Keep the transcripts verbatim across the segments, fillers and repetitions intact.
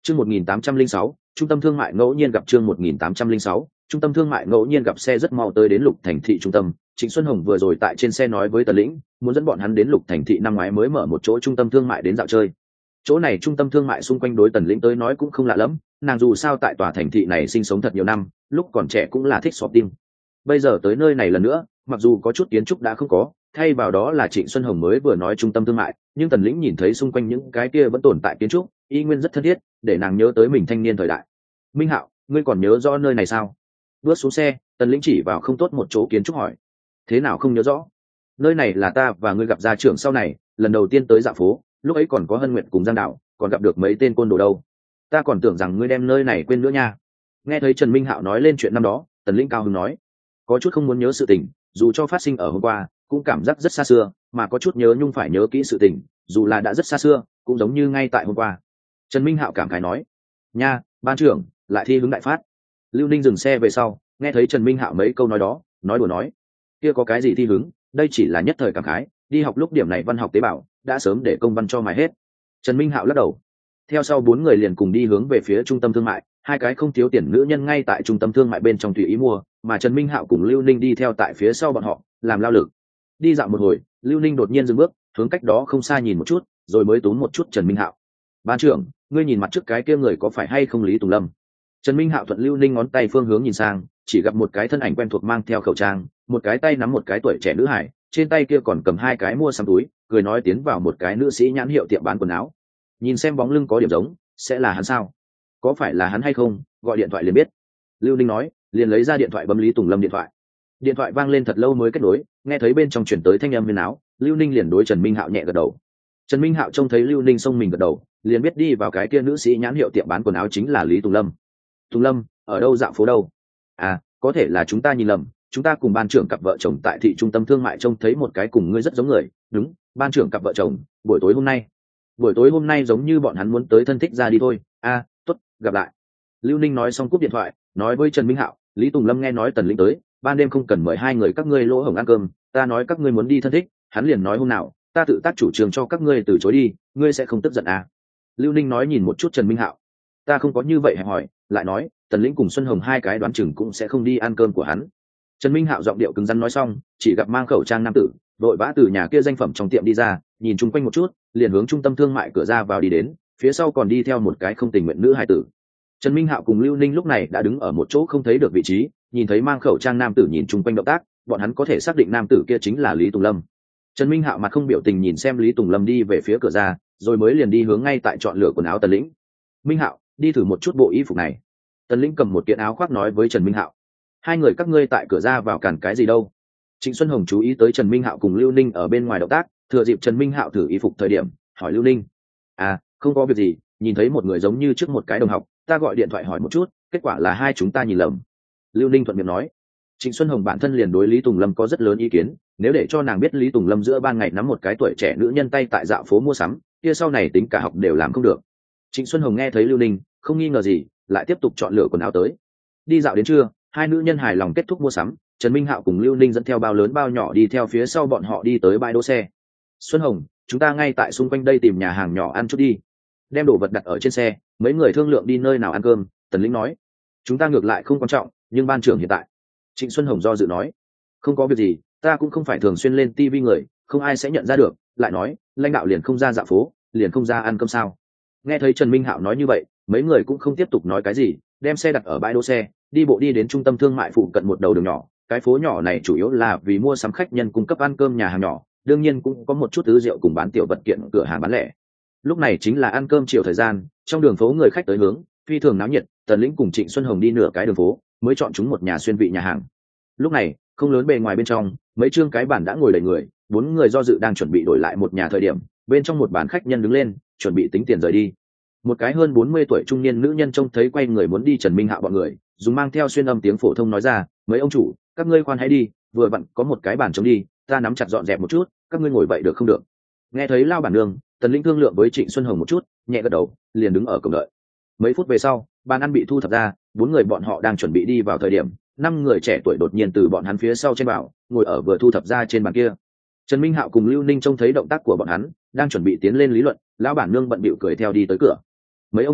Chương một nghìn tám trăm lẻ sáu, trung tâm thương mại ngẫu nhiên gặp chương một nghìn tám trăm lẻ sáu, trung tâm thương mại ngẫu nhiên gặp xe rất mau tới đến Lục Thành thị trung tâm. Trịnh Xuân Hồng vừa rồi tại trên xe nói với Tần Lĩnh, muốn dẫn bọn hắn đến Lục Thành thị năm ngoái mới mở một chỗ trung tâm thương mại đến dạo chơi. Chỗ này trung tâm thương mại xung quanh đối Tần Lĩnh tới nói cũng không lạ lắm, nàng dù sao tại tòa thành thị này sinh sống thật nhiều năm, lúc còn trẻ cũng là thích shopping. Bây giờ tới nơi này lần nữa, mặc dù có chút kiến trúc đã không có, thay vào đó là Trịnh Xuân Hồng mới vừa nói trung tâm thương mại, nhưng Tần Lĩnh nhìn thấy xung quanh những cái kia vẫn tồn tại kiến trúc, y nguyên rất thân thiết, để nàng nhớ tới mình thanh niên thời đại. Minh Hạo, ngươi còn nhớ rõ nơi này sao? Bước xuống xe, Tần Lĩnh chỉ vào không tốt một chỗ kiến trúc hỏi. Thế nào không nhớ rõ? Nơi này là ta và ngươi gặp gia trưởng sau này, lần đầu tiên tới dạo phố, lúc ấy còn có Hân Nguyệt cùng Giang Đạo, còn gặp được mấy tên côn đồ đâu. Ta còn tưởng rằng ngươi đem nơi này quên nữa nha. Nghe thấy Trần Minh Hạo nói lên chuyện năm đó, Tần Lĩnh cao hứng nói, có chút không muốn nhớ sự tình, dù cho phát sinh ở hôm qua, cũng cảm giác rất xa xưa, mà có chút nhớ nhung phải nhớ kỹ sự tình, dù là đã rất xa xưa, cũng giống như ngay tại hôm qua. Trần Minh Hạo cảm khái nói, nha, ban trưởng lại thi hứng đại phát. Lưu Ninh dừng xe về sau, nghe thấy Trần Minh Hạo mấy câu nói đó, nói đùa nói, kia có cái gì thi hứng, đây chỉ là nhất thời cảm khái, đi học lúc điểm này văn học tế bào đã sớm để công văn cho mài hết. Trần Minh Hạo lắc đầu. Theo sau bốn người liền cùng đi hướng về phía trung tâm thương mại, hai cái không thiếu tiền nữ nhân ngay tại trung tâm thương mại bên trong tùy ý mua, mà Trần Minh Hạo cùng Lưu Ninh đi theo tại phía sau bọn họ, làm lao lực. Đi dạo một hồi, Lưu Ninh đột nhiên dừng bước, hướng cách đó không xa nhìn một chút, rồi mới túm một chút Trần Minh Hạo. Ban trưởng, ngươi nhìn mặt trước cái kia người có phải hay không Lý Tùng Lâm? Trần Minh Hạo thuận Lưu Ninh ngón tay phương hướng nhìn sang, chỉ gặp một cái thân ảnh quen thuộc mang theo khẩu trang, một cái tay nắm một cái tuổi trẻ nữ hải, trên tay kia còn cầm hai cái mua sắm túi, cười nói tiến vào một cái nữ sĩ nhãn hiệu tiệm bán quần áo. Nhìn xem bóng lưng có điểm giống, sẽ là hắn sao? Có phải là hắn hay không? Gọi điện thoại liền biết. Lưu Ninh nói, liền lấy ra điện thoại bấm Lý Tùng Lâm điện thoại. Điện thoại vang lên thật lâu mới kết nối, nghe thấy bên trong chuyển tới thanh âm huyền áo, Lưu Ninh liền đối Trần Minh Hạo nhẹ gật đầu. Trần Minh Hạo trông thấy Lưu Ninh xông mình gật đầu, liền biết đi vào cái kia nữ sĩ nhãn hiệu tiệm bán quần áo chính là Lý Tùng Lâm. Tùng Lâm, ở đâu dạo phố đâu? À, có thể là chúng ta nhìn lầm, chúng ta cùng ban trưởng cặp vợ chồng tại thị trung tâm thương mại trông thấy một cái cùng ngươi rất giống người. Đúng, ban trưởng cặp vợ chồng, buổi tối hôm nay. Buổi tối hôm nay giống như bọn hắn muốn tới thân thích ra đi thôi. À, tốt, gặp lại. Lưu Ninh nói xong cúp điện thoại, nói với Trần Minh Hạo, Lý Tùng Lâm nghe nói Tần Lĩnh tới, ban đêm không cần mời hai người các ngươi lỗ hổng ăn cơm, ta nói các ngươi muốn đi thân thích, hắn liền nói hôm nào, ta tự tác chủ trương cho các ngươi từ chối đi, ngươi sẽ không tức giận à? Lưu Ninh nói nhìn một chút Trần Minh Hạo, ta không có như vậy hẹp hỏi, lại nói, Tần Lĩnh cùng Xuân Hồng hai cái đoán chừng cũng sẽ không đi ăn cơm của hắn. Trần Minh Hạo giọng điệu cứng rắn nói xong, chỉ gặp mang khẩu trang nam tử, vội vã từ nhà kia danh phẩm trong tiệm đi ra, nhìn chung quanh một chút, liền hướng trung tâm thương mại cửa ra vào đi đến, phía sau còn đi theo một cái không tình nguyện nữ hài tử. Trần Minh Hạo cùng Lưu Ninh lúc này đã đứng ở một chỗ không thấy được vị trí, nhìn thấy mang khẩu trang nam tử nhìn chung quanh động tác, bọn hắn có thể xác định nam tử kia chính là Lý Tùng Lâm. Trần Minh Hạo mặt không biểu tình nhìn xem Lý Tùng Lâm đi về phía cửa ra, rồi mới liền đi hướng ngay tại chọn lựa quần áo Tần Lĩnh. Minh Hạo, đi thử một chút bộ y phục này. Tần Lĩnh cầm một kiện áo khoác nói với Trần Minh Hạo. Hai người các ngươi tại cửa ra vào cản cái gì đâu? Trịnh Xuân Hồng chú ý tới Trần Minh Hạo cùng Lưu Ninh ở bên ngoài động tác, thừa dịp Trần Minh Hạo thử y phục thời điểm, hỏi Lưu Ninh. À, không có việc gì, nhìn thấy một người giống như trước một cái đồng học, ta gọi điện thoại hỏi một chút, kết quả là hai chúng ta nhìn lầm. Lưu Ninh thuận miệng nói. Trịnh Xuân Hồng bản thân liền đối Lý Tùng Lâm có rất lớn ý kiến, nếu để cho nàng biết Lý Tùng Lâm giữa ban ngày nắm một cái tuổi trẻ nữ nhân tay tại dạo phố mua sắm, kia sau này tính cả học đều làm không được. Trịnh Xuân Hồng nghe thấy Lưu Ninh, không nghi ngờ gì, lại tiếp tục chọn lựa quần áo tới. Đi dạo đến trưa, hai nữ nhân hài lòng kết thúc mua sắm, Trần Minh Hạo cùng Lưu Ninh dẫn theo bao lớn bao nhỏ đi theo phía sau bọn họ đi tới bãi đỗ xe. Xuân Hồng, chúng ta ngay tại xung quanh đây tìm nhà hàng nhỏ ăn chút đi. Đem đồ vật đặt ở trên xe, mấy người thương lượng đi nơi nào ăn cơm, Tần Lĩnh nói. Chúng ta ngược lại không quan trọng, nhưng ban trưởng hiện tại. Trịnh Xuân Hồng do dự nói. Không có việc gì, ta cũng không phải thường xuyên lên ti vi người, không ai sẽ nhận ra được, lại nói, lãnh đạo liền không ra dạo phố, liền không ra ăn cơm sao. Nghe thấy Trần Minh Hạo nói như vậy, mấy người cũng không tiếp tục nói cái gì, đem xe đặt ở bãi đỗ xe, đi bộ đi đến trung tâm thương mại phụ cận một đầu đường nhỏ. Cái phố nhỏ này chủ yếu là vì mua sắm khách nhân cung cấp ăn cơm nhà hàng nhỏ, đương nhiên cũng có một chút thứ rượu cùng bán tiểu vật kiện cửa hàng bán lẻ. Lúc này chính là ăn cơm chiều thời gian, trong đường phố người khách tới hướng, phi thường náo nhiệt. Tần Lĩnh cùng Trịnh Xuân Hồng đi nửa cái đường phố, mới chọn chúng một nhà xuyên vị nhà hàng. Lúc này, không lớn bề ngoài bên trong, mấy trương cái bàn đã ngồi đầy người, bốn người do dự đang chuẩn bị đổi lại một nhà thời điểm, bên trong một bàn khách nhân đứng lên, chuẩn bị tính tiền rời đi. Một cái hơn bốn mươi tuổi trung niên nữ nhân trông thấy quay người muốn đi Trần Minh Hạo bọn người, dùng mang theo xuyên âm tiếng phổ thông nói ra, mấy ông chủ, các ngươi khoan hãy đi, vừa vặn có một cái bàn trống đi, ta nắm chặt dọn dẹp một chút, các ngươi ngồi vậy được không được? Nghe thấy lao bản nương, Tần Lĩnh thương lượng với Trịnh Xuân Hồng một chút, nhẹ gật đầu, liền đứng ở cổng đợi. Mấy phút về sau, bàn ăn bị thu thập ra, bốn người bọn họ đang chuẩn bị đi vào thời điểm, năm người trẻ tuổi đột nhiên từ bọn hắn phía sau trên vào, ngồi ở vừa thu thập ra trên bàn kia. Trần Minh Hạo cùng Lưu Ninh trông thấy động tác của bọn hắn, đang chuẩn bị tiến lên lý luận, lão bản nương bận bịu cười theo đi tới cửa. Mấy ông chủ,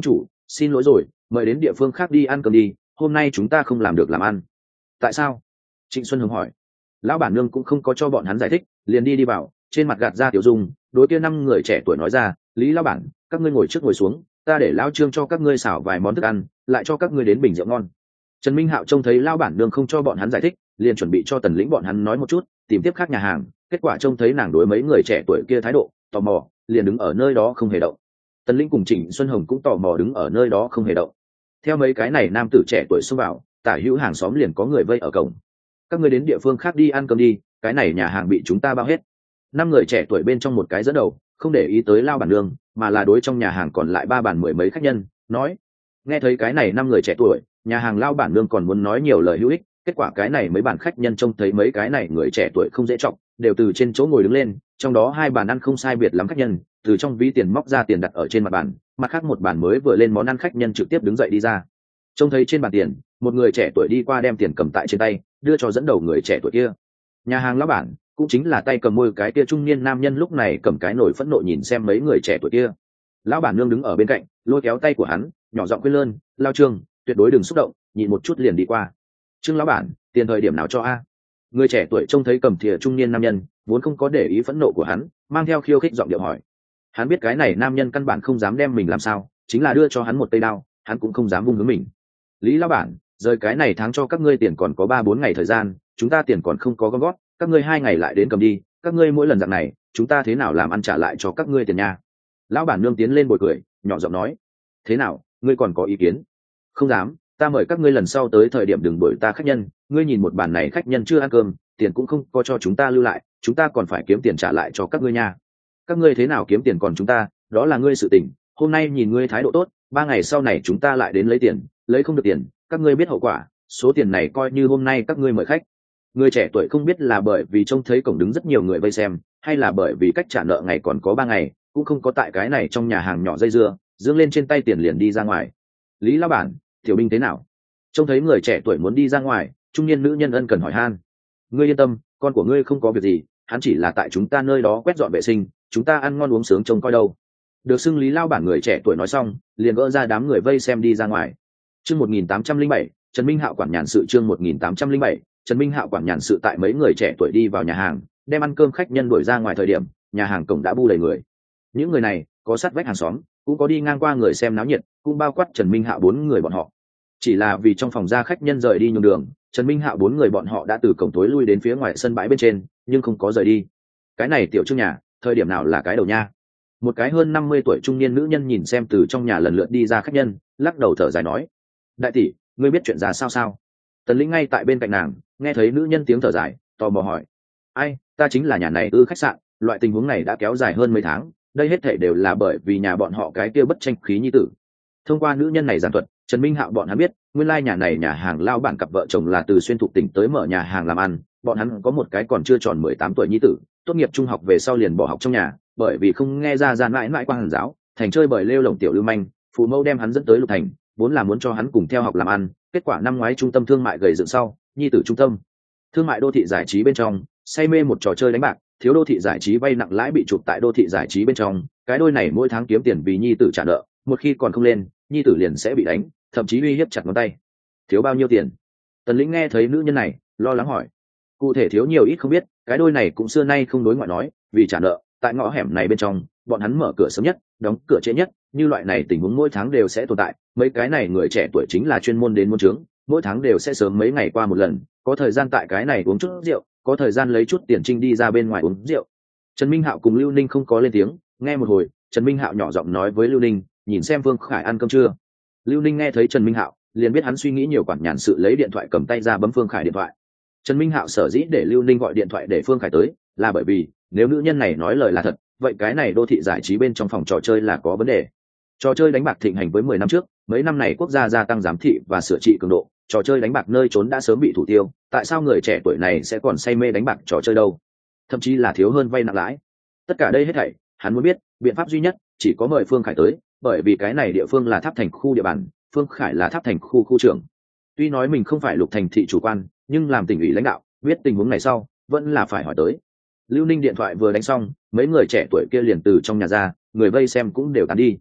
xin lỗi rồi, mời đến địa phương khác đi ăn cơm đi, hôm nay chúng ta không làm được làm ăn. Tại sao? Trịnh Xuân Hồng hỏi. Lão bản nương cũng không có cho bọn hắn giải thích, liền đi đi vào, trên mặt gạt ra tiểu dung, đối kia năm người trẻ tuổi nói ra, Lý lão bản, các ngươi ngồi trước ngồi xuống, ta để lão Trương cho các ngươi xào vài món thức ăn, lại cho các ngươi đến bình rượu ngon. Trần Minh Hạo trông thấy lão bản nương không cho bọn hắn giải thích, liền chuẩn bị cho Tần Lĩnh bọn hắn nói một chút, tìm tiếp khác nhà hàng, kết quả trông thấy nàng đối mấy người trẻ tuổi kia thái độ tò mò, liền đứng ở nơi đó không hề động. Tần Lĩnh cùng Trịnh Xuân Hồng cũng tò mò đứng ở nơi đó không hề động. Theo mấy cái này nam tử trẻ tuổi xông vào, tả hữu hàng xóm liền có người vây ở cổng. Các ngươi đến địa phương khác đi ăn cơm đi, cái này nhà hàng bị chúng ta bao hết. Năm người trẻ tuổi bên trong một cái dẫn đầu, không để ý tới lao bản nương, mà là đối trong nhà hàng còn lại ba bàn mười mấy khách nhân nói. Nghe thấy cái này năm người trẻ tuổi, nhà hàng lao bản nương còn muốn nói nhiều lời hữu ích, kết quả cái này mấy bàn khách nhân trông thấy mấy cái này người trẻ tuổi không dễ trọng, đều từ trên chỗ ngồi đứng lên, trong đó hai bàn ăn không sai biệt lắm khách nhân từ trong ví tiền móc ra tiền đặt ở trên mặt bàn, mặt khác một bàn mới vừa lên món ăn khách nhân trực tiếp đứng dậy đi ra. Trông thấy trên bàn tiền, một người trẻ tuổi đi qua đem tiền cầm tại trên tay, đưa cho dẫn đầu người trẻ tuổi kia. Nhà hàng lão bản cũng chính là tay cầm môi cái kia trung niên nam nhân lúc này cầm cái nồi phẫn nộ nhìn xem mấy người trẻ tuổi kia. Lão bản nương đứng ở bên cạnh, lôi kéo tay của hắn, nhỏ giọng khuyên lơn, lao Trương, tuyệt đối đừng xúc động, nhìn một chút liền đi qua. Trương lão bản, tiền thời điểm nào cho a? Người trẻ tuổi trông thấy cầm thìa trung niên nam nhân, vốn không có để ý phẫn nộ của hắn, mang theo khiêu khích giọng điệu hỏi. Hắn biết cái này nam nhân căn bản không dám đem mình làm sao, chính là đưa cho hắn một cây đao, hắn cũng không dám vung hướng mình. Lý lão bản, rời cái này tháng cho các ngươi tiền còn có ba bốn ngày thời gian, chúng ta tiền còn không có gom gót, các ngươi hai ngày lại đến cầm đi, các ngươi mỗi lần dạng này, chúng ta thế nào làm ăn trả lại cho các ngươi tiền nha? Lão bản nương tiến lên bồi cười, nhỏ giọng nói. Thế nào, ngươi còn có ý kiến? Không dám, ta mời các ngươi lần sau tới thời điểm đừng đuổi ta khách nhân, ngươi nhìn một bàn này khách nhân chưa ăn cơm, tiền cũng không có cho chúng ta lưu lại, chúng ta còn phải kiếm tiền trả lại cho các ngươi nha. Các ngươi thế nào kiếm tiền còn chúng ta, đó là ngươi sự tình, hôm nay nhìn ngươi thái độ tốt, ba ngày sau này chúng ta lại đến lấy tiền, lấy không được tiền, các ngươi biết hậu quả, số tiền này coi như hôm nay các ngươi mời khách. Người trẻ tuổi không biết là bởi vì trông thấy cổng đứng rất nhiều người vây xem, hay là bởi vì cách trả nợ ngày còn có ba ngày, cũng không có tại cái này trong nhà hàng nhỏ dây dưa, dương lên trên tay tiền liền đi ra ngoài. Lý lão bản, tiểu binh thế nào? Trông thấy người trẻ tuổi muốn đi ra ngoài, trung niên nữ nhân ân cần hỏi han. Ngươi yên tâm, con của ngươi không có việc gì, hắn chỉ là tại chúng ta nơi đó quét dọn vệ sinh, chúng ta ăn ngon uống sướng trông coi đâu. Được xưng Lý lão bản người trẻ tuổi nói xong, liền gỡ ra đám người vây xem đi ra ngoài. Chương một nghìn tám trăm linh bảy, Trần Minh Hạo quản nhàn sự. Chương một nghìn tám trăm linh bảy, Trần Minh Hạo quản nhàn sự. Tại mấy người trẻ tuổi đi vào nhà hàng, đem ăn cơm khách nhân đuổi ra ngoài thời điểm, nhà hàng cổng đã bu đầy người. Những người này có sát vách hàng xóm, cũng có đi ngang qua người xem náo nhiệt, cũng bao quát Trần Minh Hạo bốn người bọn họ. Chỉ là vì trong phòng ra khách nhân rời đi nhường đường, Trần Minh Hạo bốn người bọn họ đã từ cổng tối lui đến phía ngoài sân bãi bên trên, nhưng không có rời đi. Cái này tiểu Trương nhà, thời điểm nào là cái đầu nha? Một cái hơn năm mươi tuổi trung niên nữ nhân nhìn xem từ trong nhà lần lượt đi ra khách nhân, lắc đầu thở dài nói: đại tỷ, ngươi biết chuyện ra sao sao? Tần Lĩnh ngay tại bên cạnh nàng, nghe thấy nữ nhân tiếng thở dài, tò mò hỏi: ai, ta chính là nhà này ư khách sạn, loại tình huống này đã kéo dài hơn mấy tháng, đây hết thảy đều là bởi vì nhà bọn họ cái kia bất tranh khí nhi tử. Thông qua nữ nhân này giảng thuật, Trần Minh Hạo bọn hắn biết, nguyên lai nhà này nhà hàng lao bản cặp vợ chồng là từ xuyên thục tỉnh tới mở nhà hàng làm ăn, bọn hắn có một cái còn chưa tròn mười tám tuổi nhi tử, tốt nghiệp trung học về sau liền bỏ học trong nhà, bởi vì không nghe ra gian mãi mãi qua hàn giáo, thành chơi bời lêu lổng tiểu lưu manh, phụ mẫu đem hắn dẫn tới Lục Thành, vốn là muốn cho hắn cùng theo học làm ăn, kết quả năm ngoái trung tâm thương mại gầy dựng sau, nhi tử trung tâm thương mại đô thị giải trí bên trong, say mê một trò chơi đánh bạc, thiếu đô thị giải trí vay nặng lãi bị chụp tại đô thị giải trí bên trong, cái đôi này mỗi tháng kiếm tiền vì nhi tử trả nợ, một khi còn không lên, nhi tử liền sẽ bị đánh, thậm chí uy hiếp chặt ngón tay. Thiếu bao nhiêu tiền? Tần Lĩnh nghe thấy nữ nhân này, lo lắng hỏi. Cụ thể thiếu nhiều ít không biết, cái đôi này cũng xưa nay không đối ngoại nói, vì trả nợ, tại ngõ hẻm này bên trong, bọn hắn mở cửa sớm nhất, đóng cửa trễ nhất, như loại này tình huống mỗi tháng đều sẽ tồn tại, mấy cái này người trẻ tuổi chính là chuyên môn đến muốn trướng, mỗi tháng đều sẽ sớm mấy ngày qua một lần, có thời gian tại cái này uống chút rượu, có thời gian lấy chút tiền trinh đi ra bên ngoài uống rượu. Trần Minh Hạo cùng Lưu Ninh không có lên tiếng, nghe một hồi, Trần Minh Hạo nhỏ giọng nói với Lưu Ninh, nhìn xem Vương Khải ăn cơm chưa. Lưu Ninh nghe thấy Trần Minh Hạo, liền biết hắn suy nghĩ nhiều, quản nhàn sự lấy điện thoại cầm tay ra bấm Phương Khải điện thoại. Trần Minh Hạo sở dĩ để Lưu Ninh gọi điện thoại để Phương Khải tới, là bởi vì nếu nữ nhân này nói lời là thật, vậy cái này đô thị giải trí bên trong phòng trò chơi là có vấn đề. Trò chơi đánh bạc thịnh hành với mười năm trước, mấy năm này quốc gia gia tăng giám thị và sửa trị cường độ, trò chơi đánh bạc nơi trốn đã sớm bị thủ tiêu, tại sao người trẻ tuổi này sẽ còn say mê đánh bạc trò chơi đâu? Thậm chí là thiếu hơn vay nặng lãi. Tất cả đây hết thảy, hắn muốn biết, biện pháp duy nhất chỉ có mời Phương Khải tới, bởi vì cái này địa phương là Tháp Thành khu địa bàn, Phương Khải là Tháp Thành khu khu trưởng. Tuy nói mình không phải Lục Thành thị chủ quan, nhưng làm tỉnh ủy lãnh đạo, biết tình huống này sau, vẫn là phải hỏi tới. Lưu Ninh điện thoại vừa đánh xong, mấy người trẻ tuổi kia liền từ trong nhà ra, người vây xem cũng đều tán đi.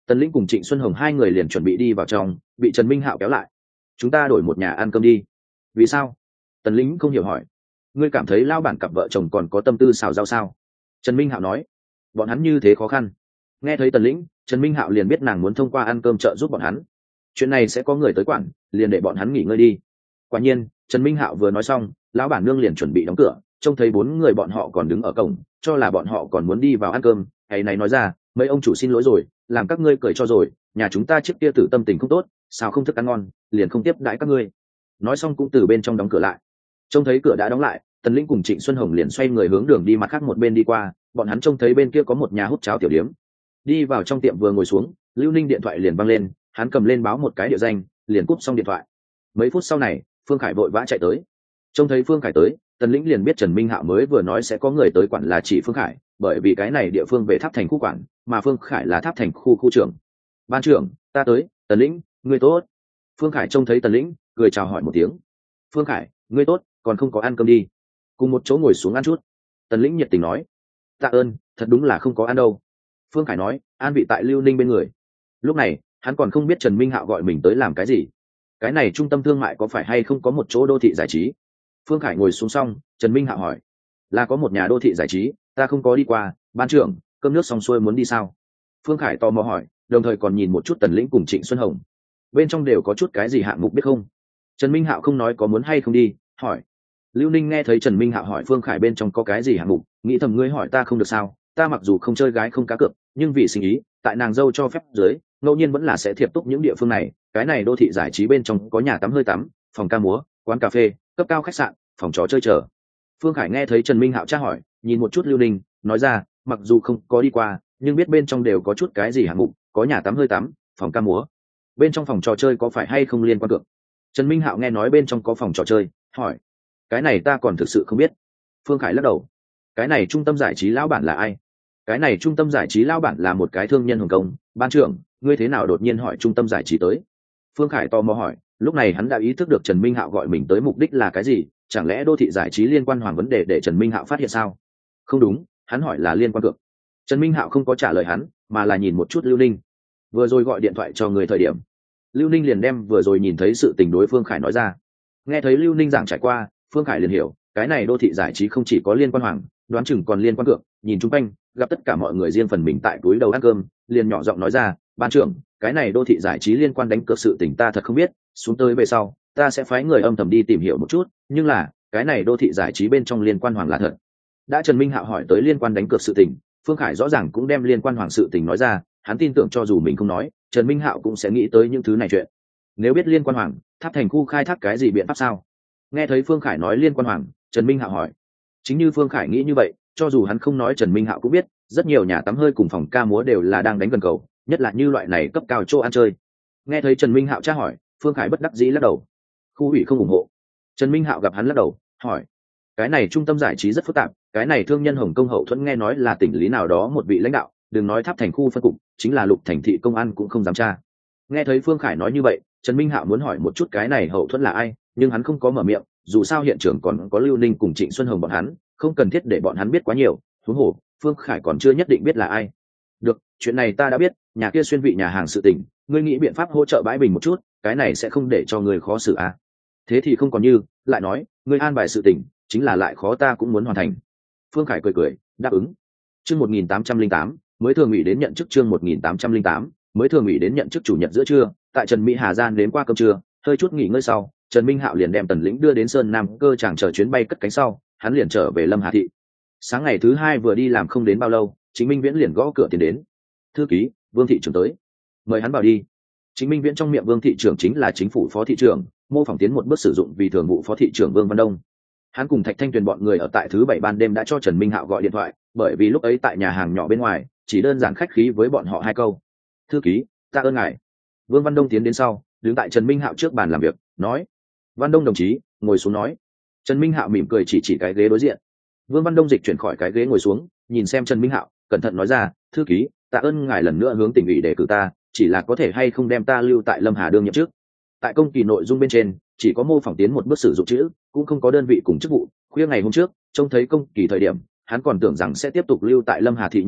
Tần Lĩnh cùng Trịnh Xuân Hồng hai người liền chuẩn bị đi vào trong, bị Trần Minh Hạo kéo lại. Chúng ta đổi một nhà ăn cơm đi. Vì sao? Tần Lĩnh không hiểu hỏi. Ngươi cảm thấy lao bản cặp vợ chồng còn có tâm tư xào rau sao? Trần Minh Hạo nói. Bọn hắn như thế khó khăn. Nghe thấy Tần Lĩnh, Trần Minh Hạo liền biết nàng muốn thông qua ăn cơm trợ giúp bọn hắn. Chuyện này sẽ có người tới quản, liền để bọn hắn nghỉ ngơi đi. Quả nhiên, Trần Minh Hạo vừa nói xong, lão bản nương liền chuẩn bị đóng cửa, trông thấy bốn người bọn họ còn đứng ở cổng, cho là bọn họ còn muốn đi vào ăn cơm. Hay này nói ra, mấy ông chủ xin lỗi rồi, làm các ngươi cười cho rồi, nhà chúng ta trước kia tử tâm tình không tốt, sao không thức ăn ngon, liền không tiếp đãi các ngươi. Nói xong cũng từ bên trong đóng cửa lại. Trông thấy cửa đã đóng lại, Tần Lĩnh cùng Trịnh Xuân Hồng liền xoay người hướng đường đi mặt khác một bên đi qua. Bọn hắn trông thấy bên kia có một nhà hút cháo tiểu điếm, đi vào trong tiệm vừa ngồi xuống, Lưu Ninh điện thoại liền văng lên, hắn cầm lên báo một cái địa danh, liền cúp xong điện thoại. Mấy phút sau này, Phương Khải vội vã chạy tới. Trông thấy Phương Khải tới, Tần Lĩnh liền biết Trần Minh Hạo mới vừa nói sẽ có người tới quản là chỉ Phương Khải, bởi vì cái này địa phương về Tháp Thành khu quản, mà Phương Khải là Tháp Thành khu khu trưởng. Ban trưởng, ta tới. Tần Lĩnh, ngươi tốt. Phương Khải trông thấy Tần Lĩnh, cười chào hỏi một tiếng. Phương Khải, ngươi tốt, còn không có ăn cơm đi, cùng một chỗ ngồi xuống ăn chút. Tần Lĩnh nhiệt tình nói. Tạ ơn, thật đúng là không có ăn đâu. Phương Khải nói, an vị tại Lưu Ninh bên người. Lúc này, hắn còn không biết Trần Minh Hạo gọi mình tới làm cái gì. Cái này trung tâm thương mại có phải hay không có một chỗ đô thị giải trí? Phương Khải ngồi xuống xong, Trần Minh Hạo hỏi. Là có một nhà đô thị giải trí, ta không có đi qua. Ban trưởng, cơm nước xong xuôi muốn đi sao? Phương Khải tò mò hỏi, đồng thời còn nhìn một chút Tần Lĩnh cùng Trịnh Xuân Hồng. Bên trong đều có chút cái gì hạng mục biết không? Trần Minh Hạo không nói có muốn hay không đi, hỏi. Lưu Ninh nghe thấy Trần Minh Hạo hỏi Phương Khải bên trong có cái gì hạng mục, nghĩ thầm ngươi hỏi ta không được sao? Ta mặc dù không chơi gái không cá cược, nhưng vì sinh ý, tại nàng dâu cho phép dưới, ngẫu nhiên vẫn là sẽ thiệp túc những địa phương này. Cái này đô thị giải trí bên trong có nhà tắm hơi tắm, phòng ca múa, quán cà phê, cấp cao khách sạn, phòng trò chơi chờ. Phương Khải nghe thấy Trần Minh Hạo tra hỏi, nhìn một chút Lưu Ninh, nói ra, mặc dù không có đi qua, nhưng biết bên trong đều có chút cái gì hạng mục, có nhà tắm hơi tắm, phòng ca múa. Bên trong phòng trò chơi có phải hay không liên quan cược? Trần Minh Hạo nghe nói bên trong có phòng trò chơi, hỏi. Cái này ta còn thực sự không biết. Phương Khải lắc đầu. Cái này trung tâm giải trí lão bản là ai? Cái này trung tâm giải trí lão bản là một cái thương nhân Hồng Kông. Ban trưởng, ngươi thế nào đột nhiên hỏi trung tâm giải trí tới? Phương Khải tò mò hỏi, lúc này hắn đã ý thức được Trần Minh Hạo gọi mình tới mục đích là cái gì, chẳng lẽ đô thị giải trí liên quan hoàng vấn đề để Trần Minh Hạo phát hiện sao? Không đúng, hắn hỏi là liên quan cược. Trần Minh Hạo không có trả lời hắn, mà là nhìn một chút Lưu Ninh. Vừa rồi gọi điện thoại cho người thời điểm, Lưu Ninh liền đem vừa rồi nhìn thấy sự tình đối Phương Khải nói ra. Nghe thấy Lưu Ninh giảng trải qua, Phương Khải liền hiểu, cái này đô thị giải trí không chỉ có liên quan hoàng, đoán chừng còn liên quan cược. Nhìn chung quanh, gặp tất cả mọi người riêng phần mình tại túi đầu ăn cơm, liền nhỏ giọng nói ra, ban trưởng, cái này đô thị giải trí liên quan đánh cược sự tình ta thật không biết, xuống tới về sau, ta sẽ phái người âm thầm đi tìm hiểu một chút, nhưng là, cái này đô thị giải trí bên trong liên quan hoàng là thật. Đã Trần Minh Hạo hỏi tới liên quan đánh cược sự tình, Phương Khải rõ ràng cũng đem liên quan hoàng sự tình nói ra, hắn tin tưởng cho dù mình không nói, Trần Minh Hạo cũng sẽ nghĩ tới những thứ này chuyện. Nếu biết liên quan hoàng, Tháp Thành khu khai thác cái gì biện pháp sao? Nghe thấy Phương Khải nói liên quan hoàng, Trần Minh Hạo hỏi. Chính như Phương Khải nghĩ như vậy, cho dù hắn không nói Trần Minh Hạo cũng biết, rất nhiều nhà tắm hơi cùng phòng ca múa đều là đang đánh gần cầu, nhất là như loại này cấp cao chỗ ăn chơi. Nghe thấy Trần Minh Hạo tra hỏi, Phương Khải bất đắc dĩ lắc đầu. Khu ủy không ủng hộ. Trần Minh Hạo gặp hắn lắc đầu, hỏi. Cái này trung tâm giải trí rất phức tạp, cái này thương nhân Hồng Kông hậu thuẫn nghe nói là tỉnh lý nào đó một vị lãnh đạo, đừng nói Tháp Thành khu phân cục, chính là Lục Thành thị công an cũng không dám tra. Nghe thấy Phương Khải nói như vậy, Trần Minh Hạo muốn hỏi một chút cái này hậu thuẫn là ai, nhưng hắn không có mở miệng, dù sao hiện trường còn có Lưu Ninh cùng Trịnh Xuân Hồng bọn hắn, không cần thiết để bọn hắn biết quá nhiều, huống hồ, Phương Khải còn chưa nhất định biết là ai. Được, chuyện này ta đã biết, nhà kia xuyên vị nhà hàng sự tình, ngươi nghĩ biện pháp hỗ trợ bãi bình một chút, cái này sẽ không để cho người khó xử à? Thế thì không còn như, lại nói, ngươi an bài sự tình, chính là lại khó ta cũng muốn hoàn thành. Phương Khải cười cười, đáp ứng. Chương một nghìn tám trăm linh tám, mới thường ủy đến nhận chức chương một nghìn tám trăm linh tám, mới thường ủy đến nhận chức chủ nhật giữa trưa, tại Trần Mỹ Hà gian đến qua cơm trưa, hơi chút nghỉ ngơi sau, Trần Minh Hạo liền đem Tần Lĩnh đưa đến Sơn Nam cơ chàng chờ chuyến bay cất cánh sau, hắn liền trở về Lâm Hà thị. Sáng ngày thứ hai vừa đi làm không đến bao lâu, Chính Minh Viễn liền gõ cửa tiến đến. Thư ký, Vương thị trưởng tới, mời hắn vào đi. Chính Minh Viễn trong miệng Vương thị trưởng chính là chính phủ phó thị trưởng, mô phỏng tiến một bước sử dụng vì thường vụ phó thị trưởng Vương Văn Đông. Hắn cùng Thạch Thanh Tuyền bọn người ở tại thứ bảy ban đêm đã cho Trần Minh Hạo gọi điện thoại, bởi vì lúc ấy tại nhà hàng nhỏ bên ngoài, chỉ đơn giản khách khí với bọn họ hai câu. Thư ký, tạ ơn ngài. Vương Văn Đông tiến đến sau, đứng tại Trần Minh Hạo trước bàn làm việc, nói. Văn Đông đồng chí, ngồi xuống nói. Trần Minh Hạo mỉm cười chỉ chỉ cái ghế đối diện. Vương Văn Đông dịch chuyển khỏi cái ghế ngồi xuống, nhìn xem Trần Minh Hạo, cẩn thận nói ra, thư ký, tạ ơn ngài lần nữa hướng tỉnh ủy đề cử ta, chỉ là có thể hay không đem ta lưu tại Lâm Hà đương nhậm chức. Tại công kỳ nội dung bên trên, chỉ có mô phỏng tiến một bước sử dụng chữ, cũng không có đơn vị cùng chức vụ. Khuya ngày hôm trước, trông thấy công kỳ thời điểm, hắn còn tưởng rằng sẽ tiếp tục lưu tại Lâm Hà thị nhậm chức,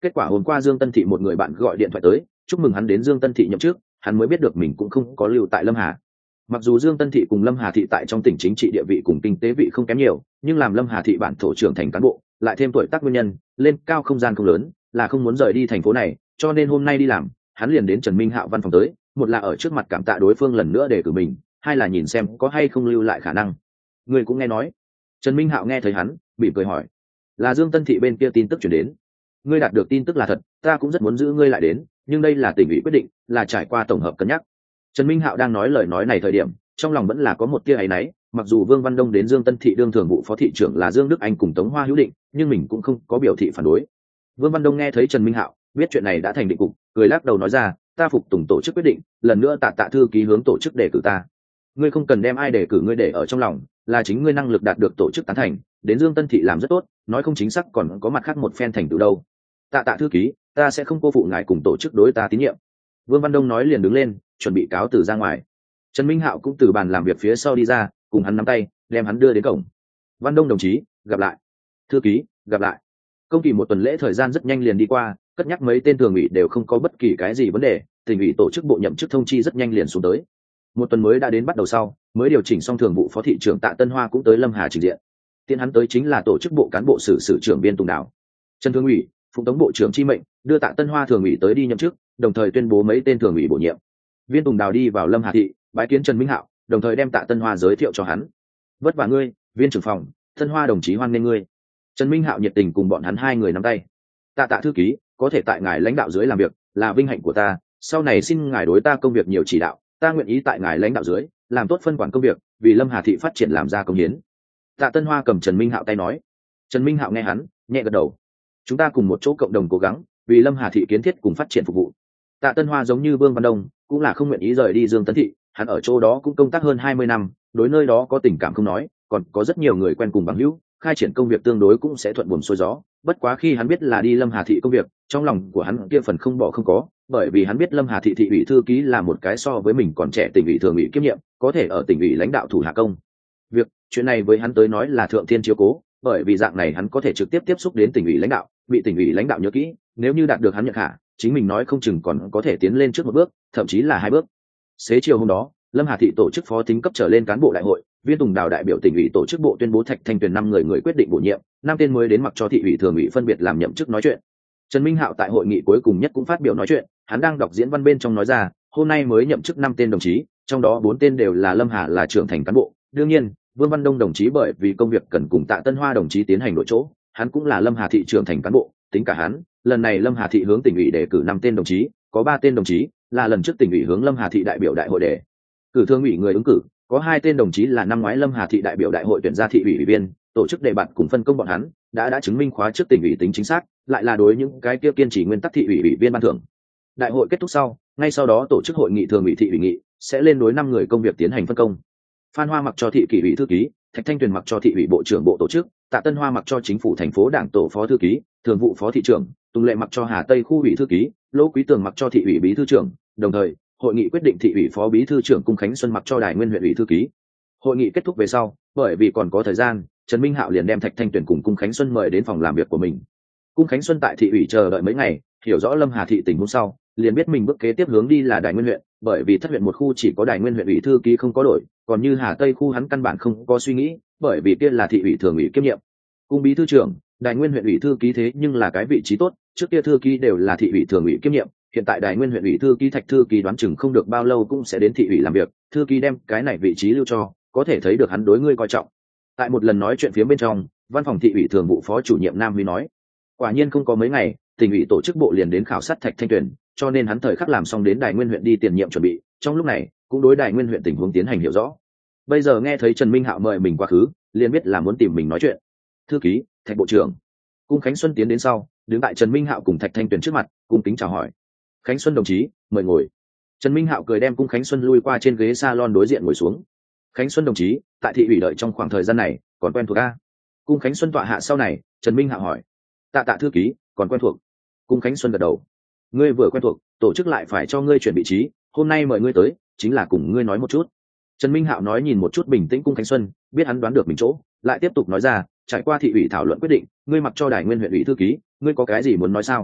kết quả hôm qua Dương Tân Thị một người bạn gọi điện thoại tới chúc mừng hắn đến Dương Tân Thị nhậm chức, hắn mới biết được mình cũng không có lưu tại Lâm Hà. Mặc dù Dương Tân Thị cùng Lâm Hà Thị tại trong tỉnh chính trị địa vị cùng kinh tế vị không kém nhiều, nhưng làm Lâm Hà Thị bản thổ trưởng thành cán bộ, lại thêm tuổi tác nguyên nhân, lên cao không gian không lớn, là không muốn rời đi thành phố này, cho nên hôm nay đi làm, hắn liền đến Trần Minh Hạo văn phòng tới, một là ở trước mặt cảm tạ đối phương lần nữa để cử mình, hai là nhìn xem có hay không lưu lại khả năng. Người cũng nghe nói. Trần Minh Hạo nghe thấy hắn, bị cười hỏi, là Dương Tân Thị bên kia tin tức chuyển đến. Ngươi đạt được tin tức là thật, ta cũng rất muốn giữ ngươi lại đến, nhưng đây là tỉnh ủy quyết định, là trải qua tổng hợp cân nhắc. Trần Minh Hạo đang nói lời nói này thời điểm, trong lòng vẫn là có một tia áy náy, mặc dù Vương Văn Đông đến Dương Tân Thị đương thường vụ phó thị trưởng là Dương Đức Anh cùng Tống Hoa Hữu Định, nhưng mình cũng không có biểu thị phản đối. Vương Văn Đông nghe thấy Trần Minh Hạo biết chuyện này đã thành định cục, cười lắc đầu nói ra, ta phục tùng tổ chức quyết định, lần nữa tạ tạ thư ký hướng tổ chức đề cử ta. Ngươi không cần đem ai đề cử ngươi để ở trong lòng, là chính ngươi năng lực đạt được tổ chức tán thành, đến Dương Tân Thị làm rất tốt, nói không chính xác còn có mặt khác một phen thành tựu đâu. Tạ tạ thư ký, ta sẽ không cô phụ ngài cùng tổ chức đối ta tín nhiệm. Vương Văn Đông nói liền đứng lên, chuẩn bị cáo từ ra ngoài. Trần Minh Hạo cũng từ bàn làm việc phía sau đi ra, cùng hắn nắm tay, đem hắn đưa đến cổng. Văn Đông đồng chí, gặp lại. Thư ký, gặp lại. Công kỳ một tuần lễ thời gian rất nhanh liền đi qua, cất nhắc mấy tên thường ủy đều không có bất kỳ cái gì vấn đề, tỉnh ủy tổ chức bộ nhậm chức thông chi rất nhanh liền xuống tới. Một tuần mới đã đến bắt đầu sau, mới điều chỉnh xong thường vụ phó thị trưởng Tạ Tân Hoa cũng tới Lâm Hà trình diện. Tiện hắn tới chính là tổ chức bộ cán bộ sử sử trưởng Biên Tùng Đào. Trần Thường ủy, Phụng Tống bộ trưởng chi mệnh, đưa Tạ Tân Hoa thường ủy tới đi nhậm chức, đồng thời tuyên bố mấy tên thường ủy bổ nhiệm. Viên Tùng Đào đi vào Lâm Hà thị, bái kiến Trần Minh Hạo, đồng thời đem Tạ Tân Hoa giới thiệu cho hắn. Vất vả ngươi, Viên trưởng phòng, Tân Hoa đồng chí hoan nghênh ngươi. Trần Minh Hạo nhiệt tình cùng bọn hắn hai người nắm tay. Tạ Tạ thư ký, có thể tại ngài lãnh đạo dưới làm việc, là vinh hạnh của ta, sau này xin ngài đối ta công việc nhiều chỉ đạo, ta nguyện ý tại ngài lãnh đạo dưới, làm tốt phân quản công việc, vì Lâm Hà thị phát triển làm ra công hiến. Tạ Tân Hoa cầm Trần Minh Hạo tay nói. Trần Minh Hạo nghe hắn, nhẹ gật đầu. Chúng ta cùng một chỗ cộng đồng cố gắng, vì Lâm Hà thị kiến thiết cùng phát triển phục vụ. Tạ Tân Hoa giống như Vương Văn Đông, cũng là không nguyện ý rời đi Dương Tấn Thị, hắn ở chỗ đó cũng công tác hơn hai mươi năm, đối nơi đó có tình cảm không nói, còn có rất nhiều người quen cùng bằng hữu, khai triển công việc tương đối cũng sẽ thuận buồm xuôi gió. Bất quá khi hắn biết là đi Lâm Hà thị công việc, trong lòng của hắn kia phần không bỏ không có, bởi vì hắn biết Lâm Hà thị thị ủy thư ký là một cái so với mình còn trẻ tỉnh ủy thường ủy kiêm nhiệm, có thể ở tỉnh ủy lãnh đạo thủ hạ công. Việc chuyện này với hắn tới nói là thượng thiên chiếu cố, bởi vì dạng này hắn có thể trực tiếp tiếp xúc đến tỉnh ủy lãnh đạo, bị tỉnh ủy lãnh đạo nhớ kỹ, nếu như đạt được hắn nhận hạ, chính mình nói không chừng còn có thể tiến lên trước một bước, thậm chí là hai bước. Xế chiều hôm đó, Lâm Hà thị tổ chức phó tính cấp trở lên cán bộ đại hội, Viên Tùng Đào đại biểu tỉnh ủy tổ chức bộ tuyên bố Thạch Thanh Tuyền năm người người quyết định bổ nhiệm, năm tên mới đến mặc cho thị ủy thường ủy phân biệt làm nhậm chức nói chuyện. Trần Minh Hạo tại hội nghị cuối cùng nhất cũng phát biểu nói chuyện, hắn đang đọc diễn văn bên trong nói ra, hôm nay mới nhậm chức năm tên đồng chí, trong đó bốn tên đều là Lâm Hà là trưởng thành cán bộ, đương nhiên, Vương Văn Đông đồng chí bởi vì công việc cần cùng Tạ Tân Hoa đồng chí tiến hành đổi chỗ, hắn cũng là Lâm Hà thị trưởng thành cán bộ, tính cả hắn, lần này Lâm Hà thị hướng tỉnh ủy đề cử năm tên đồng chí, có ba tên đồng chí là lần trước tỉnh ủy hướng Lâm Hà thị đại biểu đại hội đề cử thương ủy người ứng cử, có hai tên đồng chí là năm ngoái Lâm Hà thị đại biểu đại hội tuyển ra thị ủy ủy viên, tổ chức đề bạt cùng phân công bọn hắn, đã đã chứng minh khóa trước tỉnh ủy tính chính xác, lại là đối những cái kia kiên trì nguyên tắc thị ủy ủy viên ban thưởng. Đại hội kết thúc sau, ngay sau đó tổ chức hội nghị thường ủy thị ủy nghị, sẽ lên đối năm người công việc tiến hành phân công. Phan Hoa mặc cho thị kỷ ủy thư ký, Thạch Thanh Tuyền mặc cho thị ủy bộ trưởng bộ tổ chức, Tạ Tân Hoa mặc cho chính phủ thành phố đảng tổ phó thư ký, thường vụ phó thị trưởng, Tùng Lệ mặc cho Hà Tây khu ủy thư ký, Lỗ Quý Tường mặc cho thị ủy bí thư trưởng, đồng thời, hội nghị quyết định thị ủy phó bí thư trưởng Cung Khánh Xuân mặc cho Đài Nguyên huyện ủy thư ký. Hội nghị kết thúc về sau, bởi vì còn có thời gian, Trần Minh Hạo liền đem Thạch Thanh Tuyền cùng Cung Khánh Xuân mời đến phòng làm việc của mình. Cung Khánh Xuân tại thị ủy chờ đợi mấy ngày, hiểu rõ Lâm Hà thị tình huống sau, liền biết mình bước kế tiếp hướng đi là Đài Nguyên huyện, bởi vì thất huyện một khu chỉ có Đài Nguyên huyện ủy thư ký không có đổi, còn như Hà Tây khu hắn căn bản không có suy nghĩ, bởi vì kia là thị ủy thường ủy kiêm nhiệm. Cung bí thư trưởng, Đài Nguyên huyện ủy thư ký thế nhưng là cái vị trí tốt, trước kia thư ký đều là thị ủy thường ủy kiêm nhiệm, hiện tại Đài Nguyên huyện ủy thư ký Thạch thư ký đoán chừng không được bao lâu cũng sẽ đến thị ủy làm việc, thư ký đem cái này vị trí lưu cho, có thể thấy được hắn đối ngươi coi trọng. Tại một lần nói chuyện phía bên trong, văn phòng thị ủy thường vụ phó chủ nhiệm Nam Huy nói, quả nhiên không có mấy ngày, tỉnh ủy tổ chức bộ liền đến khảo sát Thạch Thanh Tuyền, cho nên hắn thời khắc làm xong đến Đài Nguyên huyện đi tiền nhiệm chuẩn bị, trong lúc này cũng đối Đài Nguyên huyện tình huống tiến hành hiểu rõ. Bây giờ nghe thấy Trần Minh Hạo mời mình quá khứ, liền biết là muốn tìm mình nói chuyện. Thư ký, Thạch bộ trưởng. Cung Khánh Xuân tiến đến sau, đứng tại Trần Minh Hạo cùng Thạch Thanh Tuyền trước mặt, cung kính chào hỏi. Khánh Xuân đồng chí, mời ngồi. Trần Minh Hạo cười đem Cung Khánh Xuân lui qua trên ghế salon đối diện ngồi xuống. Khánh Xuân đồng chí, tại thị ủy đợi trong khoảng thời gian này, còn quen thuộc a? Cung Khánh Xuân tọa hạ sau này, Trần Minh Hạo hỏi. Tạ Tạ thư ký, còn quen thuộc. Cung Khánh Xuân gật đầu. Ngươi vừa quen thuộc, tổ chức lại phải cho ngươi chuyển vị trí, hôm nay mời ngươi tới, chính là cùng ngươi nói một chút. Trần Minh Hạo nói nhìn một chút bình tĩnh Cung Khánh Xuân, biết hắn đoán được mình chỗ, lại tiếp tục nói ra, trải qua thị ủy thảo luận quyết định, ngươi mặc cho Đài Nguyên huyện ủy thư ký, ngươi có cái gì muốn nói sao?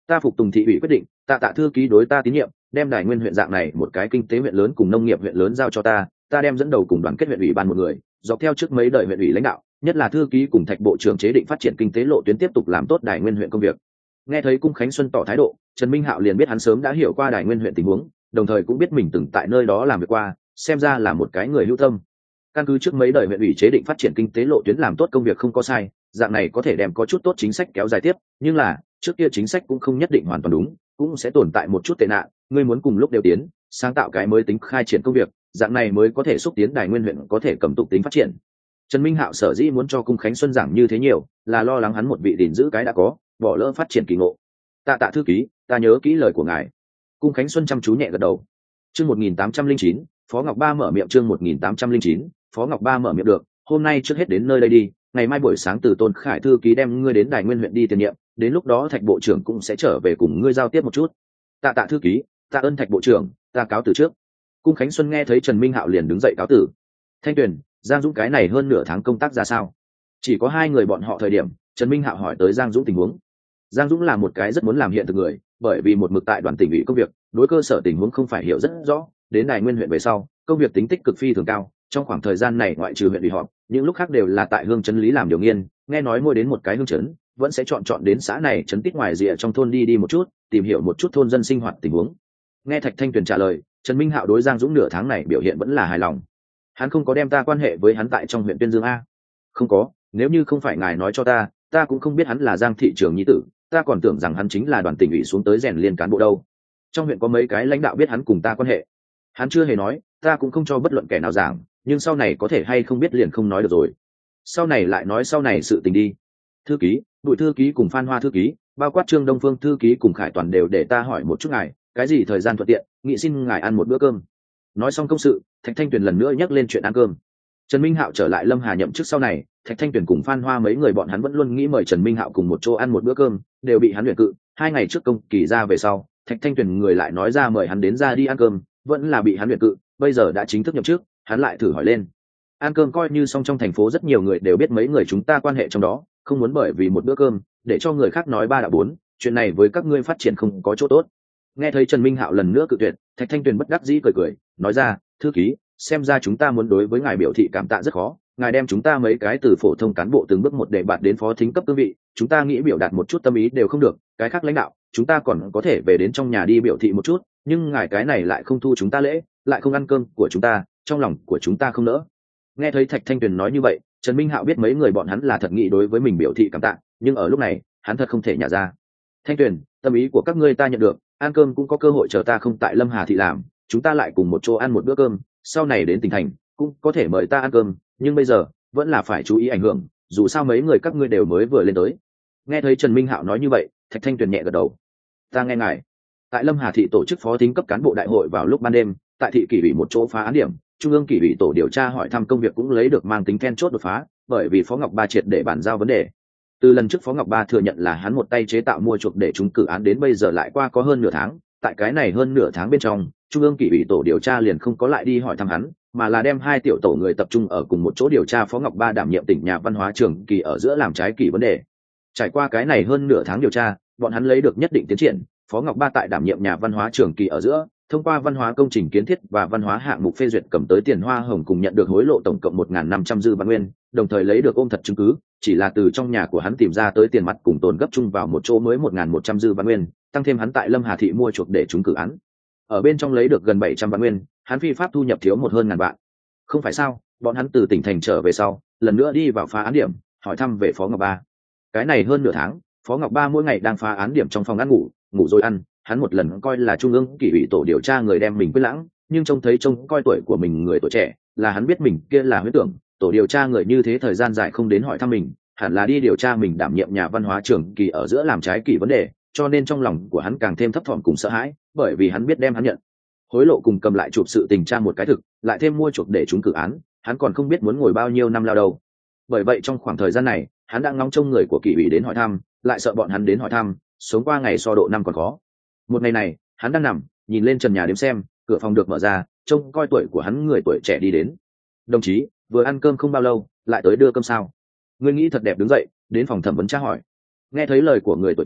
ta phục tùng thị ủy quyết định, tạ tạ thư ký đối ta tín nhiệm, đem đài nguyên huyện dạng này một cái kinh tế huyện lớn cùng nông nghiệp huyện lớn giao cho ta, ta đem dẫn đầu cùng đoàn kết huyện ủy ban một người, dọc theo trước mấy đời huyện ủy lãnh đạo, nhất là thư ký cùng Thạch bộ trưởng chế định phát triển kinh tế lộ tuyến, tiếp tục làm tốt đài nguyên huyện công việc. Nghe thấy Cung Khánh Xuân tỏ thái độ, Trần Minh Hạo liền biết hắn sớm đã hiểu qua đài nguyên huyện tình huống, đồng thời cũng biết mình từng tại nơi đó làm việc qua, xem ra là một cái người hữu tâm. Căn cứ trước mấy đời huyện ủy chế định phát triển kinh tế lộ tuyến làm tốt công việc không có sai, dạng này có thể đem có chút tốt chính sách kéo dài tiếp, nhưng là trước kia chính sách cũng không nhất định hoàn toàn đúng, cũng sẽ tồn tại một chút tệ nạn, ngươi muốn cùng lúc đều tiến, sáng tạo cái mới tính khai triển công việc, dạng này mới có thể xúc tiến đài nguyên huyện có thể cầm tụ tính phát triển. Trần Minh Hạo sở dĩ muốn cho Cung Khánh Xuân giảng như thế nhiều, là lo lắng hắn một vị gìn giữ cái đã có, bỏ lỡ phát triển kỳ ngộ. Tạ tạ thư ký, ta nhớ kỹ lời của ngài. Cung Khánh Xuân chăm chú nhẹ gật đầu. Chương một nghìn tám trăm lẻ chín, Phó Ngọc Ba mở miệng. Chương một nghìn tám trăm lẻ chín, Phó Ngọc Ba mở miệng. Được, hôm nay trước hết đến nơi đây đi, ngày mai buổi sáng từ Tôn Khải thư ký đem ngươi đến đài nguyên huyện đi tiền nhiệm, đến lúc đó Thạch bộ trưởng cũng sẽ trở về cùng ngươi giao tiếp một chút. Tạ tạ thư ký, tạ ơn Thạch bộ trưởng, ta cáo từ trước. Cung Khánh Xuân nghe thấy Trần Minh Hạo liền đứng dậy cáo từ. Thanh Tuyền, Giang Dũng cái này hơn nửa tháng công tác ra sao? Chỉ có hai người bọn họ thời điểm, Trần Minh Hạo hỏi tới Giang Dũng tình huống. Giang Dũng là một cái rất muốn làm hiện thực người, bởi vì một mực tại đoàn tỉnh ủy công việc, đối cơ sở tình huống không phải hiểu rất rõ, đến đài nguyên huyện về sau, công việc tính tích cực phi thường cao, trong khoảng thời gian này ngoại trừ huyện ủy họp, những lúc khác đều là tại hương trấn lý làm điều nghiên, nghe nói mỗi đến một cái hương trấn, vẫn sẽ chọn chọn đến xã này trấn tít ngoài rìa trong thôn đi đi một chút, tìm hiểu một chút thôn dân sinh hoạt tình huống. Nghe Thạch Thanh Tuyền trả lời, Trần Minh Hạo đối Giang Dũng nửa tháng này biểu hiện vẫn là hài lòng. Hắn không có đem ta quan hệ với hắn tại trong huyện Tuyên Dương a? Không có, nếu như không phải ngài nói cho ta, ta cũng không biết hắn là Giang thị trưởng nhi tử, ta còn tưởng rằng hắn chính là đoàn tỉnh ủy xuống tới rèn liên cán bộ đâu. Trong huyện có mấy cái lãnh đạo biết hắn cùng ta quan hệ. Hắn chưa hề nói, ta cũng không cho bất luận kẻ nào giảng, nhưng sau này có thể hay không biết liền không nói được rồi. Sau này lại nói sau này sự tình đi. Thư ký, Bùi thư ký cùng Phan Hoa thư ký, bao quát Trương Đông Phương thư ký cùng Khải Toàn đều để ta hỏi một chút ngài, cái gì thời gian thuận tiện, nghị xin ngài ăn một bữa cơm. Nói xong công sự, Thạch Thanh Tuyền lần nữa nhắc lên chuyện ăn cơm. Trần Minh Hạo trở lại Lâm Hà nhậm chức sau này, Thạch Thanh Tuyền cùng Phan Hoa mấy người bọn hắn vẫn luôn nghĩ mời Trần Minh Hạo cùng một chỗ ăn một bữa cơm, đều bị hắn luyện cự. Hai ngày trước công kỳ ra về sau, Thạch Thanh Tuyền người lại nói ra mời hắn đến ra đi ăn cơm, vẫn là bị hắn luyện cự. Bây giờ đã chính thức nhậm chức, hắn lại thử hỏi lên. Ăn cơm coi như xong, trong thành phố rất nhiều người đều biết mấy người chúng ta quan hệ trong đó, không muốn bởi vì một bữa cơm để cho người khác nói ba đạo bốn, chuyện này với các ngươi phát triển không có chỗ tốt. Nghe thấy Trần Minh Hạo lần nữa cự tuyệt, Thạch Thanh Tuyền bất đắc dĩ cười cười, nói ra, thư ký, xem ra chúng ta muốn đối với ngài biểu thị cảm tạ rất khó, ngài đem chúng ta mấy cái từ phổ thông cán bộ từng bước một để bạt đến phó thính cấp cương vị, chúng ta nghĩ biểu đạt một chút tâm ý đều không được, cái khác lãnh đạo chúng ta còn có thể về đến trong nhà đi biểu thị một chút, nhưng ngài cái này lại không thu chúng ta lễ, lại không ăn cơm của chúng ta, trong lòng của chúng ta không nỡ. Nghe thấy Thạch Thanh Tuyền nói như vậy, Trần Minh Hạo biết mấy người bọn hắn là thật nghĩ đối với mình biểu thị cảm tạ, nhưng ở lúc này hắn thật không thể nhả ra. Thanh Tuyền, tâm ý của các ngươi ta nhận được, ăn cơm cũng có cơ hội chờ ta không tại Lâm Hà thị làm, chúng ta lại cùng một chỗ ăn một bữa cơm, sau này đến tỉnh thành cũng có thể mời ta ăn cơm, nhưng bây giờ vẫn là phải chú ý ảnh hưởng, dù sao mấy người các ngươi đều mới vừa lên tới. Nghe thấy Trần Minh Hạo nói như vậy, Thạch Thanh Tuyền nhẹ gật đầu. Ta nghe ngài. Tại Lâm Hà thị tổ chức phó thính cấp cán bộ đại hội vào lúc ban đêm, tại thị kỷ ủy một chỗ phá án điểm, trung ương kỷ ủy tổ điều tra hỏi thăm công việc cũng lấy được mang tính then chốt đột phá, bởi vì Phó Ngọc Ba triệt để bàn giao vấn đề. Từ lần trước Phó Ngọc Ba thừa nhận là hắn một tay chế tạo mua chuộc để chúng cử án đến bây giờ lại qua có hơn nửa tháng, tại cái này hơn nửa tháng bên trong, trung ương kỷ ủy tổ điều tra liền không có lại đi hỏi thăm hắn, mà là đem hai tiểu tổ người tập trung ở cùng một chỗ điều tra Phó Ngọc Ba đảm nhiệm tỉnh nhà văn hóa trường kỳ ở giữa làm trái kỳ vấn đề. Trải qua cái này hơn nửa tháng điều tra, bọn hắn lấy được nhất định tiến triển. Phó Ngọc Ba tại đảm nhiệm nhà văn hóa trường kỳ ở giữa, thông qua văn hóa công trình kiến thiết và văn hóa hạng mục phê duyệt cầm tới tiền hoa hồng cùng nhận được hối lộ tổng cộng một nghìn năm trăm dư văn nguyên, đồng thời lấy được ôm thật chứng cứ, chỉ là từ trong nhà của hắn tìm ra tới tiền mặt cùng tồn gấp chung vào một chỗ mới một nghìn một trăm dư văn nguyên, tăng thêm hắn tại Lâm Hà thị mua chuộc để chúng cử án. Ở bên trong lấy được gần bảy trăm văn nguyên, hắn phi pháp thu nhập thiếu một hơn ngàn vạn. Không phải sao, bọn hắn từ tỉnh thành trở về sau, lần nữa đi vào phá án điểm, hỏi thăm về Phó Ngọc Ba. Cái này hơn nửa tháng, Phó Ngọc Ba mỗi ngày đang phá án điểm trong phòng ăn ngủ, ngủ rồi ăn, hắn một lần coi là trung ương kỷ ủy tổ điều tra người đem mình quyết lãng, nhưng trông thấy trông coi tuổi của mình người tuổi trẻ, là hắn biết mình kia là huyết tưởng, tổ điều tra người như thế thời gian dài không đến hỏi thăm mình, hẳn là đi điều tra mình đảm nhiệm nhà văn hóa trường kỳ ở giữa làm trái kỳ vấn đề, cho nên trong lòng của hắn càng thêm thấp thỏm cùng sợ hãi, bởi vì hắn biết đem hắn nhận hối lộ cùng cầm lại chụp sự tình tra một cái thực, lại thêm mua chuộc để chúng cử án, hắn còn không biết muốn ngồi bao nhiêu năm lao đâu. Bởi vậy trong khoảng thời gian này, hắn đang ngóng trông người của kỷ ủy đến hỏi thăm, lại sợ bọn hắn đến hỏi thăm, sống qua ngày so độ năm còn khó. Một ngày này, hắn đang nằm, nhìn lên trần nhà đếm xem, cửa phòng được mở ra, trông coi tuổi của hắn người tuổi trẻ đi đến. Đồng chí, vừa ăn cơm không bao lâu, lại tới đưa cơm sao? Người nghĩ thật đẹp đứng dậy, đến phòng thẩm vấn tra hỏi. Nghe thấy lời của người tuổi trẻ,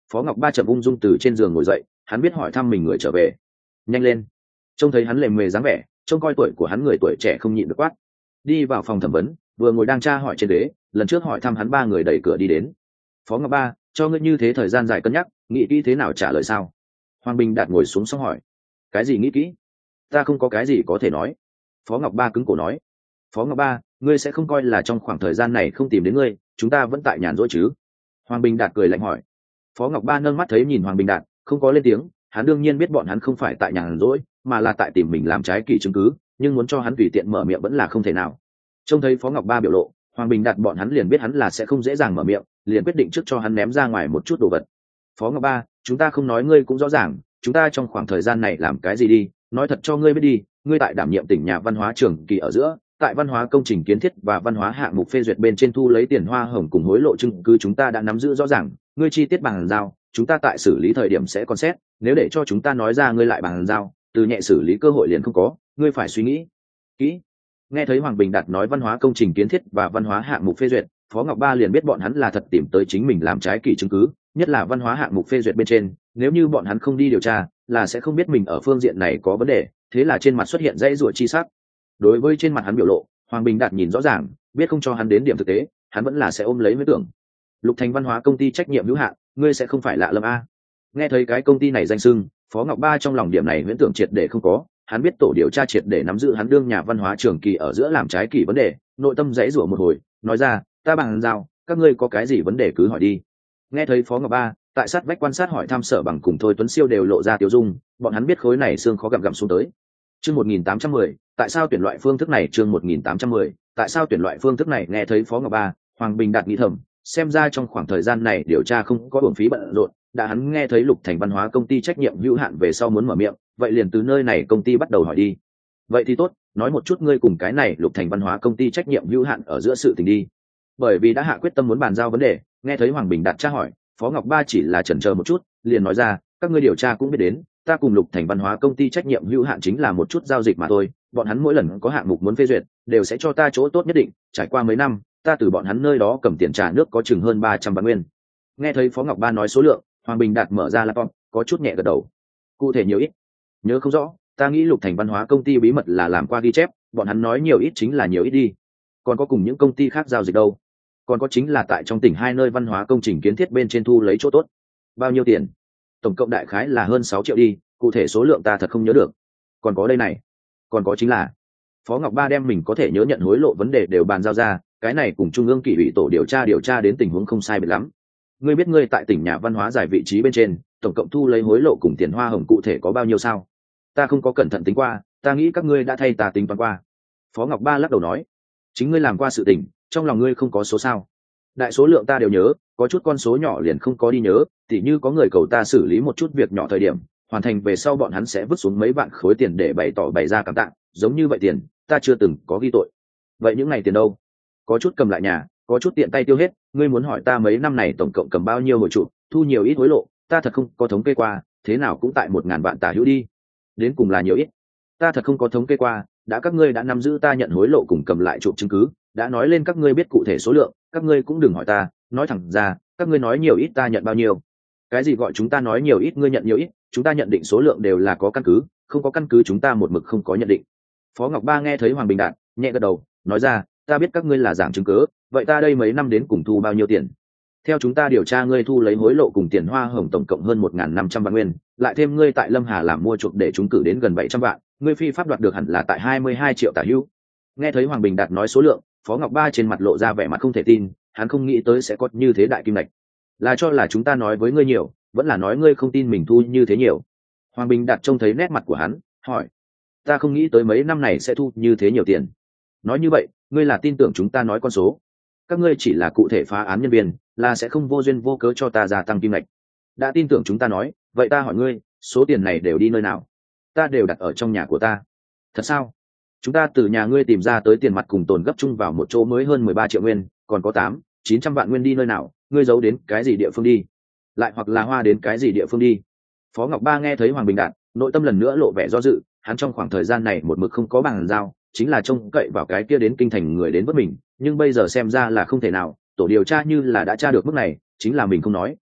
Phó Ngọc Ba chậm ung dung từ trên giường ngồi dậy, hắn biết hỏi thăm mình người trở về. Nhanh lên. Trông thấy hắn lề mề dáng vẻ, trông coi tuổi của hắn người tuổi trẻ không nhịn được quát. Đi vào phòng thẩm vấn, vừa ngồi đang tra hỏi trên ghế, lần trước hỏi thăm hắn ba người đẩy cửa đi đến. Phó Ngọc Ba, cho ngươi như thế thời gian dài cân nhắc, nghĩ kỹ thế nào trả lời sao? Hoàng Bình Đạt ngồi xuống xong hỏi. Cái gì nghĩ kỹ? Ta không có cái gì có thể nói. Phó Ngọc Ba cứng cổ nói. Phó Ngọc Ba, ngươi sẽ không coi là trong khoảng thời gian này không tìm đến ngươi, chúng ta vẫn tại nhàn rỗi chứ? Hoàng Bình Đạt cười lạnh hỏi. Phó Ngọc Ba nâng mắt thấy nhìn Hoàng Bình Đạt, không có lên tiếng. Hắn đương nhiên biết bọn hắn không phải tại nhàn rỗi, mà là tại tìm mình làm trái kỳ chứng cứ, nhưng muốn cho hắn tùy tiện mở miệng vẫn là không thể nào. Trông thấy Phó Ngọc Ba biểu lộ, Hoàng Bình Đạt bọn hắn liền biết hắn là sẽ không dễ dàng mở miệng, liền quyết định trước cho hắn ném ra ngoài một chút đồ vật. Phó Ngọc Ba, chúng ta không nói ngươi cũng rõ ràng, chúng ta trong khoảng thời gian này làm cái gì đi, nói thật cho ngươi biết đi, ngươi tại đảm nhiệm tỉnh nhà văn hóa trường kỳ ở giữa, tại văn hóa công trình kiến thiết và văn hóa hạng mục phê duyệt bên trên thu lấy tiền hoa hồng cùng hối lộ chứng cứ chúng ta đã nắm giữ rõ ràng, ngươi chi tiết bằng giao, chúng ta tại xử lý thời điểm sẽ còn xét, nếu để cho chúng ta nói ra ngươi lại bằng giao, từ nhẹ xử lý cơ hội liền không có, ngươi phải suy nghĩ kỹ. Nghe thấy Hoàng Bình Đạt nói văn hóa công trình kiến thiết và văn hóa hạng mục phê duyệt, Phó Ngọc Ba liền biết bọn hắn là thật tìm tới chính mình làm trái kỳ chứng cứ, nhất là văn hóa hạng mục phê duyệt bên trên, nếu như bọn hắn không đi điều tra là sẽ không biết mình ở phương diện này có vấn đề, thế là trên mặt xuất hiện dãy rủa chi sắc. Đối với trên mặt hắn biểu lộ, Hoàng Bình Đạt nhìn rõ ràng, biết không cho hắn đến điểm thực tế, hắn vẫn là sẽ ôm lấy huyết tưởng. Lục Thành văn hóa công ty trách nhiệm hữu hạn, ngươi sẽ không phải lạ lẫm a? Nghe thấy cái công ty này danh xưng, Phó Ngọc Ba trong lòng điểm này huyễn tưởng triệt để không có, hắn biết tổ điều tra triệt để nắm giữ hắn đương nhà văn hóa trường kỳ ở giữa làm trái kỳ vấn đề, nội tâm dãy rủa một hồi, nói ra, ta bằng giao, các ngươi có cái gì vấn đề cứ hỏi đi. Nghe thấy Phó Ngọc Ba, tại sát vách quan sát hỏi thăm Sở Bằng cùng Thôi Tuấn Siêu đều lộ ra tiêu dung, bọn hắn biết khối này xương khó gặm gặm xuống tới. Chương một nghìn tám trăm mười, tại sao tuyển loại phương thức này? Chương một nghìn tám trăm mười, tại sao tuyển loại phương thức này? Nghe thấy Phó Ngọc Ba, Hoàng Bình Đạt nghĩ thầm, xem ra trong khoảng thời gian này điều tra không có uổng phí bận rộn, đã hắn nghe thấy Lục Thành văn hóa công ty trách nhiệm hữu hạn về sau muốn mở miệng, vậy liền từ nơi này công ty bắt đầu hỏi đi. Vậy thì tốt, nói một chút ngươi cùng cái này Lục Thành văn hóa công ty trách nhiệm hữu hạn ở giữa sự tình đi. Bởi vì đã hạ quyết tâm muốn bàn giao vấn đề, nghe thấy Hoàng Bình Đạt tra hỏi, Phó Ngọc Ba chỉ là chần chờ một chút, liền nói ra, các ngươi điều tra cũng biết đến, ta cùng Lục Thành văn hóa công ty trách nhiệm hữu hạn chính là một chút giao dịch mà thôi, bọn hắn mỗi lần có hạng mục muốn phê duyệt, đều sẽ cho ta chỗ tốt nhất định, trải qua mấy năm, ta từ bọn hắn nơi đó cầm tiền trả nước có chừng hơn ba trăm vạn nguyên. Nghe thấy Phó Ngọc Ba nói số lượng, Hoàng Bình Đạt mở ra laptop, có chút nhẹ gật đầu. Cụ thể nhiều ít? Nhớ không rõ, ta nghĩ Lục Thành văn hóa công ty bí mật là làm qua ghi chép, bọn hắn nói nhiều ít chính là nhiều ít đi. Còn có cùng những công ty khác giao dịch đâu? Còn có chính là tại trong tỉnh hai nơi văn hóa công trình kiến thiết bên trên thu lấy chỗ tốt. Bao nhiêu tiền? Tổng cộng đại khái là hơn sáu triệu đi, cụ thể số lượng ta thật không nhớ được. Còn có đây này, còn có chính là Phó Ngọc Ba đem mình có thể nhớ nhận hối lộ vấn đề đều bàn giao ra, cái này cùng trung ương kỷ ủy tổ điều tra điều tra đến tình huống không sai biệt lắm. Ngươi biết ngươi tại tỉnh nhà văn hóa giải vị trí bên trên, tổng cộng thu lấy hối lộ cùng tiền hoa hồng cụ thể có bao nhiêu sao? Ta không có cẩn thận tính qua, ta nghĩ các ngươi đã thay ta tính toán qua. Phó Ngọc Ba lắc đầu nói, chính ngươi làm qua sự tình, trong lòng ngươi không có số sao? Đại số lượng ta đều nhớ, có chút con số nhỏ liền không có đi nhớ, tỉ như có người cầu ta xử lý một chút việc nhỏ thời điểm, hoàn thành về sau bọn hắn sẽ vứt xuống mấy vạn khối tiền để bày tỏ bày ra cảm tạ, giống như vậy tiền, ta chưa từng có ghi tội. Vậy những ngày tiền đâu? Có chút cầm lại nhà, có chút tiện tay tiêu hết, ngươi muốn hỏi ta mấy năm này tổng cộng cầm bao nhiêu hồi trụ, thu nhiều ít hối lộ, ta thật không có thống kê qua, thế nào cũng tại một ngàn vạn tả hữu đi. Đến cùng là nhiều ít? Ta thật không có thống kê qua, đã các ngươi đã nắm giữ ta nhận hối lộ cùng cầm lại trụ chứng cứ, đã nói lên các ngươi biết cụ thể số lượng, các ngươi cũng đừng hỏi ta, nói thẳng ra, các ngươi nói nhiều ít ta nhận bao nhiêu. Cái gì gọi chúng ta nói nhiều ít ngươi nhận nhiều ít, chúng ta nhận định số lượng đều là có căn cứ, không có căn cứ chúng ta một mực không có nhận định. Phó Ngọc Ba nghe thấy Hoàng Bình Đạt, nhẹ gật đầu, nói ra, ta biết các ngươi là giảng chứng cứ, vậy ta đây mấy năm đến cùng thu bao nhiêu tiền? Theo chúng ta điều tra ngươi thu lấy hối lộ cùng tiền hoa hồng tổng cộng hơn một nghìn năm trăm vạn nguyên, lại thêm ngươi tại Lâm Hà làm mua chuộc để chúng cử đến gần bảy trăm vạn, ngươi phi pháp đoạt được hẳn là tại hai mươi hai triệu tả hữu. Nghe thấy Hoàng Bình Đạt nói số lượng, Phó Ngọc Ba trên mặt lộ ra vẻ mặt không thể tin, hắn không nghĩ tới sẽ có như thế đại kim lệch. Là cho là chúng ta nói với ngươi nhiều, vẫn là nói ngươi không tin mình thu như thế nhiều? Hoàng Bình Đạt trông thấy nét mặt của hắn, hỏi, ta không nghĩ tới mấy năm này sẽ thu như thế nhiều tiền. Nói như vậy, ngươi là tin tưởng chúng ta nói con số? Các ngươi chỉ là cụ thể phá án nhân viên, là sẽ không vô duyên vô cớ cho ta gia tăng kim lệch. Đã tin tưởng chúng ta nói, vậy ta hỏi ngươi, số tiền này đều đi nơi nào? Ta đều đặt ở trong nhà của ta. Thật sao? Chúng ta từ nhà ngươi tìm ra tới tiền mặt cùng tồn gấp chung vào một chỗ mới hơn mười ba triệu nguyên, còn có tám, chín trăm vạn nguyên đi nơi nào? Ngươi giấu đến cái gì địa phương đi? Lại hoặc là hoa đến cái gì địa phương đi? Phó Ngọc Ba nghe thấy Hoàng Bình Đạt, nội tâm lần nữa lộ vẻ do dự, hắn trong khoảng thời gian này một mực không có bằng giao, chính là trông cậy vào cái kia đến kinh thành người đến vớt mình, nhưng bây giờ xem ra là không thể nào, tổ điều tra như là đã tra được mức này, chính là mình không nói,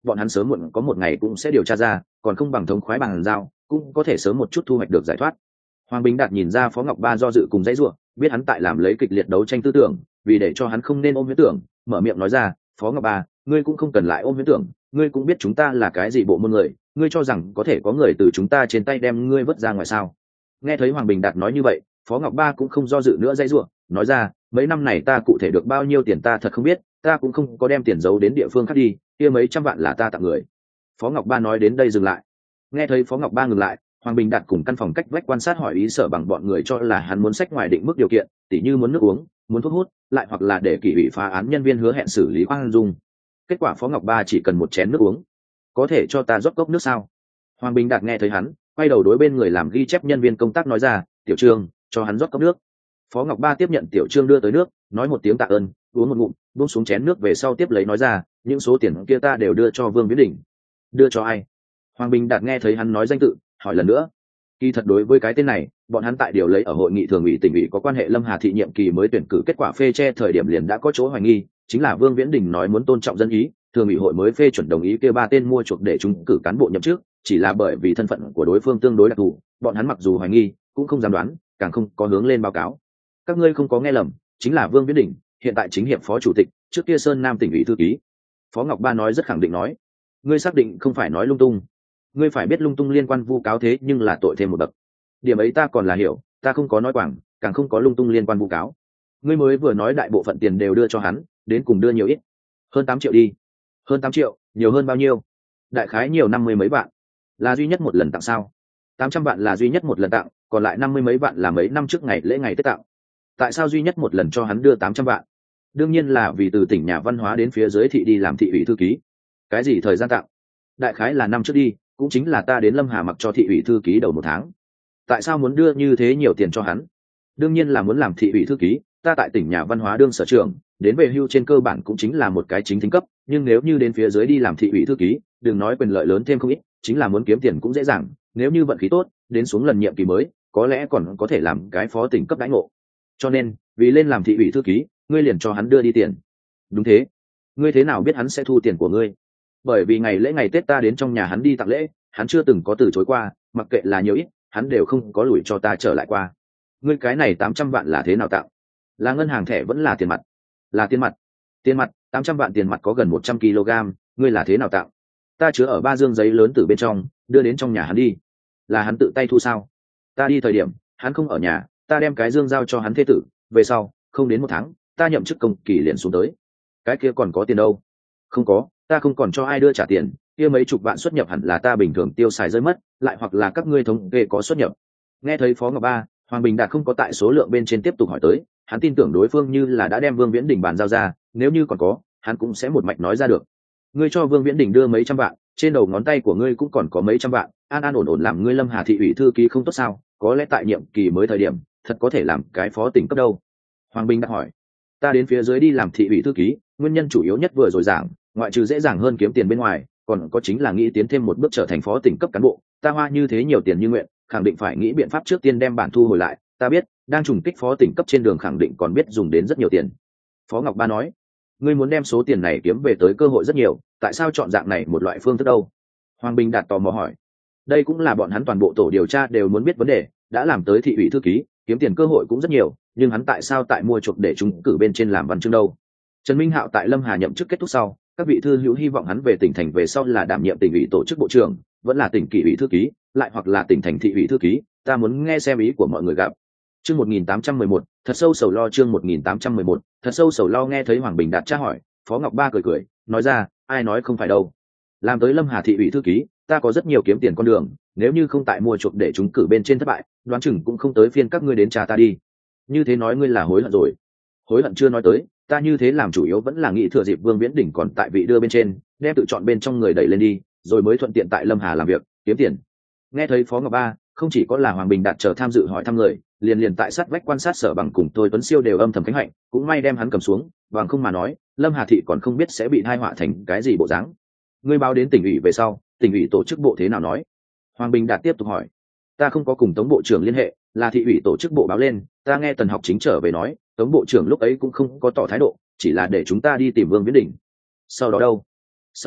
bọn hắn sớm muộn có một ngày cũng sẽ điều tra ra, còn không bằng thống khoái bằng giao, cũng có thể sớm một chút thu hoạch được giải thoát. Hoàng Bình Đạt nhìn ra Phó Ngọc Ba do dự cùng dãy rủa, biết hắn tại làm lấy kịch liệt đấu tranh tư tưởng, vì để cho hắn không nên ôm huyễn tưởng, mở miệng nói ra, Phó Ngọc Ba, ngươi cũng không cần lại ôm huyễn tưởng, ngươi cũng biết chúng ta là cái gì bộ môn người, ngươi cho rằng có thể có người từ chúng ta trên tay đem ngươi vứt ra ngoài sao? Nghe thấy Hoàng Bình Đạt nói như vậy, Phó Ngọc Ba cũng không do dự nữa dãy rủa, nói ra, mấy năm này ta cụ thể được bao nhiêu tiền ta thật không biết, ta cũng không có đem tiền giấu đến địa phương khác đi, kia mấy trăm vạn là ta tặng người. Phó Ngọc Ba nói đến đây dừng lại. Nghe thấy Phó Ngọc Ba ngừng lại, Hoàng Bình Đạt cùng căn phòng cách vách quan sát hỏi ý Sở Bằng bọn người cho là hắn muốn sách ngoài định mức điều kiện, tỉ như muốn nước uống, muốn thuốc hút, lại hoặc là để kỷ ủy phá án nhân viên hứa hẹn xử lý khoan dung. Kết quả Phó Ngọc Ba chỉ cần một chén nước uống. Có thể cho ta rót cốc nước sao? Hoàng Bình Đạt nghe thấy hắn, quay đầu đối bên người làm ghi chép nhân viên công tác nói ra, tiểu trương, cho hắn rót cốc nước. Phó Ngọc Ba tiếp nhận tiểu trương đưa tới nước, nói một tiếng tạ ơn, uống một ngụm, buông xuống chén nước về sau tiếp lấy nói ra, những số tiền kia ta đều đưa cho Vương Viễn Đình. Đưa cho ai? Hoàng Bình Đạt nghe thấy hắn nói danh tự, hỏi lần nữa. Kỳ thật đối với cái tên này, bọn hắn tại điều lấy ở hội nghị thường ủy tỉnh ủy có quan hệ Lâm Hà thị nhiệm kỳ mới tuyển cử kết quả phê che thời điểm liền đã có chỗ hoài nghi, chính là Vương Viễn Đình nói muốn tôn trọng dân ý, thường ủy hội mới phê chuẩn đồng ý kêu ba tên mua chuộc để chúng cử cán bộ nhậm chức, chỉ là bởi vì thân phận của đối phương tương đối đặc thù, bọn hắn mặc dù hoài nghi, cũng không dám đoán, càng không có hướng lên báo cáo. Các ngươi không có nghe lầm, chính là Vương Viễn Đình, hiện tại chính hiệp phó chủ tịch, trước kia Sơn Nam tỉnh ủy thư ký. Phó Ngọc Ba nói rất khẳng định nói, ngươi xác định không phải nói lung tung. Ngươi phải biết lung tung liên quan vu cáo thế nhưng là tội thêm một bậc. Điểm ấy ta còn là hiểu, ta không có nói quảng, càng không có lung tung liên quan vu cáo. Ngươi mới vừa nói đại bộ phận tiền đều đưa cho hắn, đến cùng đưa nhiều ít? Hơn tám triệu đi. Hơn tám triệu, nhiều hơn bao nhiêu? Đại khái nhiều năm mươi mấy vạn. Là duy nhất một lần tặng sao? Tám trăm vạn là duy nhất một lần tặng, còn lại năm mươi mấy vạn là mấy năm trước ngày lễ ngày Tết tặng. Tại sao duy nhất một lần cho hắn đưa tám trăm vạn? Đương nhiên là vì từ tỉnh nhà văn hóa đến phía dưới thị đi làm thị ủy thư ký. Cái gì thời gian tặng? Đại khái là năm trước đi, cũng chính là ta đến Lâm Hà mặc cho thị ủy thư ký đầu một tháng. Tại sao muốn đưa như thế nhiều tiền cho hắn? Đương nhiên là muốn làm thị ủy thư ký, ta tại tỉnh nhà văn hóa đương sở trưởng, đến về hưu trên cơ bản cũng chính là một cái chính thính cấp, nhưng nếu như đến phía dưới đi làm thị ủy thư ký, đừng nói quyền lợi lớn thêm không ít, chính là muốn kiếm tiền cũng dễ dàng, nếu như vận khí tốt, đến xuống lần nhiệm kỳ mới, có lẽ còn có thể làm cái phó tỉnh cấp đãi ngộ. Cho nên, vì lên làm thị ủy thư ký, ngươi liền cho hắn đưa đi tiền. Đúng thế. Ngươi thế nào biết hắn sẽ thu tiền của ngươi? Bởi vì ngày lễ ngày Tết ta đến trong nhà hắn đi tặng lễ, hắn chưa từng có từ chối qua, mặc kệ là nhiều ít, hắn đều không có lùi cho ta trở lại qua. Ngươi cái này tám trăm vạn là thế nào tặng? Là ngân hàng thẻ vẫn là tiền mặt? Là tiền mặt. Tiền mặt, tám trăm vạn tiền mặt có gần một trăm ki lô gam, ngươi là thế nào tặng? Ta chứa ở ba dương giấy lớn từ bên trong, đưa đến trong nhà hắn đi. Là hắn tự tay thu sao? Ta đi thời điểm, hắn không ở nhà, ta đem cái dương giao cho hắn thê tử, về sau, không đến một tháng, ta nhậm chức công kỳ liền xuống tới. Cái kia còn có tiền đâu? Không có, ta không còn cho ai đưa trả tiền, kia mấy chục vạn xuất nhập hẳn là ta bình thường tiêu xài rơi mất, lại hoặc là các ngươi thống kê có xuất nhập. Nghe thấy Phó Ngọc Ba, Hoàng Bình Đạt không có tại số lượng bên trên tiếp tục hỏi tới, hắn tin tưởng đối phương như là đã đem Vương Viễn Đình bàn giao ra, nếu như còn có, hắn cũng sẽ một mạch nói ra được. Ngươi cho Vương Viễn Đình đưa mấy trăm vạn, trên đầu ngón tay của ngươi cũng còn có mấy trăm vạn, an an ổn ổn làm ngươi Lâm Hà thị ủy thư ký không tốt sao? Có lẽ tại nhiệm kỳ mới thời điểm, thật có thể làm cái phó tỉnh cấp đâu. Hoàng Bình Đạt hỏi, ta đến phía dưới đi làm thị ủy thư ký, nguyên nhân chủ yếu nhất vừa rồi giảng, ngoại trừ dễ dàng hơn kiếm tiền bên ngoài, còn có chính là nghĩ tiến thêm một bước trở thành phó tỉnh cấp cán bộ. Ta hoa như thế nhiều tiền như nguyện, khẳng định phải nghĩ biện pháp trước tiên đem bản thu hồi lại. Ta biết, đang trùng kích phó tỉnh cấp trên đường khẳng định còn biết dùng đến rất nhiều tiền. Phó Ngọc Ba nói, ngươi muốn đem số tiền này kiếm về tới cơ hội rất nhiều, tại sao chọn dạng này một loại phương thức đâu? Hoàng Bình Đạt tò mò hỏi. Đây cũng là bọn hắn toàn bộ tổ điều tra đều muốn biết vấn đề, đã làm tới thị ủy thư ký, kiếm tiền cơ hội cũng rất nhiều, nhưng hắn tại sao tại mua chuộc để chúng cử bên trên làm văn chương đâu? Trần Minh Hạo tại Lâm Hà nhậm chức kết thúc sau, các vị thư hữu hy vọng hắn về tỉnh thành về sau là đảm nhiệm tỉnh ủy tổ chức bộ trưởng, vẫn là tỉnh kỷ ủy thư ký, lại hoặc là tỉnh thành thị ủy thư ký, ta muốn nghe xem ý của mọi người gặp. Chương một nghìn tám trăm mười một, thật sâu sầu lo. Chương một nghìn tám trăm mười một, thật sâu sầu lo. Nghe thấy Hoàng Bình Đạt tra hỏi, Phó Ngọc Ba cười cười, nói ra, ai nói không phải đâu. Làm tới Lâm Hà thị ủy thư ký, ta có rất nhiều kiếm tiền con đường, nếu như không tại mua chuộc để chúng cử bên trên thất bại, đoán chừng cũng không tới phiên các ngươi đến trà ta đi. Như thế nói ngươi là hối hận rồi. Hối hận chưa nói tới, ta như thế làm chủ yếu vẫn là nghĩ thừa dịp Vương Viễn Đình còn tại vị đưa bên trên, đem tự chọn bên trong người đẩy lên đi, rồi mới thuận tiện tại Lâm Hà làm việc, kiếm tiền. Nghe thấy Phó Ngọc Ba, không chỉ có là Hoàng Bình Đạt chờ tham dự hỏi thăm người, liền liền tại sát vách quan sát Sở Bằng cùng tôi Tuấn Siêu đều âm thầm khánh hạnh, cũng may đem hắn cầm xuống, bằng không mà nói, Lâm Hà thị còn không biết sẽ bị tai họa thành cái gì bộ dáng. Ngươi báo đến tỉnh ủy về sau, tỉnh ủy tổ chức bộ thế nào nói? Hoàng Bình Đạt tiếp tục hỏi. Ta không có cùng Tống bộ trưởng liên hệ, là thị ủy tổ chức bộ báo lên, ta nghe Tần Học Chính trở về nói, Tống bộ trưởng lúc ấy cũng không có tỏ thái độ, chỉ là để chúng ta đi tìm Vương Viễn Đình. Sau đó đâu? Sau đó,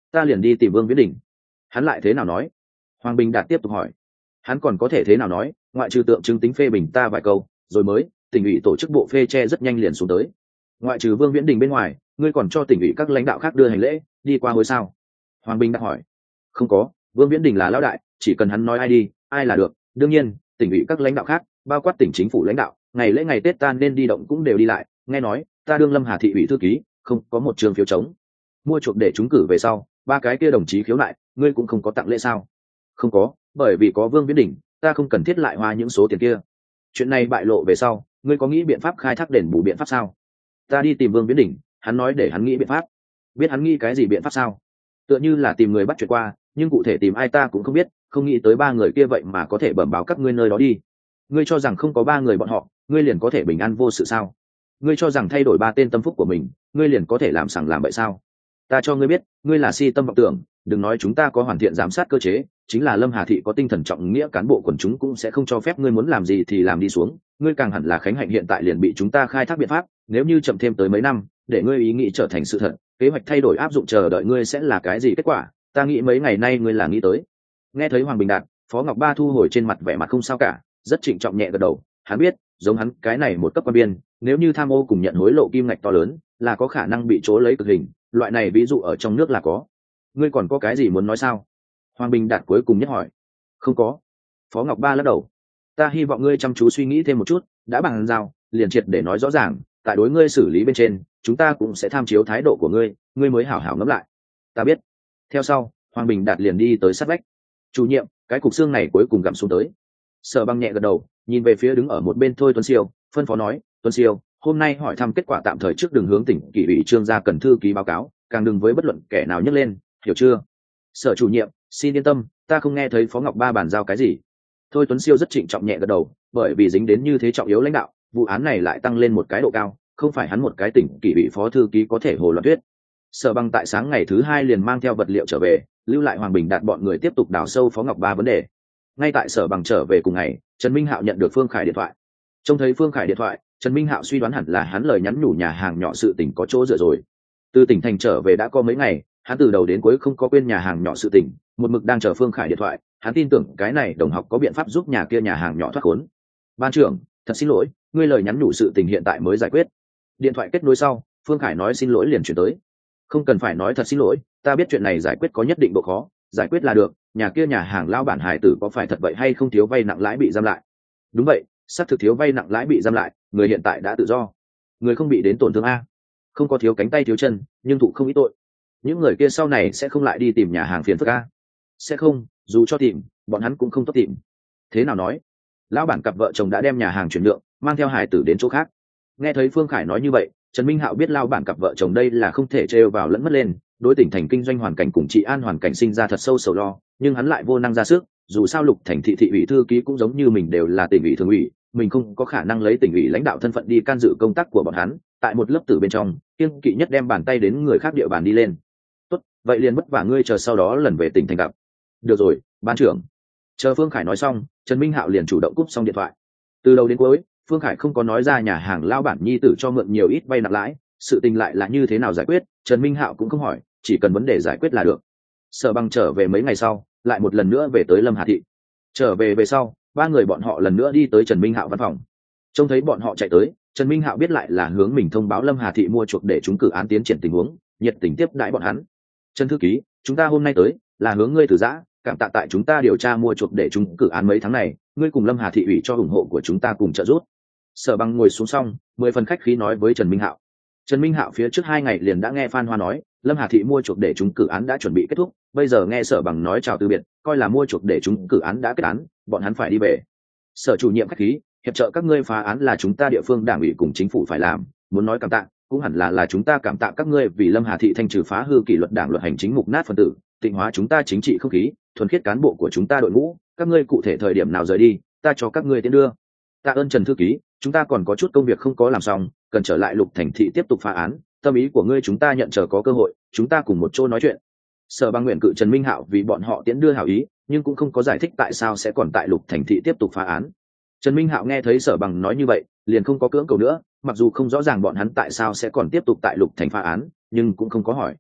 ta liền đi tìm Vương Viễn Đình. Hắn lại thế nào nói? Hoàng Bình Đạt tiếp tục hỏi. Hắn còn có thể thế nào nói, ngoại trừ tượng trưng tính phê bình ta vài câu rồi mới tỉnh ủy tổ chức bộ phê che rất nhanh liền xuống tới. Ngoại trừ Vương Viễn Đình bên ngoài, ngươi còn cho tỉnh ủy các lãnh đạo khác đưa hành lễ đi qua hồi sao? Hoàng Bình Đạt hỏi. Không có, Vương Viễn Đình là lão đại, chỉ cần hắn nói ai đi ai là được. Đương nhiên tỉnh ủy các lãnh đạo khác bao quát tỉnh chính phủ lãnh đạo, ngày lễ ngày Tết ta nên đi động cũng đều đi lại. Nghe nói ta đương Lâm Hà thị ủy thư ký, không có một trường phiếu trống. Mua chuộc để trúng cử về sau, ba cái kia đồng chí khiếu nại, ngươi cũng không có tặng lễ sao? Không có, bởi vì có Vương Viễn Đình, ta không cần thiết lại hoa những số tiền kia. Chuyện này bại lộ về sau, ngươi có nghĩ biện pháp khai thác đền bù biện pháp sao? Ta đi tìm Vương Viễn Đình, hắn nói để hắn nghĩ biện pháp. Biết hắn nghĩ cái gì biện pháp sao? Tựa như là tìm người bắt chuyện qua, nhưng cụ thể tìm ai ta cũng không biết, không nghĩ tới ba người kia vậy mà có thể bẩm báo các ngươi nơi đó đi. Ngươi cho rằng không có ba người bọn họ, ngươi liền có thể bình an vô sự sao? Ngươi cho rằng thay đổi ba tên tâm phúc của mình, ngươi liền có thể làm sằng làm bậy sao? Ta cho ngươi biết, ngươi là si tâm vọng tưởng, đừng nói chúng ta có hoàn thiện giám sát cơ chế, chính là Lâm Hà thị có tinh thần trọng nghĩa cán bộ quần chúng cũng sẽ không cho phép ngươi muốn làm gì thì làm đi xuống. Ngươi càng hẳn là Khánh Hạnh hiện tại liền bị chúng ta khai thác biện pháp, nếu như chậm thêm tới mấy năm, để ngươi ý nghĩ trở thành sự thật, kế hoạch thay đổi áp dụng chờ đợi ngươi sẽ là cái gì kết quả, ta nghĩ mấy ngày nay ngươi là nghĩ tới. Nghe thấy Hoàng Bình Đạt, Phó Ngọc Ba thu hồi trên mặt vẻ mặt không sao cả, rất trịnh trọng nhẹ gật đầu. Hắn biết, giống hắn cái này một cấp quan viên, nếu như tham ô cùng nhận hối lộ kim ngạch to lớn, là có khả năng bị chỗ lấy cực hình, loại này ví dụ ở trong nước là có. Ngươi còn có cái gì muốn nói sao? Hoàng Bình Đạt cuối cùng nhất hỏi. Không có. Phó Ngọc Ba lắc đầu. Ta hy vọng ngươi chăm chú suy nghĩ thêm một chút, đã bằng giao, liền triệt để nói rõ ràng, tại đối ngươi xử lý bên trên, chúng ta cũng sẽ tham chiếu thái độ của ngươi, ngươi mới hảo hảo ngẫm lại. Ta biết. Theo sau, Hoàng Bình Đạt liền đi tới sát vách. Chủ nhiệm, cái cục xương này cuối cùng gặm xuống tới. Sở Băng nhẹ gật đầu, nhìn về phía đứng ở một bên Thôi Tuấn Siêu, phân phó nói, Tuấn Siêu, hôm nay hỏi thăm kết quả tạm thời trước đường hướng tỉnh kỷ ủy trương gia cần thư ký báo cáo, càng đừng với bất luận kẻ nào nhấc lên, hiểu chưa? Sở chủ nhiệm, xin yên tâm, ta không nghe thấy Phó Ngọc Ba bàn giao cái gì. Thôi Tuấn Siêu rất trịnh trọng nhẹ gật đầu, bởi vì dính đến như thế trọng yếu lãnh đạo, vụ án này lại tăng lên một cái độ cao, không phải hắn một cái tỉnh kỷ ủy phó thư ký có thể hồ loạn thuyết. Sở Băng tại sáng ngày thứ hai liền mang theo vật liệu trở về, lưu lại Hoàng Bình Đạt bọn người tiếp tục đào sâu Phó Ngọc Ba vấn đề. Ngay tại Sở Băng trở về cùng ngày, Trần Minh Hạo nhận được Phương Khải điện thoại. Trông thấy Phương Khải điện thoại, Trần Minh Hạo suy đoán hẳn là hắn lời nhắn nhủ nhà hàng nhỏ sự tình có chỗ dựa rồi. Từ tỉnh thành trở về đã có mấy ngày, hắn từ đầu đến cuối không có quên nhà hàng nhỏ sự tình, một mực đang chờ Phương Khải điện thoại. Hắn tin tưởng cái này đồng học có biện pháp giúp nhà kia nhà hàng nhỏ thoát khốn. Ban trưởng, thật xin lỗi, ngươi lời nhắn nhủ sự tình hiện tại mới giải quyết. Điện thoại kết nối sau, Phương Khải nói xin lỗi liền chuyển tới. Không cần phải nói thật xin lỗi, ta biết chuyện này giải quyết có nhất định độ khó, giải quyết là được. Nhà kia nhà hàng lao bản hải tử có phải thật vậy hay không thiếu vay nặng lãi bị giam lại? Đúng vậy, xác thực thiếu vay nặng lãi bị giam lại, người hiện tại đã tự do, người không bị đến tổn thương a, không có thiếu cánh tay thiếu chân, nhưng thụ không ít tội. Những người kia sau này sẽ không lại đi tìm nhà hàng phiền phức a? Sẽ không, dù cho tìm, bọn hắn cũng không tốt tìm. Thế nào nói? Lão bản cặp vợ chồng đã đem nhà hàng chuyển nhượng, mang theo hải tử đến chỗ khác. Nghe thấy Phương Khải nói như vậy, Trần Minh Hạo biết lão bản cặp vợ chồng đây là không thể trêu vào lẫn mất lên, đối tỉnh thành kinh doanh hoàn cảnh cùng trị an hoàn cảnh sinh ra thật sâu sầu lo, nhưng hắn lại vô năng ra sức. Dù sao Lục Thành thị thị ủy thư ký cũng giống như mình đều là tỉnh ủy thường ủy, mình không có khả năng lấy tỉnh ủy lãnh đạo thân phận đi can dự công tác của bọn hắn. Tại một lớp tử bên trong, kiên kỵ nhất đem bàn tay đến người khác địa bàn đi lên. Tốt, vậy liền mất vả ngươi chờ sau đó lần về tỉnh thành gặp. Được rồi, ban trưởng. Chờ Phương Khải nói xong, Trần Minh Hạo liền chủ động cúp xong điện thoại. Từ đầu đến cuối, Phương Khải không có nói ra nhà hàng lao bản nhi tử cho mượn nhiều ít vay nặng lãi, sự tình lại là như thế nào giải quyết, Trần Minh Hạo cũng không hỏi, chỉ cần vấn đề giải quyết là được. Sở Băng trở về mấy ngày sau, lại một lần nữa về tới Lâm Hà thị. Trở về về sau, ba người bọn họ lần nữa đi tới Trần Minh Hạo văn phòng. Trông thấy bọn họ chạy tới, Trần Minh Hạo biết lại là hướng mình thông báo Lâm Hà thị mua chuộc để chúng cử án tiến triển tình huống, nhiệt tình tiếp đãi bọn hắn. Trần thư ký, chúng ta hôm nay tới là hướng ngươi từ giã, cảm tạ tại chúng ta điều tra mua chuộc để chúng cử án mấy tháng này, ngươi cùng Lâm Hà thị ủy cho ủng hộ của chúng ta cùng trợ giúp. Sở Băng ngồi xuống xong, mười phần khách khí nói với Trần Minh Hạo. Trần Minh Hạo phía trước hai ngày liền đã nghe Phan Hoa nói, Lâm Hà thị mua chuộc để chúng cử án đã chuẩn bị kết thúc, bây giờ nghe Sở Bằng nói chào từ biệt, coi là mua chuộc để chúng cử án đã kết án, bọn hắn phải đi về. Sở chủ nhiệm khách khí, hiệp trợ các ngươi phá án là chúng ta địa phương đảng ủy cùng chính phủ phải làm, muốn nói cảm tạ, cũng hẳn là là chúng ta cảm tạ các ngươi vì Lâm Hà thị thanh trừ phá hư kỷ luật đảng luật hành chính mục nát phân tử, tịnh hóa chúng ta chính trị không khí, thuần khiết cán bộ của chúng ta đội ngũ, các ngươi cụ thể thời điểm nào rời đi, ta cho các ngươi tiến đưa. Tạ ơn Trần thư ký, chúng ta còn có chút công việc không có làm xong, cần trở lại Lục Thành thị tiếp tục phá án, tâm ý của ngươi chúng ta nhận chờ có cơ hội, chúng ta cùng một chỗ nói chuyện. Sở Băng nguyện cự Trần Minh Hạo vì bọn họ tiến đưa hảo ý, nhưng cũng không có giải thích tại sao sẽ còn tại Lục Thành thị tiếp tục phá án. Trần Minh Hạo nghe thấy Sở Bằng nói như vậy, liền không có cưỡng cầu nữa, mặc dù không rõ ràng bọn hắn tại sao sẽ còn tiếp tục tại Lục Thành phá án, nhưng cũng không có hỏi.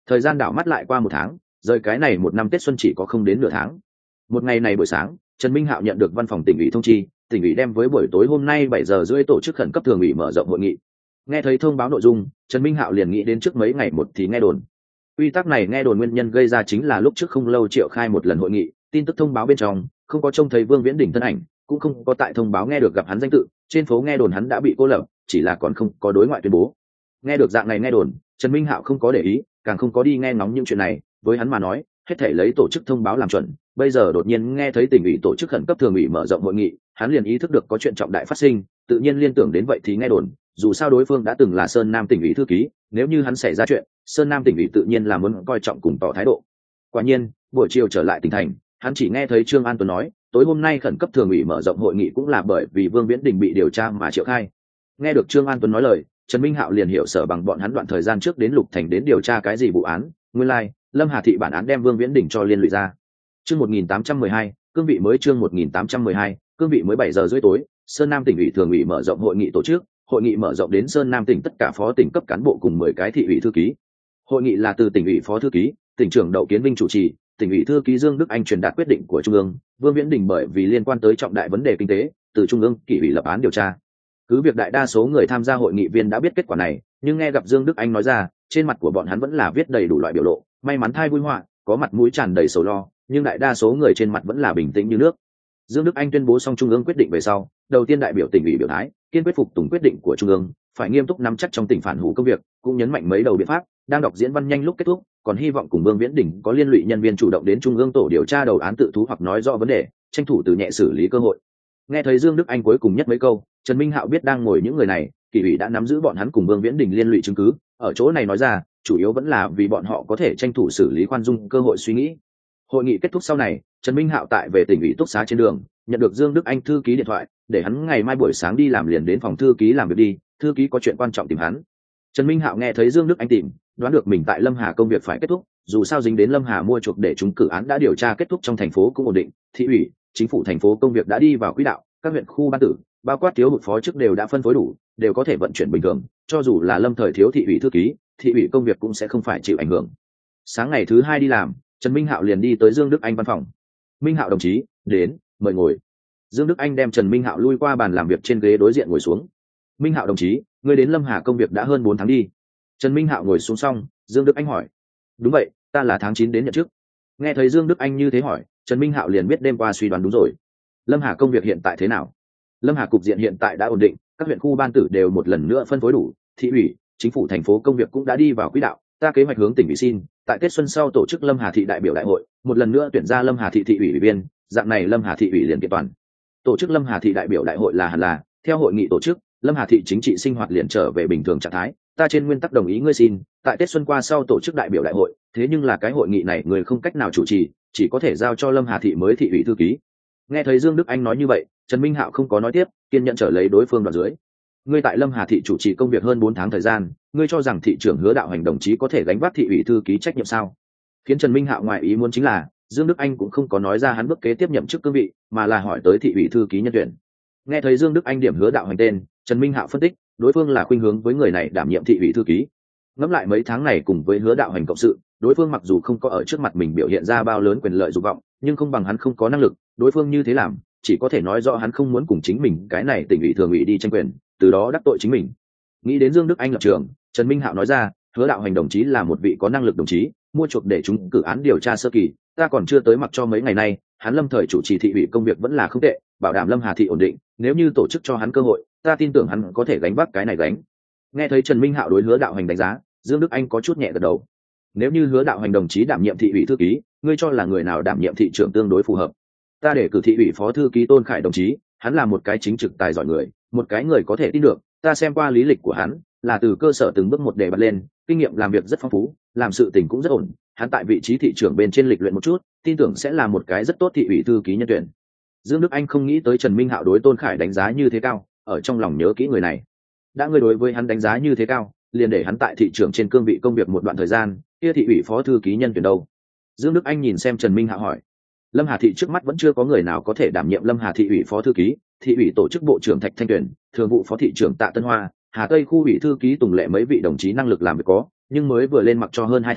Thời gian đảo mắt lại qua một tháng, rời cái này một năm Tết xuân chỉ có không đến nửa tháng. Một ngày này buổi sáng, Trần Minh Hạo nhận được văn phòng tỉnh ủy thông chi, tỉnh ủy đem với buổi tối hôm nay bảy giờ rưỡi tổ chức khẩn cấp thường ủy mở rộng hội nghị. Nghe thấy thông báo nội dung, Trần Minh Hạo liền nghĩ đến trước mấy ngày một thì nghe đồn. Quy tắc này nghe đồn nguyên nhân gây ra chính là lúc trước không lâu triệu khai một lần hội nghị, tin tức thông báo bên trong không có trông thấy Vương Viễn Đỉnh thân ảnh, cũng không có tại thông báo nghe được gặp hắn danh tự, trên phố nghe đồn hắn đã bị cô lập, chỉ là còn không có đối ngoại tuyên bố. Nghe được dạng này nghe đồn, Trần Minh Hạo không có để ý, càng không có đi nghe ngóng những chuyện này, với hắn mà nói, hết thảy lấy tổ chức thông báo làm chuẩn, bây giờ đột nhiên nghe thấy tỉnh ủy tổ chức khẩn cấp thường ủy mở rộng hội nghị, hắn liền ý thức được có chuyện trọng đại phát sinh, tự nhiên liên tưởng đến vậy thì nghe đồn, dù sao đối phương đã từng là Sơn Nam tỉnh ủy thư ký, nếu như hắn xảy ra chuyện, Sơn Nam tỉnh ủy tự nhiên là muốn coi trọng cùng tỏ thái độ. Quả nhiên, buổi chiều trở lại tỉnh thành, hắn chỉ nghe thấy Trương An Tuấn nói, tối hôm nay khẩn cấp thường ủy mở rộng hội nghị cũng là bởi vì Vương Viễn Đình bị điều tra mà triệu khai. Nghe được Trương An Tuấn nói lời, Trần Minh Hạo liền hiểu sở bằng bọn hắn đoạn thời gian trước đến Lục Thành đến điều tra cái gì vụ án, nguyên lai, like, Lâm Hà thị bản án đem Vương Viễn Đình cho liên lụy ra. Chương một nghìn tám trăm mười hai, cương vị mới chương một nghìn tám trăm mười hai, cương vị mới bảy giờ rưỡi tối, Sơn Nam tỉnh ủy thường ủy mở rộng hội nghị tổ chức, hội nghị mở rộng đến Sơn Nam tỉnh tất cả phó tỉnh cấp cán bộ cùng mười cái thị ủy thư ký. Hội nghị là từ tỉnh ủy phó thư ký, tỉnh trưởng Đậu Kiến Vinh chủ trì, tỉnh ủy thư ký Dương Đức Anh truyền đạt quyết định của trung ương, Vương Viễn Đình bởi vì liên quan tới trọng đại vấn đề kinh tế, từ trung ương kỷ ủy lập án điều tra. Cứ việc đại đa số người tham gia hội nghị viên đã biết kết quả này, nhưng nghe gặp Dương Đức Anh nói ra, trên mặt của bọn hắn vẫn là viết đầy đủ loại biểu lộ, may mắn thai vui họa, có mặt mũi tràn đầy sầu lo, nhưng đại đa số người trên mặt vẫn là bình tĩnh như nước. Dương Đức Anh tuyên bố xong trung ương quyết định về sau, đầu tiên đại biểu tỉnh ủy biểu thái, kiên quyết phục tùng quyết định của trung ương, phải nghiêm túc nắm chắc trong tỉnh phản hủ công việc, cũng nhấn mạnh mấy đầu biện pháp, đang đọc diễn văn nhanh lúc kết thúc, còn hy vọng cùng Vương Viễn Đình có liên lụy nhân viên chủ động đến trung ương tổ điều tra đầu án tự thú hoặc nói rõ vấn đề, tranh thủ từ nhẹ xử lý cơ hội. Nghe thấy Dương Đức Anh cuối cùng nhất mấy câu, Trần Minh Hạo biết đang ngồi những người này, kỷ ủy đã nắm giữ bọn hắn cùng Vương Viễn Đình liên lụy chứng cứ, ở chỗ này nói ra, chủ yếu vẫn là vì bọn họ có thể tranh thủ xử lý khoan dung cơ hội suy nghĩ. Hội nghị kết thúc sau này, Trần Minh Hạo tại về tỉnh ủy túc xá trên đường, nhận được Dương Đức Anh thư ký điện thoại, để hắn ngày mai buổi sáng đi làm liền đến phòng thư ký làm việc đi, thư ký có chuyện quan trọng tìm hắn. Trần Minh Hạo nghe thấy Dương Đức Anh tìm, đoán được mình tại Lâm Hà công việc phải kết thúc, dù sao dính đến Lâm Hà mua chuộc để chúng cử án đã điều tra kết thúc trong thành phố cũng ổn định, thị ủy, chính phủ thành phố công việc đã đi vào quỹ đạo, các huyện khu ban tử, bao quát thiếu hụt phó chức đều đã phân phối đủ, đều có thể vận chuyển bình thường, cho dù là lâm thời thiếu thị ủy thư ký, thị ủy công việc cũng sẽ không phải chịu ảnh hưởng. Sáng ngày thứ hai đi làm, Trần Minh Hạo liền đi tới Dương Đức Anh văn phòng. Minh Hạo đồng chí, đến, mời ngồi. Dương Đức Anh đem Trần Minh Hạo lui qua bàn làm việc trên ghế đối diện ngồi xuống. Minh Hạo đồng chí, ngươi đến Lâm Hà công việc đã hơn bốn tháng đi. Trần Minh Hạo ngồi xuống xong, Dương Đức Anh hỏi. Đúng vậy, ta là tháng chín đến nhận chức. Nghe thấy Dương Đức Anh như thế hỏi, Trần Minh Hạo liền biết đêm qua suy đoán đúng rồi. Lâm Hà công việc hiện tại thế nào? Lâm Hà cục diện hiện tại đã ổn định, các huyện khu ban tử đều một lần nữa phân phối đủ, thị ủy, chính phủ thành phố công việc cũng đã đi vào quỹ đạo, ta kế hoạch hướng tỉnh ủy xin, tại Tết xuân sau tổ chức Lâm Hà thị đại biểu đại hội, một lần nữa tuyển ra Lâm Hà thị thị ủy ủy viên, dạng này Lâm Hà thị ủy liền kiện toàn. Tổ chức Lâm Hà thị đại biểu đại hội là hẳn là, theo hội nghị tổ chức, Lâm Hà thị chính trị sinh hoạt liền trở về bình thường trạng thái, ta trên nguyên tắc đồng ý ngươi xin, tại Tết xuân qua sau tổ chức đại biểu đại hội, thế nhưng là cái hội nghị này người không cách nào chủ trì, chỉ có thể giao cho Lâm Hà thị mới thị ủy thư ký. Nghe thấy Dương Đức Anh nói như vậy, Trần Minh Hạo không có nói tiếp, kiên nhẫn trở lấy đối phương đoạn dưới. Ngươi tại Lâm Hà thị chủ trì công việc hơn bốn tháng thời gian, ngươi cho rằng thị trưởng Hứa Đạo Hành đồng chí có thể gánh vác thị ủy thư ký trách nhiệm sao? Khiến Trần Minh Hạo ngoài ý muốn chính là, Dương Đức Anh cũng không có nói ra hắn bước kế tiếp nhậm chức cương vị, mà là hỏi tới thị ủy thư ký nhân tuyển. Nghe thấy Dương Đức Anh điểm Hứa Đạo Hành tên, Trần Minh Hạo phân tích, đối phương là khuynh hướng với người này đảm nhiệm thị ủy thư ký. Ngẫm lại mấy tháng này cùng với Hứa Đạo Hành cộng sự, đối phương mặc dù không có ở trước mặt mình biểu hiện ra bao lớn quyền lợi dục vọng, nhưng không bằng hắn không có năng lực, đối phương như thế làm, chỉ có thể nói rõ hắn không muốn cùng chính mình cái này tỉnh ủy thường ủy đi tranh quyền, từ đó đắc tội chính mình. Nghĩ đến Dương Đức Anh lập trường, Trần Minh Hạo nói ra, Hứa Đạo Hành đồng chí là một vị có năng lực đồng chí, mua chuộc để chúng cử án điều tra sơ kỳ, ta còn chưa tới mặc cho mấy ngày nay, hắn lâm thời chủ trì thị ủy công việc vẫn là không tệ, bảo đảm Lâm Hà thị ổn định, nếu như tổ chức cho hắn cơ hội, ta tin tưởng hắn có thể gánh vác cái này gánh. Nghe thấy Trần Minh Hạo đối Hứa Đạo Hành đánh giá, Dương Đức Anh có chút nhẹ gật đầu. Nếu như Hứa Đạo Hành đồng chí đảm nhiệm thị ủy thư ký, ngươi cho là người nào đảm nhiệm thị trưởng tương đối phù hợp? Ta để cử thị ủy phó thư ký Tôn Khải đồng chí, hắn là một cái chính trực tài giỏi người, một cái người có thể tin được, ta xem qua lý lịch của hắn, là từ cơ sở từng bước một để bật lên, kinh nghiệm làm việc rất phong phú, làm sự tình cũng rất ổn, hắn tại vị trí thị trưởng bên trên lịch luyện một chút, tin tưởng sẽ là một cái rất tốt thị ủy thư ký nhân tuyển. Dương Đức Anh không nghĩ tới Trần Minh Hạo đối Tôn Khải đánh giá như thế cao, ở trong lòng nhớ kỹ người này. Đã ngươi đối với hắn đánh giá như thế cao, liền để hắn tại thị trưởng trên cương vị công việc một đoạn thời gian, kia thị ủy phó thư ký nhân tuyển đâu? Dương Đức Anh nhìn xem Trần Minh Hạo hỏi. Lâm Hà thị trước mắt vẫn chưa có người nào có thể đảm nhiệm Lâm Hà thị ủy phó thư ký, thị ủy tổ chức bộ trưởng Thạch Thanh Tuyền, thường vụ phó thị trưởng Tạ Tân Hoa, Hà Tây khu ủy thư ký Tùng Lệ mấy vị đồng chí năng lực làm việc có, nhưng mới vừa lên mặc cho hơn hai tháng,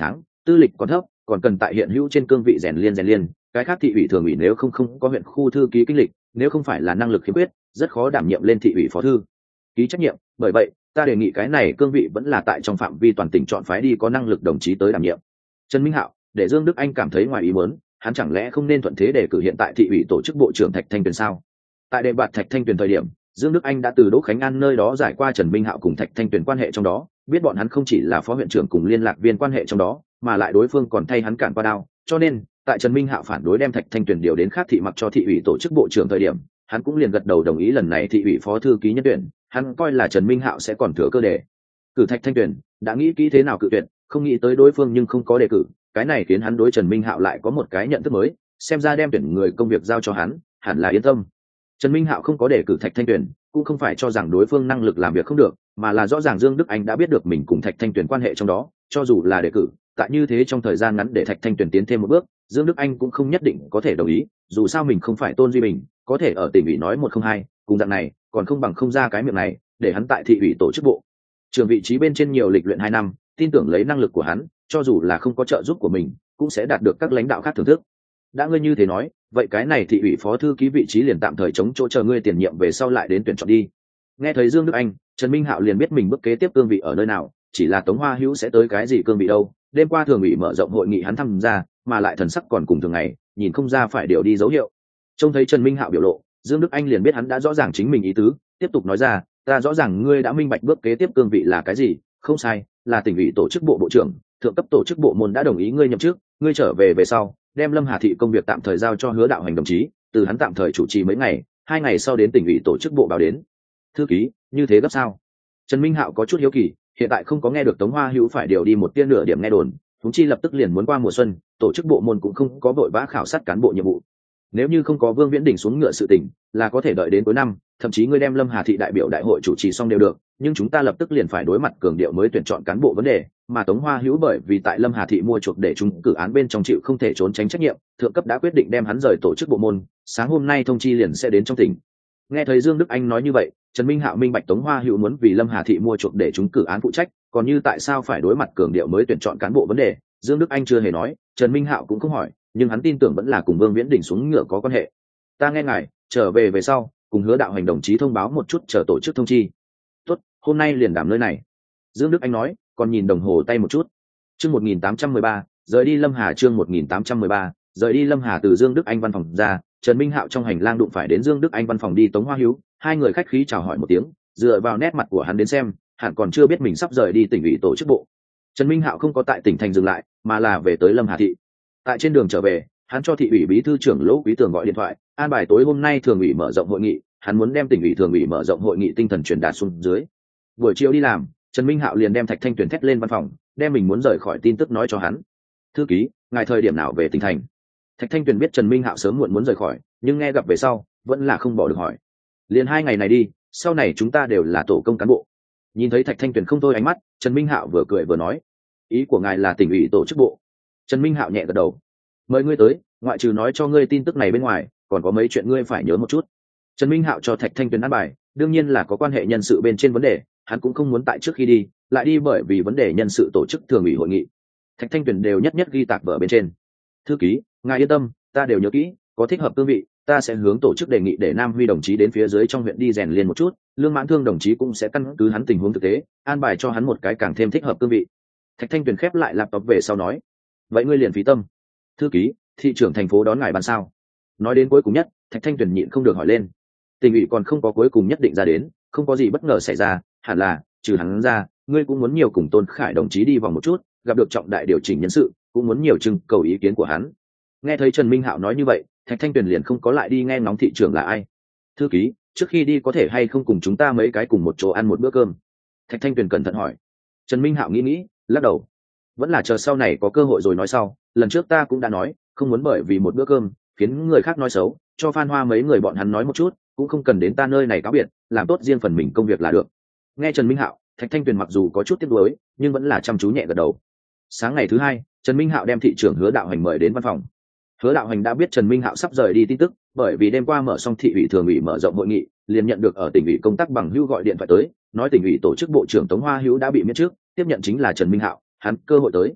tư lịch còn thấp, còn cần tại hiện hữu trên cương vị rèn liên rèn liên. Cái khác thị ủy thường ủy nếu không không có huyện khu thư ký kinh lịch, nếu không phải là năng lực khiếm khuyết, rất khó đảm nhiệm lên thị ủy phó thư ký trách nhiệm. Bởi vậy ta đề nghị cái này cương vị vẫn là tại trong phạm vi toàn tỉnh chọn phái đi có năng lực đồng chí tới đảm nhiệm. Trần Minh Hạo, để Dương Đức Anh cảm thấy ngoài ý muốn, hắn chẳng lẽ không nên thuận thế để cử hiện tại thị ủy tổ chức bộ trưởng Thạch Thanh Tuyền sao? Tại đề bạt Thạch Thanh Tuyền thời điểm, Dương Đức Anh đã từ Đỗ Khánh An nơi đó giải qua Trần Minh Hạo cùng Thạch Thanh Tuyền quan hệ trong đó, biết bọn hắn không chỉ là phó huyện trưởng cùng liên lạc viên quan hệ trong đó, mà lại đối phương còn thay hắn cản qua đao, cho nên tại Trần Minh Hạo phản đối đem Thạch Thanh Tuyền điều đến khác thị mặc cho thị ủy tổ chức bộ trưởng thời điểm, hắn cũng liền gật đầu đồng ý lần này thị ủy phó thư ký nhân tuyển. Hắn coi là Trần Minh Hạo sẽ còn thừa cơ để cử Thạch Thanh Tuyền, đã nghĩ kỹ thế nào cự tuyệt, không nghĩ tới đối phương nhưng không có đề cử, cái này khiến hắn đối Trần Minh Hạo lại có một cái nhận thức mới, xem ra đem tuyển người công việc giao cho hắn, hẳn là yên tâm. Trần Minh Hạo không có đề cử Thạch Thanh Tuyền, cũng không phải cho rằng đối phương năng lực làm việc không được, mà là rõ ràng Dương Đức Anh đã biết được mình cùng Thạch Thanh Tuyền quan hệ trong đó, cho dù là đề cử, tại như thế trong thời gian ngắn để Thạch Thanh Tuyền tiến thêm một bước, Dương Đức Anh cũng không nhất định có thể đồng ý, dù sao mình không phải Tôn Duy Bình, có thể ở tỉnh ủy nói một không hai, cùng dạng này, còn không bằng không ra cái miệng này, để hắn tại thị ủy tổ chức bộ trưởng vị trí bên trên nhiều lịch luyện hai năm, tin tưởng lấy năng lực của hắn, cho dù là không có trợ giúp của mình, cũng sẽ đạt được các lãnh đạo khác thưởng thức. Đã ngươi như thế nói, vậy cái này thị ủy phó thư ký vị trí liền tạm thời chống chỗ chờ ngươi tiền nhiệm về sau lại đến tuyển chọn đi. Nghe thấy Dương Đức Anh, Trần Minh Hạo liền biết mình bước kế tiếp cương vị ở nơi nào, chỉ là Tống Hoa Hữu sẽ tới cái gì cương vị đâu. Đêm qua thường ủy mở rộng hội nghị hắn tham gia, mà lại thần sắc còn cùng thường ngày, nhìn không ra phải điều đi dấu hiệu. Trông thấy Trần Minh Hạo biểu lộ, Dương Đức Anh liền biết hắn đã rõ ràng chính mình ý tứ, tiếp tục nói ra, ta rõ ràng ngươi đã minh bạch bước kế tiếp cương vị là cái gì, không sai, là tỉnh ủy tổ chức bộ bộ trưởng, thượng cấp tổ chức bộ môn đã đồng ý ngươi nhậm chức, ngươi trở về về sau, đem Lâm Hà thị công việc tạm thời giao cho Hứa Đạo Hành đồng chí, từ hắn tạm thời chủ trì mấy ngày, hai ngày sau đến tỉnh ủy tổ chức bộ báo đến. Thư ký, như thế gấp sao? Trần Minh Hạo có chút hiếu kỳ, hiện tại không có nghe được Tống Hoa Hữu phải điều đi một tia nửa điểm nghe đồn, chúng chi lập tức liền muốn qua mùa xuân, tổ chức bộ môn cũng không có vội vã khảo sát cán bộ nhiệm vụ. Nếu như không có Vương Viễn Đình xuống ngựa sự tình, là có thể đợi đến cuối năm, thậm chí ngươi đem Lâm Hà thị đại biểu đại hội chủ trì xong đều được, nhưng chúng ta lập tức liền phải đối mặt cường điệu mới tuyển chọn cán bộ vấn đề, mà Tống Hoa Hữu bởi vì tại Lâm Hà thị mua chuộc để chúng cử án bên trong chịu không thể trốn tránh trách nhiệm, thượng cấp đã quyết định đem hắn rời tổ chức bộ môn, sáng hôm nay thông chi liền sẽ đến trong tỉnh. Nghe thấy Dương Đức Anh nói như vậy, Trần Minh Hạo minh bạch Tống Hoa Hữu muốn vì Lâm Hà thị mua chuộc để chúng cử án phụ trách, còn như tại sao phải đối mặt cường điệu mới tuyển chọn cán bộ vấn đề, Dương Đức Anh chưa hề nói, Trần Minh Hạo cũng không hỏi, nhưng hắn tin tưởng vẫn là cùng Vương Viễn Đình xuống ngựa có quan hệ. Ta nghe ngài, trở về về sau, cùng Hứa Đạo Hành đồng chí thông báo một chút chờ tổ chức thông chi. Tốt, hôm nay liền đảm nơi này. Dương Đức Anh nói, còn nhìn đồng hồ tay một chút. Chương một nghìn tám trăm mười ba, rời đi Lâm Hà. Chương một nghìn tám trăm mười ba, rời đi Lâm Hà. Từ Dương Đức Anh văn phòng ra, Trần Minh Hạo trong hành lang đụng phải đến Dương Đức Anh văn phòng đi Tống Hoa Hữu, hai người khách khí chào hỏi một tiếng, dựa vào nét mặt của hắn đến xem, hẳn còn chưa biết mình sắp rời đi tỉnh ủy tổ chức bộ. Trần Minh Hạo không có tại tỉnh thành dừng lại, mà là về tới Lâm Hà thị. Tại trên đường trở về, hắn cho thị ủy bí thư trưởng Lỗ Quý Tường gọi điện thoại, an bài tối hôm nay thường ủy mở rộng hội nghị, hắn muốn đem tỉnh ủy thường ủy mở rộng hội nghị tinh thần truyền đạt xuống dưới. Buổi chiều đi làm, Trần Minh Hạo liền đem Thạch Thanh Tuyền thét lên văn phòng, đem mình muốn rời khỏi tin tức nói cho hắn. Thư ký, ngài thời điểm nào về tỉnh thành? Thạch Thanh Tuyền biết Trần Minh Hạo sớm muộn muốn rời khỏi, nhưng nghe gặp về sau, vẫn là không bỏ được hỏi. Liền hai ngày này đi, sau này chúng ta đều là tổ công cán bộ. Nhìn thấy Thạch Thanh Tuyền không thôi ánh mắt, Trần Minh Hạo vừa cười vừa nói, ý của ngài là tỉnh ủy tổ chức bộ. Trần Minh Hạo nhẹ gật đầu. Mời ngươi tới, ngoại trừ nói cho ngươi tin tức này bên ngoài, còn có mấy chuyện ngươi phải nhớ một chút. Trần Minh Hạo cho Thạch Thanh Tuyền an bài, đương nhiên là có quan hệ nhân sự bên trên vấn đề, hắn cũng không muốn tại trước khi đi lại đi bởi vì vấn đề nhân sự tổ chức thường ủy hội nghị. Thạch Thanh Tuyền đều nhất nhất ghi tạc vở bên trên. Thư ký, ngài yên tâm, ta đều nhớ kỹ, có thích hợp cương vị, ta sẽ hướng tổ chức đề nghị để Nam Huy đồng chí đến phía dưới trong huyện đi rèn liền một chút, Lương Mãn Thương đồng chí cũng sẽ căn cứ hắn tình huống thực tế, an bài cho hắn một cái càng thêm thích hợp cương vị. Thạch Thanh Tuyền khép lại laptop về sau nói, vậy ngươi liền phí tâm. Thư ký, thị trưởng thành phố đón ngài bàn sao? Nói đến cuối cùng nhất, Thạch Thanh Tuyền nhịn không được hỏi lên. Tỉnh ủy còn không có cuối cùng nhất định ra đến, không có gì bất ngờ xảy ra, hẳn là trừ hắn ra, ngươi cũng muốn nhiều cùng Tôn Khải đồng chí đi vòng một chút, gặp được trọng đại điều chỉnh nhân sự, cũng muốn nhiều trưng cầu ý kiến của hắn. Nghe thấy Trần Minh Hạo nói như vậy, Thạch Thanh Tuyền liền không có lại đi nghe ngóng thị trưởng là ai. Thư ký, trước khi đi có thể hay không cùng chúng ta mấy cái cùng một chỗ ăn một bữa cơm? Thạch Thanh Tuyền cẩn thận hỏi. Trần Minh Hạo nghĩ nghĩ, lắc đầu. Vẫn là chờ sau này có cơ hội rồi nói sau, lần trước ta cũng đã nói, không muốn bởi vì một bữa cơm khiến người khác nói xấu, cho Phan Hoa mấy người bọn hắn nói một chút, cũng không cần đến ta nơi này cáo biệt, làm tốt riêng phần mình công việc là được. Nghe Trần Minh Hạo, Thạch Thanh Tuyền mặc dù có chút tiếc nuối, nhưng vẫn là chăm chú nhẹ gật đầu. Sáng ngày thứ hai, Trần Minh Hạo đem thị trưởng Hứa Đạo Hành mời đến văn phòng. Hứa Đạo Hành đã biết Trần Minh Hạo sắp rời đi tin tức, bởi vì đêm qua mở xong thị ủy thường ủy mở rộng hội nghị, liền nhận được ở tỉnh ủy công tác bằng hữu gọi điện thoại tới, nói tỉnh ủy tổ chức bộ trưởng Tống Hoa Hữu đã bị miễn trước, tiếp nhận chính là Trần Minh Hạo, hắn cơ hội tới.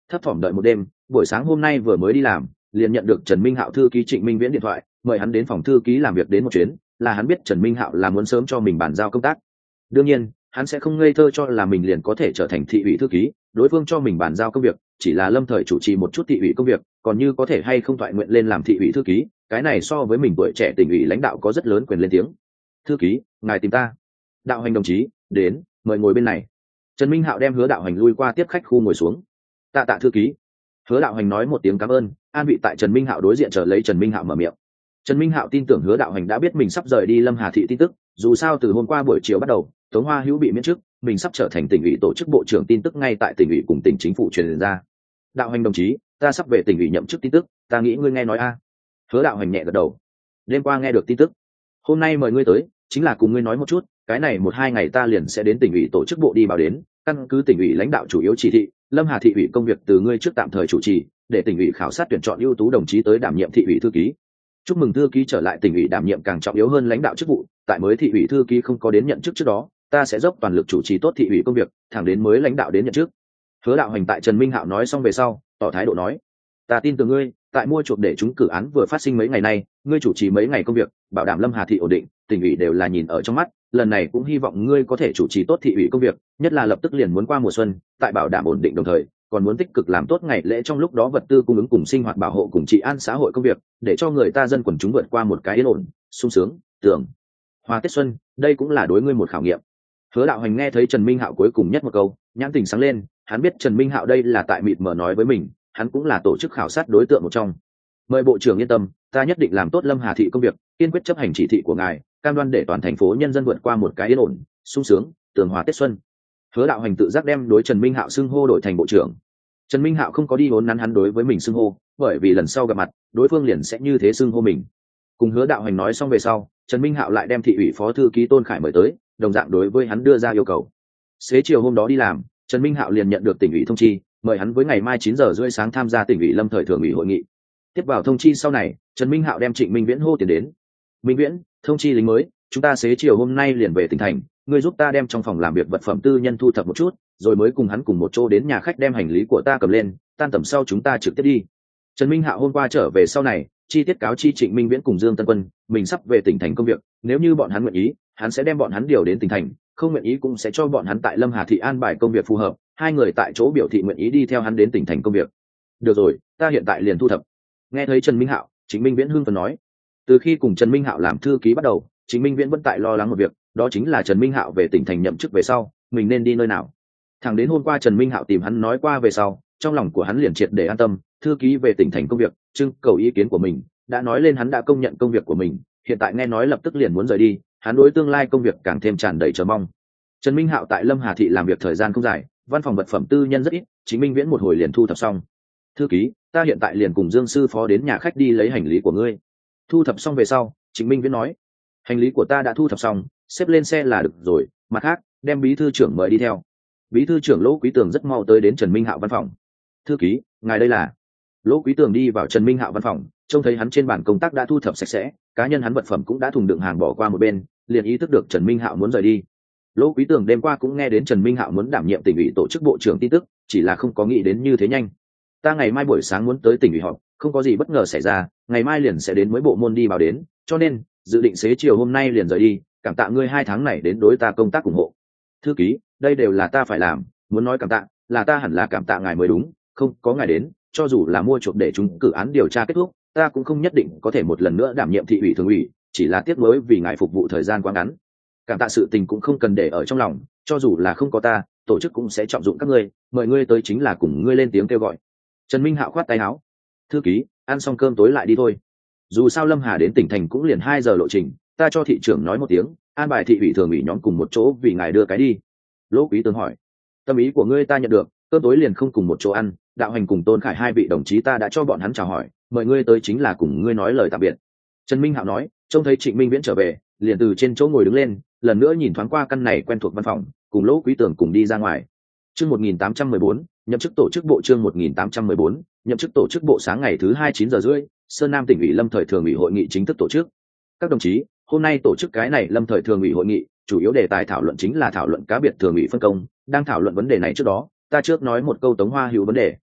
thấp thỏm đợi một đêm, buổi sáng hôm nay vừa mới đi làm liền nhận được Trần Minh Hạo thư ký Trịnh Minh Viễn điện thoại, mời hắn đến phòng thư ký làm việc đến một chuyến. Là hắn biết Trần Minh Hạo là muốn sớm cho mình bàn giao công tác. Đương nhiên hắn sẽ không ngây thơ cho là mình liền có thể trở thành thị ủy thư ký, đối phương cho mình bàn giao công việc chỉ là lâm thời chủ trì một chút thị ủy công việc, còn như có thể hay không thoại nguyện lên làm thị ủy thư ký, cái này so với mình tuổi trẻ tỉnh ủy lãnh đạo có rất lớn quyền lên tiếng. Thư ký, ngài tìm ta. Đạo Hành đồng chí, đến, mời ngồi bên này. Trần Minh Hạo đem Hứa Đạo Hành lui qua tiếp khách khu ngồi xuống. Tạ tạ thư ký. Hứa Đạo Hành nói một tiếng cảm ơn, an vị tại Trần Minh Hạo đối diện chờ lấy Trần Minh Hạo mở miệng. Trần Minh Hạo tin tưởng Hứa Đạo Hành đã biết mình sắp rời đi Lâm Hà thị tin tức, dù sao từ hôm qua buổi chiều bắt đầu, Tống Hoa Hữu bị miễn chức, mình sắp trở thành tỉnh ủy tổ chức bộ trưởng tin tức ngay tại tỉnh ủy cùng tỉnh chính phủ truyền ra. Đạo Hành đồng chí, ta sắp về tỉnh ủy nhậm chức tin tức, ta nghĩ ngươi nghe nói a. Hứa Đạo Hành nhẹ gật đầu. Đêm qua nghe được tin tức, hôm nay mời ngươi tới, chính là cùng ngươi nói một chút, cái này một hai ngày ta liền sẽ đến tỉnh ủy tổ chức bộ đi báo đến, căn cứ tỉnh ủy lãnh đạo chủ yếu chỉ thị, Lâm Hà thị ủy công việc từ ngươi trước tạm thời chủ trì, để tỉnh ủy khảo sát tuyển chọn ưu tú đồng chí tới đảm nhiệm thị ủy thư ký. Chúc mừng thư ký trở lại tỉnh ủy đảm nhiệm càng trọng yếu hơn lãnh đạo chức vụ, tại mới thị ủy thư ký không có đến nhận chức trước đó, ta sẽ dốc toàn lực chủ trì tốt thị ủy công việc, thẳng đến mới lãnh đạo đến nhận chức. Hứa Đạo Hành tại Trần Minh Hạo nói xong về sau, tỏ thái độ nói: ta tin tưởng ngươi, tại mua chuộc để chúng cử án vừa phát sinh mấy ngày nay, ngươi chủ trì mấy ngày công việc, bảo đảm Lâm Hà thị ổn định, tỉnh ủy đều là nhìn ở trong mắt, lần này cũng hy vọng ngươi có thể chủ trì tốt thị ủy công việc, nhất là lập tức liền muốn qua mùa xuân, tại bảo đảm ổn định đồng thời, còn muốn tích cực làm tốt ngày lễ trong lúc đó vật tư cung ứng cùng sinh hoạt bảo hộ cùng trị an xã hội công việc, để cho người ta dân quần chúng vượt qua một cái yên ổn, sung sướng, tưởng hòa Tết xuân, đây cũng là đối ngươi một khảo nghiệm. Hứa Đạo Hành nghe thấy Trần Minh Hạo cuối cùng nhất một câu, nhãn tình sáng lên, hắn biết Trần Minh Hạo đây là tại mịt mờ nói với mình, hắn cũng là tổ chức khảo sát đối tượng một trong. Mời bộ trưởng yên tâm, ta nhất định làm tốt Lâm Hà thị công việc, kiên quyết chấp hành chỉ thị của ngài, cam đoan để toàn thành phố nhân dân vượt qua một cái yên ổn, sung sướng, tường hòa Tết xuân. Hứa Đạo Hành tự giác đem đối Trần Minh Hạo xưng hô đổi thành bộ trưởng. Trần Minh Hạo không có đi vốn nắn hắn đối với mình xưng hô, bởi vì lần sau gặp mặt, đối phương liền sẽ như thế xưng hô mình. Cùng Hứa Đạo Hành nói xong về sau, Trần Minh Hạo lại đem thị ủy phó thư ký Tôn Khải mời tới, đồng dạng đối với hắn đưa ra yêu cầu. Xế chiều hôm đó đi làm, Trần Minh Hạo liền nhận được tỉnh ủy thông chi, mời hắn với ngày mai chín giờ rưỡi sáng tham gia tỉnh ủy lâm thời thường ủy hội nghị. Tiếp vào thông chi sau này, Trần Minh Hạo đem Trịnh Minh Viễn hô tiền đến. Minh Viễn, thông chi lính mới, chúng ta xế chiều hôm nay liền về tỉnh thành, ngươi giúp ta đem trong phòng làm việc vật phẩm tư nhân thu thập một chút, rồi mới cùng hắn cùng một chỗ đến nhà khách đem hành lý của ta cầm lên, tan tầm sau chúng ta trực tiếp đi. Trần Minh Hạo hôm qua trở về sau này, chi tiết cáo chi Trịnh Minh Viễn cùng Dương Tân Quân, mình sắp về tỉnh thành công việc, nếu như bọn hắn nguyện ý, hắn sẽ đem bọn hắn điều đến tỉnh thành, không nguyện ý cũng sẽ cho bọn hắn tại Lâm Hà thị an bài công việc phù hợp, hai người tại chỗ biểu thị nguyện ý đi theo hắn đến tỉnh thành công việc. Được rồi, ta hiện tại liền thu thập. Nghe thấy Trần Minh Hạo, Trịnh Minh Viễn hưng phấn nói. Từ khi cùng Trần Minh Hạo làm thư ký bắt đầu, Trịnh Minh Viễn vẫn tại lo lắng một việc, đó chính là Trần Minh Hạo về tỉnh thành nhậm chức về sau, mình nên đi nơi nào. Thẳng đến hôm qua Trần Minh Hạo tìm hắn nói qua về sau, trong lòng của hắn liền triệt để an tâm, thư ký về tỉnh thành công việc, trưng cầu ý kiến của mình, đã nói lên hắn đã công nhận công việc của mình, hiện tại nghe nói lập tức liền muốn rời đi, hắn đối tương lai công việc càng thêm tràn đầy chờ mong. Trần Minh Hạo tại Lâm Hà thị làm việc thời gian không dài, văn phòng vật phẩm tư nhân rất ít, Trịnh Minh Viễn một hồi liền thu thập xong. Thư ký, ta hiện tại liền cùng Dương sư phó đến nhà khách đi lấy hành lý của ngươi. Thu thập xong về sau, Trịnh Minh Viễn nói, hành lý của ta đã thu thập xong, xếp lên xe là được rồi, mặt khác đem bí thư trưởng mời đi theo. Bí thư trưởng Lỗ Quý Tường rất mau tới đến Trần Minh Hạo văn phòng. Thư ký, ngài đây là? Lỗ Quý Tường đi vào Trần Minh Hạo văn phòng, trông thấy hắn trên bàn công tác đã thu thập sạch sẽ, cá nhân hắn vật phẩm cũng đã thùng đựng hàng bỏ qua một bên, liền ý thức được Trần Minh Hạo muốn rời đi. Lỗ Quý Tường đêm qua cũng nghe đến Trần Minh Hạo muốn đảm nhiệm tỉnh ủy tổ chức bộ trưởng tin tức, chỉ là không có nghĩ đến như thế nhanh. Ta ngày mai buổi sáng muốn tới tỉnh ủy họp, không có gì bất ngờ xảy ra, ngày mai liền sẽ đến mới bộ môn đi báo đến, cho nên dự định xế chiều hôm nay liền rời đi, cảm tạ ngươi hai tháng này đến đối ta công tác ủng hộ. Thư ký, đây đều là ta phải làm, muốn nói cảm tạ, là ta hẳn là cảm tạ ngài mới đúng, không có ngài đến, cho dù là mua chuộc để chúng cử án điều tra kết thúc, ta cũng không nhất định có thể một lần nữa đảm nhiệm thị ủy thường ủy, chỉ là tiếc nuối vì ngài phục vụ thời gian quá ngắn. Cảm tạ sự tình cũng không cần để ở trong lòng, cho dù là không có ta, tổ chức cũng sẽ trọng dụng các ngươi, mời ngươi tới chính là cùng ngươi lên tiếng kêu gọi. Trần Minh Hạo khoát tay áo. Thư ký, ăn xong cơm tối lại đi thôi. Dù sao Lâm Hà đến tỉnh thành cũng liền hai giờ lộ trình, ta cho thị trưởng nói một tiếng, an bài thị ủy thường ủy nhóm cùng một chỗ vì ngài đưa cái đi. Lỗ Quý Tường hỏi. Tâm ý của ngươi ta nhận được, cơm tối liền không cùng một chỗ ăn, Đạo Hành cùng Tôn Khải hai vị đồng chí ta đã cho bọn hắn chào hỏi, mời ngươi tới chính là cùng ngươi nói lời tạm biệt. Trần Minh Hạo nói, trông thấy Trịnh Minh Viễn trở về, liền từ trên chỗ ngồi đứng lên, lần nữa nhìn thoáng qua căn này quen thuộc văn phòng, cùng Lỗ Quý Tường cùng đi ra ngoài. Chương một nghìn tám trăm mười bốn, nhậm chức tổ chức bộ. Chương một nghìn tám trăm mười bốn, nhậm chức tổ chức bộ. Sáng ngày thứ hai chín giờ rưỡi, Sơn Nam tỉnh ủy lâm thời thường ủy hội nghị chính thức tổ chức. Các đồng chí, hôm nay tổ chức cái này lâm thời thường ủy hội nghị, chủ yếu đề tài thảo luận chính là thảo luận cá biệt thường ủy phân công. Đang thảo luận vấn đề này trước đó, ta trước nói một câu Tống Hoa Hữu vấn đề.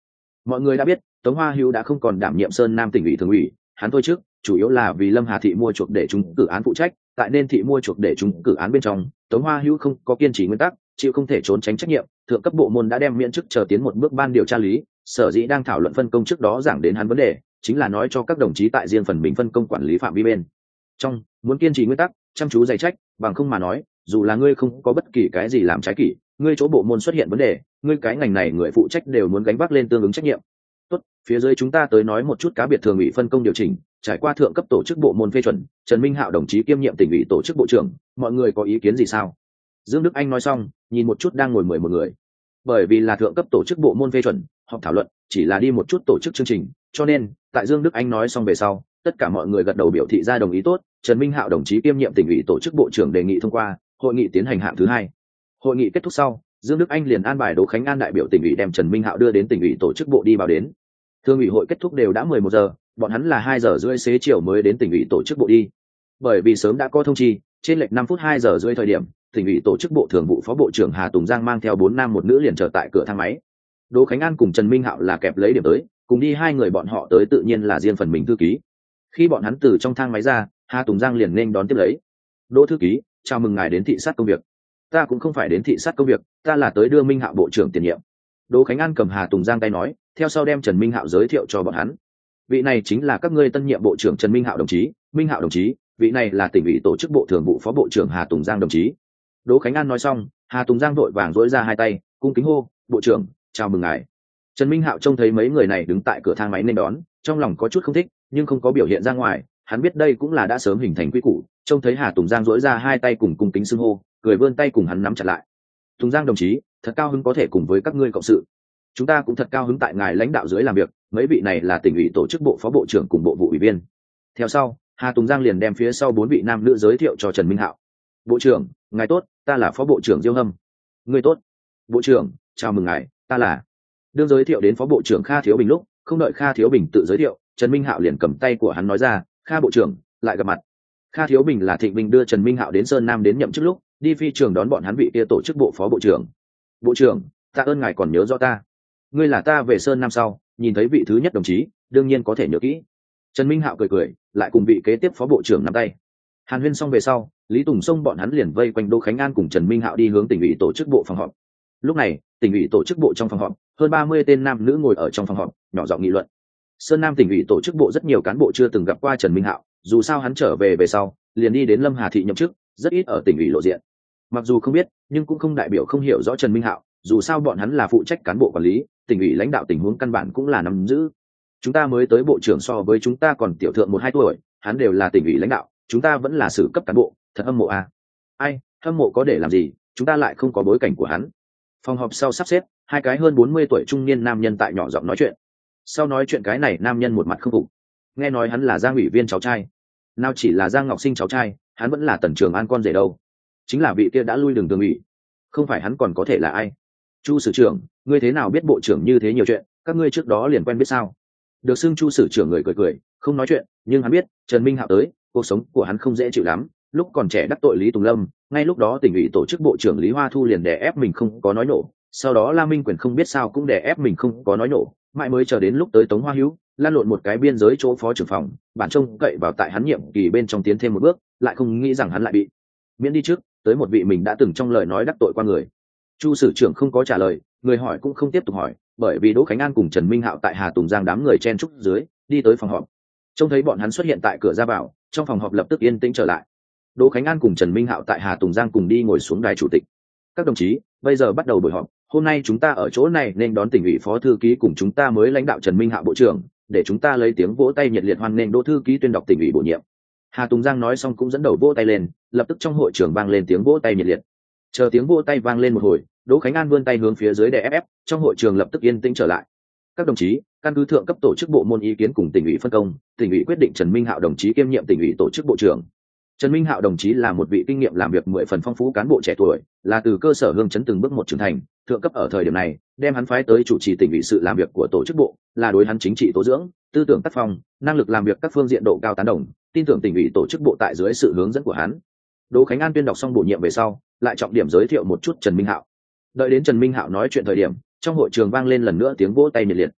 Mọi người đã biết Tống Hoa Hữu đã không còn đảm nhiệm Sơn Nam tỉnh ủy thường ủy, hắn thôi trước chủ yếu là vì Lâm Hà thị mua chuộc để chúng cử án phụ trách, tại nên thị mua chuộc để chúng cử án bên trong, Tống Hoa Hữu không có kiên trì nguyên tắc, chịu không thể trốn tránh trách nhiệm, thượng cấp bộ môn đã đem miễn chức chờ tiến một bước ban điều tra lý, sở dĩ đang thảo luận phân công trước đó giảng đến hắn vấn đề, chính là nói cho các đồng chí tại riêng phần mình phân công quản lý phạm vi bên trong, muốn kiên trì nguyên tắc, chăm chú dày trách, bằng không mà nói, dù là ngươi không có bất kỳ cái gì làm trái kỷ, ngươi chỗ bộ môn xuất hiện vấn đề, ngươi cái ngành này người phụ trách đều muốn gánh vác lên tương ứng trách nhiệm. Tốt, phía dưới chúng ta tới nói một chút cá biệt thường ủy phân công điều chỉnh, trải qua thượng cấp tổ chức bộ môn phê chuẩn, Trần Minh Hạo đồng chí kiêm nhiệm tỉnh ủy tổ chức bộ trưởng, mọi người có ý kiến gì sao? Dương Đức Anh nói xong, nhìn một chút đang ngồi mười một người. Bởi vì là thượng cấp tổ chức bộ môn phê chuẩn, họp thảo luận chỉ là đi một chút tổ chức chương trình, cho nên tại Dương Đức Anh nói xong về sau, tất cả mọi người gật đầu biểu thị ra đồng ý. Tốt, Trần Minh Hạo đồng chí kiêm nhiệm tỉnh ủy tổ chức bộ trưởng đề nghị thông qua, hội nghị tiến hành hạng thứ hai. Hội nghị kết thúc sau, Dương Đức Anh liền an bài Đỗ Khánh An đại biểu tỉnh ủy đem Trần Minh Hạo đưa đến tỉnh ủy tổ chức bộ đi báo đến. Thương ủy hội kết thúc đều đã mười một giờ, bọn hắn là hai giờ rưỡi xế chiều mới đến tỉnh ủy tổ chức bộ đi. Bởi vì sớm đã có thông chi, trên lệch năm phút hai giờ rưỡi thời điểm, tỉnh ủy tổ chức bộ thường vụ phó bộ trưởng Hà Tùng Giang mang theo bốn nam một nữ liền chờ tại cửa thang máy. Đỗ Khánh An cùng Trần Minh Hạo là kẹp lấy điểm tới, cùng đi hai người bọn họ tới tự nhiên là riêng phần mình thư ký. Khi bọn hắn từ trong thang máy ra, Hà Tùng Giang liền nên đón tiếp lấy. Đỗ thư ký, chào mừng ngài đến thị sát công việc. Ta cũng không phải đến thị sát công việc, ta là tới đưa Minh Hạo bộ trưởng tiền nhiệm. Đỗ Khánh An cầm Hà Tùng Giang tay nói, theo sau đem Trần Minh Hạo giới thiệu cho bọn hắn. Vị này chính là các ngươi tân nhiệm bộ trưởng Trần Minh Hạo đồng chí. Minh Hạo đồng chí, vị này là tỉnh ủy tổ chức bộ thường vụ phó bộ trưởng Hà Tùng Giang đồng chí. Đỗ Khánh An nói xong, Hà Tùng Giang vội vàng dỗi ra hai tay, cung kính hô, bộ trưởng, chào mừng ngài. Trần Minh Hạo trông thấy mấy người này đứng tại cửa thang máy nên đón, trong lòng có chút không thích, nhưng không có biểu hiện ra ngoài, hắn biết đây cũng là đã sớm hình thành quy củ. Trông thấy Hà Tùng Giang dỗi ra hai tay cùng cung kính xưng hô, cười vươn tay cùng hắn nắm chặt lại. Tùng Giang đồng chí, thật cao hứng có thể cùng với các ngươi cộng sự. Chúng ta cũng thật cao hứng tại ngài lãnh đạo dưới làm việc, mấy vị này là tỉnh ủy tổ chức bộ phó bộ trưởng cùng bộ vụ ủy viên. Theo sau, Hà Tùng Giang liền đem phía sau bốn vị nam nữ giới thiệu cho Trần Minh Hạo. Bộ trưởng, ngài tốt, ta là phó bộ trưởng Diêu Hâm. Ngươi tốt. Bộ trưởng, chào mừng ngài, ta là. Đương giới thiệu đến phó bộ trưởng Kha Thiếu Bình lúc, không đợi Kha Thiếu Bình tự giới thiệu, Trần Minh Hạo liền cầm tay của hắn nói ra, Kha bộ trưởng, lại gặp mặt. Kha Thiếu Bình là Thịnh Bình đưa Trần Minh Hạo đến Sơn Nam đến nhậm chức lúc, đi phi trường đón bọn hắn vị kia tổ chức bộ phó bộ trưởng. Bộ trưởng, tạ ơn ngài còn nhớ rõ ta. Ngươi là ta về Sơn Nam sau, nhìn thấy vị thứ nhất đồng chí, đương nhiên có thể nhớ kỹ. Trần Minh Hạo cười cười, lại cùng vị kế tiếp phó bộ trưởng nắm tay. Hàn huyên xong về sau, Lý Tùng Sông bọn hắn liền vây quanh Đỗ Khánh An cùng Trần Minh Hạo đi hướng tỉnh ủy tổ chức bộ phòng họp. Lúc này, tỉnh ủy tổ chức bộ trong phòng họp, hơn ba mươi tên nam nữ ngồi ở trong phòng họp, nhỏ giọng nghị luận. Sơn Nam tỉnh ủy tổ chức bộ rất nhiều cán bộ chưa từng gặp qua Trần Minh Hạo, dù sao hắn trở về về sau, liền đi đến Lâm Hà thị nhậm chức, rất ít ở tỉnh ủy lộ diện. Mặc dù không biết, nhưng cũng không đại biểu không hiểu rõ Trần Minh Hạo, dù sao bọn hắn là phụ trách cán bộ quản lý, tỉnh ủy lãnh đạo tình huống căn bản cũng là nắm giữ. Chúng ta mới tới bộ trưởng so với chúng ta còn tiểu thượng một hai tuổi, hắn đều là tỉnh ủy lãnh đạo, chúng ta vẫn là xử cấp cán bộ, thật hâm mộ à. Ai, hâm mộ có để làm gì, chúng ta lại không có bối cảnh của hắn. Phòng họp sau sắp xếp, hai cái hơn bốn mươi tuổi trung niên nam nhân tại nhỏ giọng nói chuyện. Sau nói chuyện cái này nam nhân một mặt không phục. Nghe nói hắn là Giang ủy viên cháu trai. Nào chỉ là Giang Ngọc Sinh cháu trai, hắn vẫn là Tần Trường An con rể đâu. Chính là vị kia đã lui đường tường ủy. Không phải hắn còn có thể là ai? Chu sử trưởng, ngươi thế nào biết bộ trưởng như thế nhiều chuyện, các ngươi trước đó liền quen biết sao? Được xưng Chu sử trưởng người cười cười, không nói chuyện, nhưng hắn biết, Trần Minh Hạo tới, cuộc sống của hắn không dễ chịu lắm, lúc còn trẻ đắc tội Lý Tùng Lâm, ngay lúc đó tỉnh ủy tổ chức bộ trưởng Lý Hoa Thu liền đè ép mình không có nói nổ, sau đó La Minh Quyền không biết sao cũng đè ép mình không có nói nổ, mãi mới chờ đến lúc tới Tống Hoa Hữu, lan lộn một cái biên giới chỗ phó trưởng phòng, bản trông cậy vào tại hắn nhiệm kỳ bên trong tiến thêm một bước, lại không nghĩ rằng hắn lại bị miễn đi trước, tới một vị mình đã từng trong lời nói đắc tội qua người. Chu sử trưởng không có trả lời, người hỏi cũng không tiếp tục hỏi, bởi vì Đỗ Khánh An cùng Trần Minh Hạo tại Hà Tùng Giang đám người chen trúc dưới, đi tới phòng họp. Trông thấy bọn hắn xuất hiện tại cửa ra vào, trong phòng họp lập tức yên tĩnh trở lại. Đỗ Khánh An cùng Trần Minh Hạo tại Hà Tùng Giang cùng đi ngồi xuống đài chủ tịch. Các đồng chí, bây giờ bắt đầu buổi họp, hôm nay chúng ta ở chỗ này nên đón tỉnh ủy phó thư ký cùng chúng ta mới lãnh đạo Trần Minh Hạo bộ trưởng, để chúng ta lấy tiếng vỗ tay nhiệt liệt hoan nghênh Đỗ thư ký tuyên đọc tỉnh ủy bổ nhiệm. Hà Tùng Giang nói xong cũng dẫn đầu vỗ tay lên, lập tức trong hội trường vang lên tiếng vỗ tay nhiệt liệt. Chờ tiếng vỗ tay vang lên một hồi, Đỗ Khánh An vươn tay hướng phía dưới để ép ép, trong hội trường lập tức yên tĩnh trở lại. Các đồng chí, căn cứ thượng cấp tổ chức bộ môn ý kiến cùng tỉnh ủy phân công, tỉnh ủy quyết định Trần Minh Hạo đồng chí kiêm nhiệm tỉnh ủy tổ chức bộ trưởng. Trần Minh Hạo đồng chí là một vị kinh nghiệm làm việc mười phần phong phú cán bộ trẻ tuổi, là từ cơ sở hương chấn từng bước một trưởng thành, thượng cấp ở thời điểm này, đem hắn phái tới chủ trì tỉnh ủy sự làm việc của tổ chức bộ, là đối hắn chính trị tố dưỡng, tư tưởng tác phong, năng lực làm việc các phương diện độ cao tán đồng, tin tưởng tỉnh ủy tổ chức bộ tại dưới sự hướng dẫn của hắn. Đỗ Khánh An tuyên đọc xong bổ nhiệm về sau, lại trọng điểm giới thiệu một chút Trần Minh Hạo. Đợi đến Trần Minh Hạo nói chuyện thời điểm, trong hội trường vang lên lần nữa tiếng vỗ tay nhiệt liệt.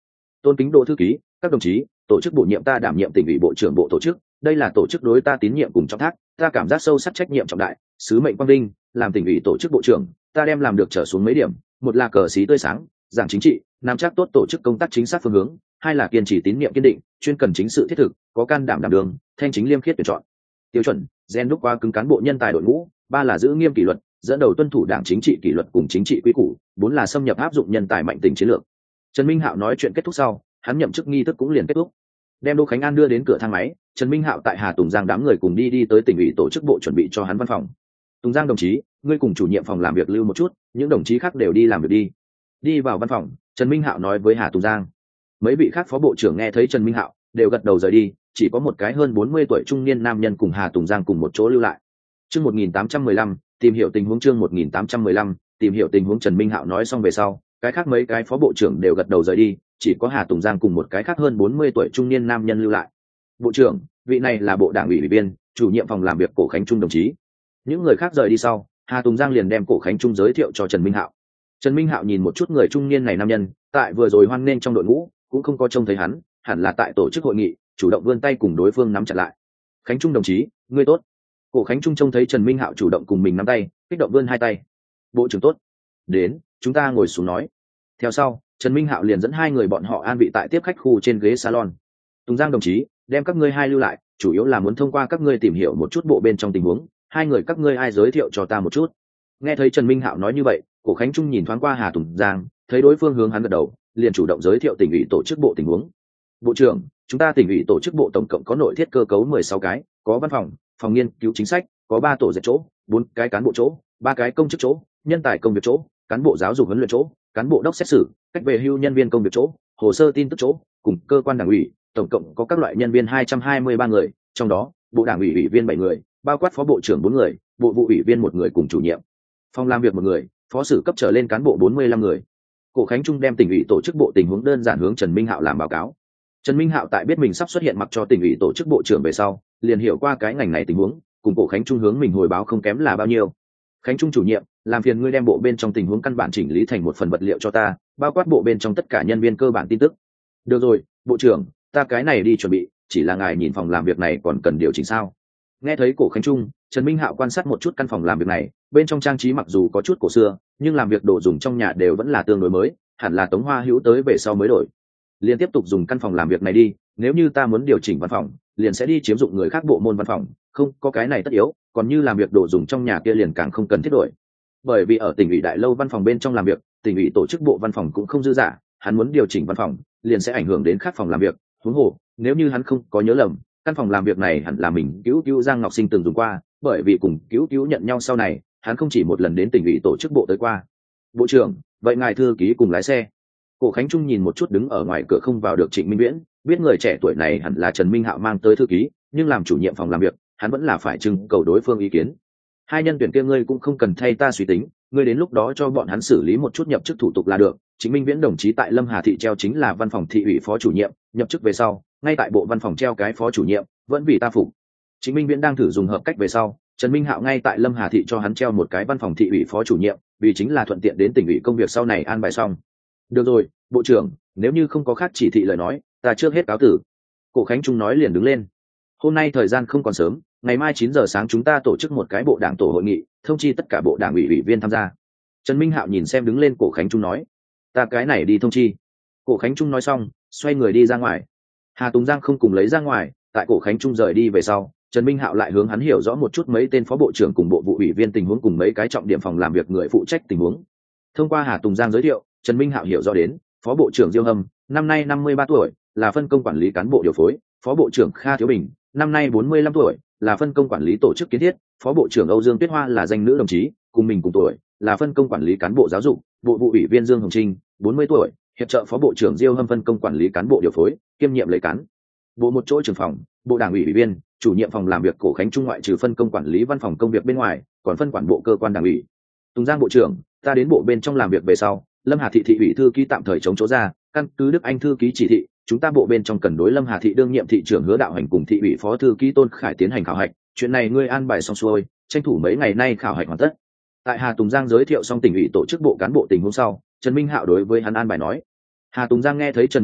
tôn kính Đỗ thư ký, các đồng chí, tổ chức bổ nhiệm ta đảm nhiệm tỉnh ủy bộ trưởng bộ tổ chức, đây là tổ chức đối ta tín nhiệm cùng trọng thác, ta cảm giác sâu sắc trách nhiệm trọng đại, sứ mệnh quang vinh, làm tỉnh ủy tổ chức bộ trưởng, ta đem làm được trở xuống mấy điểm, một là cờ xí tươi sáng, giảng chính trị, nắm chắc tốt tổ chức công tác chính xác phương hướng, hai là kiên trì tín nhiệm kiên định, chuyên cần chính sự thiết thực, có can đảm đảm đường, thanh chính liêm khiết tuyển chọn tiêu chuẩn, gen đúc qua cứng cán bộ nhân tài đội ngũ, ba là giữ nghiêm kỷ luật, dẫn đầu tuân thủ đảng chính trị kỷ luật cùng chính trị quy củ, bốn là xâm nhập áp dụng nhân tài mạnh tình chiến lược. Trần Minh Hạo nói chuyện kết thúc sau, hắn nhậm chức nghi thức cũng liền kết thúc. Đem Đỗ Khánh An đưa đến cửa thang máy, Trần Minh Hạo tại Hà Tùng Giang đám người cùng đi đi tới tỉnh ủy tổ chức bộ chuẩn bị cho hắn văn phòng. Tùng Giang đồng chí, ngươi cùng chủ nhiệm phòng làm việc lưu một chút, những đồng chí khác đều đi làm việc đi. Đi vào văn phòng, Trần Minh Hạo nói với Hà Tùng Giang. Mấy vị khác phó bộ trưởng nghe thấy Trần Minh Hạo, đều gật đầu rời đi, chỉ có một cái hơn bốn mươi tuổi trung niên nam nhân cùng Hà Tùng Giang cùng một chỗ lưu lại. Chương một nghìn tám trăm mười lăm, tìm hiểu tình huống chương một nghìn tám trăm mười lăm, tìm hiểu tình huống Trần Minh Hạo nói xong về sau, cái khác mấy cái phó bộ trưởng đều gật đầu rời đi, chỉ có Hà Tùng Giang cùng một cái khác hơn bốn mươi tuổi trung niên nam nhân lưu lại. Bộ trưởng, vị này là bộ đảng ủy ủy viên, chủ nhiệm phòng làm việc Cổ Khánh Trung đồng chí. Những người khác rời đi sau, Hà Tùng Giang liền đem Cổ Khánh Trung giới thiệu cho Trần Minh Hạo. Trần Minh Hạo nhìn một chút người trung niên này nam nhân, tại vừa rồi hoan nghênh trong đội ngũ, cũng không có trông thấy hắn, hẳn là tại tổ chức hội nghị, chủ động vươn tay cùng đối phương nắm chặt lại. Khánh Trung đồng chí, ngươi tốt. Cổ Khánh Trung trông thấy Trần Minh Hạo chủ động cùng mình nắm tay, kích động vươn hai tay. Bộ trưởng tốt. Đến, chúng ta ngồi xuống nói. Theo sau, Trần Minh Hạo liền dẫn hai người bọn họ an vị tại tiếp khách khu trên ghế salon. Tùng Giang đồng chí, đem các ngươi hai lưu lại, chủ yếu là muốn thông qua các ngươi tìm hiểu một chút bộ bên trong tình huống, hai người các ngươi ai giới thiệu cho ta một chút. Nghe thấy Trần Minh Hạo nói như vậy, Cổ Khánh Trung nhìn thoáng qua Hà Tùng Giang, thấy đối phương hướng hắn gật đầu, liền chủ động giới thiệu tỉnh ủy tổ chức bộ tình huống. Bộ trưởng, chúng ta tỉnh ủy tổ chức bộ tổng cộng có nội thiết cơ cấu mười sáu cái, có văn phòng, phòng nghiên cứu chính sách, có ba tổ dệt chỗ, bốn cái cán bộ chỗ, ba cái công chức chỗ, nhân tài công việc chỗ, cán bộ giáo dục huấn luyện chỗ, cán bộ đốc xét xử, cách về hưu nhân viên công việc chỗ, hồ sơ tin tức chỗ, cùng cơ quan đảng ủy, tổng cộng có các loại nhân viên hai trăm hai mươi ba người, trong đó, bộ đảng ủy ủy viên bảy người, bao quát phó bộ trưởng bốn người, bộ vụ ủy viên một người cùng chủ nhiệm, phòng làm việc một người, phó sử cấp trở lên cán bộ bốn mươi lăm người. Cổ Khánh Trung đem tỉnh ủy tổ chức bộ tình huống đơn giản hướng Trần Minh Hạo làm báo cáo. Trần Minh Hạo tại biết mình sắp xuất hiện mặc cho tỉnh ủy tổ chức bộ trưởng về sau, liền hiểu qua cái ngành này tình huống, cùng Cổ Khánh Trung hướng mình hồi báo không kém là bao nhiêu. Khánh Trung chủ nhiệm, làm phiền ngươi đem bộ bên trong tình huống căn bản chỉnh lý thành một phần vật liệu cho ta, bao quát bộ bên trong tất cả nhân viên cơ bản tin tức. Được rồi, bộ trưởng, ta cái này đi chuẩn bị, chỉ là ngài nhìn phòng làm việc này còn cần điều chỉnh sao? Nghe thấy Cổ Khánh Trung, Trần Minh Hạo quan sát một chút căn phòng làm việc này, bên trong trang trí mặc dù có chút cổ xưa, nhưng làm việc đồ dùng trong nhà đều vẫn là tương đối mới, hẳn là Tống Hoa Hữu tới về sau mới đổi. Liên tiếp tục dùng căn phòng làm việc này đi, nếu như ta muốn điều chỉnh văn phòng, liền sẽ đi chiếm dụng người khác bộ môn văn phòng, không có cái này tất yếu, còn như làm việc đồ dùng trong nhà kia liền càng không cần thiết đổi. Bởi vì ở tỉnh ủy đại lâu văn phòng bên trong làm việc, tỉnh ủy tổ chức bộ văn phòng cũng không dư dả, hắn muốn điều chỉnh văn phòng, liền sẽ ảnh hưởng đến khác phòng làm việc. Huống hồ, nếu như hắn không có nhớ lầm, căn phòng làm việc này hẳn là mình cứu cứu Giang Ngọc Sinh từng dùng qua, bởi vì cùng cứu cứu nhận nhau sau này, hắn không chỉ một lần đến tỉnh ủy tổ chức bộ tới qua. Bộ trưởng, vậy ngài thư ký cùng lái xe. Cổ Khánh Trung nhìn một chút đứng ở ngoài cửa không vào được Trịnh Minh Viễn, biết người trẻ tuổi này hẳn là Trần Minh Hạo mang tới thư ký, nhưng làm chủ nhiệm phòng làm việc, hắn vẫn là phải trưng cầu đối phương ý kiến. Hai nhân tuyển kia ngươi cũng không cần thay ta suy tính, ngươi đến lúc đó cho bọn hắn xử lý một chút nhập chức thủ tục là được. Trịnh Minh Viễn đồng chí tại Lâm Hà thị treo chính là văn phòng thị ủy phó chủ nhiệm, nhập chức về sau, ngay tại bộ văn phòng treo cái phó chủ nhiệm, vẫn vì ta phục. Trịnh Minh Viễn đang thử dùng hợp cách về sau, Trần Minh Hạo ngay tại Lâm Hà thị cho hắn treo một cái văn phòng thị ủy phó chủ nhiệm, vì chính là thuận tiện đến tỉnh ủy công việc sau này an bài xong. Được rồi, bộ trưởng, nếu như không có khác chỉ thị lời nói, ta trước hết cáo tử. Cổ Khánh Trung nói liền đứng lên. Hôm nay thời gian không còn sớm, ngày mai chín giờ sáng chúng ta tổ chức một cái bộ đảng tổ hội nghị, thông chi tất cả bộ đảng ủy ủy viên tham gia. Trần Minh Hạo nhìn xem đứng lên Cổ Khánh Trung nói, ta cái này đi thông chi. Cổ Khánh Trung nói xong, xoay người đi ra ngoài. Hà Tùng Giang không cùng lấy ra ngoài, tại Cổ Khánh Trung rời đi về sau, Trần Minh Hạo lại hướng hắn hiểu rõ một chút mấy tên phó bộ trưởng cùng bộ vụ ủy viên tình huống cùng mấy cái trọng điểm phòng làm việc người phụ trách tình huống. Thông qua Hà Tùng Giang giới thiệu, Trần Minh Hạo hiểu rõ đến, phó bộ trưởng Diêu Hâm, năm nay năm mươi ba tuổi, là phân công quản lý cán bộ điều phối, phó bộ trưởng Kha Thiếu Bình, năm nay bốn mươi lăm tuổi, là phân công quản lý tổ chức kiến thiết, phó bộ trưởng Âu Dương Tuyết Hoa là danh nữ đồng chí, cùng mình cùng tuổi, là phân công quản lý cán bộ giáo dục, bộ vụ ủy viên Dương Hồng Trinh, bốn mươi tuổi, hiệp trợ phó bộ trưởng Diêu Hâm phân công quản lý cán bộ điều phối, kiêm nhiệm lấy cán bộ một chỗ trưởng phòng, bộ đảng ủy ủy viên, chủ nhiệm phòng làm việc Cổ Khánh Trung ngoại trừ phân công quản lý văn phòng công việc bên ngoài, còn phân quản bộ cơ quan đảng ủy. Tùng Giang bộ trưởng, ta đến bộ bên trong làm việc về sau, Lâm Hà thị thị ủy thư ký tạm thời chống chỗ ra, căn cứ Đức Anh thư ký chỉ thị, chúng ta bộ bên trong cần đối Lâm Hà thị đương nhiệm thị trưởng Hứa Đạo Hành cùng thị ủy phó thư ký Tôn Khải tiến hành khảo hạch, chuyện này ngươi an bài xong xuôi, tranh thủ mấy ngày nay khảo hạch hoàn tất. Tại Hà Tùng Giang giới thiệu xong tỉnh ủy tổ chức bộ cán bộ tình huống sau, Trần Minh Hạo đối với hắn an bài nói. Hà Tùng Giang nghe thấy Trần Minh Hạo,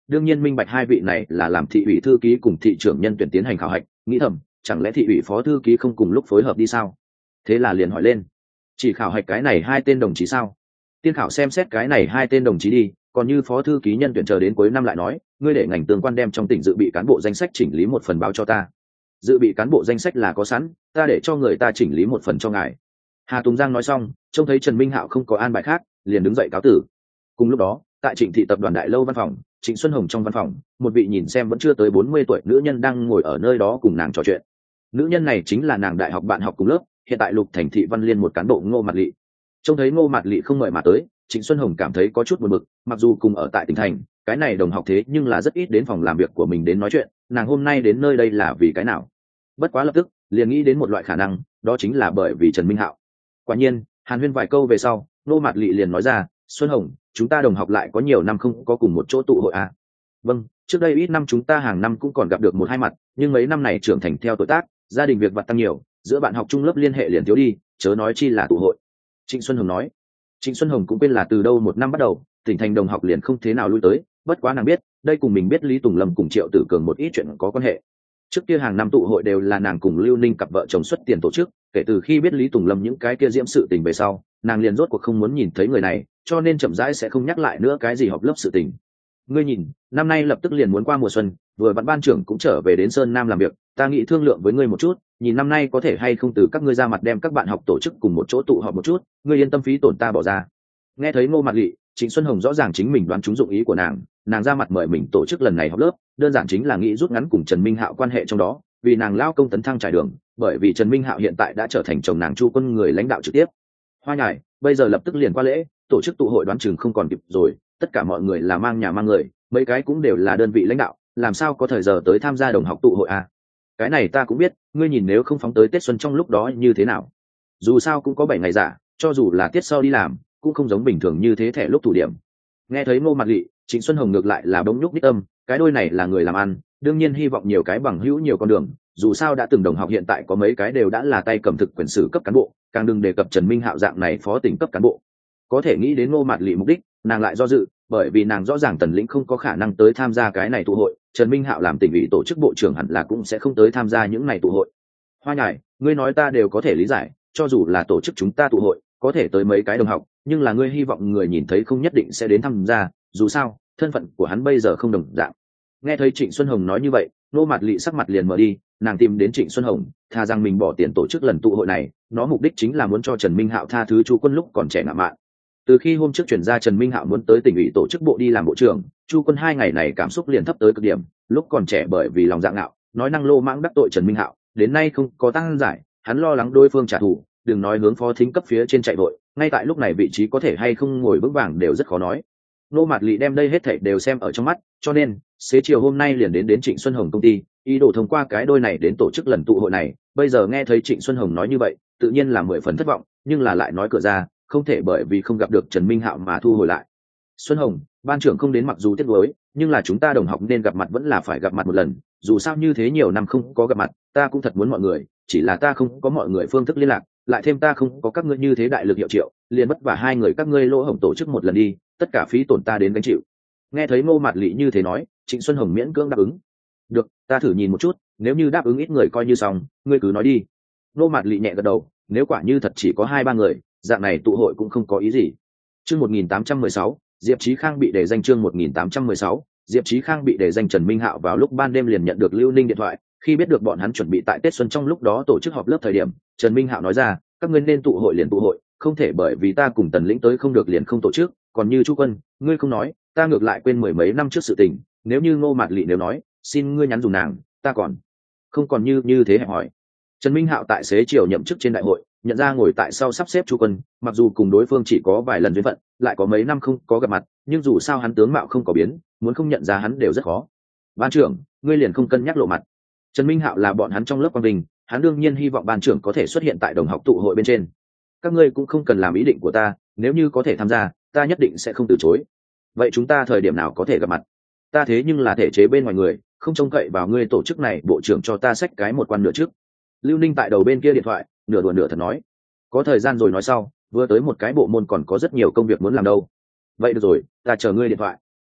đương nhiên minh bạch hai vị này là làm thị ủy thư ký cùng thị trưởng nhân tuyển tiến hành khảo hạch, nghĩ thầm chẳng lẽ thị ủy phó thư ký không cùng lúc phối hợp đi sao? Thế là liền hỏi lên, chỉ khảo hạch cái này hai tên đồng chí sao? Tiên khảo xem xét cái này hai tên đồng chí đi, còn như phó thư ký nhân tuyển chờ đến cuối năm lại nói, ngươi để ngành tương quan đem trong tỉnh dự bị cán bộ danh sách chỉnh lý một phần báo cho ta. Dự bị cán bộ danh sách là có sẵn, ta để cho người ta chỉnh lý một phần cho ngài. Hà Tùng Giang nói xong, trông thấy Trần Minh Hạo không có an bài khác, liền đứng dậy cáo tử. Cùng lúc đó, tại Trịnh thị tập đoàn đại lâu văn phòng, Trịnh Xuân Hồng trong văn phòng, một vị nhìn xem vẫn chưa tới bốn mươi tuổi nữ nhân đang ngồi ở nơi đó cùng nàng trò chuyện. Nữ nhân này chính là nàng đại học bạn học cùng lớp, hiện tại Lục Thành thị Văn Liên một cán bộ Ngô Mạt Lệ. Trông thấy Ngô Mạt Lệ không mời mà tới, Trịnh Xuân Hồng cảm thấy có chút buồn bực, mặc dù cùng ở tại tỉnh thành, cái này đồng học thế nhưng là rất ít đến phòng làm việc của mình đến nói chuyện, nàng hôm nay đến nơi đây là vì cái nào? Bất quá lập tức, liền nghĩ đến một loại khả năng, đó chính là bởi vì Trần Minh Hạo. Quả nhiên, Hàn Huyên vài câu về sau, Ngô Mạt Lệ liền nói ra, "Xuân Hồng, chúng ta đồng học lại có nhiều năm không có cùng một chỗ tụ hội à?" "Vâng, trước đây ít năm chúng ta hàng năm cũng còn gặp được một hai mặt, nhưng mấy năm này trưởng thành theo tuổi tác, gia đình việc vặt tăng nhiều, giữa bạn học chung lớp liên hệ liền thiếu đi, chớ nói chi là tụ hội." Trịnh Xuân Hồng nói. Trịnh Xuân Hồng cũng quên là từ đâu một năm bắt đầu, tỉnh thành đồng học liền không thế nào lui tới, bất quá nàng biết, đây cùng mình biết Lý Tùng Lâm cùng Triệu Tử Cường một ít chuyện có quan hệ. Trước kia hàng năm tụ hội đều là nàng cùng Lưu Ninh cặp vợ chồng xuất tiền tổ chức, kể từ khi biết Lý Tùng Lâm những cái kia diễm sự tình về sau, nàng liền rốt cuộc không muốn nhìn thấy người này, cho nên chậm rãi sẽ không nhắc lại nữa cái gì họp lớp sự tình. Ngươi nhìn, năm nay lập tức liền muốn qua mùa xuân, vừa vặn ban trưởng cũng trở về đến Sơn Nam làm việc, ta nghĩ thương lượng với ngươi một chút, nhìn năm nay có thể hay không từ các ngươi ra mặt đem các bạn học tổ chức cùng một chỗ tụ họp một chút, ngươi yên tâm phí tổn ta bỏ ra. Nghe thấy Ngô Mạt Lệ, Trịnh Xuân Hồng rõ ràng chính mình đoán trúng dụng ý của nàng, nàng ra mặt mời mình tổ chức lần này họp lớp, đơn giản chính là nghĩ rút ngắn cùng Trần Minh Hạo quan hệ trong đó, vì nàng lao công tấn thăng trải đường, bởi vì Trần Minh Hạo hiện tại đã trở thành chồng nàng Chu Quân người lãnh đạo trực tiếp. Hoa nhài, bây giờ lập tức liền qua lễ, tổ chức tụ hội đoán chừng không còn kịp rồi, tất cả mọi người là mang nhà mang người, mấy cái cũng đều là đơn vị lãnh đạo, làm sao có thời giờ tới tham gia đồng học tụ hội à? Cái này ta cũng biết, ngươi nhìn nếu không phóng tới Tết xuân trong lúc đó như thế nào? Dù sao cũng có bảy ngày giả, cho dù là tiết sau đi làm, cũng không giống bình thường như thế thẻ lúc thủ điểm. Nghe thấy Ngô Mạt Lệ, Trịnh Xuân Hồng ngược lại là bỗng nhúc nhích tâm, cái đôi này là người làm ăn, đương nhiên hy vọng nhiều cái bằng hữu nhiều con đường, dù sao đã từng đồng học hiện tại có mấy cái đều đã là tay cầm thực quyền sử cấp cán bộ, càng đừng đề cập Trần Minh Hạo dạng này phó tỉnh cấp cán bộ. Có thể nghĩ đến Ngô Mạt Lệ mục đích, nàng lại do dự, bởi vì nàng rõ ràng Tần Lĩnh không có khả năng tới tham gia cái này tụ hội, Trần Minh Hạo làm tỉnh ủy tổ chức bộ trưởng hẳn là cũng sẽ không tới tham gia những này tụ hội. Hoa nhài, ngươi nói ta đều có thể lý giải, cho dù là tổ chức chúng ta tụ hội, có thể tới mấy cái đồng học, nhưng là ngươi hy vọng người nhìn thấy không nhất định sẽ đến tham gia, dù sao, thân phận của hắn bây giờ không đồng dạng. Nghe thấy Trịnh Xuân Hồng nói như vậy, Ngô Mạt Lệ sắc mặt liền mở đi, nàng tìm đến Trịnh Xuân Hồng, tha rằng mình bỏ tiền tổ chức lần tụ hội này, nó mục đích chính là muốn cho Trần Minh Hạo tha thứ Chu Quân lúc còn trẻ ngạo mạn. Từ khi hôm trước chuyển ra Trần Minh Hạo muốn tới tỉnh ủy tổ chức bộ đi làm bộ trưởng, Chu Quân hai ngày này cảm xúc liền thấp tới cực điểm, lúc còn trẻ bởi vì lòng dạ ngạo, nói năng lô mãng đắc tội Trần Minh Hạo, đến nay không có tăng giải, hắn lo lắng đối phương trả thù, đừng nói hướng phó thính cấp phía trên chạy vội, ngay tại lúc này vị trí có thể hay không ngồi vững vàng đều rất khó nói. Ngô Mạt Lệ đem đây hết thảy đều xem ở trong mắt, cho nên xế chiều hôm nay liền đến đến Trịnh Xuân Hồng công ty, ý đồ thông qua cái đôi này đến tổ chức lần tụ hội này. Bây giờ nghe thấy Trịnh Xuân Hồng nói như vậy, tự nhiên là mười phần thất vọng, nhưng là lại nói cửa ra, không thể bởi vì không gặp được Trần Minh Hạo mà thu hồi lại. Xuân Hồng, ban trưởng không đến mặc dù tiếc nuối, nhưng là chúng ta đồng học nên gặp mặt vẫn là phải gặp mặt một lần, dù sao như thế nhiều năm không có gặp mặt, ta cũng thật muốn mọi người, chỉ là ta không có mọi người phương thức liên lạc, lại thêm ta không có các ngươi như thế đại lực hiệu triệu, liền vất vả hai người các ngươi lỗ hổng tổ chức một lần đi, tất cả phí tổn ta đến gánh chịu. Nghe thấy Ngô Mạt Lệ như thế nói, Trịnh Xuân Hồng miễn cưỡng đáp ứng. Được, ta thử nhìn một chút, nếu như đáp ứng ít người coi như xong, ngươi cứ nói đi. Ngô Mạt Lệ nhẹ gật đầu, nếu quả như thật chỉ có hai ba người, dạng này tụ hội cũng không có ý gì. Chương một nghìn tám trăm mười sáu, Diệp Chí Khang bị để danh. Chương một nghìn tám trăm mười sáu, Diệp Chí Khang bị để danh. Trần Minh Hạo vào lúc ban đêm liền nhận được Lưu Ninh điện thoại, khi biết được bọn hắn chuẩn bị tại Tết xuân trong lúc đó tổ chức họp lớp thời điểm, Trần Minh Hạo nói ra, các ngươi nên tụ hội liền tụ hội, không thể bởi vì ta cùng Tần Lĩnh tới không được liền không tổ chức, còn như Chu Quân, ngươi không nói, ta ngược lại quên mười mấy năm trước sự tình, nếu như Ngô Mạt Lệ nếu nói, xin ngươi nhắn dùng nàng, ta còn không còn như như thế hẹp hỏi. Trần Minh Hạo tại xế chiều nhậm chức trên đại hội, nhận ra ngồi tại sau sắp xếp Chu Quân, mặc dù cùng đối phương chỉ có vài lần duyên phận, lại có mấy năm không có gặp mặt, nhưng dù sao hắn tướng mạo không có biến, muốn không nhận ra hắn đều rất khó. Ban trưởng, ngươi liền không cân nhắc lộ mặt. Trần Minh Hạo là bọn hắn trong lớp quan đình, hắn đương nhiên hy vọng ban trưởng có thể xuất hiện tại đồng học tụ hội bên trên. Các ngươi cũng không cần làm ý định của ta, nếu như có thể tham gia, ta nhất định sẽ không từ chối. Vậy chúng ta thời điểm nào có thể gặp mặt? Ta thế nhưng là thể chế bên ngoài người, không trông cậy vào ngươi tổ chức này bộ trưởng cho ta xách cái một quan nửa trước. Lưu Ninh tại đầu bên kia điện thoại, nửa đùa nửa thật nói, có thời gian rồi nói sau, vừa tới một cái bộ môn còn có rất nhiều công việc muốn làm đâu. Vậy được rồi, ta chờ ngươi điện thoại.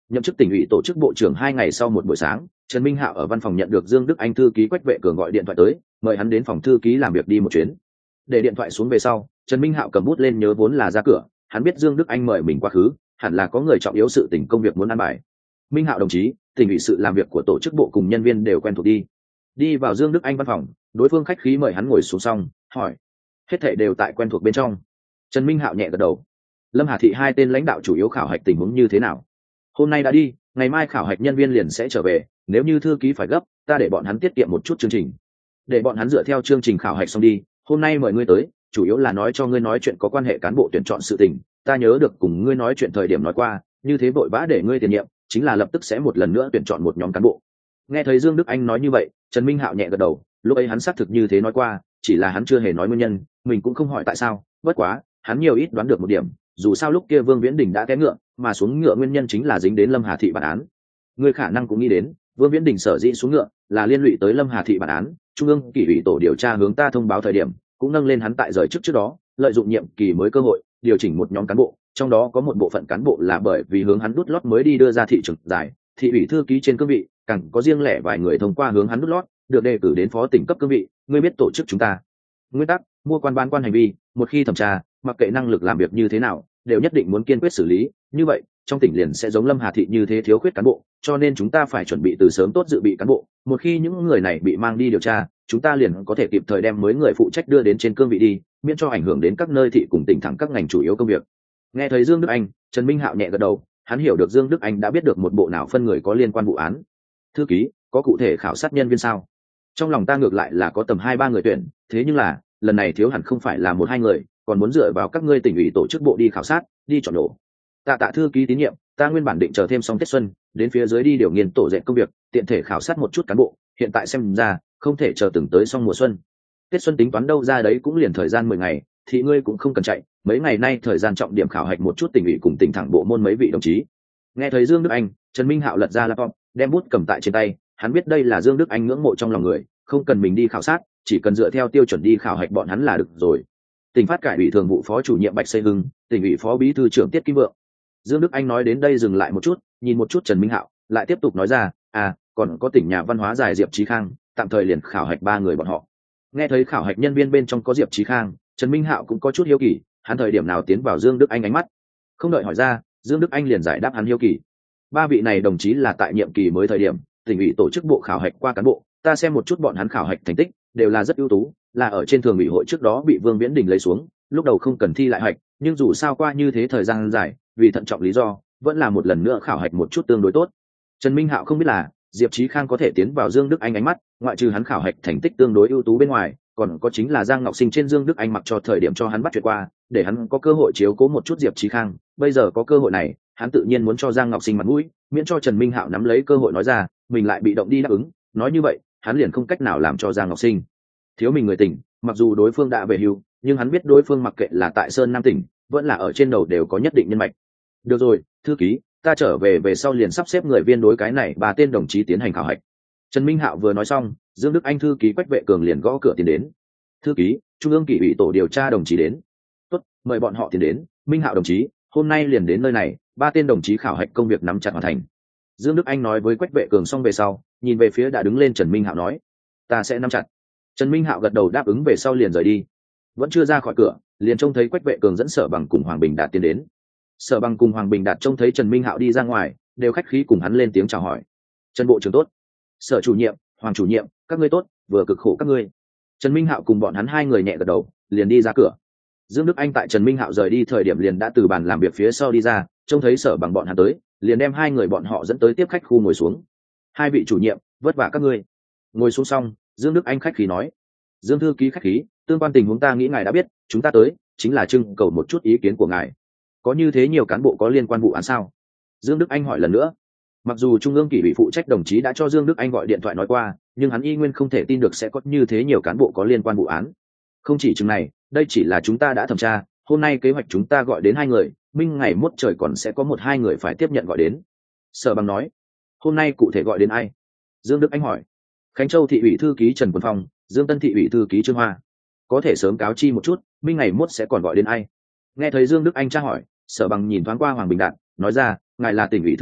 Nhậm chức tỉnh ủy tổ chức bộ trưởng hai ngày sau một buổi sáng, Trần Minh Hạo ở văn phòng nhận được Dương Đức Anh thư ký Quách Vệ Cường gọi điện thoại tới, mời hắn đến phòng thư ký làm việc đi một chuyến. Để điện thoại xuống về sau, Trần Minh Hạo cầm bút lên nhớ vốn là ra cửa, hắn biết Dương Đức Anh mời mình quá khứ, hẳn là có người trọng yếu sự tình công việc muốn ăn bài. Minh Hạo đồng chí, tỉnh ủy sự làm việc của tổ chức bộ cùng nhân viên đều quen thuộc đi. Đi vào Dương Đức Anh văn phòng, đối phương khách khí mời hắn ngồi xuống xong, hỏi: hết thảy đều tại quen thuộc bên trong. Trần Minh Hạo nhẹ gật đầu. Lâm Hà Thị hai tên lãnh đạo chủ yếu khảo hạch tình huống như thế nào? Hôm nay đã đi, ngày mai khảo hạch nhân viên liền sẽ trở về, nếu như thư ký phải gấp, ta để bọn hắn tiết kiệm một chút chương trình. Để bọn hắn dựa theo chương trình khảo hạch xong đi, hôm nay mời ngươi tới, chủ yếu là nói cho ngươi nói chuyện có quan hệ cán bộ tuyển chọn sự tình, ta nhớ được cùng ngươi nói chuyện thời điểm nói qua, như thế vội vã để ngươi tiền nhiệm, chính là lập tức sẽ một lần nữa tuyển chọn một nhóm cán bộ. Nghe thấy Dương Đức Anh nói như vậy, Trần Minh Hạo nhẹ gật đầu, lúc ấy hắn xác thực như thế nói qua, chỉ là hắn chưa hề nói nguyên nhân, mình cũng không hỏi tại sao, bất quá, hắn nhiều ít đoán được một điểm, dù sao lúc kia Vương Viễn Đình đã té ngựa, mà xuống ngựa nguyên nhân chính là dính đến Lâm Hà Thị bản án. Ngươi khả năng cũng nghĩ đến, Vương Viễn Đình sở dĩ xuống ngựa là liên lụy tới Lâm Hà Thị bản án, trung ương kỷ ủy tổ điều tra hướng ta thông báo thời điểm, cũng nâng lên hắn tại rời chức trước đó, lợi dụng nhiệm kỳ mới cơ hội, điều chỉnh một nhóm cán bộ, trong đó có một bộ phận cán bộ là bởi vì hướng hắn đút lót mới đi đưa ra thị trường giải, thị ủy thư ký trên cương vị, càng có riêng lẻ vài người thông qua hướng hắn đút lót, được đề cử đến phó tỉnh cấp cương vị. Ngươi biết tổ chức chúng ta nguyên tắc, mua quan bán quan hành vi, một khi thẩm tra, mặc kệ năng lực làm việc như thế nào, đều nhất định muốn kiên quyết xử lý, như vậy trong tỉnh liền sẽ giống Lâm Hà Thị như thế thiếu khuyết cán bộ, cho nên chúng ta phải chuẩn bị từ sớm tốt dự bị cán bộ, một khi những người này bị mang đi điều tra, chúng ta liền có thể kịp thời đem mới người phụ trách đưa đến trên cương vị đi, miễn cho ảnh hưởng đến các nơi thị cùng tỉnh thẳng các ngành chủ yếu công việc. Nghe thấy Dương Đức Anh, Trần Minh Hạo nhẹ gật đầu, hắn hiểu được Dương Đức Anh đã biết được một bộ nào phân người có liên quan vụ án. Thư ký, có cụ thể khảo sát nhân viên sao? Trong lòng ta ngược lại là có tầm hai ba người tuyển, thế nhưng là lần này thiếu hẳn không phải là một hai người, còn muốn dựa vào các ngươi tỉnh ủy tổ chức bộ đi khảo sát, đi chọn lựa. Tạ tạ thư ký tín nhiệm, ta nguyên bản định chờ thêm xong Tết xuân, đến phía dưới đi điều nghiên tổ dệt công việc, tiện thể khảo sát một chút cán bộ, hiện tại xem ra không thể chờ từng tới xong mùa xuân. Tết xuân tính toán đâu ra đấy cũng liền thời gian mười ngày, thì ngươi cũng không cần chạy, mấy ngày nay thời gian trọng điểm khảo hạch một chút tỉnh ủy cùng tỉnh thẳng bộ môn mấy vị đồng chí. Nghe thấy Dương Đức Anh, Trần Minh Hạo lật ra laptop, đem bút cầm tại trên tay, hắn biết đây là Dương Đức Anh ngưỡng mộ trong lòng người, không cần mình đi khảo sát, chỉ cần dựa theo tiêu chuẩn đi khảo hạch bọn hắn là được rồi. Tỉnh phát cải ủy thường vụ phó chủ nhiệm Bạch Xây Hưng, tỉnh ủy phó bí thư trưởng Tiết Kim Vượng. Dương Đức Anh nói đến đây dừng lại một chút, nhìn một chút Trần Minh Hạo, lại tiếp tục nói ra, à, còn có tỉnh nhà văn hóa giải Diệp Chí Khang, tạm thời liền khảo hạch ba người bọn họ. Nghe thấy khảo hạch nhân viên bên trong có Diệp Chí Khang, Trần Minh Hạo cũng có chút hiếu kỳ, hắn thời điểm nào tiến vào Dương Đức Anh ánh mắt. Không đợi hỏi ra, Dương Đức Anh liền giải đáp hắn hiếu kỳ. Ba vị này đồng chí là tại nhiệm kỳ mới thời điểm, tỉnh ủy tổ chức bộ khảo hạch qua cán bộ, ta xem một chút bọn hắn khảo hạch thành tích, đều là rất ưu tú, là ở trên thường ủy hội trước đó bị Vương Viễn Đình lấy xuống, lúc đầu không cần thi lại hạch, nhưng dù sao qua như thế thời gian dài, vì thận trọng lý do, vẫn là một lần nữa khảo hạch một chút tương đối tốt. Trần Minh Hạo không biết là Diệp Chí Khang có thể tiến vào Dương Đức Anh ánh mắt, ngoại trừ hắn khảo hạch thành tích tương đối ưu tú bên ngoài, còn có chính là Giang Ngọc Sinh trên Dương Đức Anh mặc cho thời điểm cho hắn bắt chuyện qua, để hắn có cơ hội chiếu cố một chút Diệp Chí Khang, bây giờ có cơ hội này, hắn tự nhiên muốn cho Giang Ngọc Sinh mặt mũi, miễn cho Trần Minh Hạo nắm lấy cơ hội nói ra, mình lại bị động đi đáp ứng, nói như vậy, hắn liền không cách nào làm cho Giang Ngọc Sinh thiếu mình người tỉnh, mặc dù đối phương đã về hưu, nhưng hắn biết đối phương mặc kệ là tại Sơn Nam tỉnh, vẫn là ở trên đầu đều có nhất định nhân mạch. Được rồi, thư ký, ta trở về về sau liền sắp xếp người viên đối cái này ba tên đồng chí tiến hành khảo hạch. Trần Minh Hạo vừa nói xong, Dương Đức Anh thư ký Quách Vệ Cường liền gõ cửa tiến đến. Thư ký, trung ương kỷ ủy tổ điều tra đồng chí đến. Tốt, mời bọn họ tiến đến. Minh Hạo đồng chí, hôm nay liền đến nơi này, ba tên đồng chí khảo hạch công việc nắm chặt hoàn thành. Dương Đức Anh nói với Quách Vệ Cường xong về sau, nhìn về phía đã đứng lên Trần Minh Hạo nói, ta sẽ nắm chặt. Trần Minh Hạo gật đầu đáp ứng về sau liền rời đi. Vẫn chưa ra khỏi cửa, liền trông thấy Quách Vệ Cường dẫn Sở Bằng cùng Hoàng Bình Đạt tiến đến. Sở Bằng cùng Hoàng Bình Đạt trông thấy Trần Minh Hạo đi ra ngoài, đều khách khí cùng hắn lên tiếng chào hỏi. Trần bộ trưởng tốt, Sở chủ nhiệm, Hoàng chủ nhiệm, các ngươi tốt, vừa cực khổ các ngươi. Trần Minh Hạo cùng bọn hắn hai người nhẹ gật đầu, liền đi ra cửa. Dương Đức Anh tại Trần Minh Hạo rời đi thời điểm liền đã từ bàn làm việc phía sau đi ra, trông thấy Sở Bằng bọn hắn tới, liền đem hai người bọn họ dẫn tới tiếp khách khu ngồi xuống. Hai vị chủ nhiệm, vất vả các ngươi. Ngồi xuống xong, Dương Đức Anh khách khí nói, Dương thư ký khách khí, tương quan tình huống ta nghĩ ngài đã biết, chúng ta tới chính là trưng cầu một chút ý kiến của ngài. Có như thế nhiều cán bộ có liên quan vụ án sao? Dương Đức Anh hỏi lần nữa. Mặc dù trung ương kỷ ủy phụ trách đồng chí đã cho Dương Đức Anh gọi điện thoại nói qua, nhưng hắn y nguyên không thể tin được sẽ có như thế nhiều cán bộ có liên quan vụ án. Không chỉ chừng này, đây chỉ là chúng ta đã thẩm tra, hôm nay kế hoạch chúng ta gọi đến hai người, minh ngày mốt trời còn sẽ có một hai người phải tiếp nhận gọi đến. Sở Bằng nói. Hôm nay cụ thể gọi đến ai? Dương Đức Anh hỏi. Khánh Châu thị ủy thư ký Trần Quân Phong, Dương Tân thị ủy thư ký Trương Hoa. Có thể sớm cáo chi một chút, minh ngày mốt sẽ còn gọi đến ai? Nghe thấy Dương Đức Anh tra hỏi, Sở Bằng nhìn thoáng qua Hoàng Bình Đạt, nói ra, ngài là tỉnh ủy thư ký,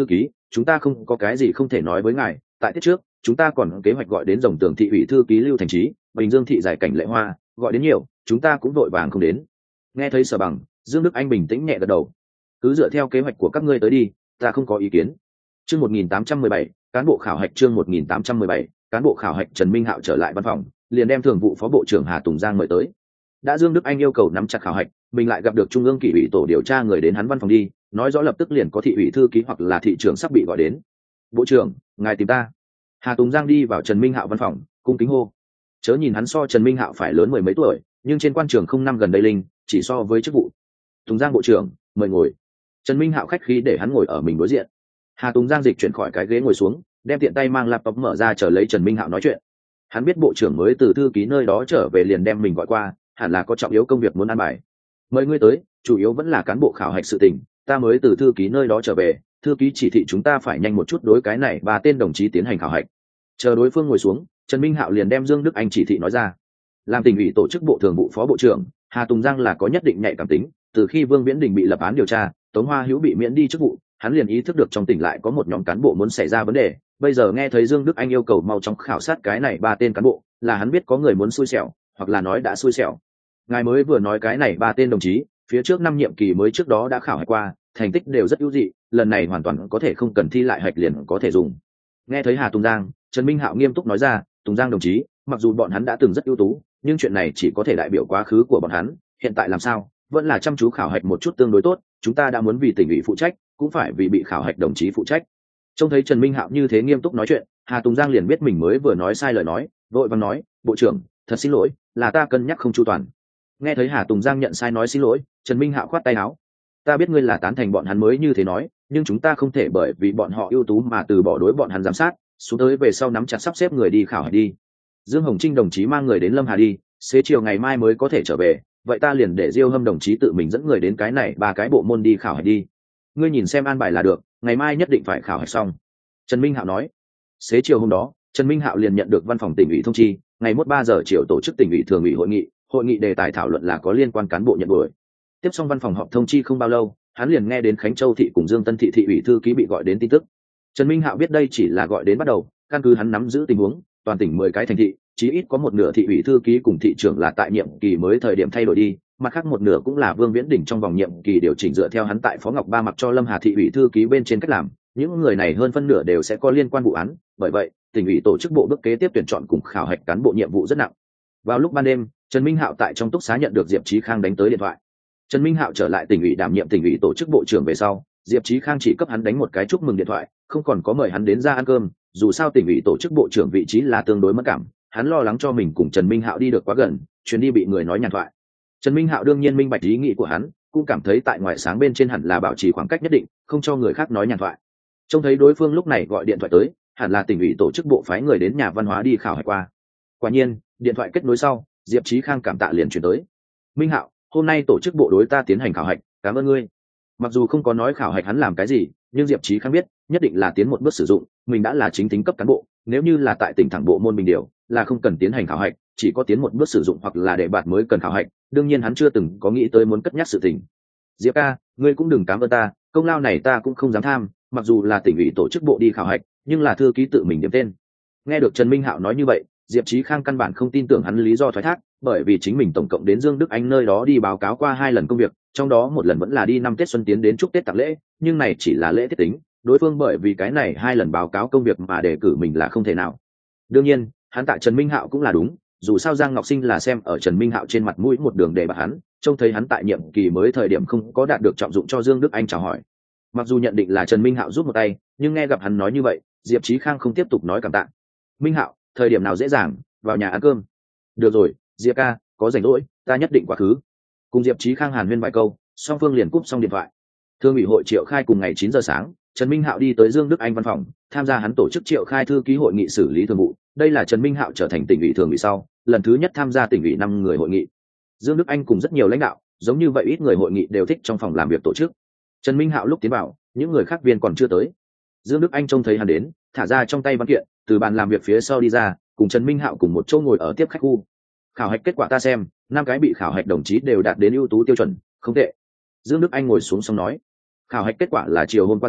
chúng ta không có cái gì không thể nói với ngài. Tại tiết trước chúng ta còn kế hoạch gọi đến rồng tường thị ủy thư ký Lưu Thành Trí, Bình Dương thị giải cảnh Lệ Hoa, gọi đến nhiều chúng ta cũng vội vàng không đến. Nghe thấy Sở Bằng, Dương Đức Anh bình tĩnh nhẹ gật đầu. Cứ dựa theo kế hoạch của các ngươi tới đi, ta không có ý kiến. Chương một nghìn tám trăm mười bảy, cán bộ khảo hạch. Chương một nghìn tám trăm mười bảy, cán bộ khảo hạch. Trần Minh Hạo trở lại văn phòng, liền đem thường vụ phó bộ trưởng Hà Tùng Giang mời tới. Đã Dương Đức Anh yêu cầu nắm chặt khảo hạch, mình lại gặp được trung ương kỷ ủy tổ điều tra người đến hắn văn phòng đi, nói rõ lập tức liền có thị ủy thư ký hoặc là thị trưởng sắp bị gọi đến. Bộ trưởng, ngài tìm ta. Hà Tùng Giang đi vào Trần Minh Hạo văn phòng, cung kính hô. Chớ nhìn hắn so Trần Minh Hạo phải lớn mười mấy tuổi, nhưng trên quan trường không năm gần đây linh, chỉ so với chức vụ. Tùng Giang bộ trưởng, mời ngồi. Trần Minh Hạo khách khí để hắn ngồi ở mình đối diện. Hà Tùng Giang dịch chuyển khỏi cái ghế ngồi xuống, đem tiện tay mang laptop mở ra chờ lấy Trần Minh Hạo nói chuyện. Hắn biết bộ trưởng mới từ thư ký nơi đó trở về liền đem mình gọi qua, hẳn là có trọng yếu công việc muốn ăn bài. Mời ngươi tới, chủ yếu vẫn là cán bộ khảo hạch sự tình, ta mới từ thư ký nơi đó trở về, thư ký chỉ thị chúng ta phải nhanh một chút đối cái này ba tên đồng chí tiến hành khảo hạch. Chờ đối phương ngồi xuống, Trần Minh Hạo liền đem Dương Đức Anh chỉ thị nói ra. Làm tỉnh ủy tổ chức bộ thường vụ phó bộ trưởng, Hà Tùng Giang là có nhất định nhạy cảm tính, từ khi Vương Viễn Đình bị lập án điều tra, Tống Hoa Hữu bị miễn đi chức vụ, hắn liền ý thức được trong tỉnh lại có một nhóm cán bộ muốn xảy ra vấn đề. Bây giờ nghe thấy Dương Đức Anh yêu cầu mau chóng khảo sát cái này ba tên cán bộ, là hắn biết có người muốn xui xẻo, hoặc là nói đã xui xẻo. Ngài mới vừa nói cái này ba tên đồng chí, phía trước năm nhiệm kỳ mới trước đó đã khảo hạch qua, thành tích đều rất ưu dị, lần này hoàn toàn có thể không cần thi lại hạch liền có thể dùng. Nghe thấy Hà Tùng Giang, Trần Minh Hạo nghiêm túc nói ra, Tùng Giang đồng chí, mặc dù bọn hắn đã từng rất ưu tú, nhưng chuyện này chỉ có thể đại biểu quá khứ của bọn hắn, hiện tại làm sao, vẫn là chăm chú khảo hạch một chút tương đối tốt, chúng ta đã muốn vì tỉnh ủy phụ trách, cũng phải vì bị khảo hạch đồng chí phụ trách. Trông thấy Trần Minh Hạo như thế nghiêm túc nói chuyện, Hà Tùng Giang liền biết mình mới vừa nói sai lời nói, vội vàng nói, bộ trưởng, thật xin lỗi, là ta cân nhắc không chu toàn. Nghe thấy Hà Tùng Giang nhận sai nói xin lỗi, Trần Minh Hạo khoát tay áo. Ta biết ngươi là tán thành bọn hắn mới như thế nói, nhưng chúng ta không thể bởi vì bọn họ ưu tú mà từ bỏ đối bọn hắn giám sát, xuống tới về sau nắm chặt sắp xếp người đi khảo hạch đi. Dương Hồng Trinh đồng chí mang người đến Lâm Hà đi, xế chiều ngày mai mới có thể trở về, vậy ta liền để Diêu Hâm đồng chí tự mình dẫn người đến cái này ba cái bộ môn đi khảo hạch đi. Ngươi nhìn xem an bài là được, ngày mai nhất định phải khảo hạch xong. Trần Minh Hạo nói. Xế chiều hôm đó, Trần Minh Hạo liền nhận được văn phòng tỉnh ủy thông chi, ngày mốt ba giờ chiều tổ chức tỉnh ủy thường ủy hội nghị, hội nghị đề tài thảo luận là có liên quan cán bộ nhận buổi. Tiếp xong văn phòng họp thông chi không bao lâu, hắn liền nghe đến Khánh Châu thị cùng Dương Tân thị thị ủy thư ký bị gọi đến tin tức. Trần Minh Hạo biết đây chỉ là gọi đến bắt đầu, căn cứ hắn nắm giữ tình huống, toàn tỉnh mười cái thành thị, chí ít có một nửa thị ủy thư ký cùng thị trưởng là tại nhiệm kỳ mới thời điểm thay đổi đi, mặt khác một nửa cũng là Vương Viễn Đình trong vòng nhiệm kỳ điều chỉnh dựa theo hắn tại Phó Ngọc Ba mặc cho Lâm Hà thị ủy thư ký bên trên cách làm, những người này hơn phân nửa đều sẽ có liên quan vụ án, bởi vậy, tỉnh ủy tổ chức bộ bước kế tiếp tuyển chọn cùng khảo hạch cán bộ nhiệm vụ rất nặng. Vào lúc ban đêm, Trần Minh Hạo tại trong túc xá nhận được Diệp Chí Khang đánh tới điện thoại. Trần Minh Hạo trở lại tỉnh ủy đảm nhiệm tỉnh ủy tổ chức bộ trưởng về sau, Diệp Chí Khang chỉ cấp hắn đánh một cái chúc mừng điện thoại, không còn có mời hắn đến ra ăn cơm, dù sao tỉnh ủy tổ chức bộ trưởng vị trí là tương đối mất cảm, hắn lo lắng cho mình cùng Trần Minh Hạo đi được quá gần, chuyến đi bị người nói nhàn thoại. Trần Minh Hạo đương nhiên minh bạch ý nghĩ của hắn, cũng cảm thấy tại ngoài sáng bên trên hẳn là bảo trì khoảng cách nhất định, không cho người khác nói nhàn thoại. Trông thấy đối phương lúc này gọi điện thoại tới, hẳn là tỉnh ủy tổ chức bộ phái người đến nhà văn hóa đi khảo hạch qua. Quả nhiên, điện thoại kết nối sau, Diệp Chí Khang cảm tạ liền chuyển tới. Minh Hạo, hôm nay tổ chức bộ đối ta tiến hành khảo hạch, cảm ơn ngươi. Mặc dù không có nói khảo hạch hắn làm cái gì, nhưng Diệp Chí Khang biết, nhất định là tiến một bước sử dụng, mình đã là chính tính cấp cán bộ, nếu như là tại tỉnh thẳng bộ môn mình điều, là không cần tiến hành khảo hạch, chỉ có tiến một bước sử dụng hoặc là để bạt mới cần khảo hạch, đương nhiên hắn chưa từng có nghĩ tới muốn cất nhắc sự tình. Diệp ca, ngươi cũng đừng cảm ơn ta, công lao này ta cũng không dám tham, mặc dù là tỉnh ủy tổ chức bộ đi khảo hạch, nhưng là thư ký tự mình điểm tên. Nghe được Trần Minh Hạo nói như vậy, Diệp Chí Khang căn bản không tin tưởng hắn lý do thoái thác, bởi vì chính mình tổng cộng đến Dương Đức Anh nơi đó đi báo cáo qua hai lần công việc, trong đó một lần vẫn là đi năm Tết Xuân Tiến đến chúc Tết tặng lễ, nhưng này chỉ là lễ tiết tính, đối phương bởi vì cái này hai lần báo cáo công việc mà đề cử mình là không thể nào. Đương nhiên, hắn tại Trần Minh Hạo cũng là đúng, dù sao Giang Ngọc Sinh là xem ở Trần Minh Hạo trên mặt mũi một đường để bạt hắn, trông thấy hắn tại nhiệm kỳ mới thời điểm không có đạt được trọng dụng cho Dương Đức Anh chào hỏi. Mặc dù nhận định là Trần Minh Hạo giúp một tay, nhưng nghe gặp hắn nói như vậy, Diệp Chí Khang không tiếp tục nói cảm tạ. Minh Hạo, thời điểm nào dễ dàng, vào nhà ăn cơm. Được rồi, Diệp ca, có rảnh rỗi, ta nhất định quá khứ. Cùng Diệp Chí Khang hàn huyên vài câu, song phương liền cúp xong điện thoại. Thương ủy hội triệu khai cùng ngày chín giờ sáng, Trần Minh Hạo đi tới Dương Đức Anh văn phòng, tham gia hắn tổ chức triệu khai thư ký hội nghị xử lý thường vụ. Đây là Trần Minh Hạo trở thành tỉnh ủy thường ủy sau, lần thứ nhất tham gia tỉnh ủy năm người hội nghị. Dương Đức Anh cùng rất nhiều lãnh đạo, giống như vậy ít người hội nghị đều thích trong phòng làm việc tổ chức. Trần Minh Hạo lúc tiến vào, những người khác viên còn chưa tới. Dương Đức Anh trông thấy hắn đến, thả ra trong tay văn kiện, từ bàn làm việc phía sau đi ra, cùng Trần Minh Hạo cùng một chỗ ngồi ở tiếp khách khu. Khảo hạch kết quả ta xem, năm cái bị khảo hạch đồng chí đều đạt đến ưu tú tiêu chuẩn, không tệ. Dương Đức Anh ngồi xuống xong nói, khảo hạch kết quả là chiều hôm qua ra,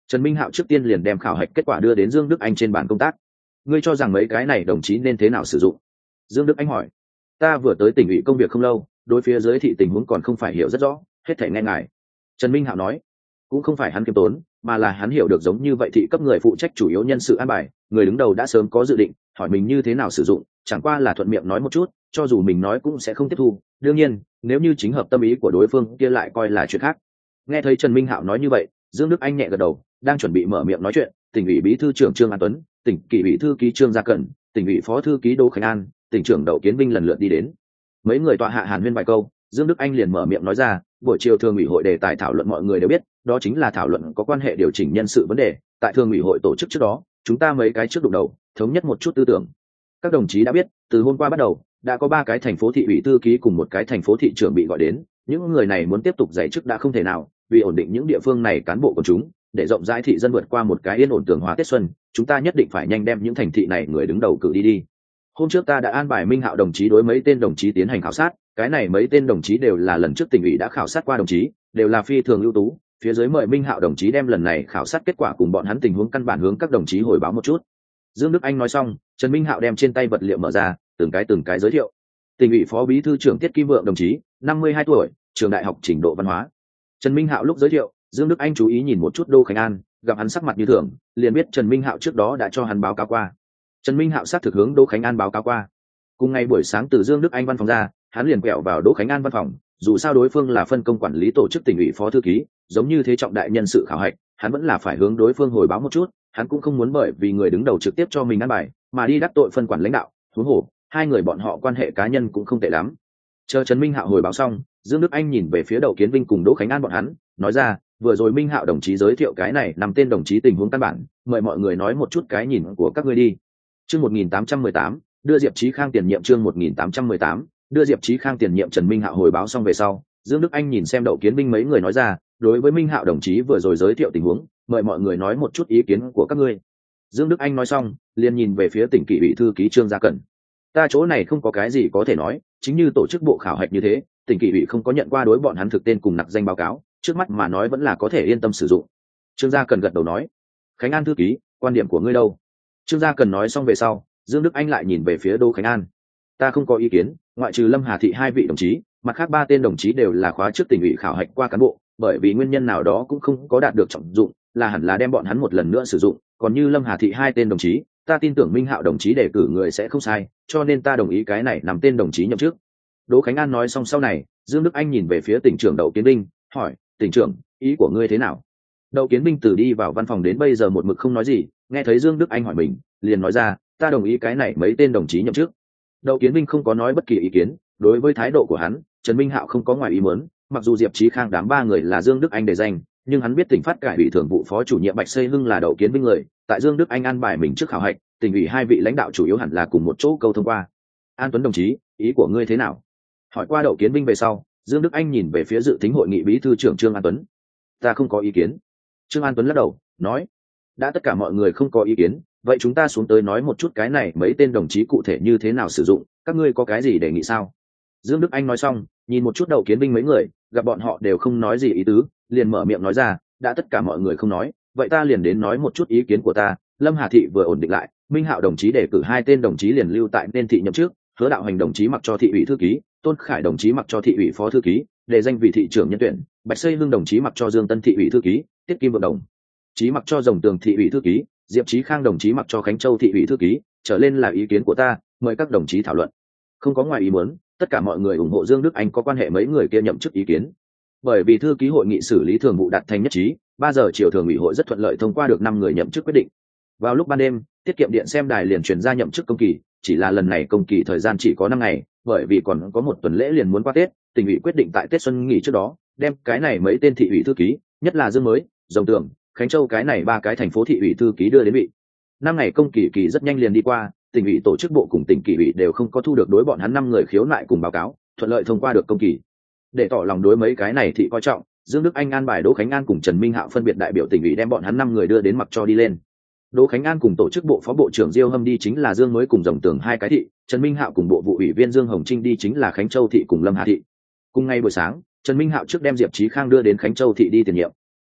Trần Minh Hạo trước tiên liền đem khảo hạch kết quả đưa đến Dương Đức Anh trên bàn công tác. Ngươi cho rằng mấy cái này đồng chí nên thế nào sử dụng? Dương Đức Anh hỏi. Ta vừa tới tỉnh ủy công việc không lâu, đối phía dưới thị tình huống còn không phải hiểu rất rõ, hết thảy nghe ngài. Trần Minh Hạo nói. Cũng không phải hắn kiêm tốn, mà là hắn hiểu được giống như vậy thị cấp người phụ trách chủ yếu nhân sự an bài, người đứng đầu đã sớm có dự định, hỏi mình như thế nào sử dụng, chẳng qua là thuận miệng nói một chút, cho dù mình nói cũng sẽ không tiếp thu. Đương nhiên, nếu như chính hợp tâm ý của đối phương kia lại coi là chuyện khác. Nghe thấy Trần Minh Hạo nói như vậy, Dương Đức Anh nhẹ gật đầu, đang chuẩn bị mở miệng nói chuyện, tỉnh ủy bí thư trưởng Trương An Tuấn, tỉnh kỷ ủy thư ký Trương Gia Cẩn, tỉnh ủy phó thư ký Đỗ Khánh An, tỉnh trưởng Đậu Kiến Vinh lần lượt đi đến. Mấy người tọa hạ hàn huyên vài câu, Dương Đức Anh liền mở miệng nói ra, buổi chiều thường ủy hội đề tài thảo luận mọi người đều biết, đó chính là thảo luận có quan hệ điều chỉnh nhân sự vấn đề. Tại thường ủy hội tổ chức trước đó, chúng ta mấy cái trước đụng đầu, thống nhất một chút tư tưởng. Các đồng chí đã biết, từ hôm qua bắt đầu, đã có ba cái thành phố thị ủy thư ký cùng một cái thành phố thị trưởng bị gọi đến, những người này muốn tiếp tục giải chức đã không thể nào, vì ổn định những địa phương này cán bộ của chúng, để rộng rãi thị dân vượt qua một cái yên ổn tường hòa Tết xuân, chúng ta nhất định phải nhanh đem những thành thị này người đứng đầu cử đi đi. Hôm trước ta đã an bài Minh Hạo đồng chí đối mấy tên đồng chí tiến hành khảo sát, cái này mấy tên đồng chí đều là lần trước tỉnh ủy đã khảo sát qua đồng chí, đều là phi thường ưu tú. Phía dưới mời Minh Hạo đồng chí đem lần này khảo sát kết quả cùng bọn hắn tình huống căn bản hướng các đồng chí hồi báo một chút. Dương Đức Anh nói xong, Trần Minh Hạo đem trên tay vật liệu mở ra, từng cái từng cái giới thiệu. Tỉnh ủy phó bí thư trưởng Tiết Kim Vượng đồng chí, năm mươi hai tuổi, trường đại học trình độ văn hóa. Trần Minh Hạo lúc giới thiệu, Dương Đức Anh chú ý nhìn một chút Đỗ Khánh An, gặp hắn sắc mặt như thường, liền biết Trần Minh Hạo trước đó đã cho hắn báo cáo qua. Trần Minh Hạo xác thực hướng Đỗ Khánh An báo cáo qua. Cùng ngày buổi sáng từ Dương Đức Anh văn phòng ra, hắn liền quẹo vào Đỗ Khánh An văn phòng, dù sao đối phương là phân công quản lý tổ chức tỉnh ủy phó thư ký, giống như thế trọng đại nhân sự khảo hạch, hắn vẫn là phải hướng đối phương hồi báo một chút, hắn cũng không muốn bởi vì người đứng đầu trực tiếp cho mình ăn bài, mà đi đắc tội phân quản lãnh đạo, huống hồ, hai người bọn họ quan hệ cá nhân cũng không tệ lắm. Chờ Trần Minh Hạo hồi báo xong, Dương Đức Anh nhìn về phía Đậu Kiến Vinh cùng Đỗ Khánh An bọn hắn, nói ra, vừa rồi Minh Hạo đồng chí giới thiệu cái này nằm tên đồng chí tình huống căn bản, mời mọi người nói một chút cái nhìn của các ngươi đi. Chương một nghìn tám trăm mười tám, đưa Diệp Chí Khang tiền nhiệm chương một nghìn tám trăm mười tám, đưa Diệp Chí Khang tiền nhiệm Trần Minh Hạo hồi báo xong về sau, Dương Đức Anh nhìn xem Đậu Kiến Vinh mấy người nói ra, đối với Minh Hạo đồng chí vừa rồi giới thiệu tình huống, mời mọi người nói một chút ý kiến của các ngươi. Dương Đức Anh nói xong, liền nhìn về phía tỉnh kỷ ủy thư ký Trương Gia Cẩn. Ta chỗ này không có cái gì có thể nói, chính như tổ chức bộ khảo hạch như thế, tỉnh kỷ ủy không có nhận qua đối bọn hắn thực tên cùng nặc danh báo cáo, trước mắt mà nói vẫn là có thể yên tâm sử dụng. Trương Gia Cẩn gật đầu nói, Khánh An thư ký, quan điểm của ngươi đâu? Trương Gia Cẩn nói xong về sau, Dương Đức Anh lại nhìn về phía Đỗ Khánh An. Ta không có ý kiến, ngoại trừ Lâm Hà Thị hai vị đồng chí, mặt khác ba tên đồng chí đều là khóa trước tỉnh ủy khảo hạch qua cán bộ, bởi vì nguyên nhân nào đó cũng không có đạt được trọng dụng, là hẳn là đem bọn hắn một lần nữa sử dụng. Còn như Lâm Hà Thị hai tên đồng chí, ta tin tưởng Minh Hạo đồng chí đề cử người sẽ không sai, cho nên ta đồng ý cái này nằm tên đồng chí nhậm chức. Đỗ Khánh An nói xong sau này, Dương Đức Anh nhìn về phía tỉnh trưởng Đậu Kiến Vinh, hỏi, tỉnh trưởng, ý của ngươi thế nào? Đậu Kiến Vinh từ đi vào văn phòng đến bây giờ một mực không nói gì, nghe thấy Dương Đức Anh hỏi mình, liền nói ra, ta đồng ý cái này mấy tên đồng chí nhậm chức. Đậu Kiến Vinh không có nói bất kỳ ý kiến, đối với thái độ của hắn, Trần Minh Hạo không có ngoài ý muốn, mặc dù Diệp Chí Khang đám ba người là Dương Đức Anh đề danh, nhưng hắn biết tỉnh phát cải ủy thường vụ phó chủ nhiệm Bạch Xây Hưng là Đậu Kiến Vinh người, tại Dương Đức Anh an bài mình trước khảo hạch, tỉnh ủy hai vị lãnh đạo chủ yếu hẳn là cùng một chỗ câu thông qua. An Tuấn đồng chí, ý của ngươi thế nào? Hỏi qua Đậu Kiến Vinh về sau, Dương Đức Anh nhìn về phía dự tính hội nghị bí thư trưởng Trương An Tuấn. Ta không có ý kiến. Trương An Tuấn lắc đầu, nói, đã tất cả mọi người không có ý kiến, vậy chúng ta xuống tới nói một chút cái này mấy tên đồng chí cụ thể như thế nào sử dụng, các ngươi có cái gì đề nghị sao? Dương Đức Anh nói xong, nhìn một chút Đậu Kiến Vinh mấy người, gặp bọn họ đều không nói gì ý tứ, liền mở miệng nói ra, đã tất cả mọi người không nói, vậy ta liền đến nói một chút ý kiến của ta. Lâm Hà Thị vừa ổn định lại, Minh Hạo đồng chí đề cử hai tên đồng chí liền lưu tại nên thị nhậm chức, Hứa Đạo Hành đồng chí mặc cho thị ủy thư ký, Tôn Khải đồng chí mặc cho thị ủy phó thư ký, đề danh vị thị trưởng nhân tuyển, Bạch Xây Hưng đồng chí mặc cho Dương Tân thị ủy thư ký, Tiết Kim Vượng đồng chí mặc cho Rồng Tường thị ủy thư ký, Diệp Chí Khang đồng chí mặc cho Khánh Châu thị ủy thư ký, trở lên là ý kiến của ta, mời các đồng chí thảo luận. Không có ngoài ý muốn, tất cả mọi người ủng hộ Dương Đức Anh có quan hệ mấy người kia nhậm chức ý kiến. Bởi vì thư ký hội nghị xử lý thường vụ đạt thành nhất trí, ba giờ chiều thường ủy hội rất thuận lợi thông qua được năm người nhậm chức quyết định. Vào lúc ban đêm, tiết kiệm điện xem đài liền truyền ra nhậm chức công kỳ, chỉ là lần này công kỳ thời gian chỉ có năm ngày, bởi vì còn có một tuần lễ liền muốn qua Tết, tỉnh ủy quyết định tại Tết xuân nghỉ trước đó, đem cái này mấy tên thị ủy thư ký, nhất là Dương Mới, Rồng Tường, Khánh Châu cái này ba cái thành phố thị ủy thư ký đưa đến vị. Năm ngày công kỳ kỳ rất nhanh liền đi qua, tỉnh ủy tổ chức bộ cùng tỉnh kỷ ủy đều không có thu được đối bọn hắn năm người khiếu nại cùng báo cáo, thuận lợi thông qua được công kỳ. Để tỏ lòng đối mấy cái này thị coi trọng, Dương Đức Anh an bài Đỗ Khánh An cùng Trần Minh Hạo phân biệt đại biểu tỉnh ủy đem bọn hắn năm người đưa đến mặc cho đi lên. Đỗ Khánh An cùng tổ chức bộ phó bộ trưởng Diêu Hâm đi chính là Dương Mới cùng Rồng Tường hai cái thị, Trần Minh Hạo cùng bộ vụ ủy viên Dương Hồng Trinh đi chính là Khánh Châu thị cùng Lâm Hà thị. Cùng ngày buổi sáng, Trần Minh Hạo trước đem Diệp Chí Khang đưa đến Khánh Châu thị đi tiền nhiệm.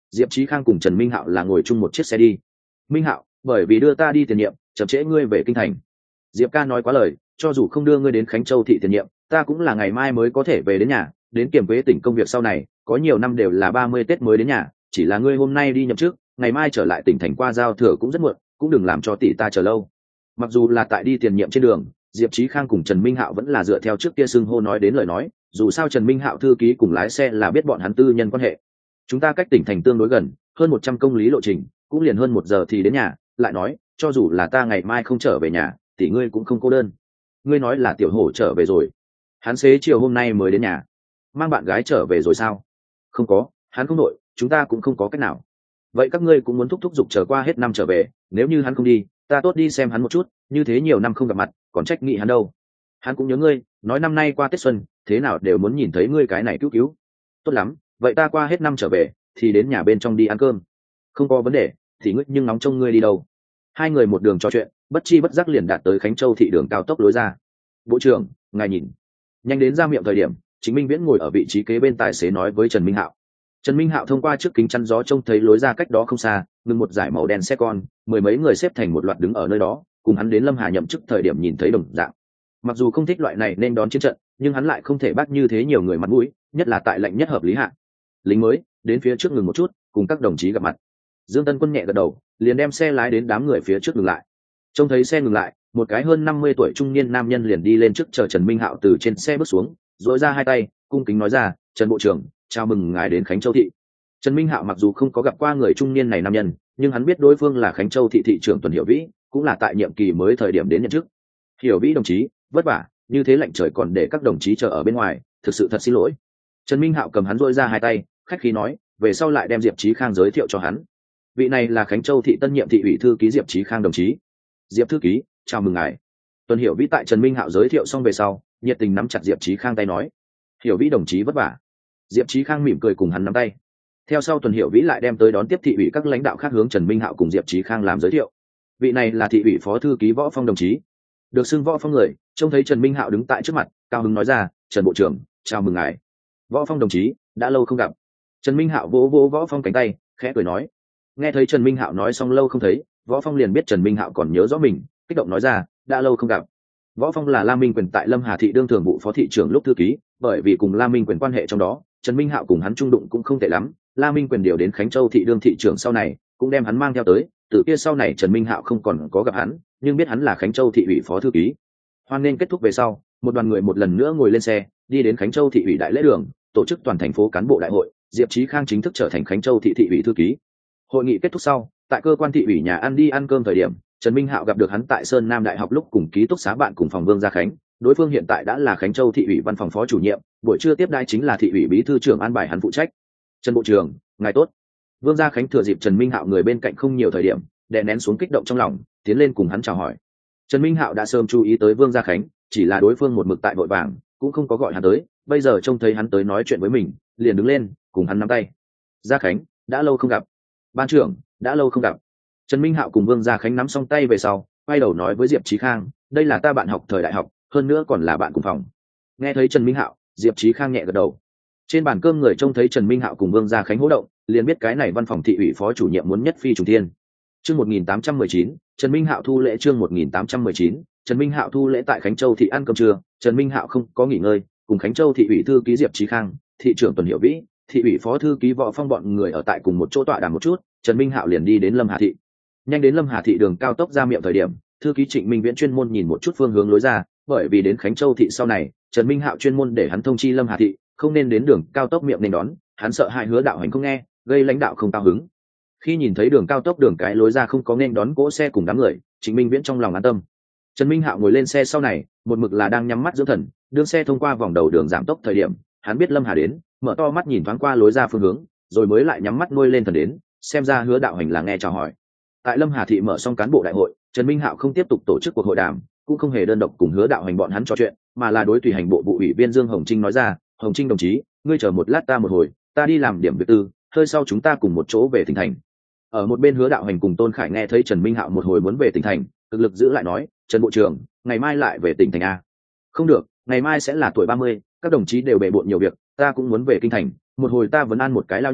Diệp Chí Khang cùng Trần Minh Hạo là ngồi chung một chiếc xe đi. Minh Hạo, bởi vì đưa ta đi tiền nhiệm, chậm trễ ngươi về kinh thành. Diệp ca nói quá lời, cho dù không đưa ngươi đến Khánh Châu thị tiền nhiệm, ta cũng là ngày mai mới có thể về đến nhà. Đến kiểm quế tỉnh công việc sau này, có nhiều năm đều là ba mươi Tết mới đến nhà, chỉ là ngươi hôm nay đi nhậm chức, ngày mai trở lại tỉnh thành qua giao thừa cũng rất muộn, cũng đừng làm cho tỷ ta chờ lâu. Mặc dù là tại đi tiền nhiệm trên đường, Diệp Chí Khang cùng Trần Minh Hạo vẫn là dựa theo trước kia xưng hô nói đến lời nói, dù sao Trần Minh Hạo thư ký cùng lái xe là biết bọn hắn tư nhân quan hệ. Chúng ta cách tỉnh thành tương đối gần, hơn một trăm công lý lộ trình, cũng liền hơn một giờ thì đến nhà, lại nói, cho dù là ta ngày mai không trở về nhà, tỷ ngươi cũng không cô đơn. Ngươi nói là tiểu hổ trở về rồi? Hắn xế chiều hôm nay mới đến nhà. Mang bạn gái trở về rồi sao? Không có, hắn không đội, chúng ta cũng không có cách nào. Vậy các ngươi cũng muốn thúc thúc giục chờ qua hết năm trở về, nếu như hắn không đi, ta tốt đi xem hắn một chút, như thế nhiều năm không gặp mặt, còn trách nghị hắn đâu. Hắn cũng nhớ ngươi, nói năm nay qua Tết xuân, thế nào đều muốn nhìn thấy ngươi cái này cứu cứu. Tốt lắm, vậy ta qua hết năm trở về, thì đến nhà bên trong đi ăn cơm. Không có vấn đề, thì ngươi nhưng nóng trông ngươi đi đâu. Hai người một đường trò chuyện, bất chi bất giác liền đạt tới Khánh Châu thị đường cao tốc lối ra. Bộ trưởng, ngài nhìn. Nhanh đến ra miệng thời điểm, Chính Minh Viễn ngồi ở vị trí kế bên tài xế nói với Trần Minh Hạo. Trần Minh Hạo thông qua trước kính chắn gió trông thấy lối ra cách đó không xa, ngừng một dải màu đen xe con, mười mấy người xếp thành một loạt đứng ở nơi đó, cùng hắn đến Lâm Hà nhậm chức thời điểm nhìn thấy đồng dạng. Mặc dù không thích loại này nên đón chiến trận, nhưng hắn lại không thể bắt như thế nhiều người mặt mũi, nhất là tại lệnh nhất hợp lý hạ. Lính mới, đến phía trước ngừng một chút, cùng các đồng chí gặp mặt. Dương Tân Quân nhẹ gật đầu, liền đem xe lái đến đám người phía trước ngừng lại. Trông thấy xe ngừng lại, một cái hơn năm mươi tuổi trung niên nam nhân liền đi lên trước chờ Trần Minh Hạo từ trên xe bước xuống, duỗi ra hai tay, cung kính nói ra, "Trần bộ trưởng, chào mừng ngài đến Khánh Châu thị." Trần Minh Hạo mặc dù không có gặp qua người trung niên này nam nhân, nhưng hắn biết đối phương là Khánh Châu thị thị trưởng Tuần Hiểu Vĩ, cũng là tại nhiệm kỳ mới thời điểm đến nhận chức. "Hiểu Vĩ đồng chí, vất vả, như thế lạnh trời còn để các đồng chí chờ ở bên ngoài, thực sự thật xin lỗi." Trần Minh Hạo cầm hắn duỗi ra hai tay, khách khí nói, về sau lại đem Diệp Chí Khang giới thiệu cho hắn. Vị này là Khánh Châu thị tân nhiệm thị ủy thư ký Diệp Chí Khang đồng chí. Diệp thư ký, chào mừng ngài. Tuần Hiểu Vĩ tại Trần Minh Hạo giới thiệu xong về sau, nhiệt tình nắm chặt Diệp Chí Khang tay nói, Hiểu Vĩ đồng chí vất vả. Diệp Chí Khang mỉm cười cùng hắn nắm tay. Theo sau Tuần Hiểu Vĩ lại đem tới đón tiếp thị ủy các lãnh đạo khác hướng Trần Minh Hạo cùng Diệp Chí Khang làm giới thiệu. Vị này là thị ủy phó thư ký Võ Phong đồng chí. Được xưng Võ Phong người, trông thấy Trần Minh Hạo đứng tại trước mặt, cao hứng nói ra, Trần bộ trưởng, chào mừng ngài. Võ Phong đồng chí, đã lâu không gặp. Trần Minh Hạo vỗ vỗ Võ Phong cánh tay, khẽ cười nói. Nghe thấy Trần Minh Hạo nói xong lâu không thấy, Võ Phong liền biết Trần Minh Hạo còn nhớ rõ mình, kích động nói ra, đã lâu không gặp. Võ Phong là La Minh Quyền tại Lâm Hà thị đương thường vụ phó thị trưởng lúc thư ký, bởi vì cùng La Minh Quyền quan hệ trong đó, Trần Minh Hạo cùng hắn trung đụng cũng không tệ lắm. La Minh Quyền điều đến Khánh Châu thị đương thị trưởng sau này, cũng đem hắn mang theo tới, từ kia sau này Trần Minh Hạo không còn có gặp hắn, nhưng biết hắn là Khánh Châu thị ủy phó thư ký. Hoan nên kết thúc về sau, một đoàn người một lần nữa ngồi lên xe, đi đến Khánh Châu thị ủy đại lễ đường, tổ chức toàn thành phố cán bộ đại hội, Diệp Chí Khang chính thức trở thành Khánh Châu thị thị ủy thư ký. Hội nghị kết thúc sau, tại cơ quan thị ủy nhà ăn đi ăn cơm thời điểm, Trần Minh Hạo gặp được hắn tại Sơn Nam Đại học lúc cùng ký túc xá bạn cùng phòng Vương Gia Khánh, đối phương hiện tại đã là Khánh Châu thị ủy văn phòng phó chủ nhiệm, buổi trưa tiếp đãi chính là thị ủy bí thư trưởng an bài hắn phụ trách. Trần bộ trưởng, ngài tốt. Vương Gia Khánh thừa dịp Trần Minh Hạo người bên cạnh không nhiều thời điểm, đè nén xuống kích động trong lòng, tiến lên cùng hắn chào hỏi. Trần Minh Hạo đã sớm chú ý tới Vương Gia Khánh, chỉ là đối phương một mực tại vội vàng, cũng không có gọi hắn tới, bây giờ trông thấy hắn tới nói chuyện với mình, liền đứng lên, cùng hắn nắm tay. Gia Khánh, đã lâu không gặp. Ban trưởng, đã lâu không gặp. Trần Minh Hạo cùng Vương Gia Khánh nắm xong tay về sau, quay đầu nói với Diệp Chí Khang, đây là ta bạn học thời đại học, hơn nữa còn là bạn cùng phòng. Nghe thấy Trần Minh Hạo, Diệp Chí Khang nhẹ gật đầu. Trên bàn cơm người trông thấy Trần Minh Hạo cùng Vương Gia Khánh hô động, liền biết cái này văn phòng thị ủy phó chủ nhiệm muốn nhất phi trùng thiên. Chương một nghìn tám trăm mười chín, Trần Minh Hạo thu lễ chương một nghìn tám trăm mười chín, Trần Minh Hạo thu lễ tại Khánh Châu thị ăn cơm trưa, Trần Minh Hạo không có nghỉ ngơi, cùng Khánh Châu thị ủy thư ký Diệp Chí Khang, thị trưởng Tuần Hiểu Vĩ, thị ủy phó thư ký Võ Phong bọn người ở tại cùng một chỗ tọa đàm một chút, Trần Minh Hạo liền đi đến Lâm Hà thị. Nhanh đến Lâm Hà thị đường cao tốc ra miệng thời điểm, thư ký Trịnh Minh Viễn chuyên môn nhìn một chút phương hướng lối ra, bởi vì đến Khánh Châu thị sau này, Trần Minh Hạo chuyên môn để hắn thông chi Lâm Hà thị, không nên đến đường cao tốc miệng nên đón, hắn sợ hai Hứa Đạo Hành không nghe, gây lãnh đạo không cao hứng. Khi nhìn thấy đường cao tốc đường cái lối ra không có nên đón cỗ xe cùng đám người, Trịnh Minh Viễn trong lòng an tâm. Trần Minh Hạo ngồi lên xe sau này, một mực là đang nhắm mắt dưỡng thần, đương xe thông qua vòng đầu đường giảm tốc thời điểm, hắn biết Lâm Hà đến, mở to mắt nhìn thoáng qua lối ra phương hướng, rồi mới lại nhắm mắt nuôi lên thần đến, xem ra Hứa Đạo Hành là nghe chào hỏi. Tại Lâm Hà thị mở xong cán bộ đại hội, Trần Minh Hạo không tiếp tục tổ chức cuộc hội đàm, cũng không hề đơn độc cùng Hứa Đạo Hành bọn hắn trò chuyện, mà là đối tùy hành bộ vụ ủy viên Dương Hồng Trinh nói ra, Hồng Trinh đồng chí, ngươi chờ một lát ta một hồi, ta đi làm điểm việc tư, hơi sau chúng ta cùng một chỗ về tỉnh thành. Ở một bên Hứa Đạo Hành cùng Tôn Khải nghe thấy Trần Minh Hạo một hồi muốn về tỉnh thành, cực lực giữ lại nói, Trần bộ trưởng, ngày mai lại về tỉnh thành a? Không được, ngày mai sẽ là tuổi ba mươi, các đồng chí đều bề bộn nhiều việc, ta cũng muốn về kinh thành, một hồi ta vẫn ăn một cái lao nhân,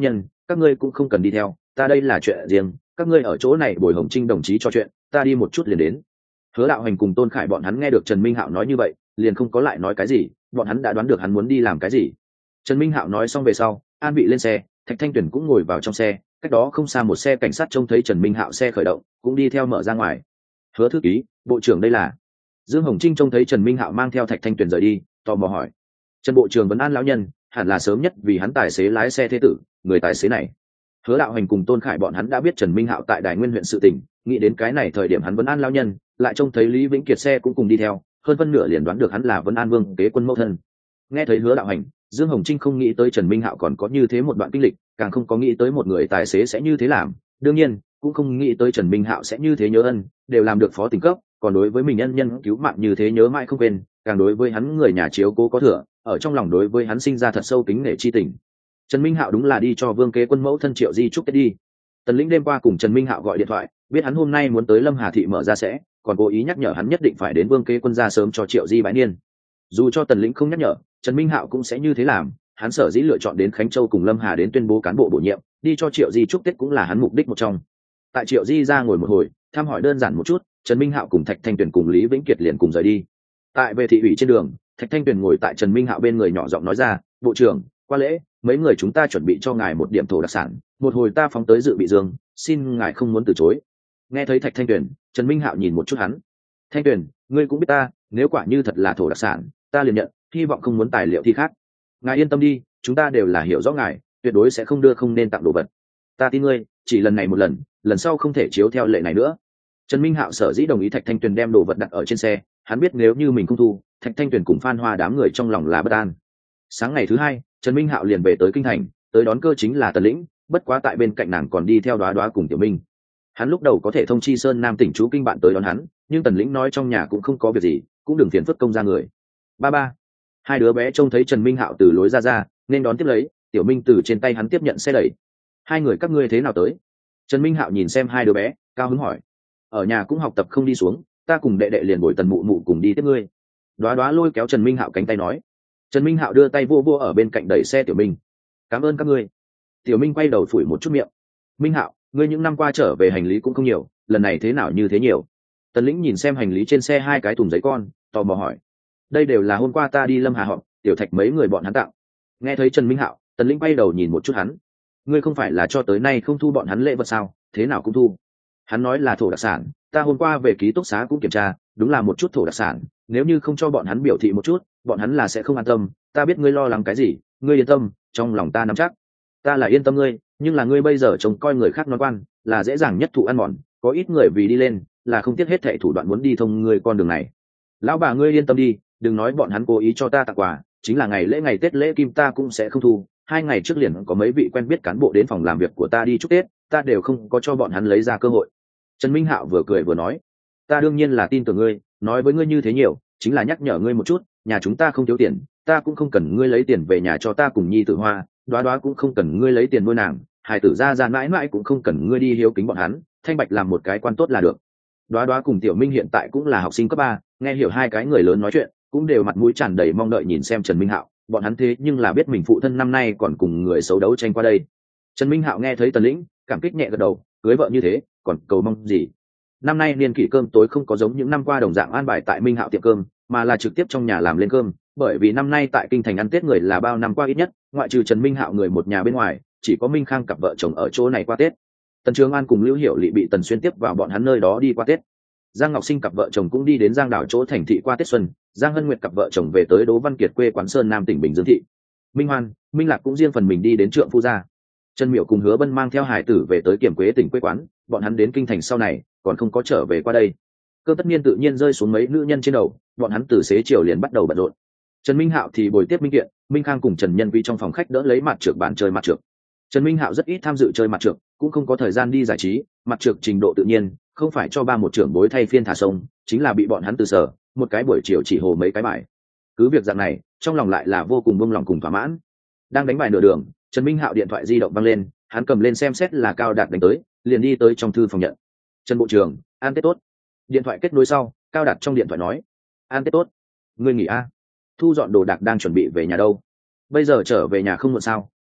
các ngươi cũng không cần đi theo, ta đây là chuyện riêng, các ngươi ở chỗ này bồi Hồng Trinh đồng chí trò chuyện, ta đi một chút liền đến. Hứa Đạo Hành cùng Tôn Khải bọn hắn nghe được Trần Minh Hạo nói như vậy, liền không có lại nói cái gì, bọn hắn đã đoán được hắn muốn đi làm cái gì. Trần Minh Hạo nói xong về sau, an vị lên xe, Thạch Thanh Tuyền cũng ngồi vào trong xe, cách đó không xa một xe cảnh sát trông thấy Trần Minh Hạo xe khởi động, cũng đi theo mở ra ngoài. Hứa thư ký, bộ trưởng đây là? Dương Hồng Trinh trông thấy Trần Minh Hạo mang theo Thạch Thanh Tuyền rời đi, tò mò hỏi. Trần bộ trưởng vấn an lão nhân, hẳn là sớm nhất vì hắn tài xế lái xe thế tử, người tài xế này. Hứa Đạo Hành cùng Tôn Khải bọn hắn đã biết Trần Minh Hạo tại Đài Nguyên huyện sự tình, nghĩ đến cái này thời điểm hắn vấn an lão nhân, lại trông thấy Lý Vĩnh Kiệt xe cũng cùng đi theo, hơn phân nửa liền đoán được hắn là Vấn An Vương kế quân mẫu thân. Nghe thấy Hứa Đạo Hành, Dương Hồng Trinh không nghĩ tới Trần Minh Hạo còn có như thế một đoạn kinh lịch, càng không có nghĩ tới một người tài xế sẽ như thế làm, đương nhiên cũng không nghĩ tới Trần Minh Hạo sẽ như thế nhớ ân, đều làm được phó tỉnh cấp, còn đối với mình nhân nhân cứu mạng như thế nhớ mãi không quên, càng đối với hắn người nhà chiếu cố có thừa, ở trong lòng đối với hắn sinh ra thật sâu kính nể chi tình. Trần Minh Hạo đúng là đi cho Vương kế quân mẫu thân Triệu Di chúc Tết đi. Tần Lĩnh đêm qua cùng Trần Minh Hạo gọi điện thoại, biết hắn hôm nay muốn tới Lâm Hà thị mở ra sẽ, còn cố ý nhắc nhở hắn nhất định phải đến Vương kế quân ra sớm cho Triệu Di bái niên. Dù cho Tần Lĩnh không nhắc nhở, Trần Minh Hạo cũng sẽ như thế làm, hắn sở dĩ lựa chọn đến Khánh Châu cùng Lâm Hà đến tuyên bố cán bộ bổ nhiệm, đi cho Triệu Di chúc Tết cũng là hắn mục đích một trong. Tại Triệu Di ra ngồi một hồi, thăm hỏi đơn giản một chút, Trần Minh Hạo cùng Thạch Thanh Tuyền cùng Lý Vĩnh Kiệt liền cùng rời đi. Tại về thị ủy trên đường, Thạch Thanh Tuyền ngồi tại Trần Minh Hạo bên người nhỏ giọng nói ra, bộ trưởng, qua lễ, mấy người chúng ta chuẩn bị cho ngài một điểm thổ đặc sản, một hồi ta phóng tới dự bị dương, xin ngài không muốn từ chối. Nghe thấy Thạch Thanh Tuyền, Trần Minh Hạo nhìn một chút hắn. Thanh Tuyền, ngươi cũng biết ta, nếu quả như thật là thổ đặc sản, ta liền nhận, hy vọng không muốn tài liệu thi khác. Ngài yên tâm đi, chúng ta đều là hiểu rõ ngài, tuyệt đối sẽ không đưa không nên tặng đồ vật. Ta tin ngươi, chỉ lần này một lần, lần sau không thể chiếu theo lệ này nữa. Trần Minh Hạo sở dĩ đồng ý Thạch Thanh Tuyền đem đồ vật đặt ở trên xe, hắn biết nếu như mình không thu, Thạch Thanh Tuyền cùng Phan Hoa đám người trong lòng là bất an. Sáng ngày thứ hai, Trần Minh Hạo liền về tới kinh thành, tới đón cơ chính là Tần Lĩnh, bất quá tại bên cạnh nàng còn đi theo Đóa Đóa cùng Tiểu Minh. Hắn lúc đầu có thể thông chi Sơn Nam tỉnh chú kinh bạn tới đón hắn, nhưng Tần Lĩnh nói trong nhà cũng không có việc gì, cũng đừng phiền phức công ra người. Ba ba. Hai đứa bé trông thấy Trần Minh Hạo từ lối ra ra, nên đón tiếp lấy, Tiểu Minh từ trên tay hắn tiếp nhận xe đẩy. Hai người các ngươi thế nào tới? Trần Minh Hạo nhìn xem hai đứa bé, cao hứng hỏi. Ở nhà cũng học tập không đi xuống, ta cùng đệ đệ liền bồi Tần mụ mụ cùng đi tiếp ngươi. Đóa Đóa lôi kéo Trần Minh Hạo cánh tay nói. Trần Minh Hạo đưa tay vô vô ở bên cạnh đẩy xe Tiểu Minh. Cảm ơn các ngươi. Tiểu Minh quay đầu phủi một chút miệng. Minh Hạo, ngươi những năm qua trở về hành lý cũng không nhiều, lần này thế nào như thế nhiều? Tần Lĩnh nhìn xem hành lý trên xe hai cái thùng giấy con, tò mò hỏi. Đây đều là hôm qua ta đi Lâm Hà họp, Tiểu Thạch mấy người bọn hắn tặng. Nghe thấy Trần Minh Hạo, Tần Lĩnh quay đầu nhìn một chút hắn. Ngươi không phải là cho tới nay không thu bọn hắn lễ vật sao, thế nào cũng thu? Hắn nói là thổ đặc sản, ta hôm qua về ký túc xá cũng kiểm tra, đúng là một chút thổ đặc sản, nếu như không cho bọn hắn biểu thị một chút, bọn hắn là sẽ không an tâm, ta biết ngươi lo lắng cái gì, ngươi yên tâm, trong lòng ta nắm chắc. Ta là yên tâm ngươi, nhưng là ngươi bây giờ trông coi người khác non quan, là dễ dàng nhất thụ ăn mòn, có ít người vì đi lên, là không tiếc hết thảy thủ đoạn muốn đi thông ngươi con đường này. Lão bà ngươi yên tâm đi, đừng nói bọn hắn cố ý cho ta tặng quà, chính là ngày lễ ngày Tết lễ kim ta cũng sẽ không thu. Hai ngày trước liền có mấy vị quen biết cán bộ đến phòng làm việc của ta đi chúc Tết, ta đều không có cho bọn hắn lấy ra cơ hội. Trần Minh Hạo vừa cười vừa nói, ta đương nhiên là tin tưởng ngươi, nói với ngươi như thế nhiều, chính là nhắc nhở ngươi một chút, nhà chúng ta không thiếu tiền, ta cũng không cần ngươi lấy tiền về nhà cho ta cùng Nhi Tử Hoa, Đóa Đóa cũng không cần ngươi lấy tiền nuôi nàng, Hải Tử gia gia mãi mãi cũng không cần ngươi đi hiếu kính bọn hắn, Thanh Bạch làm một cái quan tốt là được. Đóa Đóa cùng Tiểu Minh hiện tại cũng là học sinh cấp ba, nghe hiểu hai cái người lớn nói chuyện, cũng đều mặt mũi tràn đầy mong đợi nhìn xem Trần Minh Hạo, bọn hắn thế nhưng là biết mình phụ thân năm nay còn cùng người xấu đấu tranh qua đây. Trần Minh Hạo nghe thấy Tần Lĩnh, cảm kích nhẹ gật đầu, cưới vợ như thế, còn cầu mong gì? Năm nay niên kỷ cơm tối không có giống những năm qua đồng dạng an bài tại Minh Hạo tiệm cơm, mà là trực tiếp trong nhà làm lên cơm, bởi vì năm nay tại kinh thành ăn Tết người là bao năm qua ít nhất, ngoại trừ Trần Minh Hạo người một nhà bên ngoài, chỉ có Minh Khang cặp vợ chồng ở chỗ này qua Tết. Tần Trường An cùng Lưu Hiểu Lệ bị Tần Xuyên tiếp vào bọn hắn nơi đó đi qua Tết. Giang Ngọc Sinh cặp vợ chồng cũng đi đến Giang Đảo chỗ thành thị qua Tết xuân, Giang Hân Nguyệt cặp vợ chồng về tới Đỗ Văn Kiệt quê quán Sơn Nam tỉnh Bình Dương thị. Minh Hoan, Minh Lạc cũng riêng phần mình đi đến Trượng Phu gia. Trần Miểu cùng Hứa Bân mang theo hải tử về tới Kiểm Quế tỉnh quê quán, bọn hắn đến kinh thành sau này còn không có trở về qua đây. Cơ tất nhiên tự nhiên rơi xuống mấy nữ nhân trên đầu, bọn hắn từ xế chiều liền bắt đầu bận rộn. Trần Minh Hạo thì bồi tiếp Minh Kiện, Minh Khang cùng Trần Nhân Vi trong phòng khách đỡ lấy mặt trược bàn chơi mặt trược. Trần Minh Hạo rất ít tham dự chơi mặt trược, cũng không có thời gian đi giải trí, mặt trược trình độ tự nhiên, không phải cho ba một trưởng bối thay phiên thả sông, chính là bị bọn hắn từ sở, một cái buổi chiều chỉ hồ mấy cái bài. Cứ việc dạng này, trong lòng lại là vô cùng buông lòng cùng thỏa mãn. Đang đánh bài nửa đường, Trần Minh Hạo điện thoại di động vang lên, hắn cầm lên xem xét là Cao Đạt đánh tới, liền đi tới trong thư phòng nhận. Trần bộ trưởng, an Tết tốt. Điện thoại kết nối sau, Cao Đạt trong điện thoại nói, an Tết tốt. Ngươi nghỉ a? Thu dọn đồ đạc đang chuẩn bị về nhà đâu? Bây giờ trở về nhà không muộn sao? A,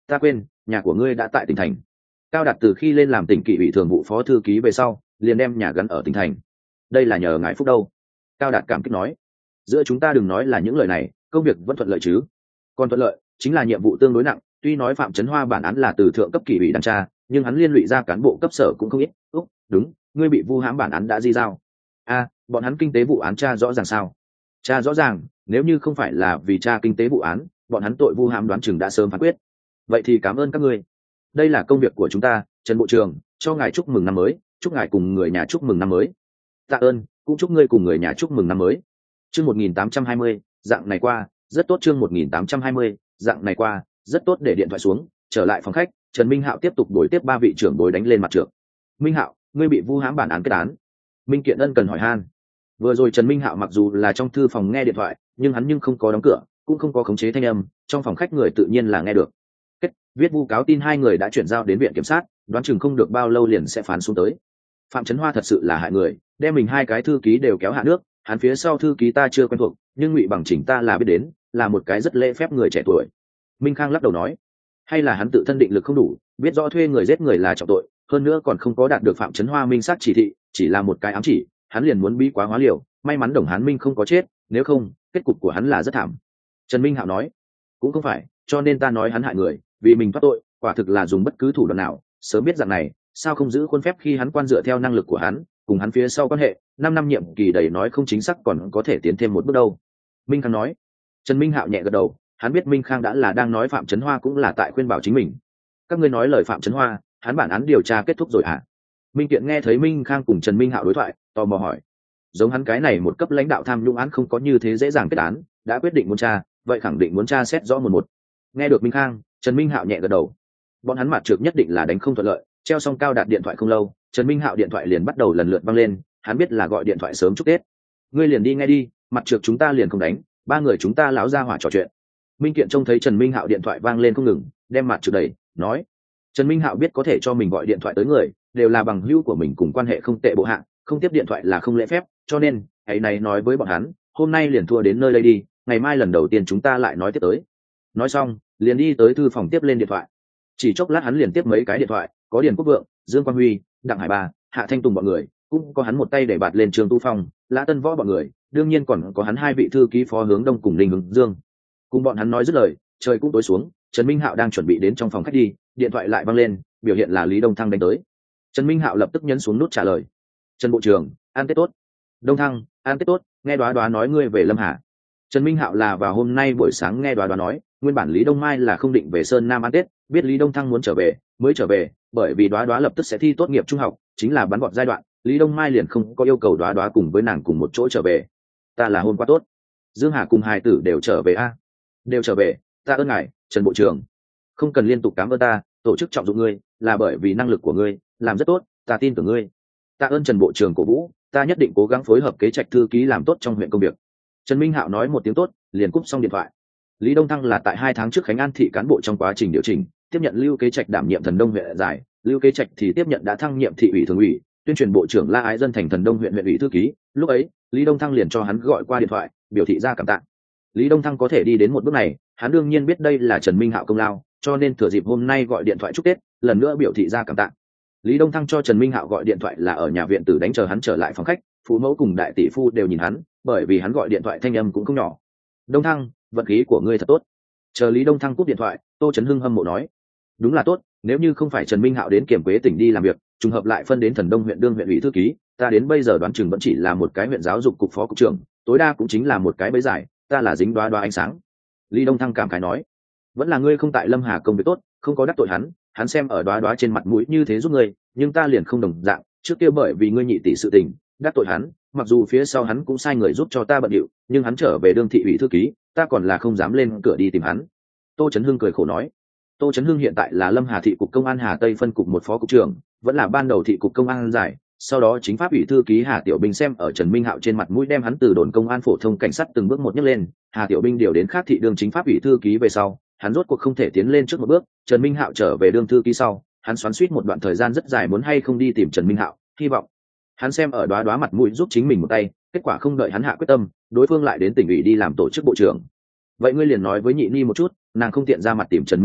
ta quên, nhà của ngươi đã tại tỉnh thành. Cao Đạt từ khi lên làm tỉnh kỷ ủy thường vụ phó thư ký về sau liền đem nhà gắn ở tỉnh thành. Đây là nhờ ngài phúc đâu. Cao Đạt cảm kích nói. Giữa chúng ta đừng nói là những lời này, công việc vẫn thuận lợi chứ? Còn thuận lợi chính là nhiệm vụ tương đối nặng, tuy nói Phạm Chấn Hoa bản án là từ thượng cấp kỷ ủy đăng tra, nhưng hắn liên lụy ra cán bộ cấp sở cũng không ít. Úc, đúng, ngươi bị vu hãm bản án đã di giao. A, bọn hắn kinh tế vụ án tra rõ ràng sao? Tra rõ ràng, nếu như không phải là vì tra kinh tế vụ án, bọn hắn tội vu hãm đoán chừng đã sớm phán quyết. Vậy thì cảm ơn các ngươi. Đây là công việc của chúng ta, Trần Bộ trưởng, cho ngài chúc mừng năm mới, chúc ngài cùng người nhà chúc mừng năm mới. Tạ ơn, cũng chúc ngươi cùng người nhà chúc mừng năm mới. Chương một nghìn tám trăm hai mươi, dạng này qua, rất tốt. Chương một nghìn tám trăm hai mươi, dạng này qua, rất tốt. Để điện thoại xuống, trở lại phòng khách, Trần Minh Hạo tiếp tục đối tiếp ba vị trưởng bối đánh lên mặt trượng. Minh Hạo, ngươi bị vu hãm bản án kết án. Minh Kiện ân cần hỏi han. Vừa rồi Trần Minh Hạo mặc dù là trong thư phòng nghe điện thoại, nhưng hắn nhưng không có đóng cửa, cũng không có khống chế thanh âm, trong phòng khách người tự nhiên là nghe được. Kết, viết vu cáo tin hai người đã chuyển giao đến viện kiểm sát, đoán chừng không được bao lâu liền sẽ phán xuống tới. Phạm Chấn Hoa thật sự là hại người, đem mình hai cái thư ký đều kéo hạ nước, hắn phía sau thư ký ta chưa quen thuộc, nhưng Ngụy Bằng Chỉnh ta là biết đến, là một cái rất lễ phép người trẻ tuổi. Minh Khang lắc đầu nói, hay là hắn tự thân định lực không đủ, biết rõ thuê người giết người là trọng tội, hơn nữa còn không có đạt được Phạm Chấn Hoa minh xác chỉ thị, chỉ là một cái ám chỉ, hắn liền muốn bi quá hóa liều, may mắn Đồng Hán Minh không có chết, nếu không, kết cục của hắn là rất thảm. Trần Minh Hạo nói, cũng không phải, cho nên ta nói hắn hại người, vì mình thoát tội, quả thực là dùng bất cứ thủ đoạn nào, sớm biết rằng này, sao không giữ khuôn phép khi hắn quan dựa theo năng lực của hắn, cùng hắn phía sau quan hệ, năm năm nhiệm kỳ đầy nói không chính xác còn có thể tiến thêm một bước đâu. Minh Khang nói. Trần Minh Hạo nhẹ gật đầu, hắn biết Minh Khang đã là đang nói Phạm Chấn Hoa cũng là tại khuyên bảo chính mình. Các ngươi nói lời Phạm Chấn Hoa, hắn bản án điều tra kết thúc rồi hả? Minh Kiện nghe thấy Minh Khang cùng Trần Minh Hạo đối thoại, tò mò hỏi. Giống hắn cái này một cấp lãnh đạo tham nhũng án không có như thế dễ dàng kết án, đã quyết định muốn tra, vậy khẳng định muốn tra xét rõ một một. Nghe được Minh Khang, Trần Minh Hạo nhẹ gật đầu. Bọn hắn mặt trược nhất định là đánh không thuận lợi, treo xong Cao Đạt điện thoại không lâu, Trần Minh Hạo điện thoại liền bắt đầu lần lượt vang lên, hắn biết là gọi điện thoại sớm chúc Tết. Ngươi liền đi ngay đi, mặt trược chúng ta liền không đánh, ba người chúng ta láo ra hỏa trò chuyện. Minh Kiện trông thấy Trần Minh Hạo điện thoại vang lên không ngừng, đem mặt trược đẩy, nói. Trần Minh Hạo biết có thể cho mình gọi điện thoại tới người, đều là bằng hữu của mình cùng quan hệ không tệ bộ hạng, không tiếp điện thoại là không lễ phép, cho nên, hãy này nói với bọn hắn, hôm nay liền thua đến nơi đây đi, ngày mai lần đầu tiên chúng ta lại nói tiếp tới. Nói xong, liền đi tới thư phòng tiếp lên điện thoại. Chỉ chốc lát hắn liền tiếp mấy cái điện thoại, có Điền Quốc Vượng, Dương Quang Huy, Đặng Hải Ba, Hạ Thanh Tùng bọn người, cũng có hắn một tay để bạt lên Trường Tu Phong, Lã Tân Võ bọn người, đương nhiên còn có hắn hai vị thư ký phó hướng đông cùng Linh Hướng Dương. Cùng bọn hắn nói dứt lời, trời cũng tối xuống, Trần Minh Hạo đang chuẩn bị đến trong phòng khách đi, điện thoại lại vang lên, biểu hiện là Lý Đông Thăng đánh tới. Trần Minh Hạo lập tức nhấn xuống nút trả lời. Trần Bộ trưởng, an tết tốt. Đông Thăng, an tết tốt, nghe Đoá Đoá nói ngươi về Lâm Hà. Trần Minh Hạo là vào hôm nay buổi sáng nghe Đoá Đoá nói, nguyên bản Lý Đông Mai là không định về Sơn Nam ăn tết, biết Lý Đông Thăng muốn trở về, mới trở về, bởi vì Đoá Đoá lập tức sẽ thi tốt nghiệp trung học, chính là bắn gọt giai đoạn, Lý Đông Mai liền không có yêu cầu Đoá Đoá cùng với nàng cùng một chỗ trở về. Ta là hôm qua tốt. Dương Hà cùng hài tử đều trở về a. Đều trở về, ta ơn ngài, Trần Bộ trưởng. Không cần liên tục cảm ơn ta, tổ chức trọng dụng ngươi, là bởi vì năng lực của ngươi, làm rất tốt, ta tin tưởng ngươi. Ta ơn Trần Bộ trưởng cổ vũ, ta nhất định cố gắng phối hợp kế trạch thư ký làm tốt trong huyện công việc. Trần Minh Hạo nói một tiếng tốt, liền cúp xong điện thoại. Lý Đông Thăng là tại hai tháng trước Khánh An thị cán bộ trong quá trình điều chỉnh, tiếp nhận Lưu Kế Trạch đảm nhiệm Thần Đông huyện giải, Lưu Kế Trạch thì tiếp nhận đã thăng nhiệm thị ủy thường ủy, tuyên truyền bộ trưởng La Ái Dân thành Thần Đông huyện huyện ủy thư ký. Lúc ấy, Lý Đông Thăng liền cho hắn gọi qua điện thoại, biểu thị ra cảm tạ. Lý Đông Thăng có thể đi đến một bước này, hắn đương nhiên biết đây là Trần Minh Hạo công lao, cho nên thừa dịp hôm nay gọi điện thoại chúc Tết, lần nữa biểu thị ra cảm tạ. Lý Đông Thăng cho Trần Minh Hạo gọi điện thoại là ở nhà viện tử đánh chờ hắn trở lại phòng khách, phụ mẫu cùng đại tỷ phu đều nhìn hắn, bởi vì hắn gọi điện thoại thanh âm cũng không nhỏ. Đông Thăng, vận khí của ngươi thật tốt. Chờ Lý Đông Thăng cúp điện thoại, Tô Chấn Hưng hâm mộ nói, đúng là tốt, nếu như không phải Trần Minh Hạo đến kiểm quế tỉnh đi làm việc, trùng hợp lại phân đến Thần Đông huyện đương huyện ủy thư ký, ta đến bây giờ đoán chừng vẫn chỉ là một cái huyện giáo dục cục phó cục trưởng, tối đa cũng chính là một cái bẫy giải, ta là dính Đoá Đoá ánh sáng. Lý Đông Thăng cảm khái nói, vẫn là ngươi không tại Lâm Hà công việc tốt, không có đắc tội hắn, hắn xem ở Đoá Đoá trên mặt mũi như thế giúp ngươi, nhưng ta liền không đồng dạng, trước kia bởi vì ngươi nhị tỷ sự tình, đắc tội hắn, mặc dù phía sau hắn cũng sai người giúp cho ta bận điệu, nhưng hắn trở về đương thị ủy thư ký, ta còn là không dám lên cửa đi tìm hắn. Tô Chấn Hưng cười khổ nói. Tô Chấn Hưng hiện tại là Lâm Hà thị cục công an Hà Tây phân cục một phó cục trưởng, vẫn là ban đầu thị cục công an giải, sau đó chính pháp ủy thư ký Hà Tiểu Bình xem ở Trần Minh Hạo trên mặt mũi đem hắn từ đồn công an phổ thông cảnh sát từng bước một nhấc lên, Hà Tiểu Bình điều đến khác thị đương chính pháp ủy thư ký về sau, hắn rốt cuộc không thể tiến lên trước một bước, Trần Minh Hạo trở về đương thư ký sau, hắn xoắn xuýt một đoạn thời gian rất dài muốn hay không đi tìm Trần Minh Hạo, hy vọng hắn xem ở Đoá Đoá mặt mũi giúp chính mình một tay, kết quả không đợi hắn hạ quyết tâm, đối phương lại đến tỉnh ủy đi làm tổ chức bộ trưởng. Vậy ngươi liền nói với nhị ni một chút, nàng không tiện ra mặt tìm Trần Minh Hạo,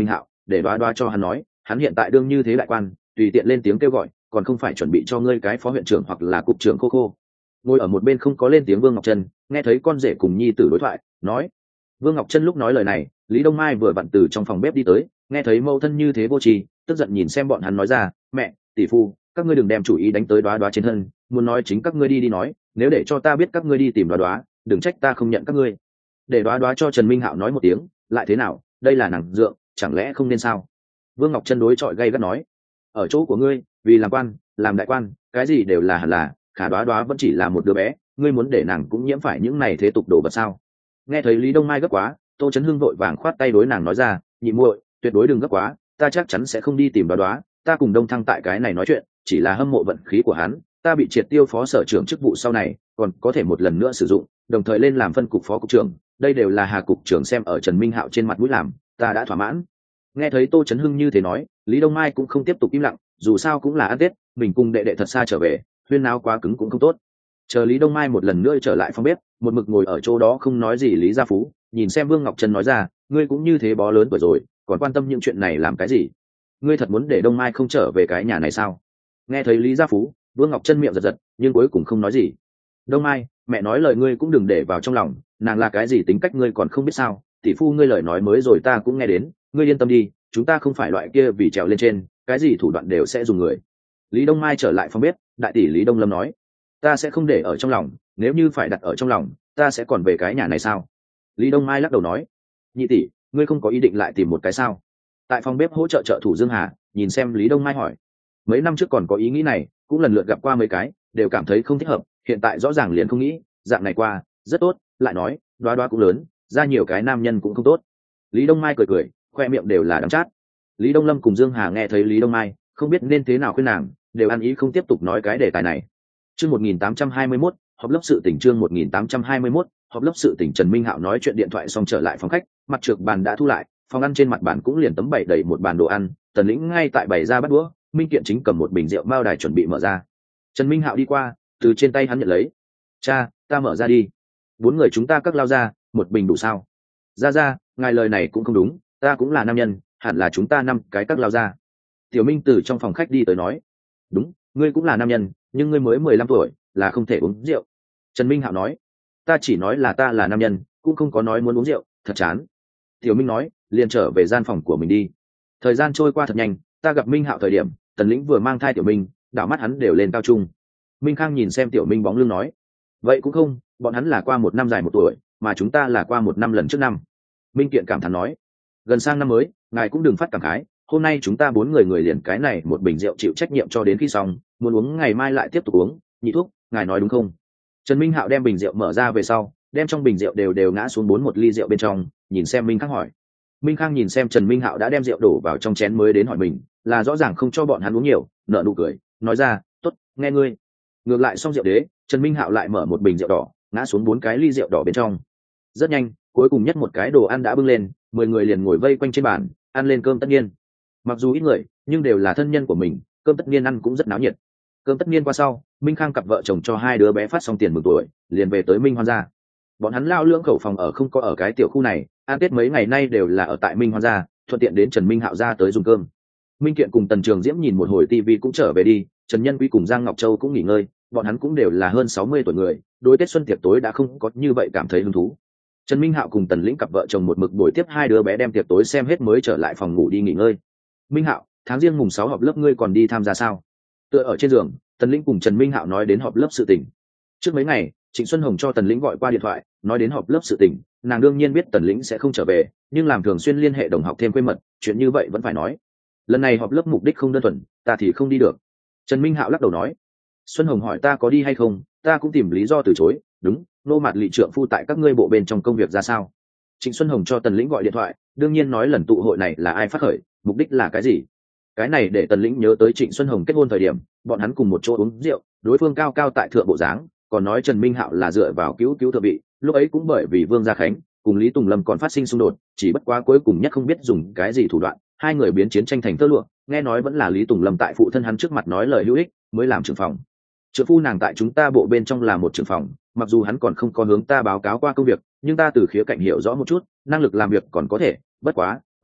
để đoá đoá cho hắn nói, hắn hiện tại đương như thế đại quan, tùy tiện lên tiếng kêu gọi, còn không phải chuẩn bị cho ngươi cái phó huyện trưởng hoặc là cục trưởng khô khô. Ngồi ở một bên không có lên tiếng Vương Ngọc Trân nghe thấy con rể cùng nhi tử đối thoại, nói. Vương Ngọc Trân lúc nói lời này, Lý Đông Mai vừa vặn từ trong phòng bếp đi tới, nghe thấy mẫu thân như thế vô tri, tức giận nhìn xem bọn hắn nói ra, mẹ, tỷ phu, các ngươi đừng đem chủ ý đánh tới đoá đoá trên thân, muốn nói chính các ngươi đi đi nói, nếu để cho ta biết các ngươi đi tìm đoá đoá, đừng trách ta không nhận các ngươi. Để đoá đoá cho Trần Minh Hạo nói một tiếng, lại thế nào, đây là nàng dượng, chẳng lẽ không nên sao? Vương Ngọc Trân đối chọi gay gắt nói, ở chỗ của ngươi, vì làm quan, làm đại quan, cái gì đều là hẳn là, khả đoá đoá vẫn chỉ là một đứa bé, ngươi muốn để nàng cũng nhiễm phải những này thế tục đồ vật sao? Nghe thấy Lý Đông Mai gấp quá, Tô Chấn Hưng vội vàng khoát tay đối nàng nói ra, nhị muội, tuyệt đối đừng gấp quá, ta chắc chắn sẽ không đi tìm đoá đoá, ta cùng Đông Thăng tại cái này nói chuyện, chỉ là hâm mộ vận khí của hắn, ta bị triệt tiêu phó sở trưởng chức vụ sau này, còn có thể một lần nữa sử dụng, đồng thời lên làm phân cục phó cục trưởng, đây đều là Hà cục trưởng xem ở Trần Minh Hạo trên mặt mũi làm, ta đã thỏa mãn. Nghe thấy Tô Chấn Hưng như thế nói, Lý Đông Mai cũng không tiếp tục im lặng, dù sao cũng là ăn Tết, mình cùng đệ đệ thật xa trở về, huyên náo quá cứng cũng không tốt. Chờ Lý Đông Mai một lần nữa trở lại phòng bếp, một mực ngồi ở chỗ đó không nói gì Lý Gia Phú, nhìn xem Vương Ngọc Trân nói ra, ngươi cũng như thế bó lớn tuổi rồi, còn quan tâm những chuyện này làm cái gì? Ngươi thật muốn để Đông Mai không trở về cái nhà này sao? Nghe thấy Lý Gia Phú, Vương Ngọc Trân miệng giật giật, nhưng cuối cùng không nói gì. Đông Mai, mẹ nói lời ngươi cũng đừng để vào trong lòng, nàng là cái gì tính cách ngươi còn không biết sao? Tỷ phu ngươi lời nói mới rồi ta cũng nghe đến, ngươi yên tâm đi, chúng ta không phải loại kia vì trèo lên trên, cái gì thủ đoạn đều sẽ dùng người. Lý Đông Mai trở lại phòng bếp, đại tỷ Lý Đông Lâm nói, ta sẽ không để ở trong lòng, nếu như phải đặt ở trong lòng, ta sẽ còn về cái nhà này sao? Lý Đông Mai lắc đầu nói, nhị tỷ, ngươi không có ý định lại tìm một cái sao? Tại phòng bếp hỗ trợ trợ thủ Dương Hà, nhìn xem Lý Đông Mai hỏi, mấy năm trước còn có ý nghĩ này, cũng lần lượt gặp qua mấy cái, đều cảm thấy không thích hợp, hiện tại rõ ràng liền không nghĩ, dạng này qua, rất tốt, lại nói, đoá đoá cũng lớn, ra nhiều cái nam nhân cũng không tốt. Lý Đông Mai cười cười, khoe miệng đều là đắng chát. Lý Đông Lâm cùng Dương Hà nghe thấy Lý Đông Mai, không biết nên thế nào khuyên nàng, đều ăn ý không tiếp tục nói cái đề tài này. Chương một nghìn tám trăm hai mươi mốt, họp lớp sự tỉnh chương một nghìn tám trăm hai mươi mốt, họp lớp sự tỉnh Trần Minh Hạo nói chuyện điện thoại xong trở lại phòng khách, mặt trược bàn đã thu lại, phòng ăn trên mặt bàn cũng liền tấm bày đầy một bàn đồ ăn, Tần Lĩnh ngay tại bày ra bắt đũa, Minh Kiện chính cầm một bình rượu bao đài chuẩn bị mở ra. Trần Minh Hạo đi qua, từ trên tay hắn nhận lấy. Cha, ta mở ra đi. Bốn người chúng ta các lao ra, một bình đủ sao? Ra ra, ngài lời này cũng không đúng, ta cũng là nam nhân, hẳn là chúng ta năm cái các lao ra. Tiểu Minh từ trong phòng khách đi tới nói. Đúng, ngươi cũng là nam nhân, nhưng ngươi mới mười lăm tuổi, là không thể uống rượu. Trần Minh Hạo nói. Ta chỉ nói là ta là nam nhân, cũng không có nói muốn uống rượu, thật chán. Tiểu Minh nói, liền trở về gian phòng của mình đi. Thời gian trôi qua thật nhanh, ta gặp Minh Hạo thời điểm, Tần Lĩnh vừa mang thai Tiểu Minh, đảo mắt hắn đều lên cao trung. Minh Khang nhìn xem Tiểu Minh bóng lưng nói, vậy cũng không, bọn hắn là qua một năm dài một tuổi, mà chúng ta là qua một năm lần trước năm. Minh Kiện cảm thán nói, gần sang năm mới, ngài cũng đừng phát cảm khái, hôm nay chúng ta bốn người người liền cái này một bình rượu chịu trách nhiệm cho đến khi xong, muốn uống ngày mai lại tiếp tục uống, nhị thuốc, ngài nói đúng không? Trần Minh Hạo đem bình rượu mở ra về sau, đem trong bình rượu đều đều ngã xuống bốn một ly rượu bên trong, nhìn xem Minh Khang hỏi. Minh Khang nhìn xem Trần Minh Hạo đã đem rượu đổ vào trong chén mới đến hỏi mình, là rõ ràng không cho bọn hắn uống nhiều, nở nụ cười, nói ra, tốt, nghe ngươi. Ngược lại xong rượu đế, Trần Minh Hạo lại mở một bình rượu đỏ, ngã xuống bốn cái ly rượu đỏ bên trong. Rất nhanh, cuối cùng nhất một cái đồ ăn đã bưng lên, mười người liền ngồi vây quanh trên bàn, ăn lên cơm tất niên. Mặc dù ít người, nhưng đều là thân nhân của mình, cơm tất niên ăn cũng rất náo nhiệt. Cơm tất niên qua sau, Minh Khang cặp vợ chồng cho hai đứa bé phát xong tiền mừng tuổi, liền về tới Minh Hoan gia. Bọn hắn lao lưỡng khẩu phòng ở không có ở cái tiểu khu này, ăn Tết mấy ngày nay đều là ở tại Minh Hoan gia, thuận tiện đến Trần Minh Hạo gia tới dùng cơm. Minh Kiện cùng Tần Trường Diễm nhìn một hồi tivi cũng trở về đi, Trần Nhân Quý cùng Giang Ngọc Châu cũng nghỉ ngơi, bọn hắn cũng đều là hơn sáu mươi tuổi người, đối Tết xuân tiệc tối đã không có như vậy cảm thấy hứng thú. Trần Minh Hạo cùng Tần Lĩnh cặp vợ chồng một mực buổi tiếp hai đứa bé đem tiệc tối xem hết mới trở lại phòng ngủ đi nghỉ ngơi. Minh Hạo, tháng riêng mùng sáu họp lớp ngươi còn đi tham gia sao? Tựa ở trên giường, Tần Lĩnh cùng Trần Minh Hạo nói đến họp lớp sự tình. Trước mấy ngày, Trịnh Xuân Hồng cho Tần Lĩnh gọi qua điện thoại, nói đến họp lớp sự tình, nàng đương nhiên biết Tần Lĩnh sẽ không trở về, nhưng làm thường xuyên liên hệ đồng học thêm quê mật, chuyện như vậy vẫn phải nói. Lần này họp lớp mục đích không đơn thuần, ta thì không đi được. Trần Minh Hạo lắc đầu nói. Xuân Hồng hỏi ta có đi hay không, ta cũng tìm lý do từ chối. Đúng, nô mạt lỵ trượng phu tại các ngươi bộ bên trong công việc ra sao? Trịnh Xuân Hồng cho Tần Lĩnh gọi điện thoại, đương nhiên nói lần tụ hội này là ai phát khởi, mục đích là cái gì. Cái này để Tần Lĩnh nhớ tới Trịnh Xuân Hồng kết hôn thời điểm, bọn hắn cùng một chỗ uống rượu, đối phương cao cao tại thượng bộ dáng, còn nói Trần Minh Hạo là dựa vào cứu cứu thượng vị, lúc ấy cũng bởi vì Vương Gia Khánh cùng Lý Tùng Lâm còn phát sinh xung đột, chỉ bất quá cuối cùng nhất không biết dùng cái gì thủ đoạn, hai người biến chiến tranh thành tơ lụa, nghe nói vẫn là Lý Tùng Lâm tại phụ thân hắn trước mặt nói lời hữu ích, mới làm trưởng phòng. Trưởng phu nàng tại chúng ta bộ bên trong là một trưởng phòng, mặc dù hắn còn không có hướng ta báo cáo qua công việc, nhưng ta từ khía cạnh hiểu rõ một chút, năng lực làm việc còn có thể, bất quá,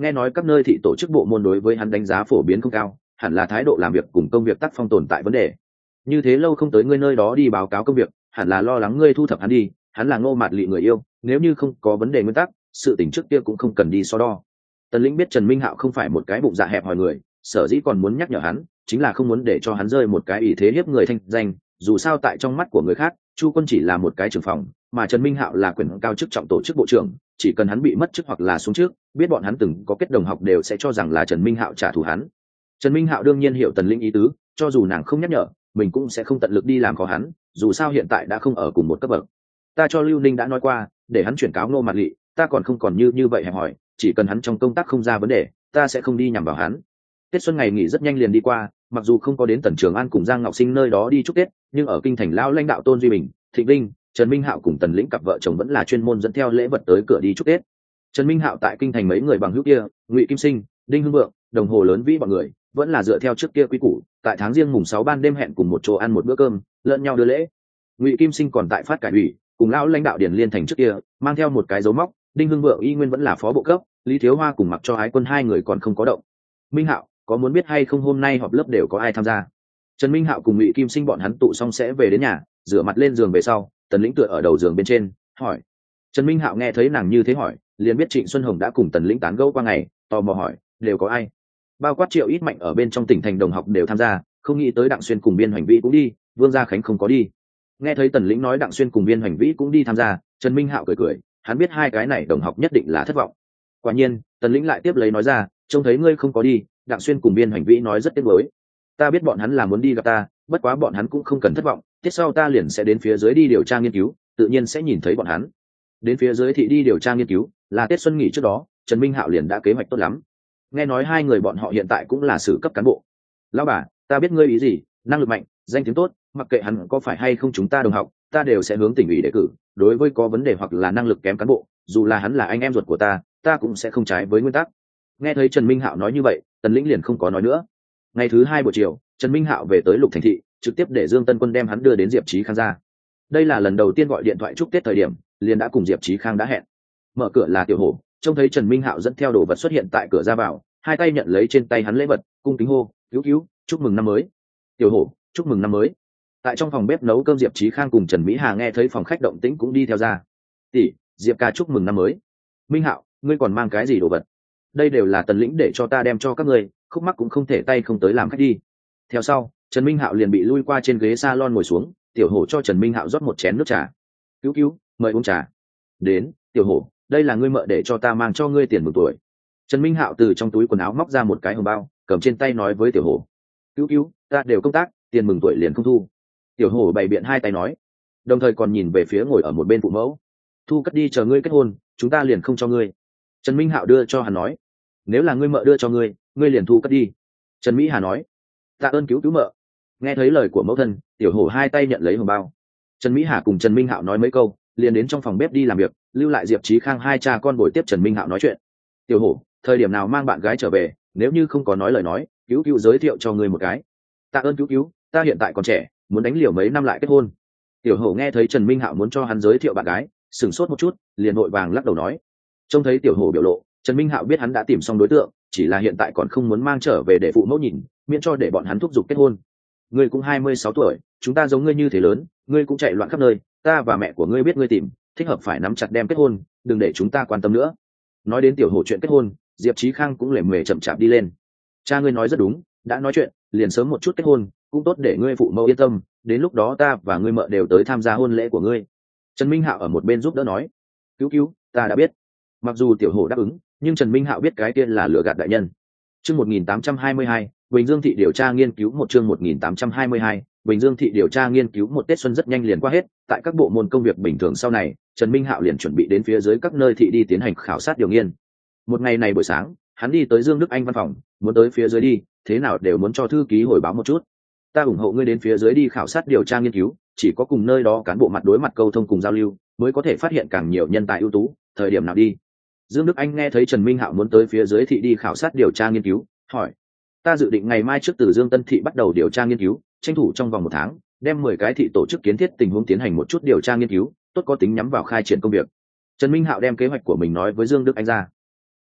nghe nói các nơi thị tổ chức bộ môn đối với hắn đánh giá phổ biến không cao, hẳn là thái độ làm việc cùng công việc tác phong tồn tại vấn đề. Như thế lâu không tới ngươi nơi đó đi báo cáo công việc, hẳn là lo lắng ngươi thu thập hắn đi, hắn là Ngô Mạt Lị người yêu, nếu như không có vấn đề nguyên tắc, sự tình trước kia cũng không cần đi so đo. Tần Lĩnh biết Trần Minh Hạo không phải một cái bụng dạ hẹp hòi người, sở dĩ còn muốn nhắc nhở hắn, chính là không muốn để cho hắn rơi một cái ý thế hiếp người thanh danh, dù sao tại trong mắt của người khác, Chu Quân chỉ là một cái trưởng phòng, mà Trần Minh Hạo là quyền cao chức trọng tổ chức bộ trưởng, chỉ cần hắn bị mất chức hoặc là xuống trước, biết bọn hắn từng có kết đồng học đều sẽ cho rằng là Trần Minh Hạo trả thù hắn. Trần Minh Hạo đương nhiên hiểu Tần Lĩnh ý tứ, cho dù nàng không nhắc nhở, mình cũng sẽ không tận lực đi làm khó hắn, dù sao hiện tại đã không ở cùng một cấp bậc. Ta cho Lưu Ninh đã nói qua, để hắn chuyển cáo Ngô Mạt Lị, ta còn không còn như như vậy hẹp hỏi, chỉ cần hắn trong công tác không ra vấn đề, ta sẽ không đi nhằm vào hắn. Tết xuân ngày nghỉ rất nhanh liền đi qua, mặc dù không có đến Tần Trường An cùng Giang Ngọc Sinh nơi đó đi chúc Tết, nhưng ở kinh thành lao lãnh đạo Tôn Duy Bình, Thịnh Linh, Trần Minh Hạo cùng Tần Lĩnh cặp vợ chồng vẫn là chuyên môn dẫn theo lễ vật tới cửa đi chúc Tết. Trần Minh Hạo tại kinh thành mấy người bằng hữu kia, Ngụy Kim Sinh, Đinh Hưng Vượng, Đồng Hồ Lớn Vĩ bọn người, vẫn là dựa theo trước kia quy củ, tại tháng riêng mùng sáu ban đêm hẹn cùng một chỗ ăn một bữa cơm, lẫn nhau đưa lễ. Ngụy Kim Sinh còn tại phát cải ủy, cùng lão lãnh đạo Điền Liên thành trước kia, mang theo một cái dấu móc, Đinh Hưng Vượng y nguyên vẫn là phó bộ cấp, Lý Thiếu Hoa cùng Mặc Cho Ái Quân hai người còn không có động. Minh Hạo, có muốn biết hay không hôm nay họp lớp đều có ai tham gia? Trần Minh Hạo cùng Ngụy Kim Sinh bọn hắn tụ xong sẽ về đến nhà, rửa mặt lên giường về sau, Tần Lĩnh tựa ở đầu giường bên trên, hỏi. Trần Minh Hạo nghe thấy nàng như thế hỏi, liền biết Trịnh Xuân Hồng đã cùng Tần Lĩnh tán gẫu qua ngày, tò mò hỏi, đều có ai? Bao quát Triệu Ít Mạnh ở bên trong tỉnh thành đồng học đều tham gia, không nghĩ tới Đặng Xuyên cùng Biên Hoành Vĩ cũng đi, Vương Gia Khánh không có đi. Nghe thấy Tần Lĩnh nói Đặng Xuyên cùng Biên Hoành Vĩ cũng đi tham gia, Trần Minh Hạo cười cười, hắn biết hai cái này đồng học nhất định là thất vọng. Quả nhiên, Tần Lĩnh lại tiếp lấy nói ra, trông thấy ngươi không có đi, Đặng Xuyên cùng Biên Hoành Vĩ nói rất tiếc nuối. Ta biết bọn hắn là muốn đi gặp ta, bất quá bọn hắn cũng không cần thất vọng, tiết sau ta liền sẽ đến phía dưới đi điều tra nghiên cứu, tự nhiên sẽ nhìn thấy bọn hắn. Đến phía dưới thì đi điều tra nghiên cứu, là Tết xuân nghỉ trước đó, Trần Minh Hạo liền đã kế hoạch tốt lắm. Nghe nói hai người bọn họ hiện tại cũng là sử cấp cán bộ. Lão bà, ta biết ngươi ý gì, năng lực mạnh, danh tiếng tốt, mặc kệ hắn có phải hay không chúng ta đồng học, ta đều sẽ hướng tỉnh ủy đề cử, đối với có vấn đề hoặc là năng lực kém cán bộ, dù là hắn là anh em ruột của ta, ta cũng sẽ không trái với nguyên tắc. Nghe thấy Trần Minh Hạo nói như vậy, Tần Lĩnh liền không có nói nữa. Ngày thứ hai buổi chiều, Trần Minh Hạo về tới Lục Thành thị, trực tiếp để Dương Tân Quân đem hắn đưa đến Diệp Chí Khang ra. Đây là lần đầu tiên gọi điện thoại chúc Tết thời điểm, liền đã cùng Diệp Chí Khang đã hẹn. Mở cửa là Tiểu Hổ, trông thấy Trần Minh Hạo dẫn theo đồ vật xuất hiện tại cửa ra vào, hai tay nhận lấy trên tay hắn lễ vật, cung kính hô, "Cứu cứu, chúc mừng năm mới." "Tiểu Hổ, chúc mừng năm mới." Tại trong phòng bếp nấu cơm, Diệp Chí Khang cùng Trần Mỹ Hà nghe thấy phòng khách động tĩnh cũng đi theo ra. "Tỷ, Diệp ca chúc mừng năm mới." "Minh Hạo, ngươi còn mang cái gì đồ vật?" "Đây đều là Tần Lĩnh để cho ta đem cho các ngươi, khúc mắc cũng không thể tay không tới làm khách đi." Theo sau, Trần Minh Hạo liền bị lui qua trên ghế salon ngồi xuống, Tiểu Hổ cho Trần Minh Hạo rót một chén nước trà. "Cứu cứu, mời uống trà." "Đến, Tiểu Hổ, đây là ngươi mợ để cho ta mang cho ngươi tiền mừng tuổi." Trần Minh Hạo từ trong túi quần áo móc ra một cái hồng bao, cầm trên tay nói với Tiểu Hổ, "Cứu cứu, ta đều công tác, tiền mừng tuổi liền không thu." Tiểu Hổ bày biện hai tay nói, đồng thời còn nhìn về phía ngồi ở một bên phụ mẫu, "Thu cất đi, chờ ngươi kết hôn, chúng ta liền không cho ngươi." Trần Minh Hạo đưa cho hắn nói, "Nếu là ngươi mợ đưa cho ngươi, ngươi liền thu cất đi." Trần Mỹ Hà nói, "Tạ ơn cứu cứu mợ." Nghe thấy lời của mẫu thân, Tiểu Hổ hai tay nhận lấy hồng bao. Trần Mỹ Hà cùng Trần Minh Hạo nói mấy câu, liền đến trong phòng bếp đi làm việc, lưu lại Diệp Chí Khang hai cha con bồi tiếp Trần Minh Hạo nói chuyện. "Tiểu Hổ, thời điểm nào mang bạn gái trở về, nếu như không có nói lời nói, cứu cứu giới thiệu cho ngươi một cái." "Tạ ơn cứu cứu, ta hiện tại còn trẻ, muốn đánh liều mấy năm lại kết hôn." Tiểu Hổ nghe thấy Trần Minh Hạo muốn cho hắn giới thiệu bạn gái, sửng sốt một chút, liền vội vàng lắc đầu nói. Trông thấy Tiểu Hổ biểu lộ, Trần Minh Hạo biết hắn đã tìm xong đối tượng, chỉ là hiện tại còn không muốn mang trở về để phụ mẫu nhìn, miễn cho để bọn hắn thúc giục kết hôn. "Ngươi cũng hai mươi sáu tuổi, chúng ta giống ngươi như thế lớn, ngươi cũng chạy loạn khắp nơi, ta và mẹ của ngươi biết ngươi tìm, thích hợp phải nắm chặt đem kết hôn, đừng để chúng ta quan tâm nữa." Nói đến Tiểu Hổ chuyện kết hôn, Diệp Chí Khang cũng lề mề chậm chạp đi lên. "Cha ngươi nói rất đúng, đã nói chuyện, liền sớm một chút kết hôn, cũng tốt để ngươi phụ mẫu yên tâm, đến lúc đó ta và ngươi mợ đều tới tham gia hôn lễ của ngươi." Trần Minh Hạo ở một bên giúp đỡ nói, "Cứu cứu, ta đã biết." Mặc dù Tiểu Hổ đáp ứng, nhưng Trần Minh Hạo biết cái kia là lừa gạt đại nhân. Chương một nghìn tám trăm hai mươi hai, Bình Dương thị điều tra nghiên cứu một chương một nghìn tám trăm hai mươi hai, Bình Dương thị điều tra nghiên cứu một. Tết xuân rất nhanh liền qua hết, tại các bộ môn công việc bình thường sau này, Trần Minh Hạo liền chuẩn bị đến phía dưới các nơi thị đi tiến hành khảo sát điều nghiên. Một ngày này buổi sáng, hắn đi tới Dương Đức Anh văn phòng, muốn tới phía dưới đi, thế nào đều muốn cho thư ký hồi báo một chút. "Ta ủng hộ ngươi đến phía dưới đi khảo sát điều tra nghiên cứu, chỉ có cùng nơi đó cán bộ mặt đối mặt câu thông cùng giao lưu, mới có thể phát hiện càng nhiều nhân tài ưu tú, thời điểm nào đi?" Dương Đức Anh nghe thấy Trần Minh Hạo muốn tới phía dưới thị đi khảo sát điều tra nghiên cứu, hỏi, "Ta dự định ngày mai trước từ Dương Tân thị bắt đầu điều tra nghiên cứu, tranh thủ trong vòng một tháng, đem mười cái thị tổ chức kiến thiết tình huống tiến hành một chút điều tra nghiên cứu, tốt có tính nhắm vào khai triển công việc." Trần Minh Hạo đem kế hoạch của mình nói với Dương Đức Anh ra.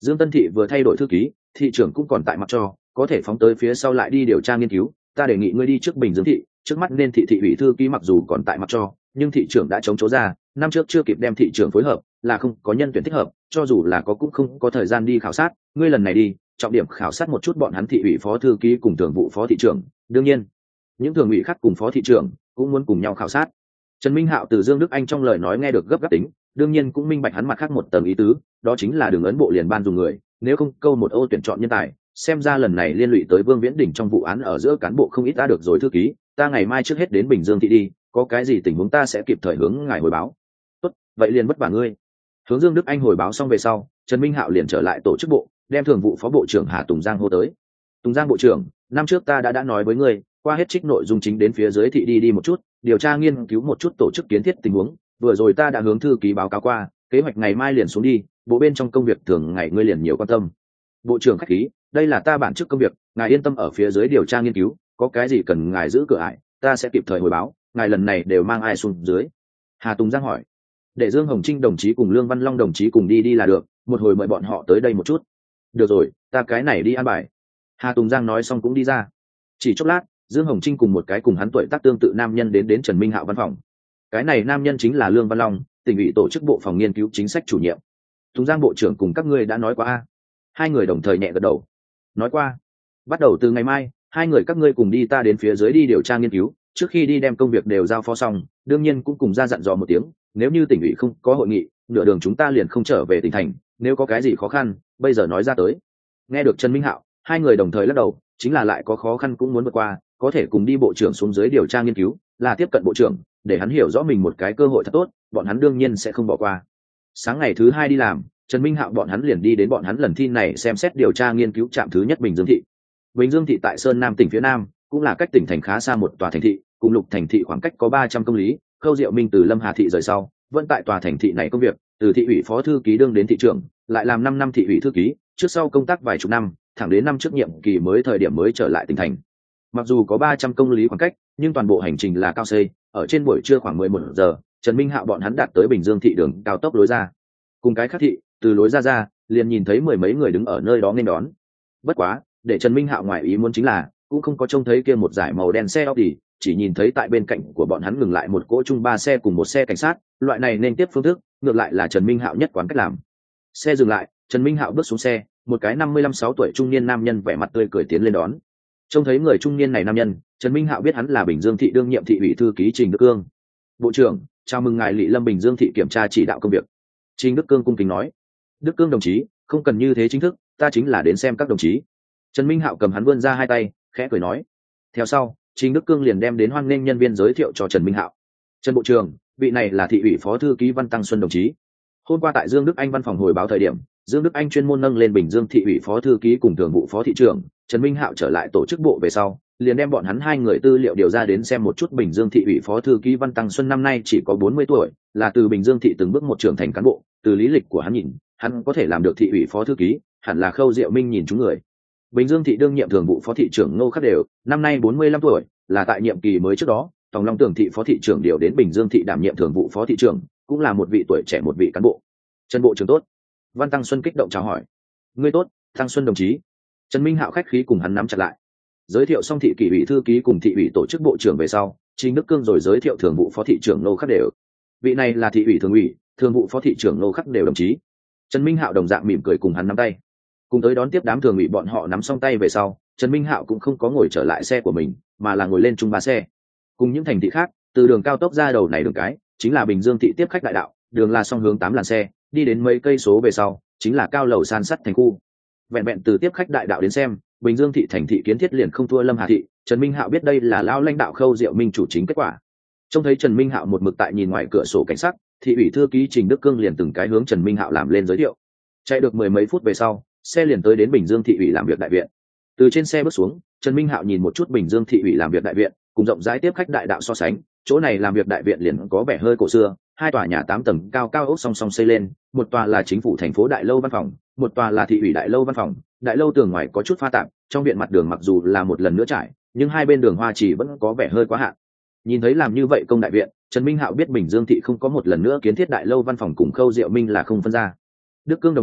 Dương Tân Thị vừa thay đổi thư ký, thị trưởng cũng còn tại mặc cho, có thể phóng tới phía sau lại đi điều tra nghiên cứu. Ta đề nghị ngươi đi trước Bình Dương Thị, trước mắt nên thị thị ủy thư ký mặc dù còn tại mặc cho, nhưng thị trưởng đã chống chỗ ra, năm trước chưa kịp đem thị trưởng phối hợp, là không có nhân tuyển thích hợp, cho dù là có cũng không có thời gian đi khảo sát. Ngươi lần này đi, trọng điểm khảo sát một chút bọn hắn thị ủy phó thư ký cùng thường vụ phó thị trưởng, đương nhiên, những thường ủy khác cùng phó thị trưởng cũng muốn cùng nhau khảo sát. Trần Minh Hạo từ Dương Đức Anh trong lời nói nghe được gấp gáp tính, đương nhiên cũng minh bạch hắn mặt khác một tầng ý tứ, đó chính là đường ấn bộ liền ban dùng người, nếu không câu một ô tuyển chọn nhân tài, xem ra lần này liên lụy tới Vương Viễn Đỉnh trong vụ án ở giữa cán bộ không ít. Ta được rồi thư ký, ta ngày mai trước hết đến Bình Dương Thị đi, có cái gì tình huống ta sẽ kịp thời hướng ngài hồi báo. Tốt, vậy liền vất vả ngươi. Hướng Dương Đức Anh hồi báo xong về sau, Trần Minh Hạo liền trở lại tổ chức bộ, đem thường vụ phó bộ trưởng Hà Tùng Giang hô tới. Tùng Giang bộ trưởng, năm trước ta đã đã nói với ngươi, qua hết trích nội dung chính đến phía dưới thị đi đi một chút, điều tra nghiên cứu một chút tổ chức kiến thiết tình huống, vừa rồi ta đã hướng thư ký báo cáo qua, kế hoạch ngày mai liền xuống đi, bộ bên trong công việc thường ngày ngươi liền nhiều quan tâm. Bộ trưởng khách khí, đây là ta bản chức công việc, ngài yên tâm ở phía dưới điều tra nghiên cứu, có cái gì cần ngài giữ cửa ải, ta sẽ kịp thời hồi báo. Ngài lần này đều mang ai xuống dưới? Hà Tùng Giang hỏi. Để Dương Hồng Trinh đồng chí cùng Lương Văn Long đồng chí cùng đi đi là được, một hồi mời bọn họ tới đây một chút. Được rồi, ta cái này đi an bài. Hà Tùng Giang nói xong cũng đi ra. Chỉ chốc lát, Dương Hồng Trinh cùng một cái cùng hắn tuổi tác tương tự nam nhân đến đến Trần Minh Hạo văn phòng. Cái này nam nhân chính là Lương Văn Long, tỉnh ủy tổ chức bộ phòng nghiên cứu chính sách chủ nhiệm. Tùng Giang bộ trưởng cùng các ngươi đã nói qua a? Hai người đồng thời nhẹ gật đầu. Nói qua. Bắt đầu từ ngày mai, hai người các ngươi cùng đi ta đến phía dưới đi điều tra nghiên cứu, trước khi đi đem công việc đều giao phó xong, đương nhiên cũng cùng ra dặn dò một tiếng, nếu như tỉnh ủy không có hội nghị, nửa đường chúng ta liền không trở về tỉnh thành, nếu có cái gì khó khăn, bây giờ nói ra tới. Nghe được Trần Minh Hạo, hai người đồng thời lắc đầu, chính là lại có khó khăn cũng muốn vượt qua, có thể cùng đi bộ trưởng xuống dưới điều tra nghiên cứu, là tiếp cận bộ trưởng, để hắn hiểu rõ mình một cái cơ hội thật tốt, bọn hắn đương nhiên sẽ không bỏ qua. Sáng ngày thứ hai đi làm, Trần Minh Hạo bọn hắn liền đi đến bọn hắn lần thi này xem xét điều tra nghiên cứu trạm thứ nhất Bình Dương Thị. Bình Dương Thị tại Sơn Nam tỉnh phía Nam, cũng là cách tỉnh thành khá xa một tòa thành thị, cùng Lục thành thị khoảng cách có ba trăm công lý. Khâu Diệu Minh từ Lâm Hà thị rời sau, vẫn tại tòa thành thị này công việc, từ thị ủy phó thư ký đương đến thị trưởng, lại làm năm năm thị ủy thư ký, trước sau công tác vài chục năm, thẳng đến năm trước nhiệm kỳ mới thời điểm mới trở lại tỉnh thành. Mặc dù có ba trăm công lý khoảng cách, nhưng toàn bộ hành trình là cao xây, ở trên buổi trưa khoảng mười một giờ, Trần Minh Hạo bọn hắn đạt tới Bình Dương Thị đường cao tốc lối ra. Cùng cái khác thị, từ lối ra ra, liền nhìn thấy mười mấy người đứng ở nơi đó nghênh đón. Bất quá, để Trần Minh Hạo ngoài ý muốn chính là, cũng không có trông thấy kia một dải màu đen xe Audi, chỉ nhìn thấy tại bên cạnh của bọn hắn ngừng lại một cỗ chung ba xe cùng một xe cảnh sát, loại này nên tiếp phương thức, ngược lại là Trần Minh Hạo nhất quán cách làm. Xe dừng lại, Trần Minh Hạo bước xuống xe, một cái năm mươi lăm sáu tuổi trung niên nam nhân vẻ mặt tươi cười tiến lên đón. Trông thấy người trung niên này nam nhân, Trần Minh Hạo biết hắn là Bình Dương Thị đương nhiệm thị ủy thư ký Trình Đức Cương. Bộ trưởng, chào mừng ngài Lệ Lâm Bình Dương Thị kiểm tra chỉ đạo công việc. Trình Đức Cương cung kính nói. Đức Cương đồng chí, không cần như thế chính thức, ta chính là đến xem các đồng chí. Trần Minh Hạo cầm hắn vươn ra hai tay, khẽ cười nói. Theo sau, Trình Đức Cương liền đem đến hoan nghênh nhân viên giới thiệu cho Trần Minh Hạo. Trần bộ trưởng, vị này là thị ủy phó thư ký Văn Tăng Xuân đồng chí. Hôm qua tại Dương Đức Anh văn phòng hồi báo thời điểm, Dương Đức Anh chuyên môn nâng lên Bình Dương thị ủy phó thư ký cùng thường vụ phó thị trưởng, Trần Minh Hạo trở lại tổ chức bộ về sau, liền đem bọn hắn hai người tư liệu điều ra đến xem một chút. Bình Dương thị ủy phó thư ký Văn Tăng Xuân năm nay chỉ có bốn mươi tuổi, là từ Bình Dương thị từng bước một trưởng thành cán bộ, từ lý lịch của hắn nhìn, hắn có thể làm được thị ủy phó thư ký, hẳn là Khâu Diệu Minh nhìn chúng người. Bình Dương thị đương nhiệm thường vụ phó thị trưởng Ngô Khắc Đều, năm nay bốn mươi lăm tuổi, là tại nhiệm kỳ mới trước đó, Tòng Long Tưởng thị phó thị trưởng điều đến Bình Dương thị đảm nhiệm thường vụ phó thị trưởng, cũng là một vị tuổi trẻ một vị cán bộ. Trần bộ trưởng tốt. Văn Tăng Xuân kích động chào hỏi. Ngươi tốt, Tăng Xuân đồng chí. Trần Minh Hạo khách khí cùng hắn nắm chặt lại. Giới thiệu xong thị kỷ ủy thư ký cùng thị ủy tổ chức bộ trưởng về sau, Trình Đức Cương rồi giới thiệu thường vụ phó thị trưởng Ngô Khắc Đều. Vị này là thị ủy thường ủy, thường vụ phó thị trưởng Ngô Khắc Đều đồng chí. Trần Minh Hạo đồng dạng mỉm cười cùng hắn nắm tay. Cùng tới đón tiếp đám thường ủy bọn họ nắm xong tay về sau, Trần Minh Hạo cũng không có ngồi trở lại xe của mình, mà là ngồi lên chung ba xe. Cùng những thành thị khác, từ đường cao tốc ra đầu này đường cái, chính là Bình Dương thị tiếp khách đại đạo, đường là song hướng tám làn xe, đi đến mấy cây số về sau, chính là cao lầu san sắt thành khu. Vẹn vẹn từ tiếp khách đại đạo đến xem, Bình Dương thị thành thị kiến thiết liền không thua Lâm Hà thị, Trần Minh Hạo biết đây là lao lãnh đạo Khâu Diệu Minh chủ chính kết quả. Trông thấy Trần Minh Hạo một mực tại nhìn ngoài cửa sổ cảnh sát, thị ủy thư ký Trình Đức Cương liền từng cái hướng Trần Minh Hạo làm lên giới thiệu. Chạy được mười mấy phút về sau, xe liền tới đến Bình Dương thị ủy làm việc đại viện. Từ trên xe bước xuống, Trần Minh Hạo nhìn một chút Bình Dương thị ủy làm việc đại viện, cùng rộng rãi tiếp khách đại đạo so sánh, chỗ này làm việc đại viện liền có vẻ hơi cổ xưa, hai tòa nhà tám tầng cao cao ốc song song xây lên, một tòa là chính phủ thành phố đại lâu văn phòng, một tòa là thị ủy đại lâu văn phòng. Đại lâu tường ngoài có chút pha tạp, trong viện mặt đường mặc dù là một lần nữa trải, nhưng hai bên đường hoa chỉ vẫn có vẻ hơi quá hạn. Nhìn thấy làm như vậy công đại viện, Trần Minh Hạo biết Bình Dương thị không có một lần nữa kiến thiết đại lâu văn phòng cùng Khâu Diệu Minh là không phân ra. Đức Cương đồng chí,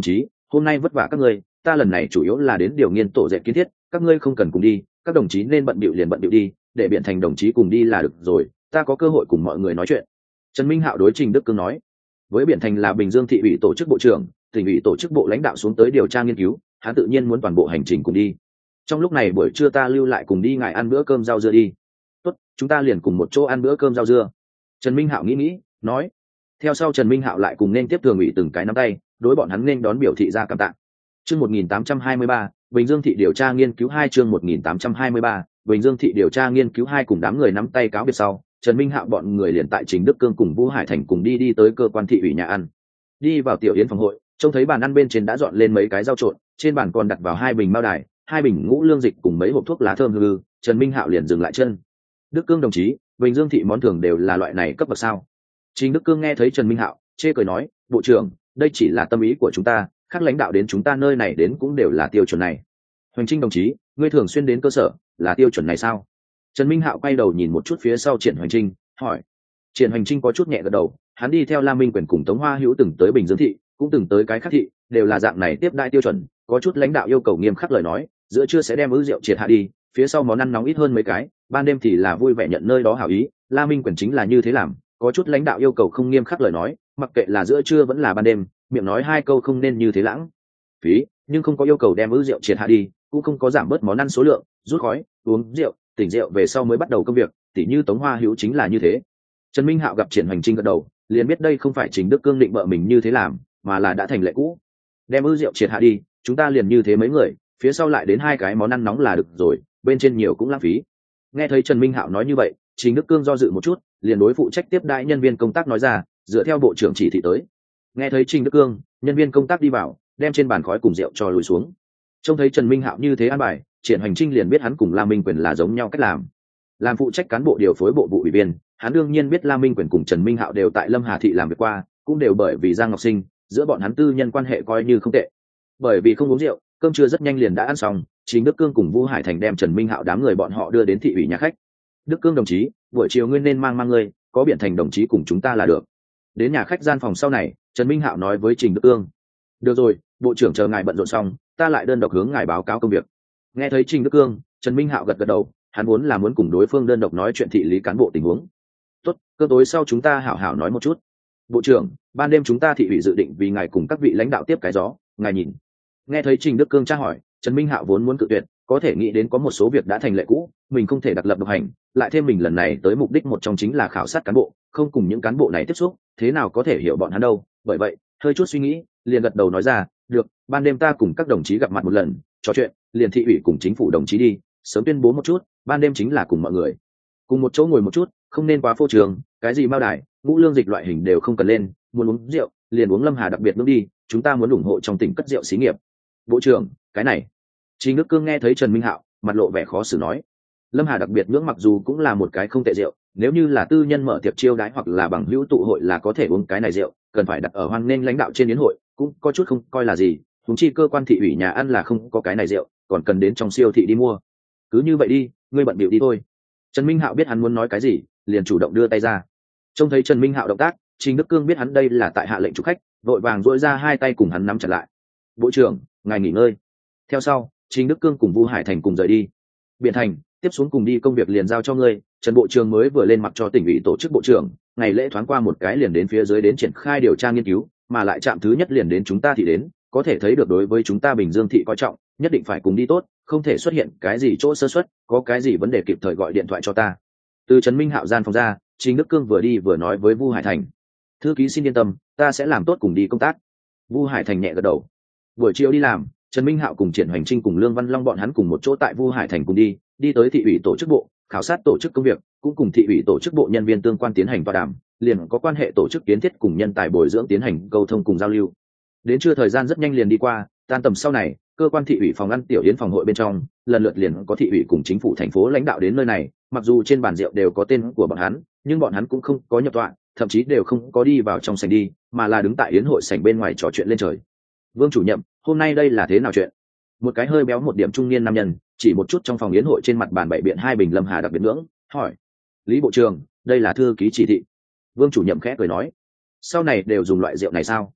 hôm nay vất vả các ngươi, ta lần này chủ yếu là đến điều nghiên tổ dệt kiến thiết, các ngươi không cần cùng đi, các đồng chí nên bận bịu liền bận bịu đi, để biện thành đồng chí cùng đi là được rồi, ta có cơ hội cùng mọi người nói chuyện. Trần Minh Hạo đối Trình Đức Cương nói. Với biện thành là Bình Dương thị ủy tổ chức bộ trưởng, tỉnh ủy tổ chức bộ lãnh đạo xuống tới điều tra nghiên cứu, hắn tự nhiên muốn toàn bộ hành trình cùng đi. Trong lúc này buổi trưa ta lưu lại cùng đi ngài ăn bữa cơm rau dưa đi. Tốt, chúng ta liền cùng một chỗ ăn bữa cơm rau dưa. Trần Minh Hạo nghĩ nghĩ, nói. Theo sau Trần Minh Hạo lại cùng nên tiếp thường ủy từng cái nắm tay, đối bọn hắn nên đón biểu thị ra cảm tạ. Chương một nghìn tám trăm hai mươi ba, Bình Dương thị điều tra nghiên cứu hai chương một nghìn tám trăm hai mươi ba, Bình Dương thị điều tra nghiên cứu hai cùng đám người nắm tay cáo biệt sau, Trần Minh Hạo bọn người liền tại Trình Đức Cương cùng Vũ Hải Thành cùng đi đi tới cơ quan thị ủy nhà ăn. Đi vào tiểu yến phòng hội, trông thấy bàn ăn bên trên đã dọn lên mấy cái rau trộn, trên bàn còn đặt vào hai bình mao đài, hai bình ngũ lương dịch cùng mấy hộp thuốc lá thơm hư. Trần Minh Hạo liền dừng lại chân. Đức Cương đồng chí, Bình Dương thị món thường đều là loại này cấp bậc sao? Trình Đức Cương nghe thấy Trần Minh Hạo, chê cười nói, bộ trưởng, đây chỉ là tâm ý của chúng ta, các lãnh đạo đến chúng ta nơi này đến cũng đều là tiêu chuẩn này. Hoành Trinh đồng chí, ngươi thường xuyên đến cơ sở, là tiêu chuẩn này sao? Trần Minh Hạo quay đầu nhìn một chút phía sau Triển Hoành Trinh, hỏi. Triển Hoành Trinh có chút nhẹ gật đầu, hắn đi theo Lam Minh Quyền cùng Tống Hoa Hữu từng tới Bình Dương thị, cũng từng tới cái khác thị, đều là dạng này tiếp đại tiêu chuẩn, có chút lãnh đạo yêu cầu nghiêm khắc lời nói, giữa trưa sẽ đem ứ rượu triệt hạ đi, phía sau món ăn nóng ít hơn mấy cái, ban đêm thì là vui vẻ nhận nơi đó hảo ý, Lam Minh Quyền chính là như thế làm, có chút lãnh đạo yêu cầu không nghiêm khắc lời nói, mặc kệ là giữa trưa vẫn là ban đêm, miệng nói hai câu không nên như thế lãng phí, nhưng không có yêu cầu đem ứ rượu triệt hạ đi, cũng không có giảm bớt món ăn số lượng, rút khói, uống rượu, tỉnh rượu về sau mới bắt đầu công việc, tỉ như Tống Hoa Hữu chính là như thế. Trần Minh Hạo gặp Triển Hoành Trinh gật đầu, liền biết đây không phải Trình Đức Cương định bợ mình như thế làm, mà là đã thành lệ cũ. Đem ư rượu triệt hạ đi, chúng ta liền như thế mấy người, phía sau lại đến hai cái món ăn nóng là được rồi, bên trên nhiều cũng lãng phí. Nghe thấy Trần Minh Hạo nói như vậy, Trình Đức Cương do dự một chút, liền đối phụ trách tiếp đãi nhân viên công tác nói ra, dựa theo bộ trưởng chỉ thị tới. Nghe thấy Trình Đức Cương, nhân viên công tác đi vào, đem trên bàn khói cùng rượu cho lùi xuống. Trông thấy Trần Minh Hạo như thế an bài, Triển Hoành Trinh liền biết hắn cùng Lam Minh Quyền là giống nhau cách làm. Làm phụ trách cán bộ điều phối bộ vụ ủy viên, hắn đương nhiên biết Lam Minh Quyền cùng Trần Minh Hạo đều tại Lâm Hà thị làm việc qua, cũng đều bởi vì Giang Ngọc Sinh, giữa bọn hắn tư nhân quan hệ coi như không tệ. Bởi vì không uống rượu, cơm trưa rất nhanh liền đã ăn xong, Trình Đức Cương cùng Vũ Hải Thành đem Trần Minh Hạo đám người bọn họ đưa đến thị ủy nhà khách. Đức Cương đồng chí, buổi chiều ngươi nên mang mang ngươi, có Biện Thành đồng chí cùng chúng ta là được. Đến nhà khách gian phòng sau này, Trần Minh Hạo nói với Trình Đức Cương. Được rồi, bộ trưởng chờ ngài bận rộn xong, ta lại đơn độc hướng ngài báo cáo công việc. Nghe thấy Trình Đức Cương, Trần Minh Hạo gật gật đầu, hắn muốn là muốn cùng đối phương đơn độc nói chuyện thị lý cán bộ tình huống. Tốt, cơ tối sau chúng ta hảo hảo nói một chút. Bộ trưởng, ban đêm chúng ta thị ủy dự định vì ngài cùng các vị lãnh đạo tiếp cái gió, ngài nhìn. Nghe thấy Trình Đức Cương tra hỏi, Trần Minh Hạo vốn muốn cự tuyệt, có thể nghĩ đến có một số việc đã thành lệ cũ, mình không thể đặc lập độc hành, lại thêm mình lần này tới mục đích một trong chính là khảo sát cán bộ, không cùng những cán bộ này tiếp xúc, thế nào có thể hiểu bọn hắn đâu, bởi vậy, hơi chút suy nghĩ, liền gật đầu nói ra, được, ban đêm ta cùng các đồng chí gặp mặt một lần, trò chuyện, liền thị ủy cùng chính phủ đồng chí đi, sớm tuyên bố một chút, ban đêm chính là cùng mọi người cùng một chỗ ngồi một chút, không nên quá phô trường, cái gì mao đài, ngũ lương dịch loại hình đều không cần lên, muốn uống rượu liền uống Lâm Hà đặc biệt nước đi, chúng ta muốn ủng hộ trong tỉnh cất rượu xí nghiệp. Bộ trưởng, cái này. Trình Đức Cương nghe thấy Trần Minh Hạo, mặt lộ vẻ khó xử nói, Lâm Hà đặc biệt nước mặc dù cũng là một cái không tệ rượu, nếu như là tư nhân mở tiệc chiêu đãi hoặc là bằng hữu tụ hội là có thể uống cái này rượu, cần phải đặt ở hoan nghênh lãnh đạo trên yến hội, cũng có chút không coi là gì, huống chi cơ quan thị ủy nhà ăn là không có cái này rượu, còn cần đến trong siêu thị đi mua. Cứ như vậy đi, ngươi bận bịu đi thôi. Trần Minh Hạo biết hắn muốn nói cái gì, liền chủ động đưa tay ra. Trông thấy Trần Minh Hạo động tác, Trình Đức Cương biết hắn đây là tại hạ lệnh chủ khách, vội vàng duỗi ra hai tay cùng hắn nắm chặt lại. Bộ trưởng, ngài nghỉ ngơi. Theo sau, Trình Đức Cương cùng Vũ Hải Thành cùng rời đi. Biện Thành, tiếp xuống cùng đi công việc liền giao cho ngươi. Trần bộ trưởng mới vừa lên mặc cho tỉnh ủy tổ chức bộ trưởng, ngày lễ thoáng qua một cái liền đến phía dưới đến triển khai điều tra nghiên cứu, mà lại chạm thứ nhất liền đến chúng ta thì đến, có thể thấy được đối với chúng ta Bình Dương thị coi trọng, nhất định phải cùng đi tốt, không thể xuất hiện cái gì chỗ sơ suất, có cái gì vấn đề kịp thời gọi điện thoại cho ta. Từ Trần Minh Hạo gian phòng ra, Trình Đức Cương vừa đi vừa nói với Vu Hải Thành, thư ký xin yên tâm, ta sẽ làm tốt cùng đi công tác. Vu Hải Thành nhẹ gật đầu. Buổi chiều đi làm, Trần Minh Hạo cùng Triển Hoành Trinh cùng Lương Văn Long bọn hắn cùng một chỗ tại Vu Hải Thành cùng đi, đi tới thị ủy tổ chức bộ, khảo sát tổ chức công việc, cũng cùng thị ủy tổ chức bộ nhân viên tương quan tiến hành tọa đàm, liền có quan hệ tổ chức kiến thiết cùng nhân tài bồi dưỡng tiến hành câu thông cùng giao lưu. Đến trưa thời gian rất nhanh liền đi qua, tan tầm sau này, cơ quan thị ủy phòng ăn tiểu yến phòng hội bên trong, lần lượt liền có thị ủy cùng chính phủ thành phố lãnh đạo đến nơi này, mặc dù trên bàn rượu đều có tên của bọn hắn, nhưng bọn hắn cũng không có nhập tọa, thậm chí đều không có đi vào trong sảnh đi, mà là đứng tại yến hội sảnh bên ngoài trò chuyện lên trời. Vương chủ nhiệm, hôm nay đây là thế nào chuyện? Một cái hơi béo một điểm trung niên nam nhân, chỉ một chút trong phòng yến hội trên mặt bàn bày biện hai bình Lâm Hà đặc biệt ngưỡng, hỏi: Lý bộ trưởng, đây là thư ký chỉ thị. Vương chủ nhiệm khẽ cười nói: sau này đều dùng loại rượu này sao?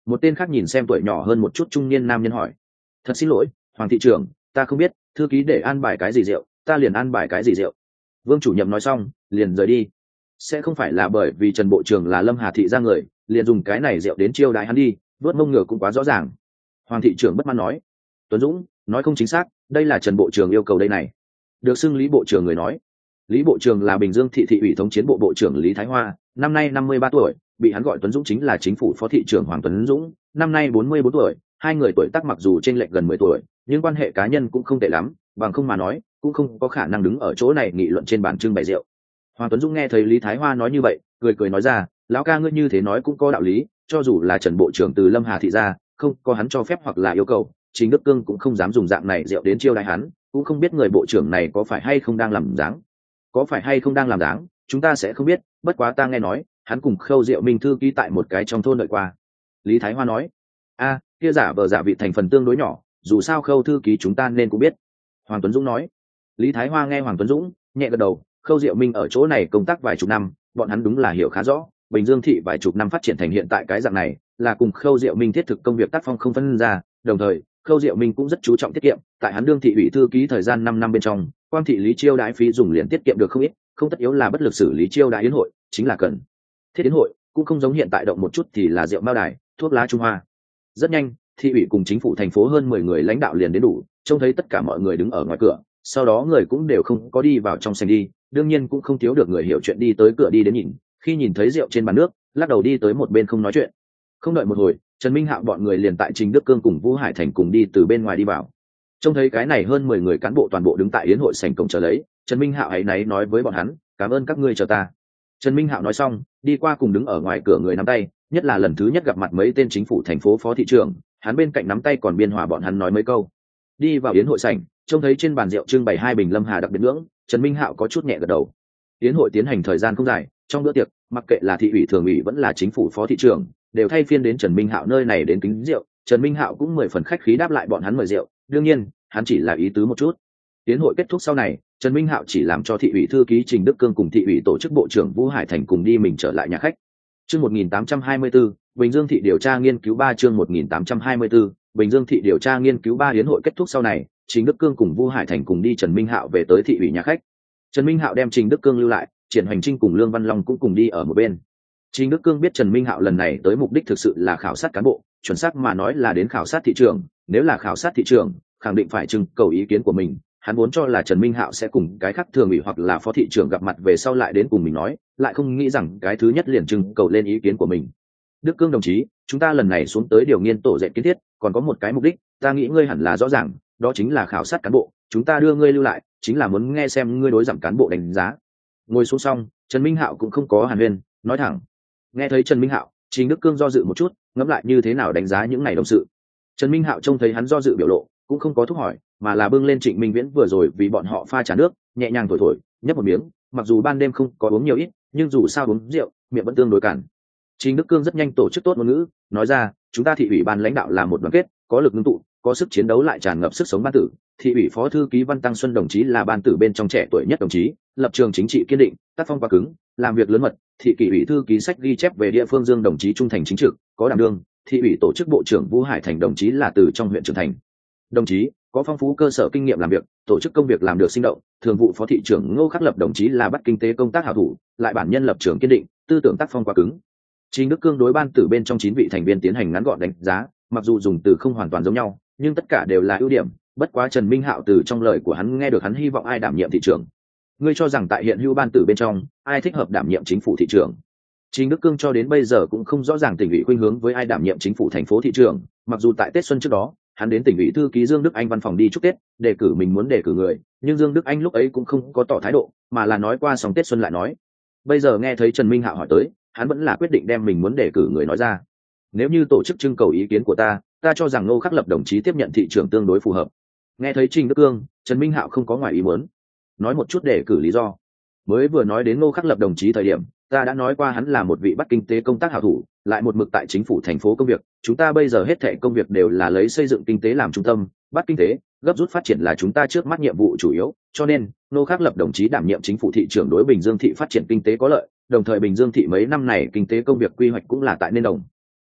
Một tên khác nhìn xem tuổi nhỏ hơn một chút trung niên nam nhân hỏi. Thật xin lỗi hoàng thị trưởng, ta không biết thư ký để an bài cái gì rượu, ta liền an bài cái gì rượu. Vương chủ nhiệm nói xong liền rời đi. Sẽ không phải là bởi vì Trần bộ trưởng là Lâm Hà thị ra người liền dùng cái này rượu đến chiêu đãi hắn đi, vớt mông ngựa cũng quá rõ ràng. Hoàng thị trưởng bất mãn nói. Tuấn Dũng nói không chính xác, đây là Trần bộ trưởng yêu cầu đây này. Được xưng Lý bộ trưởng người nói. Lý bộ trưởng là Bình Dương thị thị ủy thống chiến bộ bộ trưởng Lý Thái Hoa, năm nay năm mươi ba tuổi, bị hắn gọi Tuấn Dũng chính là chính phủ phó thị trưởng Hoàng Tuấn Dũng, năm nay bốn mươi bốn tuổi, hai người tuổi tác mặc dù chênh lệch gần mười tuổi, nhưng quan hệ cá nhân cũng không tệ lắm, bằng không mà nói, cũng không có khả năng đứng ở chỗ này nghị luận trên bàn trưng bày rượu. Hoàng Tuấn Dũng nghe thấy Lý Thái Hoa nói như vậy, cười cười nói ra, lão ca ngươi như thế nói cũng có đạo lý, cho dù là Trần bộ trưởng từ Lâm Hà thị ra, không có hắn cho phép hoặc là yêu cầu, Trình Đức Cương cũng không dám dùng dạng này rượu đến chiêu đãi hắn, cũng không biết người bộ trưởng này có phải hay không đang làm dáng. Có phải hay không đang làm dáng, chúng ta sẽ không biết, bất quá ta nghe nói, hắn cùng Khâu Diệu Minh thư ký tại một cái trong thôn đợi qua. Lý Thái Hoa nói. A, kia giả vờ giả vị thành phần tương đối nhỏ, dù sao Khâu thư ký chúng ta nên cũng biết. Hoàng Tuấn Dũng nói. Lý Thái Hoa nghe Hoàng Tuấn Dũng nhẹ gật đầu, Khâu Diệu Minh ở chỗ này công tác vài chục năm, bọn hắn đúng là hiểu khá rõ, Bình Dương thị vài chục năm phát triển thành hiện tại cái dạng này, là cùng Khâu Diệu Minh thiết thực công việc tác phong không phân ra, đồng thời, Khâu Diệu Minh cũng rất chú trọng tiết kiệm, tại hắn đương thị ủy thư ký thời gian năm năm bên trong, quan thị lý chiêu đãi phí dùng liền tiết kiệm được không ít, không tất yếu là bất lực xử lý chiêu đãi yến hội, chính là cần thiết yến hội, cũng không giống hiện tại động một chút thì là rượu mao đài, thuốc lá Trung Hoa. Rất nhanh, thị ủy cùng chính phủ thành phố hơn mười người lãnh đạo liền đến đủ, trông thấy tất cả mọi người đứng ở ngoài cửa, sau đó người cũng đều không có đi vào trong sảnh đi, đương nhiên cũng không thiếu được người hiểu chuyện đi tới cửa đi đến nhìn, khi nhìn thấy rượu trên bàn nước, lắc đầu đi tới một bên không nói chuyện. Không đợi một hồi, Trần Minh Hạo bọn người liền tại Trình Đức Cương cùng Vũ Hải Thành cùng đi từ bên ngoài đi vào. Trông thấy cái này hơn mười người cán bộ toàn bộ đứng tại yến hội sảnh cổng chờ lấy, Trần Minh Hạo ấy náy nói với bọn hắn, cảm ơn các ngươi chờ ta. Trần Minh Hạo nói xong, đi qua cùng đứng ở ngoài cửa người nắm tay, nhất là lần thứ nhất gặp mặt mấy tên chính phủ thành phố phó thị trưởng, hắn bên cạnh nắm tay còn biên hòa bọn hắn nói mấy câu. Đi vào yến hội sảnh, trông thấy trên bàn rượu trưng bày hai bình Lâm Hà đặc biệt ngưỡng, Trần Minh Hạo có chút nhẹ gật đầu. Yến hội tiến hành thời gian không dài, trong bữa tiệc, mặc kệ là thị ủy thường ủy vẫn là chính phủ phó thị trưởng, đều thay phiên đến Trần Minh Hạo nơi này đến kính rượu, Trần Minh Hạo cũng mười phần khách khí đáp lại bọn hắn mời rượu, đương nhiên, hắn chỉ là ý tứ một chút. Yến hội kết thúc sau này, Trần Minh Hạo chỉ làm cho thị ủy thư ký Trình Đức Cương cùng thị ủy tổ chức bộ trưởng Vũ Hải Thành cùng đi mình trở lại nhà khách. Chương một nghìn tám trăm hai mươi tư, Bình Dương thị điều tra nghiên cứu ba chương một nghìn tám trăm hai mươi tư, Bình Dương thị điều tra nghiên cứu ba yến hội kết thúc sau này, Trình Đức Cương cùng Vũ Hải Thành cùng đi Trần Minh Hạo về tới thị ủy nhà khách. Trần Minh Hạo đem Trình Đức Cương lưu lại, Triển Hoành Trinh cùng Lương Văn Long cũng cùng đi ở một bên. Trình Đức Cương biết Trần Minh Hạo lần này tới mục đích thực sự là khảo sát cán bộ, chuẩn xác mà nói là đến khảo sát thị trường, nếu là khảo sát thị trường, khẳng định phải trưng cầu ý kiến của mình. Hắn vốn cho là Trần Minh Hạo sẽ cùng cái khác thường ủy hoặc là phó thị trưởng gặp mặt về sau lại đến cùng mình nói, lại không nghĩ rằng cái thứ nhất liền trưng cầu lên ý kiến của mình. Đức Cương đồng chí, chúng ta lần này xuống tới điều nghiên tổ dạy kiến thiết, còn có một cái mục đích, ta nghĩ ngươi hẳn là rõ ràng, đó chính là khảo sát cán bộ, chúng ta đưa ngươi lưu lại, chính là muốn nghe xem ngươi đối giảm cán bộ đánh giá. Ngồi xuống xong, Trần Minh Hạo cũng không có hàn huyên, nói thẳng. Nghe thấy Trần Minh Hạo, Trình Đức Cương do dự một chút, ngẫm lại như thế nào đánh giá những ngày đồng sự. Trần Minh Hạo trông thấy hắn do dự biểu lộ, cũng không có thúc hỏi, mà là bưng lên Trịnh Minh Viễn vừa rồi vì bọn họ pha trà nước, nhẹ nhàng thổi thổi, nhấp một miếng, mặc dù ban đêm không có uống nhiều ít, nhưng dù sao uống rượu, miệng vẫn tương đối cản. Trình Đức Cương rất nhanh tổ chức tốt ngôn ngữ, nói ra, chúng ta thị ủy ban lãnh đạo là một đoàn kết, có lực ngưng tụ, có sức chiến đấu lại tràn ngập sức sống ban tử. Thị ủy phó thư ký Văn Tăng Xuân đồng chí là ban tử bên trong trẻ tuổi nhất đồng chí, lập trường chính trị kiên định, tác phong quá cứng, làm việc lớn mật. Thị kỷ ủy thư ký sách ghi chép về địa phương Dương đồng chí trung thành chính trực, có đảm đương. Thị ủy tổ chức bộ trưởng Vũ Hải Thành đồng chí là từ trong huyện trưởng thành đồng chí, có phong phú cơ sở kinh nghiệm làm việc, tổ chức công việc làm được sinh động. Thường vụ phó thị trưởng Ngô Khắc Lập đồng chí là bắt kinh tế công tác hảo thủ, lại bản nhân lập trường kiên định, tư tưởng tác phong quá cứng. Trình Đức Cương đối ban tử bên trong chín vị thành viên tiến hành ngắn gọn đánh giá, mặc dù dùng từ không hoàn toàn giống nhau, nhưng tất cả đều là ưu điểm. Bất quá Trần Minh Hạo từ trong lời của hắn nghe được hắn hy vọng ai đảm nhiệm thị trưởng. Ngươi cho rằng tại hiện hữu ban tử bên trong, ai thích hợp đảm nhiệm chính phủ thị trưởng? Trình Đức Cương cho đến bây giờ cũng không rõ ràng tỉnh ủy khuynh hướng với ai đảm nhiệm chính phủ thành phố thị trưởng, mặc dù tại Tết xuân trước đó, hắn đến tỉnh ủy thư ký Dương Đức Anh văn phòng đi chúc Tết, đề cử mình muốn đề cử người, nhưng Dương Đức Anh lúc ấy cũng không có tỏ thái độ, mà là nói qua xong Tết xuân lại nói. Bây giờ nghe thấy Trần Minh Hạo hỏi tới, hắn vẫn là quyết định đem mình muốn đề cử người nói ra. Nếu như tổ chức trưng cầu ý kiến của ta, ta cho rằng Ngô Khắc Lập đồng chí tiếp nhận thị trưởng tương đối phù hợp. Nghe thấy Trình Đức Cương, Trần Minh Hạo không có ngoài ý muốn, nói một chút đề cử lý do. Mới vừa nói đến Ngô Khắc Lập đồng chí thời điểm, ta đã nói qua hắn là một vị bắt kinh tế công tác hảo thủ, lại một mực tại chính phủ thành phố công việc. Chúng ta bây giờ hết thảy công việc đều là lấy xây dựng kinh tế làm trung tâm, bắt kinh tế, gấp rút phát triển là chúng ta trước mắt nhiệm vụ chủ yếu. Cho nên, Ngô Khắc Lập đồng chí đảm nhiệm chính phủ thị trưởng đối Bình Dương thị phát triển kinh tế có lợi, đồng thời Bình Dương thị mấy năm này kinh tế công việc quy hoạch cũng là tại nên đồng.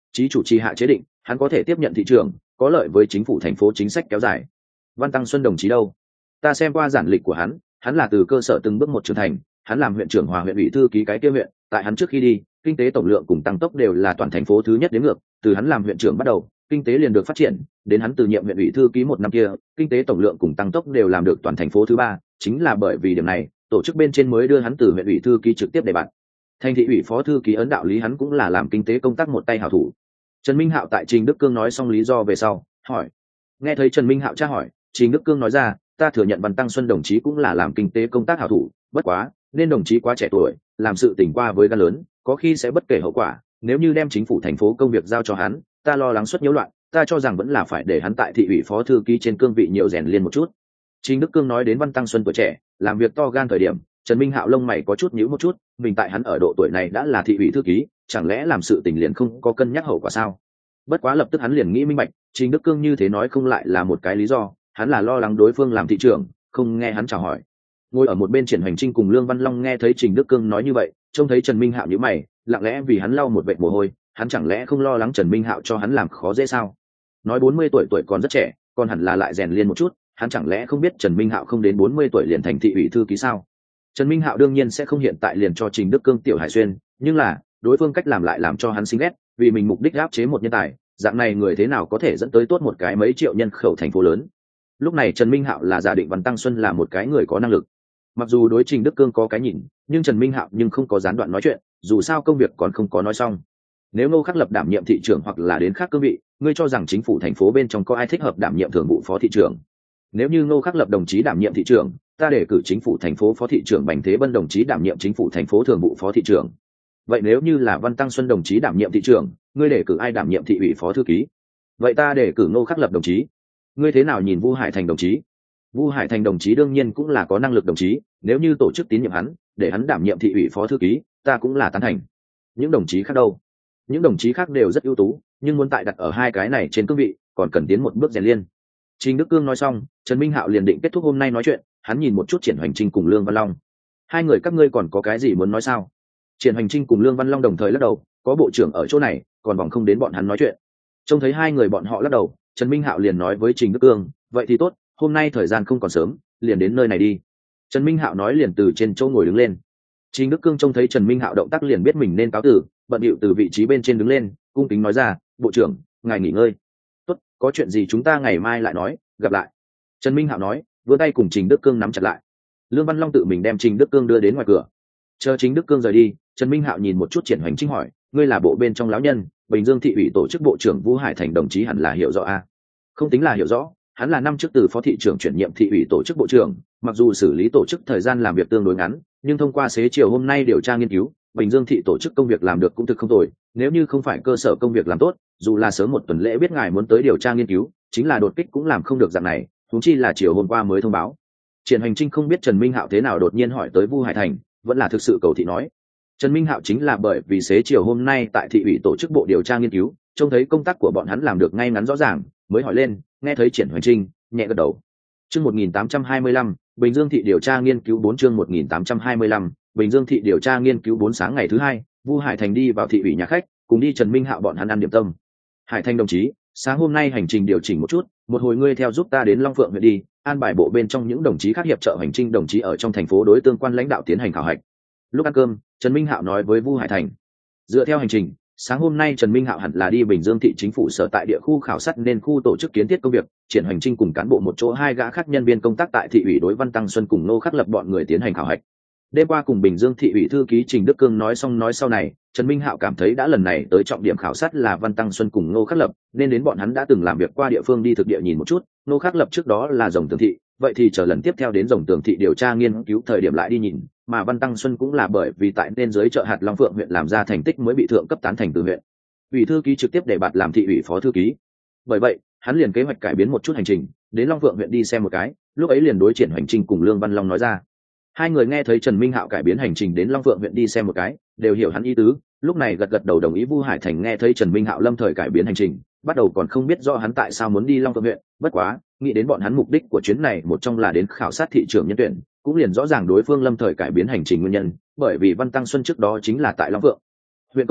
chí chủ trì hạ chế định, hắn có thể tiếp nhận thị trường, có lợi với chính phủ thành phố chính sách kéo dài. Văn Tăng Xuân đồng chí đâu? Ta xem qua giản lịch của hắn, hắn là từ cơ sở từng bước một trưởng thành, hắn làm huyện trưởng Hòa huyện ủy thư ký cái kia huyện, tại hắn trước khi đi, kinh tế tổng lượng cùng tăng tốc đều là toàn thành phố thứ nhất đến ngược, từ hắn làm huyện trưởng bắt đầu, kinh tế liền được phát triển, đến hắn từ nhiệm huyện ủy thư ký một năm kia, kinh tế tổng lượng cùng tăng tốc đều làm được toàn thành phố thứ ba, chính là bởi vì điểm này, tổ chức bên trên mới đưa hắn từ huyện ủy thư ký trực tiếp đề bạt. Thành thị ủy phó thư ký ấn đạo lý hắn cũng là làm kinh tế công tác một tay hảo thủ. Trần Minh Hạo tại Trình Đức Cương nói xong lý do về sau, hỏi. Nghe thấy Trần Minh Hạo tra hỏi, Trình Đức Cương nói ra, ta thừa nhận Văn Tăng Xuân đồng chí cũng là làm kinh tế công tác hảo thủ, bất quá, nên đồng chí quá trẻ tuổi, làm sự tình qua với gan lớn, có khi sẽ bất kể hậu quả, nếu như đem chính phủ thành phố công việc giao cho hắn, ta lo lắng xuất nhiễu loạn, ta cho rằng vẫn là phải để hắn tại thị ủy phó thư ký trên cương vị nhiều rèn liên một chút. Trình Đức Cương nói đến Văn Tăng Xuân tuổi trẻ, làm việc to gan thời điểm, Trần Minh Hạo lông mày có chút nhíu một chút, mình tại hắn ở độ tuổi này đã là thị ủy thư ký, chẳng lẽ làm sự tình liền không có cân nhắc hậu quả sao? Bất quá lập tức hắn liền nghĩ minh bạch, Trình Đức Cương như thế nói không lại là một cái lý do, hắn là lo lắng đối phương làm thị trưởng, không nghe hắn chào hỏi. Ngồi ở một bên Triển Hoành Trinh cùng Lương Văn Long nghe thấy Trình Đức Cương nói như vậy, trông thấy Trần Minh Hạo nhíu mày, lặng lẽ vì hắn lau một vệt mồ hôi, hắn chẳng lẽ không lo lắng Trần Minh Hạo cho hắn làm khó dễ sao? Nói bốn mươi tuổi tuổi còn rất trẻ, còn hẳn là lại rèn liên một chút, hắn chẳng lẽ không biết Trần Minh Hạo không đến bốn mươi tuổi liền thành thị ủy thư ký sao? Trần Minh Hạo đương nhiên sẽ không hiện tại liền cho Trình Đức Cương tiểu hải xuyên, nhưng là, đối phương cách làm lại làm cho hắn sinh ghét, vì mình mục đích áp chế một nhân tài, dạng này người thế nào có thể dẫn tới tốt một cái mấy triệu nhân khẩu thành phố lớn. Lúc này Trần Minh Hạo là giả định Văn Tăng Xuân là một cái người có năng lực. Mặc dù đối Trình Đức Cương có cái nhìn, nhưng Trần Minh Hạo nhưng không có gián đoạn nói chuyện, dù sao công việc còn không có nói xong. Nếu Ngô Khắc Lập đảm nhiệm thị trưởng hoặc là đến khác cương vị, ngươi cho rằng chính phủ thành phố bên trong có ai thích hợp đảm nhiệm thường vụ phó thị trưởng? Nếu như Ngô Khắc Lập đồng chí đảm nhiệm thị trưởng, ta đề cử chính phủ thành phố phó thị trưởng Bành Thế Bân đồng chí đảm nhiệm chính phủ thành phố thường vụ phó thị trưởng. Vậy nếu như là Văn Tăng Xuân đồng chí đảm nhiệm thị trưởng, ngươi đề cử ai đảm nhiệm thị ủy phó thư ký? Vậy ta đề cử Ngô Khắc Lập đồng chí. Ngươi thế nào nhìn Vu Hải Thành đồng chí? Vu Hải Thành đồng chí đương nhiên cũng là có năng lực đồng chí, nếu như tổ chức tín nhiệm hắn, để hắn đảm nhiệm thị ủy phó thư ký, ta cũng là tán thành. Những đồng chí khác đâu? Những đồng chí khác đều rất ưu tú, nhưng muốn tại đặt ở hai cái này trên cương vị, còn cần tiến một bước rèn liên. Trình Đức Cương nói xong, Trần Minh Hạo liền định kết thúc hôm nay nói chuyện, hắn nhìn một chút Triển Hoành Trinh cùng Lương Văn Long. Hai người các ngươi còn có cái gì muốn nói sao? Triển Hoành Trinh cùng Lương Văn Long đồng thời lắc đầu, có bộ trưởng ở chỗ này, còn vòng không đến bọn hắn nói chuyện. Trông thấy hai người bọn họ lắc đầu, Trần Minh Hạo liền nói với Trình Đức Cương, vậy thì tốt, hôm nay thời gian không còn sớm, liền đến nơi này đi. Trần Minh Hạo nói liền từ trên chỗ ngồi đứng lên. Trình Đức Cương trông thấy Trần Minh Hạo động tác liền biết mình nên cáo từ, bận điệu từ vị trí bên trên đứng lên, cung kính nói ra, bộ trưởng, ngài nghỉ ngơi. Tốt, có chuyện gì chúng ta ngày mai lại nói, gặp lại. Trần Minh Hạo nói, vươn tay cùng Trình Đức Cương nắm chặt lại. Lương Văn Long tự mình đem Trình Đức Cương đưa đến ngoài cửa. Chờ Trình Đức Cương rời đi, Trần Minh Hạo nhìn một chút Triển Hoành Trinh hỏi, ngươi là bộ bên trong lão nhân, Bình Dương thị ủy tổ chức bộ trưởng Vũ Hải Thành đồng chí hẳn là hiểu rõ a? Không tính là hiểu rõ, hắn là năm trước từ phó thị trưởng chuyển nhiệm thị ủy tổ chức bộ trưởng, mặc dù xử lý tổ chức thời gian làm việc tương đối ngắn, nhưng thông qua xế chiều hôm nay điều tra nghiên cứu, Bình Dương thị tổ chức công việc làm được cũng thực không tồi, nếu như không phải cơ sở công việc làm tốt, dù là sớm một tuần lễ biết ngài muốn tới điều tra nghiên cứu, chính là đột kích cũng làm không được dạng này, huống chi là chiều hôm qua mới thông báo. Triển Hành Trinh không biết Trần Minh Hạo thế nào đột nhiên hỏi tới Vu Hải Thành, vẫn là thực sự cầu thị nói. Trần Minh Hạo chính là bởi vì xế chiều hôm nay tại thị ủy tổ chức bộ điều tra nghiên cứu, trông thấy công tác của bọn hắn làm được ngay ngắn rõ ràng, mới hỏi lên, nghe thấy Triển Hành Trinh, nhẹ gật đầu. Chương một nghìn tám trăm hai mươi lăm, Bình Dương thị điều tra nghiên cứu bốn chương một nghìn tám trăm hai mươi lăm, Bình Dương thị điều tra nghiên cứu bốn sáng ngày thứ hai, Vu Hải Thành đi vào thị ủy nhà khách, cùng đi Trần Minh Hạo bọn hắn ăn điểm tâm. Hải Thành đồng chí, sáng hôm nay hành trình điều chỉnh một chút, một hồi ngươi theo giúp ta đến Long Phượng huyện đi, an bài bộ bên trong những đồng chí khác hiệp trợ hành trình đồng chí ở trong thành phố đối tương quan lãnh đạo tiến hành khảo hạch. Lúc ăn cơm, Trần Minh Hạo nói với Vu Hải Thành, dựa theo hành trình, sáng hôm nay Trần Minh Hạo hẳn là đi Bình Dương thị chính phủ sở tại địa khu khảo sát nên khu tổ chức kiến thiết công việc, Triển Hành Trinh cùng cán bộ một chỗ hai gã khác nhân viên công tác tại thị ủy đối Văn Tăng Xuân cùng Nô Khắc Lập bọn người tiến hành khảo hạch. Đêm qua cùng Bình Dương thị ủy thư ký Trình Đức Cương nói xong nói sau này, Trần Minh Hạo cảm thấy đã lần này tới trọng điểm khảo sát là Văn Tăng Xuân cùng Nô Khắc Lập, nên đến bọn hắn đã từng làm việc qua địa phương đi thực địa nhìn một chút. Nô Khắc Lập trước đó là Rồng Tường thị, vậy thì chờ lần tiếp theo đến Rồng Tường thị điều tra nghiên cứu thời điểm lại đi nhìn, mà Văn Tăng Xuân cũng là bởi vì tại nên dưới chợ hạt Long Phượng huyện làm ra thành tích mới bị thượng cấp tán thành từ huyện ủy thư ký trực tiếp để bạt làm thị ủy phó thư ký. Bởi vậy, hắn liền kế hoạch cải biến một chút hành trình, đến Long Phượng huyện đi xem một cái, lúc ấy liền đối Triển Hành Trinh cùng Lương Văn Long nói ra. Hai người nghe thấy Trần Minh Hạo cải biến hành trình đến Long Phượng huyện đi xem một cái, đều hiểu hắn ý tứ, lúc này gật gật đầu đồng ý. Vu Hải Thành nghe thấy Trần Minh Hạo lâm thời cải biến hành trình, bắt đầu còn không biết rõ hắn tại sao muốn đi Long Phượng huyện, bất quá, nghĩ đến bọn hắn mục đích của chuyến này một trong là đến khảo sát thị trường nhân tuyển, cũng liền rõ ràng đối phương lâm thời cải biến hành trình nguyên nhân, bởi vì Văn Tăng Xuân trước đó chính là tại Long Phượng huyện công việc,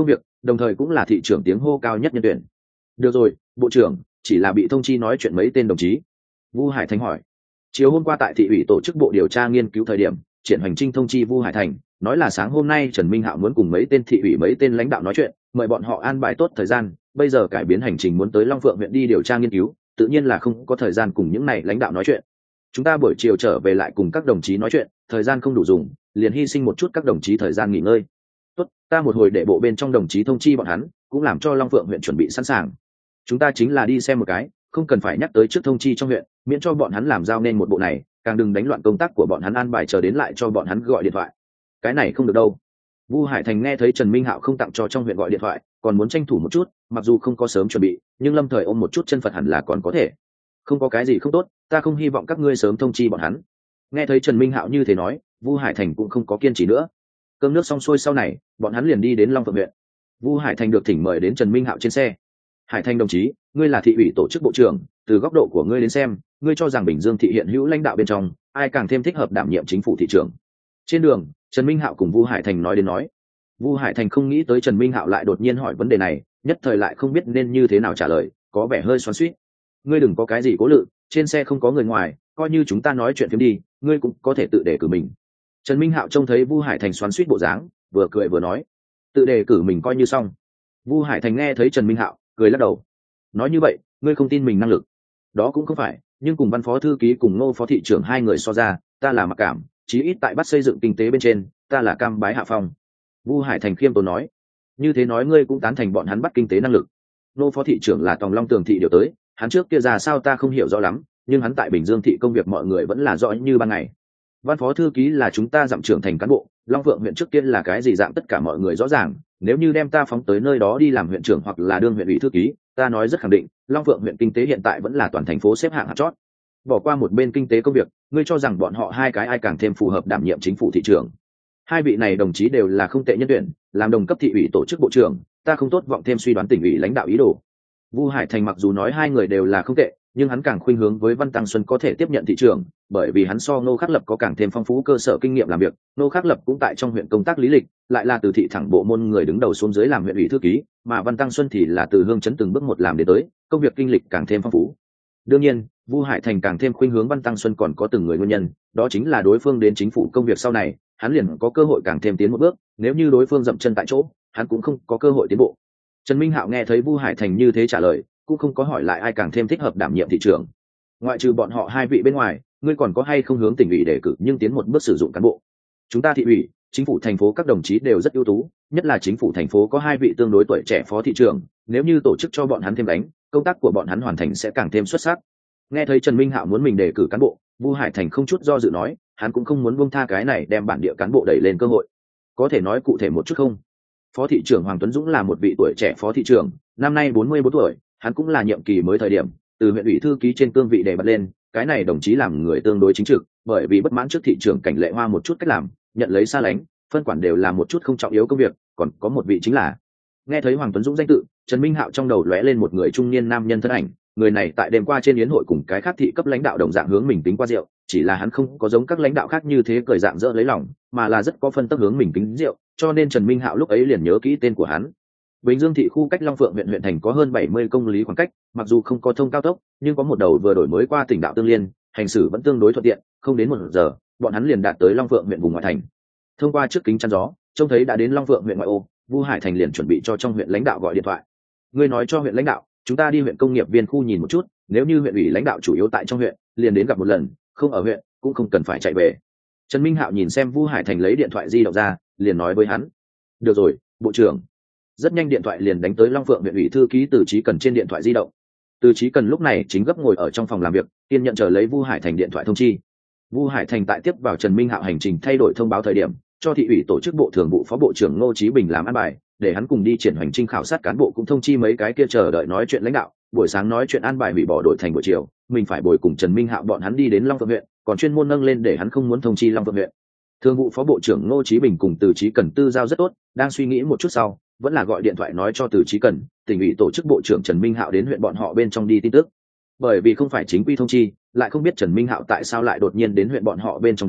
đồng thời cũng là thị trưởng tiếng hô cao nhất nhân tuyển. Được rồi, bộ trưởng, chỉ là bị thông chi nói chuyện mấy tên đồng chí. Vu Hải Thành hỏi. Chiều hôm qua tại thị ủy tổ chức bộ điều tra nghiên cứu thời điểm, Triển Hoành Trinh thông chi Vu Hải Thành, nói là sáng hôm nay Trần Minh Hạo muốn cùng mấy tên thị ủy mấy tên lãnh đạo nói chuyện, mời bọn họ an bài tốt thời gian, bây giờ cải biến hành trình muốn tới Long Phượng huyện đi điều tra nghiên cứu, tự nhiên là không có thời gian cùng những này lãnh đạo nói chuyện. Chúng ta buổi chiều trở về lại cùng các đồng chí nói chuyện, thời gian không đủ dùng, liền hy sinh một chút các đồng chí thời gian nghỉ ngơi. Tốt, ta một hồi để bộ bên trong đồng chí thông chi bọn hắn, cũng làm cho Long Phượng huyện chuẩn bị sẵn sàng. Chúng ta chính là đi xem một cái, không cần phải nhắc tới trước thông chi trong huyện, miễn cho bọn hắn làm giao nên một bộ này, càng đừng đánh loạn công tác của bọn hắn, an bài chờ đến lại cho bọn hắn gọi điện thoại. Cái này không được đâu. Vu Hải Thành nghe thấy Trần Minh Hạo không tặng cho trong huyện gọi điện thoại, còn muốn tranh thủ một chút, mặc dù không có sớm chuẩn bị, nhưng lâm thời ôm một chút chân Phật hẳn là còn có thể. Không có cái gì không tốt, ta không hy vọng các ngươi sớm thông chi bọn hắn. Nghe thấy Trần Minh Hạo như thế nói, Vu Hải Thành cũng không có kiên trì nữa. Cơm nước xong xuôi sau này, bọn hắn liền đi đến Long Phượng huyện. Vu Hải Thành được thỉnh mời đến Trần Minh Hạo trên xe. Hải Thành đồng chí, ngươi là thị ủy tổ chức bộ trưởng, từ góc độ của ngươi đến xem, ngươi cho rằng Bình Dương thị hiện hữu lãnh đạo bên trong, ai càng thêm thích hợp đảm nhiệm chính phủ thị trưởng? Trên đường, Trần Minh Hạo cùng Vu Hải Thành nói đến nói. Vu Hải Thành không nghĩ tới Trần Minh Hạo lại đột nhiên hỏi vấn đề này, nhất thời lại không biết nên như thế nào trả lời, có vẻ hơi xoắn xuýt. Ngươi đừng có cái gì cố lự, trên xe không có người ngoài, coi như chúng ta nói chuyện phiếm đi, ngươi cũng có thể tự đề cử mình. Trần Minh Hạo trông thấy Vu Hải Thành xoắn xuýt bộ dáng, vừa cười vừa nói, tự đề cử mình coi như xong. Vu Hải Thành nghe thấy Trần Minh Hạo, cười lắc đầu. Nói như vậy, ngươi không tin mình năng lực? Đó cũng không phải, nhưng cùng Văn phó thư ký cùng Ngô phó thị trưởng hai người so ra, ta là mặc cảm, chí ít tại bắt xây dựng kinh tế bên trên, ta là cam bái hạ phong. Vu Hải Thành khiêm tốn nói. Như thế nói ngươi cũng tán thành bọn hắn bắt kinh tế năng lực? Ngô phó thị trưởng là Tòng Long Tường thị điều tới, hắn trước kia ra sao ta không hiểu rõ lắm, nhưng hắn tại Bình Dương thị công việc mọi người vẫn là rõ như ban ngày. Văn phó thư ký là chúng ta dặm trưởng thành cán bộ, Long Phượng huyện trước kia là cái gì dạng tất cả mọi người rõ ràng, nếu như đem ta phóng tới nơi đó đi làm huyện trưởng hoặc là đương huyện ủy thư ký, ta nói rất khẳng định, Long Phượng huyện kinh tế hiện tại vẫn là toàn thành phố xếp hạng hạt chót. Bỏ qua một bên kinh tế công việc, ngươi cho rằng bọn họ hai cái ai càng thêm phù hợp đảm nhiệm chính phủ thị trưởng? Hai vị này đồng chí đều là không tệ nhân tuyển, làm đồng cấp thị ủy tổ chức bộ trưởng, ta không tốt vọng thêm suy đoán tỉnh ủy lãnh đạo ý đồ. Vu Hải Thành mặc dù nói hai người đều là không tệ, nhưng hắn càng khuynh hướng với Văn Tăng Xuân có thể tiếp nhận thị trưởng, bởi vì hắn so Ngô Khắc Lập có càng thêm phong phú cơ sở kinh nghiệm làm việc. Ngô Khắc Lập cũng tại trong huyện công tác lý lịch, lại là từ thị thẳng bộ môn người đứng đầu xuống dưới làm huyện ủy thư ký, mà Văn Tăng Xuân thì là từ hương chấn từng bước một làm đến tới, công việc kinh lịch càng thêm phong phú. Đương nhiên, Vu Hải Thành càng thêm khuynh hướng Văn Tăng Xuân còn có từng người nguyên nhân, đó chính là đối phương đến chính phủ công việc sau này, hắn liền có cơ hội càng thêm tiến một bước, nếu như đối phương dậm chân tại chỗ, hắn cũng không có cơ hội tiến bộ. Trần Minh Hạo nghe thấy Vu Hải Thành như thế trả lời, cũng không có hỏi lại ai càng thêm thích hợp đảm nhiệm thị trưởng. Ngoại trừ bọn họ hai vị bên ngoài, ngươi còn có hay không hướng tỉnh ủy đề cử nhưng tiến một bước sử dụng cán bộ? Chúng ta thị ủy, chính phủ thành phố các đồng chí đều rất ưu tú, nhất là chính phủ thành phố có hai vị tương đối tuổi trẻ phó thị trưởng, nếu như tổ chức cho bọn hắn thêm đánh, công tác của bọn hắn hoàn thành sẽ càng thêm xuất sắc. Nghe thấy Trần Minh Hạo muốn mình đề cử cán bộ, Vu Hải Thành không chút do dự nói, hắn cũng không muốn buông tha cái này đem bản địa cán bộ đẩy lên cơ hội. Có thể nói cụ thể một chút không? Phó thị trưởng Hoàng Tuấn Dũng là một vị tuổi trẻ phó thị trưởng, năm nay bốn mươi bốn tuổi, hắn cũng là nhiệm kỳ mới thời điểm, từ huyện ủy thư ký trên cương vị để bật lên, cái này đồng chí làm người tương đối chính trực, bởi vì bất mãn trước thị trưởng Cảnh Lệ Hoa một chút cách làm, nhận lấy xa lánh, phân quản đều là một chút không trọng yếu công việc, còn có một vị chính là. Nghe thấy Hoàng Tuấn Dũng danh tự, Trần Minh Hạo trong đầu lóe lên một người trung niên nam nhân thân ảnh, người này tại đêm qua trên yến hội cùng cái khác thị cấp lãnh đạo đồng dạng hướng mình tính qua rượu, chỉ là hắn không có giống các lãnh đạo khác như thế cười dạng dỡ lấy lòng, mà là rất có phân tấp hướng mình tính rượu, cho nên Trần Minh Hạo lúc ấy liền nhớ kỹ tên của hắn. Bình Dương thị khu cách Long Phượng huyện huyện thành có hơn bảy mươi công lý khoảng cách, mặc dù không có thông cao tốc, nhưng có một đầu vừa đổi mới qua tỉnh đạo tương liên, hành xử vẫn tương đối thuận tiện, không đến một giờ, bọn hắn liền đạt tới Long Phượng huyện vùng ngoại thành. Thông qua trước kính chắn gió, trông thấy đã đến Long Phượng huyện ngoại ô, Vu Hải Thành liền chuẩn bị cho trong huyện lãnh đạo gọi điện thoại. Ngươi nói cho huyện lãnh đạo, chúng ta đi huyện công nghiệp viên khu nhìn một chút, nếu như huyện ủy lãnh đạo chủ yếu tại trong huyện, liền đến gặp một lần, không ở huyện, cũng không cần phải chạy về. Trần Minh Hạo nhìn xem Vu Hải Thành lấy điện thoại di động ra, liền nói với hắn. Được rồi, bộ trưởng. Rất nhanh điện thoại liền đánh tới Long Phượng huyện ủy thư ký Từ Chí Cần trên điện thoại di động. Từ Chí Cần lúc này chính gấp ngồi ở trong phòng làm việc, kiên nhận chờ lấy Vu Hải Thành điện thoại thông chi. Vu Hải Thành tại tiếp vào Trần Minh Hạo hành trình thay đổi thông báo thời điểm, cho thị ủy tổ chức bộ thường vụ phó bộ trưởng Ngô Chí Bình làm an bài, để hắn cùng đi triển hành trình khảo sát cán bộ, cũng thông chi mấy cái kia chờ đợi nói chuyện lãnh đạo, buổi sáng nói chuyện an bài hủy bỏ đổi thành buổi chiều, mình phải bồi cùng Trần Minh Hạo bọn hắn đi đến Long Phượng huyện, còn chuyên môn nâng lên để hắn không muốn thông chi Long Phượng huyện. Thường vụ phó bộ trưởng Ngô Chí Bình cùng Từ Chí Cần tư giao rất tốt, đang suy nghĩ một chút sau, vẫn là gọi điện thoại nói cho Từ Chí Cần, tỉnh ủy tổ chức bộ trưởng Trần Minh Hạo đến huyện bọn họ bên trong đi tin tức. Bởi vì không phải chính quy thông chi, lại không biết Trần Minh Hạo tại sao lại đột nhiên đến huyện bọn họ bên trong đến,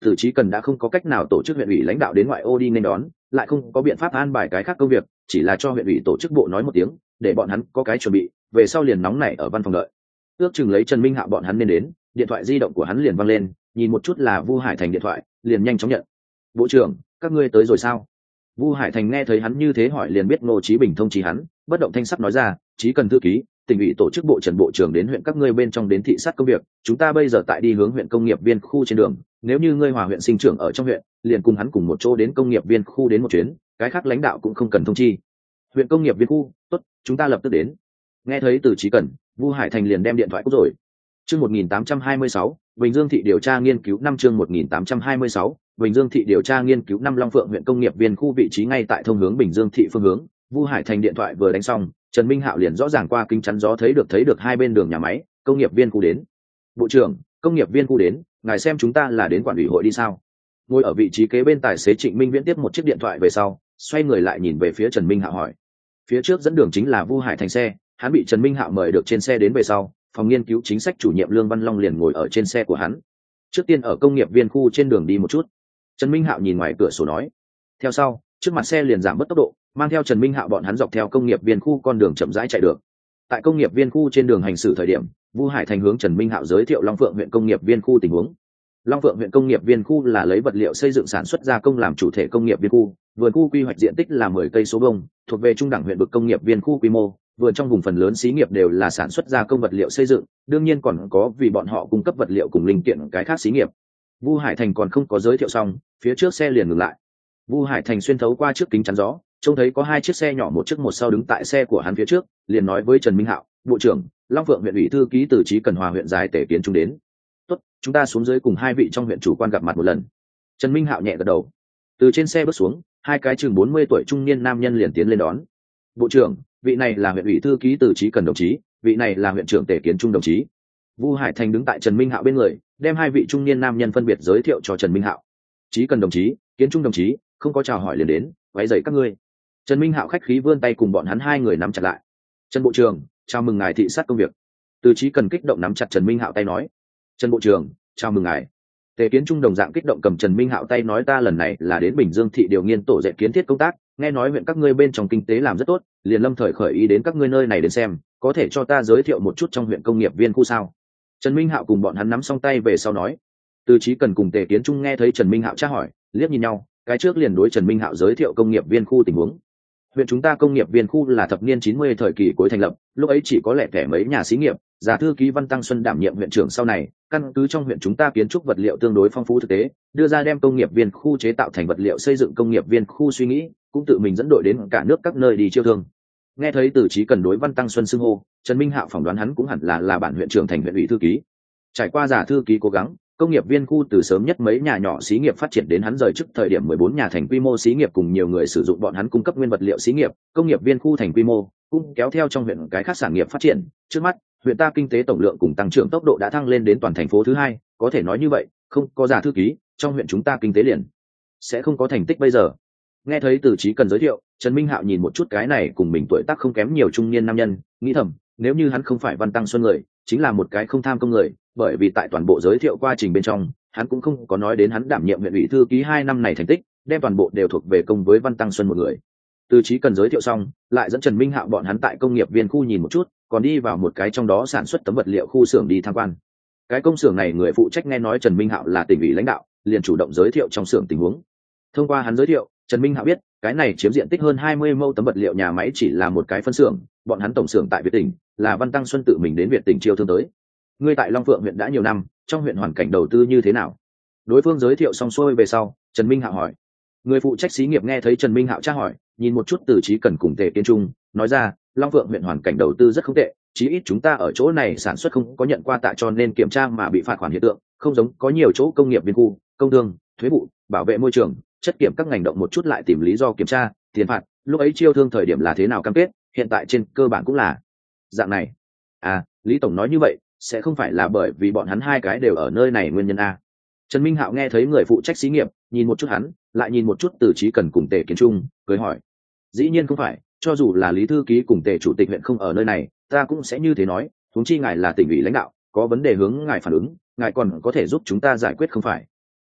Từ Chí Cần đã không có cách nào tổ chức huyện ủy lãnh đạo đến ngoại ô đi nên đón, lại không có biện pháp an bài cái khác công việc, chỉ là cho huyện ủy tổ chức bộ nói một tiếng, để bọn hắn có cái chuẩn bị, về sau liền nóng nảy ở văn phòng đợi. Ước chừng lấy Trần Minh Hạo bọn hắn nên đến, điện thoại di động của hắn liền vang lên, nhìn một chút là Vu Hải Thành điện thoại, liền nhanh chóng nhận. "Bộ trưởng, các ngươi tới rồi sao?" Vu Hải Thành nghe thấy hắn như thế hỏi liền biết Ngô Chí Bình thông chí hắn, bất động thanh sắc nói ra, "Chí Cần thư ký, tỉnh ủy tổ chức bộ Trần bộ trưởng đến huyện các ngươi bên trong đến thị sát công việc, chúng ta bây giờ tại đi hướng huyện công nghiệp viên khu trên đường, nếu như ngươi Hòa huyện sinh trưởng ở trong huyện, liền cùng hắn cùng một chỗ đến công nghiệp viên khu đến một chuyến, cái khác lãnh đạo cũng không cần thông chi." "Huyện công nghiệp viên khu, tốt, chúng ta lập tức đến." Nghe thấy từ Chí Cần, Vu Hải Thành liền đem điện thoại cúp rồi. Chương một nghìn tám trăm hai mươi sáu, Bình Dương thị điều tra nghiên cứu năm chương một nghìn tám trăm hai mươi sáu, Bình Dương thị điều tra nghiên cứu năm Long Phượng huyện công nghiệp viên khu vị trí ngay tại thông hướng Bình Dương thị phương hướng. Vu Hải Thành điện thoại vừa đánh xong, Trần Minh Hạo liền rõ ràng qua kính chắn gió thấy được thấy được hai bên đường nhà máy, công nghiệp viên khu đến. "Bộ trưởng, công nghiệp viên khu đến, ngài xem chúng ta là đến quản ủy hội đi sao?" Ngồi ở vị trí kế bên tài xế Trịnh Minh Viễn tiếp một chiếc điện thoại về sau, xoay người lại nhìn về phía Trần Minh Hạo hỏi. Phía trước dẫn đường chính là Vu Hải Thành xe, hắn bị Trần Minh Hạo mời được trên xe đến về sau, phòng nghiên cứu chính sách chủ nhiệm Lương Văn Long liền ngồi ở trên xe của hắn. "Trước tiên ở công nghiệp viên khu trên đường đi một chút." Trần Minh Hạo nhìn ngoài cửa sổ nói. Theo sau, trước mặt xe liền giảm bớt tốc độ, mang theo Trần Minh Hạo bọn hắn dọc theo công nghiệp viên khu con đường chậm rãi chạy được. Tại công nghiệp viên khu trên đường hành xử thời điểm, Vu Hải Thành hướng Trần Minh Hạo giới thiệu Long Phượng huyện công nghiệp viên khu tình huống. Long Phượng huyện công nghiệp viên khu là lấy vật liệu xây dựng sản xuất gia công làm chủ thể công nghiệp viên khu, vườn khu quy hoạch diện tích là mười cây số vuông, thuộc về trung đẳng huyện vực công nghiệp viên khu quy mô, vườn trong vùng phần lớn xí nghiệp đều là sản xuất gia công vật liệu xây dựng, đương nhiên còn có vì bọn họ cung cấp vật liệu cùng linh kiện cái khác xí nghiệp. Vu Hải Thành còn không có giới thiệu xong, phía trước xe liền ngừng lại. Vu Hải Thành xuyên thấu qua trước kính chắn gió, trông thấy có hai chiếc xe nhỏ một trước một sau đứng tại xe của hắn phía trước, liền nói với Trần Minh Hạo, "Bộ trưởng, Long Phượng huyện ủy thư ký Từ Chí Cần Hòa huyện giải tể kiến chúng đến." "Tốt, chúng ta xuống dưới cùng hai vị trong huyện chủ quan gặp mặt một lần." Trần Minh Hạo nhẹ gật đầu. Từ trên xe bước xuống, hai cái chừng bốn mươi tuổi trung niên nam nhân liền tiến lên đón. "Bộ trưởng, vị này là huyện ủy thư ký Từ Chí Cần đồng chí, vị này là huyện trưởng Tể Kiến Trung đồng chí." Vu Hải Thành đứng tại Trần Minh Hạo bên người, đem hai vị trung niên nam nhân phân biệt giới thiệu cho Trần Minh Hạo. "Chí Cần đồng chí, Kiến Trung đồng chí, không có chào hỏi liền đến, váy dậy các ngươi." Trần Minh Hạo khách khí vươn tay cùng bọn hắn hai người nắm chặt lại. "Trần bộ trưởng, chào mừng ngài thị sát công việc." Từ Chí Cần kích động nắm chặt Trần Minh Hạo tay nói. "Trần bộ trưởng, chào mừng ngài." Tề Kiến Trung đồng dạng kích động cầm Trần Minh Hạo tay nói, "Ta lần này là đến Bình Dương thị điều nghiên tổ dệt kiến thiết công tác, nghe nói huyện các ngươi bên trong kinh tế làm rất tốt, liền lâm thời khởi ý đến các ngươi nơi này đến xem, có thể cho ta giới thiệu một chút trong huyện công nghiệp viên khu sao?" Trần Minh Hạo cùng bọn hắn nắm xong tay về sau nói. Từ Chí Cần cùng Tề Kiến Trung nghe thấy Trần Minh Hạo tra hỏi, liếc nhìn nhau, cái trước liền đối Trần Minh Hạo giới thiệu công nghiệp viên khu tình huống. Huyện chúng ta công nghiệp viên khu là thập niên chín mươi thời kỳ cuối thành lập, lúc ấy chỉ có lẻ tẻ mấy nhà xí nghiệp, già thư ký Văn Tăng Xuân đảm nhiệm huyện trưởng sau này, căn cứ trong huyện chúng ta kiến trúc vật liệu tương đối phong phú thực tế, đưa ra đem công nghiệp viên khu chế tạo thành vật liệu xây dựng công nghiệp viên khu suy nghĩ, cũng tự mình dẫn đội đến cả nước các nơi đi chiêu thương. Nghe thấy Từ Chí Cần đối Văn Tăng Xuân xưng hô, Trần Minh Hạo phỏng đoán hắn cũng hẳn là là bản huyện trưởng thành huyện ủy thư ký. Trải qua giả thư ký cố gắng, công nghiệp viên khu từ sớm nhất mấy nhà nhỏ xí nghiệp phát triển đến hắn rời chức thời điểm mười bốn nhà thành quy mô xí nghiệp cùng nhiều người sử dụng bọn hắn cung cấp nguyên vật liệu xí nghiệp, công nghiệp viên khu thành quy mô, cũng kéo theo trong huyện cái khác sản nghiệp phát triển. Trước mắt, huyện ta kinh tế tổng lượng cùng tăng trưởng tốc độ đã thăng lên đến toàn thành phố thứ hai, có thể nói như vậy, không có giả thư ký, trong huyện chúng ta kinh tế liền sẽ không có thành tích bây giờ. Nghe thấy Từ Chí Cần giới thiệu, Trần Minh Hạo nhìn một chút cái này cùng mình tuổi tác không kém nhiều trung niên nam nhân, nghĩ thầm, nếu như hắn không phải Văn Tăng Xuân người, chính là một cái không tham công người, bởi vì tại toàn bộ giới thiệu quá trình bên trong, hắn cũng không có nói đến hắn đảm nhiệm huyện ủy thư ký hai năm này thành tích, đem toàn bộ đều thuộc về công với Văn Tăng Xuân một người. Từ Chí Cần giới thiệu xong, lại dẫn Trần Minh Hạo bọn hắn tại công nghiệp viên khu nhìn một chút, còn đi vào một cái trong đó sản xuất tấm vật liệu khu xưởng đi tham quan. Cái công xưởng này người phụ trách nghe nói Trần Minh Hạo là tỉnh ủy lãnh đạo, liền chủ động giới thiệu trong xưởng tình huống. Thông qua hắn giới thiệu, Trần Minh Hạo biết, cái này chiếm diện tích hơn hai mươi mẫu tấm vật liệu nhà máy chỉ là một cái phân xưởng, bọn hắn tổng xưởng tại Việt tỉnh, là Văn Tăng Xuân tự mình đến Việt tỉnh chiêu thương tới. Ngươi tại Long Phượng huyện đã nhiều năm, trong huyện hoàn cảnh đầu tư như thế nào? Đối phương giới thiệu xong xuôi về sau, Trần Minh Hạo hỏi. Người phụ trách xí nghiệp nghe thấy Trần Minh Hạo tra hỏi, nhìn một chút Từ Chí Cần cùng Tề Kiến Trung, nói ra, Long Phượng huyện hoàn cảnh đầu tư rất không tệ, chí ít chúng ta ở chỗ này sản xuất không có nhận qua tạ cho nên kiểm tra mà bị phạt khoản hiện tượng, không giống có nhiều chỗ công nghiệp viên khu, công thương, thuế vụ, bảo vệ môi trường, chất kiểm các ngành động một chút lại tìm lý do kiểm tra, tiền phạt, lúc ấy chiêu thương thời điểm là thế nào cam kết, hiện tại trên cơ bản cũng là dạng này. À, Lý tổng nói như vậy, sẽ không phải là bởi vì bọn hắn hai cái đều ở nơi này nguyên nhân a? Trần Minh Hạo nghe thấy người phụ trách xí nghiệp, nhìn một chút hắn, lại nhìn một chút Từ Chí Cần cùng Tề Kiến Trung, cười hỏi. Dĩ nhiên không phải, cho dù là Lý thư ký cùng Tề chủ tịch huyện không ở nơi này, ta cũng sẽ như thế nói, huống chi ngài là tỉnh ủy lãnh đạo, có vấn đề hướng ngài phản ứng, ngài còn có thể giúp chúng ta giải quyết không phải?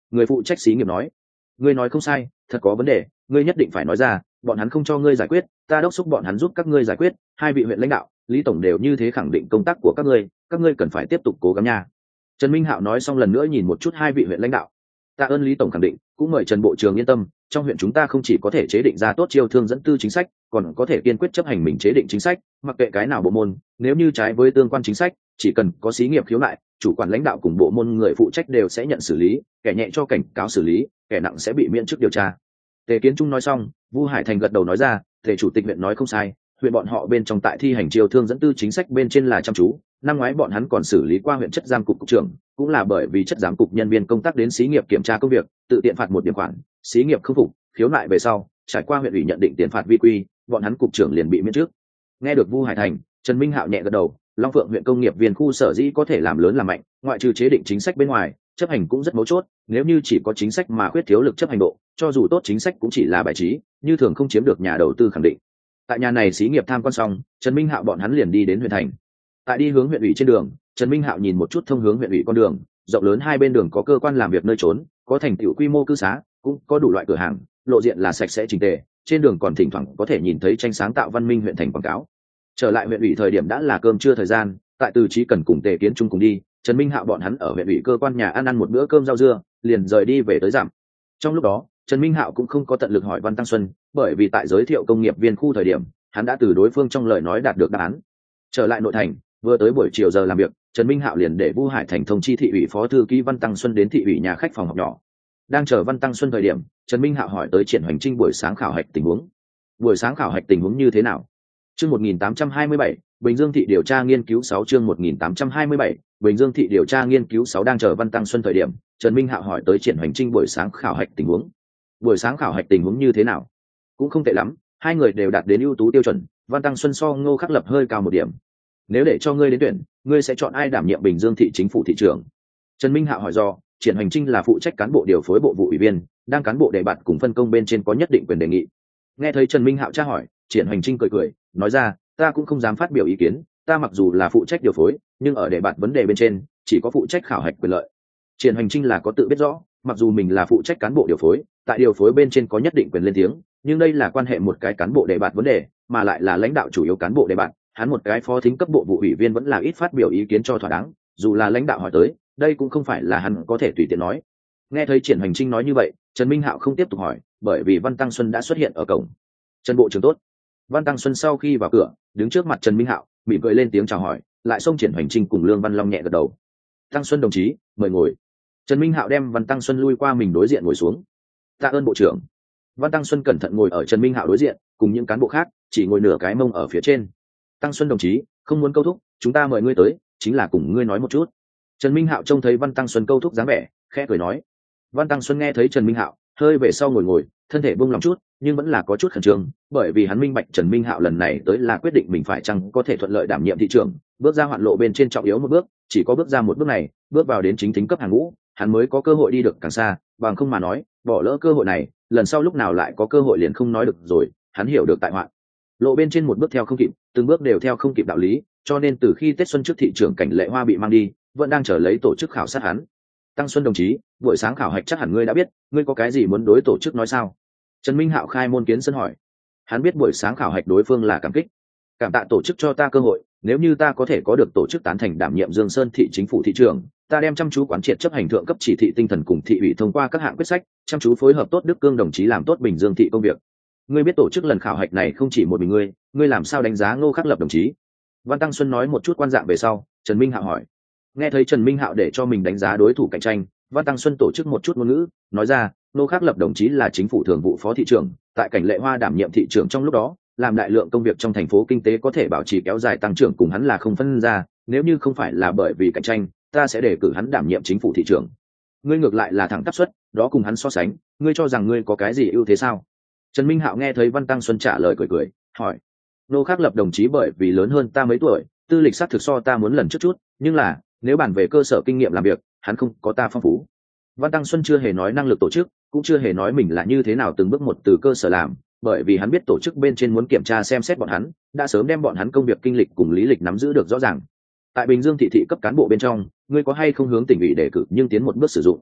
Người phụ trách xí nghiệp nói. Ngươi nói không sai, thật có vấn đề, ngươi nhất định phải nói ra, bọn hắn không cho ngươi giải quyết, ta đốc thúc bọn hắn giúp các ngươi giải quyết. Hai vị huyện lãnh đạo, Lý tổng đều như thế khẳng định công tác của các ngươi, các ngươi cần phải tiếp tục cố gắng nha. Trần Minh Hạo nói xong lần nữa nhìn một chút hai vị huyện lãnh đạo. Tạ ơn Lý tổng khẳng định, cũng mời Trần bộ trưởng yên tâm, trong huyện chúng ta không chỉ có thể chế định ra tốt chiêu thương dẫn tư chính sách, còn có thể kiên quyết chấp hành mình chế định chính sách, mặc kệ cái nào bộ môn, nếu như trái với tương quan chính sách, chỉ cần có xí nghiệp khiếu nại, chủ quản lãnh đạo cùng bộ môn người phụ trách đều sẽ nhận xử lý, kẻ nhẹ cho cảnh cáo xử lý, kẻ nặng sẽ bị miễn chức điều tra. Tề Kiến Trung nói xong, Vu Hải Thành gật đầu nói ra, Tề chủ tịch huyện nói không sai, huyện bọn họ bên trong tại thi hành chiêu thương dẫn tư chính sách bên trên là chăm chú, năm ngoái bọn hắn còn xử lý qua huyện chất giám cục cục trưởng, cũng là bởi vì chất giám cục nhân viên công tác đến xí nghiệp kiểm tra công việc, tự tiện phạt một điểm khoản, xí nghiệp không phục, khiếu nại về sau, trải qua huyện ủy nhận định tiền phạt vi quy, bọn hắn cục trưởng liền bị miễn trước. Nghe được Vu Hải Thành, Trần Minh Hạo nhẹ gật đầu, Long Phượng huyện công nghiệp viên khu sở dĩ có thể làm lớn làm mạnh, ngoại trừ chế định chính sách bên ngoài, chấp hành cũng rất mấu chốt, nếu như chỉ có chính sách mà khuyết thiếu lực chấp hành độ, cho dù tốt chính sách cũng chỉ là bài trí, như thường không chiếm được nhà đầu tư khẳng định. Tại nhà này xí nghiệp tham quan xong, Trần Minh Hạo bọn hắn liền đi đến huyện thành. Tại đi hướng huyện ủy trên đường, Trần Minh Hạo nhìn một chút thông hướng huyện ủy con đường, rộng lớn hai bên đường có cơ quan làm việc nơi trốn, có thành tựu quy mô cư xá, cũng có đủ loại cửa hàng, lộ diện là sạch sẽ chỉnh tề, trên đường còn thỉnh thoảng có thể nhìn thấy tranh sáng tạo văn minh huyện thành quảng cáo. Trở lại huyện ủy thời điểm đã là cơm trưa thời gian, tại Từ Chí Cần cùng Tề Kiến Trung cùng đi, Trần Minh Hạo bọn hắn ở huyện ủy cơ quan nhà ăn ăn một bữa cơm rau dưa, liền rời đi về tới giảm. Trong lúc đó, Trần Minh Hạo cũng không có tận lực hỏi Văn Tăng Xuân, bởi vì tại giới thiệu công nghiệp viên khu thời điểm, hắn đã từ đối phương trong lời nói đạt được đáp án. Trở lại nội thành, vừa tới buổi chiều giờ làm việc, Trần Minh Hạo liền để Vu Hải Thành thông chi thị ủy phó thư ký Văn Tăng Xuân đến thị ủy nhà khách phòng họp nhỏ. Đang chờ Văn Tăng Xuân thời điểm, Trần Minh Hạo hỏi tới Triển Hoành Trinh buổi sáng khảo hạch tình huống. Buổi sáng khảo hạch tình huống như thế nào? Chương một nghìn tám trăm hai mươi bảy, Bình Dương thị điều tra nghiên cứu sáu chương một nghìn tám trăm hai mươi bảy, Bình Dương thị điều tra nghiên cứu sáu đang chờ Văn Tăng Xuân thời điểm, Trần Minh Hạo hỏi tới Triển Hoành Trinh buổi sáng khảo hạch tình huống. Buổi sáng khảo hạch tình huống như thế nào? Cũng không tệ lắm, hai người đều đạt đến ưu tú tiêu chuẩn, Văn Tăng Xuân so Ngô Khắc Lập hơi cao một điểm. Nếu để cho ngươi đến tuyển, ngươi sẽ chọn ai đảm nhiệm Bình Dương thị chính phủ thị trưởng? Trần Minh Hạo hỏi do, Triển Hoành Trinh là phụ trách cán bộ điều phối bộ vụ ủy viên, đang cán bộ đề bạt cùng phân công bên trên có nhất định quyền đề nghị. Nghe thấy Trần Minh Hạo tra hỏi, Triển Hoành Trinh cười cười, nói ra, ta cũng không dám phát biểu ý kiến, ta mặc dù là phụ trách điều phối, nhưng ở đề bạt vấn đề bên trên, chỉ có phụ trách khảo hạch quyền lợi. Triển Hoành Trinh là có tự biết rõ, mặc dù mình là phụ trách cán bộ điều phối, tại điều phối bên trên có nhất định quyền lên tiếng, nhưng đây là quan hệ một cái cán bộ đề bạt vấn đề, mà lại là lãnh đạo chủ yếu cán bộ đề bạt, hắn một cái phó thính cấp bộ vụ ủy viên vẫn là ít phát biểu ý kiến cho thỏa đáng, dù là lãnh đạo hỏi tới, đây cũng không phải là hắn có thể tùy tiện nói. Nghe thấy Triển Hoành Trinh nói như vậy, Trần Minh Hạo không tiếp tục hỏi, bởi vì Văn Tăng Xuân đã xuất hiện ở cổng. Trần bộ trưởng tốt. Văn Tăng Xuân sau khi vào cửa, đứng trước mặt Trần Minh Hạo, mỉm cười lên tiếng chào hỏi, lại xông Triển Hoành Trinh cùng Lương Văn Long nhẹ gật đầu. Tăng Xuân đồng chí, mời ngồi. Trần Minh Hạo đem Văn Tăng Xuân lui qua mình đối diện ngồi xuống. Tạ ơn bộ trưởng. Văn Tăng Xuân cẩn thận ngồi ở Trần Minh Hạo đối diện, cùng những cán bộ khác chỉ ngồi nửa cái mông ở phía trên. Tăng Xuân đồng chí, không muốn câu thúc, chúng ta mời ngươi tới, chính là cùng ngươi nói một chút. Trần Minh Hạo trông thấy Văn Tăng Xuân câu thúc dáng vẻ, khẽ cười nói. Văn Tăng Xuân nghe thấy Trần Minh Hạo, hơi về sau ngồi ngồi, thân thể buông lòng chút, nhưng vẫn là có chút khẩn trương, bởi vì hắn minh bạch Trần Minh Hạo lần này tới là quyết định mình phải chăng có thể thuận lợi đảm nhiệm thị trưởng, bước ra hoạn lộ bên trên trọng yếu một bước, chỉ có bước ra một bước này, bước vào đến chính thính cấp hàng ngũ, hắn mới có cơ hội đi được càng xa, bằng không mà nói, bỏ lỡ cơ hội này, lần sau lúc nào lại có cơ hội liền không nói được rồi, hắn hiểu được tại hoạn lộ bên trên một bước theo không kịp, từng bước đều theo không kịp đạo lý, cho nên từ khi Tết Xuân trước thị trưởng Cảnh Lệ Hoa bị mang đi, vẫn đang chờ lấy tổ chức khảo sát hắn. Tăng Xuân đồng chí, buổi sáng khảo hạch chắc hẳn ngươi đã biết, ngươi có cái gì muốn đối tổ chức nói sao? Trần Minh Hạo khai môn kiến sân hỏi. Hắn biết buổi sáng khảo hạch đối phương là cảm kích, cảm tạ tổ chức cho ta cơ hội, nếu như ta có thể có được tổ chức tán thành đảm nhiệm Dương Sơn thị chính phủ thị trưởng, ta đem chăm chú quán triệt chấp hành thượng cấp chỉ thị tinh thần cùng thị ủy thông qua các hạng quyết sách, chăm chú phối hợp tốt Đức Cương đồng chí làm tốt Bình Dương thị công việc. Ngươi biết tổ chức lần khảo hạch này không chỉ một mình ngươi, ngươi làm sao đánh giá Ngô Khắc Lập đồng chí? Văn Tăng Xuân nói một chút quan dạng về sau, Trần Minh Hạo hỏi. Nghe thấy Trần Minh Hạo để cho mình đánh giá đối thủ cạnh tranh, Văn Tăng Xuân tổ chức một chút ngôn ngữ, nói ra, Ngô Khắc Lập đồng chí là chính phủ thường vụ phó thị trưởng, tại Cảnh Lệ Hoa đảm nhiệm thị trưởng trong lúc đó, làm đại lượng công việc trong thành phố kinh tế có thể bảo trì kéo dài tăng trưởng cùng hắn là không phân ra, nếu như không phải là bởi vì cạnh tranh, ta sẽ đề cử hắn đảm nhiệm chính phủ thị trưởng. Ngươi ngược lại là thẳng tắp suất, đó cùng hắn so sánh, ngươi cho rằng ngươi có cái gì ưu thế sao? Trần Minh Hạo nghe thấy Văn Tăng Xuân trả lời cười cười, hỏi. Ngô Khắc Lập đồng chí bởi vì lớn hơn ta mấy tuổi, tư lịch sát thực so ta muốn lần trước chút, nhưng là, nếu bàn về cơ sở kinh nghiệm làm việc, hắn không có ta phong phú. Văn Tăng Xuân chưa hề nói năng lực tổ chức, cũng chưa hề nói mình là như thế nào từng bước một từ cơ sở làm, bởi vì hắn biết tổ chức bên trên muốn kiểm tra xem xét bọn hắn, đã sớm đem bọn hắn công việc kinh lịch cùng lý lịch nắm giữ được rõ ràng. Tại Bình Dương thị thị cấp cán bộ bên trong, ngươi có hay không hướng tỉnh ủy đề cử nhưng tiến một bước sử dụng?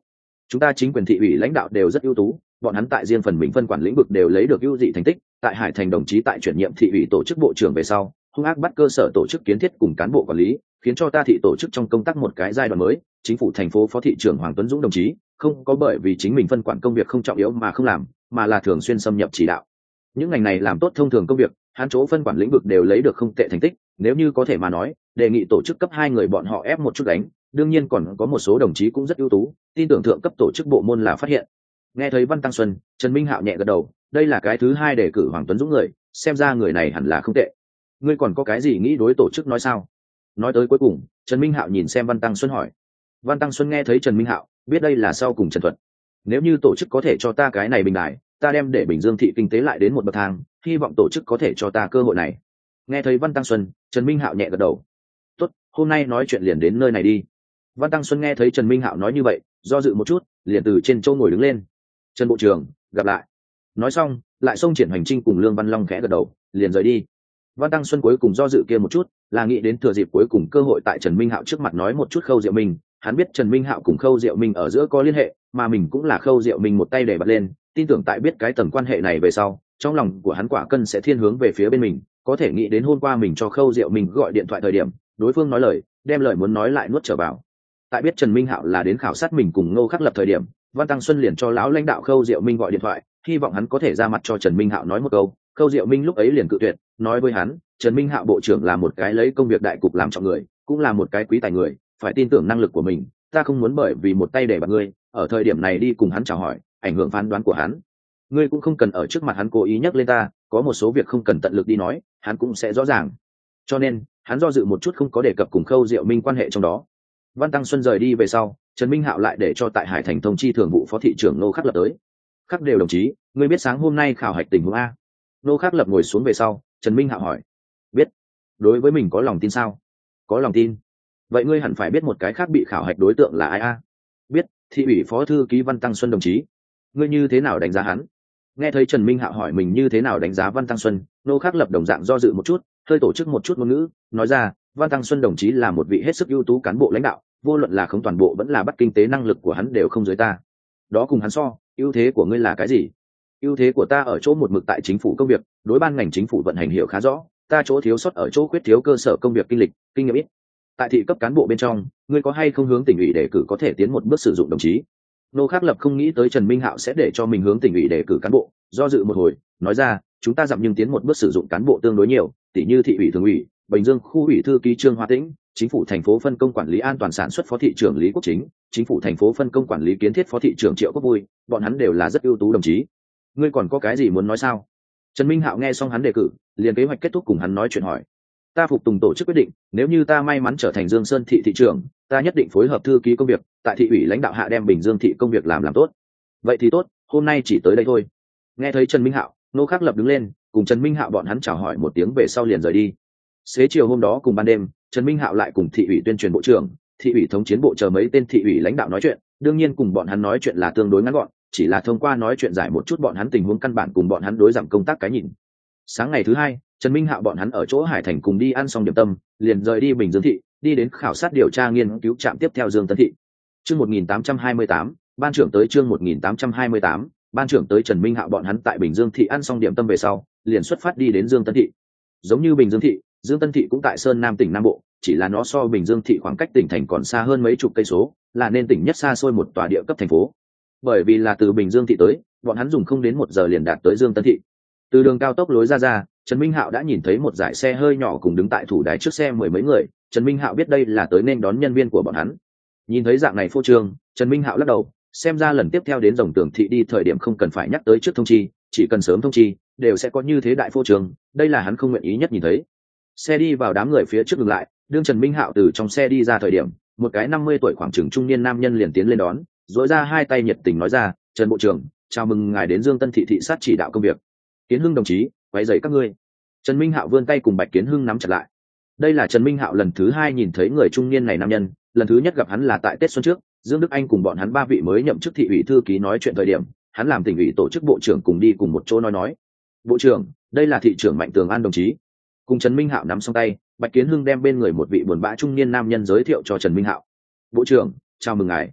chúng ta chính quyền thị ủy lãnh đạo đều rất ưu tú, bọn hắn tại riêng phần mình phân quản lĩnh vực đều lấy được ưu dị thành tích. Tại Hải Thành đồng chí tại chuyển nhiệm thị ủy tổ chức bộ trưởng về sau, hung ác bắt cơ sở tổ chức kiến thiết cùng cán bộ quản lý, khiến cho ta thị tổ chức trong công tác một cái giai đoạn mới. Chính phủ thành phố phó thị trưởng Hoàng Tuấn Dũng đồng chí không có bởi vì chính mình phân quản công việc không trọng yếu mà không làm, mà là thường xuyên xâm nhập chỉ đạo những ngành này làm tốt thông thường công việc. Hắn chỗ phân quản lĩnh vực đều lấy được không tệ thành tích, nếu như có thể mà nói, đề nghị tổ chức cấp hai người bọn họ ép một chút đánh. Đương nhiên còn có một số đồng chí cũng rất ưu tú, tin tưởng thượng cấp tổ chức bộ môn là phát hiện. Nghe thấy Văn Tăng Xuân, Trần Minh Hạo nhẹ gật đầu, đây là cái thứ hai đề cử Hoàng Tuấn Dũng người, xem ra người này hẳn là không tệ. Ngươi còn có cái gì nghĩ đối tổ chức nói sao? Nói tới cuối cùng, Trần Minh Hạo nhìn xem Văn Tăng Xuân hỏi. Văn Tăng Xuân nghe thấy Trần Minh Hạo, biết đây là sau cùng Trần Thuật. Nếu như tổ chức có thể cho ta cái này bình đại, ta đem để Bình Dương thị kinh tế lại đến một bậc thang, hy vọng tổ chức có thể cho ta cơ hội này. Nghe thấy Văn Tăng Xuân, Trần Minh Hạo nhẹ gật đầu. Tốt, hôm nay nói chuyện liền đến nơi này đi. Văn Tăng Xuân nghe thấy Trần Minh Hạo nói như vậy, do dự một chút, liền từ trên chỗ ngồi đứng lên. Trần bộ trưởng, gặp lại. Nói xong, lại xông triển hành trinh cùng Lương Văn Long khẽ gật đầu, liền rời đi. Văn Tăng Xuân cuối cùng do dự kia một chút, là nghĩ đến thừa dịp cuối cùng cơ hội tại Trần Minh Hạo trước mặt nói một chút Khâu Diệu Minh. Hắn biết Trần Minh Hạo cùng Khâu Diệu Minh ở giữa có liên hệ, mà mình cũng là Khâu Diệu Minh một tay để bật lên, tin tưởng tại biết cái tầng quan hệ này về sau, trong lòng của hắn quả cân sẽ thiên hướng về phía bên mình. Có thể nghĩ đến hôm qua mình cho Khâu Diệu Minh gọi điện thoại thời điểm, đối phương nói lời, đem lời muốn nói lại nuốt trở vào. Tại biết Trần Minh Hạo là đến khảo sát mình cùng Ngô Khắc Lập thời điểm, Văn Tăng Xuân liền cho lão lãnh đạo Khâu Diệu Minh gọi điện thoại, hy vọng hắn có thể ra mặt cho Trần Minh Hạo nói một câu. Khâu Diệu Minh lúc ấy liền cự tuyệt, nói với hắn, Trần Minh Hạo bộ trưởng là một cái lấy công việc đại cục làm trọng người, cũng là một cái quý tài người, phải tin tưởng năng lực của mình, ta không muốn bởi vì một tay để bạt ngươi, ở thời điểm này đi cùng hắn chào hỏi, ảnh hưởng phán đoán của hắn. Ngươi cũng không cần ở trước mặt hắn cố ý nhắc lên ta, có một số việc không cần tận lực đi nói, hắn cũng sẽ rõ ràng. Cho nên, hắn do dự một chút không có đề cập cùng Khâu Diệu Minh quan hệ trong đó. Văn Tăng Xuân rời đi về sau, Trần Minh Hạo lại để cho tại Hải Thành thông chi thường vụ phó thị trưởng Ngô Khắc Lập tới. Khắc đều đồng chí, ngươi biết sáng hôm nay khảo hạch tình huống a? Ngô Khắc Lập ngồi xuống về sau, Trần Minh Hạo hỏi. Biết. Đối với mình có lòng tin sao? Có lòng tin. Vậy ngươi hẳn phải biết một cái khác bị khảo hạch đối tượng là ai a? Biết, thị ủy phó thư ký Văn Tăng Xuân đồng chí. Ngươi như thế nào đánh giá hắn? Nghe thấy Trần Minh Hạo hỏi mình như thế nào đánh giá Văn Tăng Xuân, Ngô Khắc Lập đồng dạng do dự một chút, hơi tổ chức một chút ngôn ngữ, nói ra, Văn Tăng Xuân đồng chí là một vị hết sức ưu tú cán bộ lãnh đạo, vô luận là không toàn bộ vẫn là bắt kinh tế năng lực của hắn đều không dưới ta. Đó cùng hắn so, ưu thế của ngươi là cái gì? Ưu thế của ta ở chỗ một mực tại chính phủ công việc, đối ban ngành chính phủ vận hành hiểu khá rõ, ta chỗ thiếu sót ở chỗ khuyết thiếu cơ sở công việc kinh lịch, kinh nghiệm ít. Tại thị cấp cán bộ bên trong, ngươi có hay không hướng tỉnh ủy đề cử có thể tiến một bước sử dụng đồng chí? Nô Khắc Lập không nghĩ tới Trần Minh Hạo sẽ để cho mình hướng tỉnh ủy đề cử cán bộ, do dự một hồi, nói ra, chúng ta dặm nhưng tiến một bước sử dụng cán bộ tương đối nhiều, tỷ như thị ủy thường ủy, Bình Dương khu ủy thư ký Trương Hoa Tĩnh, chính phủ thành phố phân công quản lý an toàn sản xuất phó thị trưởng Lý Quốc Chính, chính phủ thành phố phân công quản lý kiến thiết phó thị trưởng Triệu Quốc Vui, bọn hắn đều là rất ưu tú đồng chí. Ngươi còn có cái gì muốn nói sao? Trần Minh Hạo nghe xong hắn đề cử, liền kế hoạch kết thúc cùng hắn nói chuyện hỏi. Ta phục tùng tổ chức quyết định, nếu như ta may mắn trở thành Dương Sơn thị thị trưởng, ta nhất định phối hợp thư ký công việc, tại thị ủy lãnh đạo hạ đem Bình Dương thị công việc làm làm tốt. Vậy thì tốt, hôm nay chỉ tới đây thôi. Nghe thấy Trần Minh Hạo, Nô Khắc Lập đứng lên, cùng Trần Minh Hạo bọn hắn chào hỏi một tiếng về sau liền rời đi. Xế chiều hôm đó cùng ban đêm, Trần Minh Hạo lại cùng thị ủy tuyên truyền bộ trưởng, thị ủy thống chiến bộ chờ mấy tên thị ủy lãnh đạo nói chuyện, đương nhiên cùng bọn hắn nói chuyện là tương đối ngắn gọn, chỉ là thông qua nói chuyện giải một chút bọn hắn tình huống căn bản cùng bọn hắn đối giảm công tác cái nhìn. Sáng ngày thứ hai, Trần Minh Hạo bọn hắn ở chỗ Hải Thành cùng đi ăn xong điểm tâm, liền rời đi Bình Dương thị, đi đến khảo sát điều tra nghiên cứu trạm tiếp theo Dương Tân thị. Chương một nghìn tám trăm hai mươi tám, ban trưởng tới chương một nghìn tám trăm hai mươi tám, ban trưởng tới Trần Minh Hạo bọn hắn tại Bình Dương thị ăn xong điểm tâm về sau, liền xuất phát đi đến Dương Tân thị. Giống như Bình Dương thị, Dương Tân thị cũng tại Sơn Nam tỉnh Nam Bộ, chỉ là nó so Bình Dương thị khoảng cách tỉnh thành còn xa hơn mấy chục cây số, là nên tỉnh nhất xa xôi một tòa địa cấp thành phố. Bởi vì là từ Bình Dương thị tới, bọn hắn dùng không đến một giờ liền đạt tới Dương Tân thị. Từ đường cao tốc lối ra ra, Trần Minh Hạo đã nhìn thấy một dải xe hơi nhỏ cùng đứng tại thủ đài trước xe mười mấy người, Trần Minh Hạo biết đây là tới nên đón nhân viên của bọn hắn. Nhìn thấy dạng này phô trương, Trần Minh Hạo lắc đầu, xem ra lần tiếp theo đến Rồng Tường thị đi thời điểm không cần phải nhắc tới trước thông chi, chỉ cần sớm thông chi, đều sẽ có như thế đại phô trương, đây là hắn không nguyện ý nhất nhìn thấy. Xe đi vào đám người phía trước ngừng lại, đương Trần Minh Hạo từ trong xe đi ra thời điểm, một cái năm mươi tuổi khoảng chừng trung niên nam nhân liền tiến lên đón, duỗi ra hai tay nhiệt tình nói ra, "Trần bộ trưởng, chào mừng ngài đến Dương Tân thị thị sát chỉ đạo công việc. Kiến Hưng đồng chí, quấy rầy các ngươi." Trần Minh Hạo vươn tay cùng Bạch Kiến Hưng nắm chặt lại. Đây là Trần Minh Hạo lần thứ hai nhìn thấy người trung niên này nam nhân, lần thứ nhất gặp hắn là tại Tết xuân trước, Dương Đức Anh cùng bọn hắn ba vị mới nhậm chức thị ủy thư ký nói chuyện thời điểm, hắn làm tỉnh ủy tổ chức bộ trưởng cùng đi cùng một chỗ nói nói. "Bộ trưởng, đây là thị trưởng Mạnh Tường An đồng chí." Cùng Trần Minh Hạo nắm xong tay, Bạch Kiến Hưng đem bên người một vị buồn bã trung niên nam nhân giới thiệu cho Trần Minh Hạo. "Bộ trưởng, chào mừng ngài."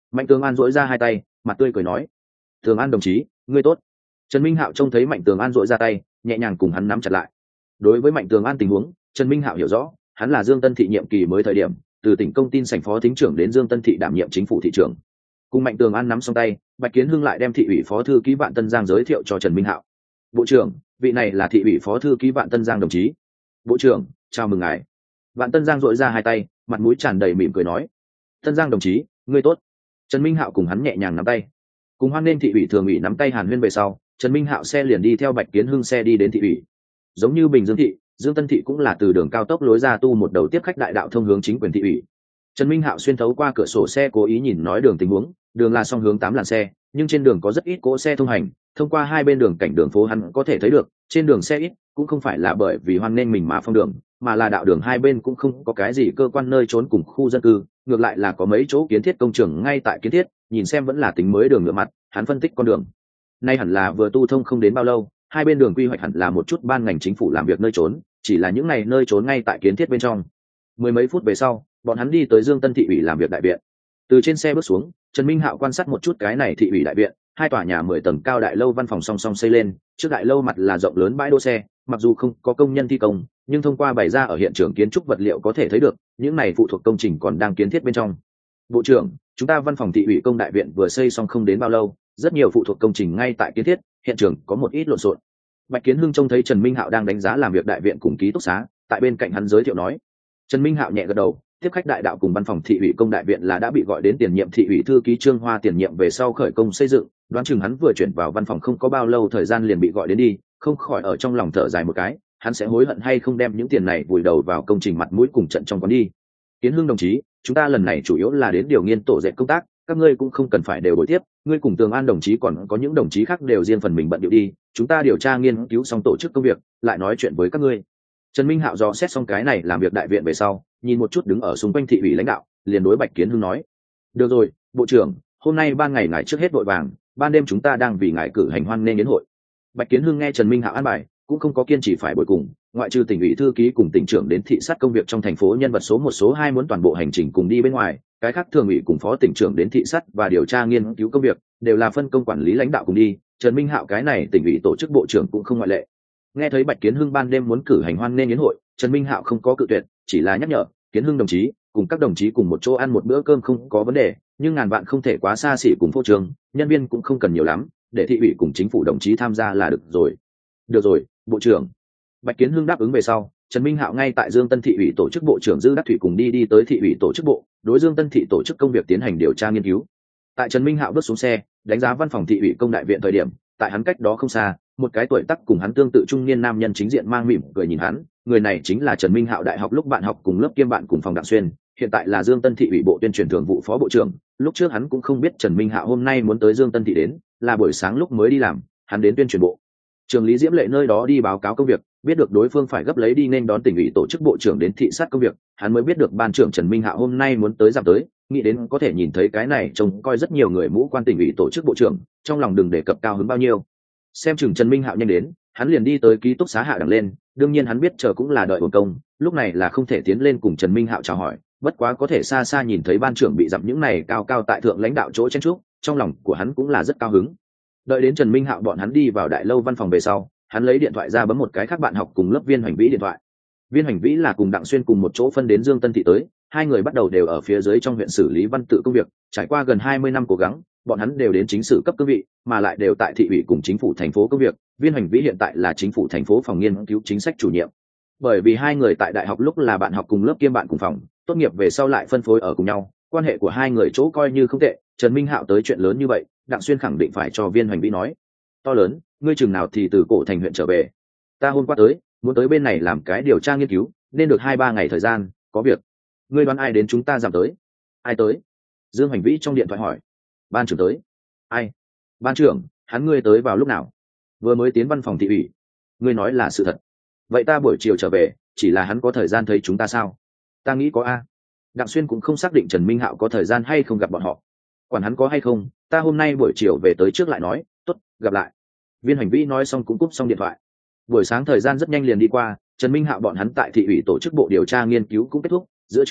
Mạnh Tường An duỗi ra hai tay, mặt tươi cười nói: Tường An đồng chí, ngươi tốt. Trần Minh Hạo trông thấy Mạnh Tường An duỗi ra tay, nhẹ nhàng cùng hắn nắm chặt lại. Đối với Mạnh Tường An tình huống, Trần Minh Hạo hiểu rõ, hắn là Dương Tân Thị nhiệm kỳ mới thời điểm, từ tỉnh công tin sảnh phó thính trưởng đến Dương Tân Thị đảm nhiệm chính phủ thị trưởng. Cùng Mạnh Tường An nắm xong tay, Bạch Kiến Hưng lại đem thị ủy phó thư ký Vạn Tân Giang giới thiệu cho Trần Minh Hạo. Bộ trưởng, vị này là thị ủy phó thư ký Vạn Tân Giang đồng chí. Bộ trưởng, chào mừng ngài. Vạn Tân Giang duỗi ra hai tay, mặt mũi tràn đầy mỉm cười nói: Tân Giang đồng chí, ngươi tốt. Trần Minh Hạo cùng hắn nhẹ nhàng nắm tay. Cùng hoan nên thị ủy thường ủy nắm tay hàn huyên về sau, Trần Minh Hạo xe liền đi theo Bạch Kiến Hưng xe đi đến thị ủy. Giống như Bình Dương thị, Dương Tân thị cũng là từ đường cao tốc lối ra tu một đầu tiếp khách đại đạo thông hướng chính quyền thị ủy. Trần Minh Hạo xuyên thấu qua cửa sổ xe cố ý nhìn nói đường tình huống, đường là song hướng tám làn xe, nhưng trên đường có rất ít cỗ xe thông hành, thông qua hai bên đường cảnh đường phố hắn có thể thấy được, trên đường xe ít, cũng không phải là bởi vì hoan nên mình mà phong đường, mà là đạo đường hai bên cũng không có cái gì cơ quan nơi trốn cùng khu dân cư, ngược lại là có mấy chỗ kiến thiết công trường ngay tại kiến thiết, nhìn xem vẫn là tính mới đường nhựa mặt, hắn phân tích con đường. Nay hẳn là vừa tu thông không đến bao lâu, hai bên đường quy hoạch hẳn là một chút ban ngành chính phủ làm việc nơi trốn, chỉ là những ngày nơi trốn ngay tại kiến thiết bên trong. Mười mấy phút về sau, bọn hắn đi tới Dương Tân thị ủy làm việc đại viện. Từ trên xe bước xuống, Trần Minh Hạo quan sát một chút cái này thị ủy đại viện, hai tòa nhà mười tầng cao đại lâu văn phòng song song xây lên, trước đại lâu mặt là rộng lớn bãi đỗ xe, mặc dù không có công nhân thi công, nhưng thông qua bày ra ở hiện trường kiến trúc vật liệu có thể thấy được, những này phụ thuộc công trình còn đang kiến thiết bên trong. Bộ trưởng, chúng ta văn phòng thị ủy công đại viện vừa xây xong không đến bao lâu, rất nhiều phụ thuộc công trình ngay tại kiến thiết, hiện trường có một ít lộn xộn. Bạch Kiến Hưng trông thấy Trần Minh Hạo đang đánh giá làm việc đại viện cùng ký túc xá, tại bên cạnh hắn giới thiệu nói. Trần Minh Hạo nhẹ gật đầu, tiếp khách đại đạo cùng văn phòng thị ủy công đại viện là đã bị gọi đến tiền nhiệm thị ủy thư ký Trương Hoa tiền nhiệm về sau khởi công xây dựng, đoán chừng hắn vừa chuyển vào văn phòng không có bao lâu thời gian liền bị gọi đến đi, không khỏi ở trong lòng thở dài một cái, hắn sẽ hối hận hay không đem những tiền này vùi đầu vào công trình mặt mũi cùng trận trong quán đi. Kiến Hưng đồng chí, chúng ta lần này chủ yếu là đến điều nghiên tổ dệt công tác, các ngươi cũng không cần phải đều buổi tiếp, ngươi cùng Tường An đồng chí còn có những đồng chí khác đều riêng phần mình bận điệu đi, chúng ta điều tra nghiên cứu xong tổ chức công việc, lại nói chuyện với các ngươi. Trần Minh Hạo dò xét xong cái này làm việc đại viện về sau, nhìn một chút đứng ở xung quanh thị ủy lãnh đạo, liền đối Bạch Kiến Hưng nói: được rồi, bộ trưởng, hôm nay ban ngày ngài trước hết vội vàng, ban đêm chúng ta đang vì ngài cử hành hoan nghênh yến hội. Bạch Kiến Hưng nghe Trần Minh Hạo an bài, cũng không có kiên trì phải bồi cùng, ngoại trừ tỉnh ủy thư ký cùng tỉnh trưởng đến thị sát công việc trong thành phố nhân vật số một số hai muốn toàn bộ hành trình cùng đi bên ngoài, cái khác thường ủy cùng phó tỉnh trưởng đến thị sát và điều tra nghiên cứu công việc, đều là phân công quản lý lãnh đạo cùng đi, Trần Minh Hạo cái này tỉnh ủy tổ chức bộ trưởng cũng không ngoại lệ. Nghe thấy Bạch Kiến Hưng ban đêm muốn cử hành hoan nghênh yến hội, Trần Minh Hạo không có cự tuyệt, chỉ là nhắc nhở Kiến Hưng đồng chí cùng các đồng chí cùng một chỗ ăn một bữa cơm không có vấn đề, nhưng ngàn vạn không thể quá xa xỉ cùng phô trương, nhân viên cũng không cần nhiều lắm, để thị ủy cùng chính phủ đồng chí tham gia là được rồi. Được rồi, bộ trưởng. Bạch Kiến Hưng đáp ứng về sau, Trần Minh Hạo ngay tại Dương Tân thị ủy tổ chức bộ trưởng Dư Đắc Thủy cùng đi đi tới thị ủy tổ chức bộ, đối Dương Tân thị tổ chức công việc tiến hành điều tra nghiên cứu. Tại Trần Minh Hạo bước xuống xe, đánh giá văn phòng thị ủy công đại viện thời điểm, tại hắn cách đó không xa, một cái tuổi tác cùng hắn tương tự trung niên nam nhân chính diện mang mỉm cười nhìn hắn, người này chính là Trần Minh Hạo đại học lúc bạn học cùng lớp kiêm bạn cùng phòng Đặng Xuyên, hiện tại là Dương Tân thị ủy bộ tuyên truyền thường vụ phó bộ trưởng, lúc trước hắn cũng không biết Trần Minh Hạo hôm nay muốn tới Dương Tân thị đến, là buổi sáng lúc mới đi làm, hắn đến tuyên truyền bộ trường Lý Diễm Lệ nơi đó đi báo cáo công việc, biết được đối phương phải gấp lấy đi nên đón tỉnh ủy tổ chức bộ trưởng đến thị sát công việc, hắn mới biết được ban trưởng Trần Minh Hạo hôm nay muốn tới giảm tới, nghĩ đến có thể nhìn thấy cái này trông coi rất nhiều người mũ quan tỉnh ủy tổ chức bộ trưởng, trong lòng đừng đề cập cao hứng bao nhiêu. Xem chừng Trần Minh Hạo nhanh đến, hắn liền đi tới ký túc xá hạ đẳng lên, đương nhiên hắn biết chờ cũng là đợi hồn công, lúc này là không thể tiến lên cùng Trần Minh Hạo chào hỏi, bất quá có thể xa xa nhìn thấy ban trưởng bị dặm những này cao cao tại thượng lãnh đạo chỗ chen chúc, trong lòng của hắn cũng là rất cao hứng. Đợi đến Trần Minh Hạo bọn hắn đi vào đại lâu văn phòng về sau, hắn lấy điện thoại ra bấm một cái khác bạn học cùng lớp Viên Hoành Vĩ điện thoại. Viên Hoành Vĩ là cùng Đặng Xuyên cùng một chỗ phân đến Dương Tân thị tới, hai người bắt đầu đều ở phía dưới trong huyện xử lý văn tự công việc, trải qua gần hai mươi năm cố gắng, bọn hắn đều đến chính sử cấp cương vị, mà lại đều tại thị ủy cùng chính phủ thành phố công việc. Viên Hoành Vĩ hiện tại là chính phủ thành phố phòng nghiên cứu chính sách chủ nhiệm. Bởi vì hai người tại đại học lúc là bạn học cùng lớp kiêm bạn cùng phòng, tốt nghiệp về sau lại phân phối ở cùng nhau, quan hệ của hai người chỗ coi như không tệ. Trần Minh Hạo tới chuyện lớn như vậy, Đặng Xuyên khẳng định phải cho Viên Hoành Vĩ nói. To lớn, ngươi chừng nào thì từ cổ thành huyện trở về? Ta hôm qua tới, muốn tới bên này làm cái điều tra nghiên cứu, nên được hai ba ngày thời gian, có việc. Ngươi đoán ai đến chúng ta giảm tới? Ai tới? Dương Hoành Vĩ trong điện thoại hỏi. Ban trưởng tới. Ai? Ban trưởng, hắn ngươi tới vào lúc nào? Vừa mới tiến văn phòng thị ủy. Ngươi nói là sự thật. Vậy ta buổi chiều trở về, chỉ là hắn có thời gian thấy chúng ta sao? Ta nghĩ có a. Đặng Xuyên cũng không xác định Trần Minh Hạo có thời gian hay không gặp bọn họ. Quản hắn có hay không, ta hôm nay buổi chiều về tới trước lại nói. Tốt, gặp lại. Viên Hoành Vĩ nói xong cũng cúp xong điện thoại. Buổi sáng thời gian rất nhanh liền đi qua, Trần Minh Hạo bọn hắn tại thị ủy tổ chức bộ điều tra nghiên cứu cũng kết thúc, giữa trưa,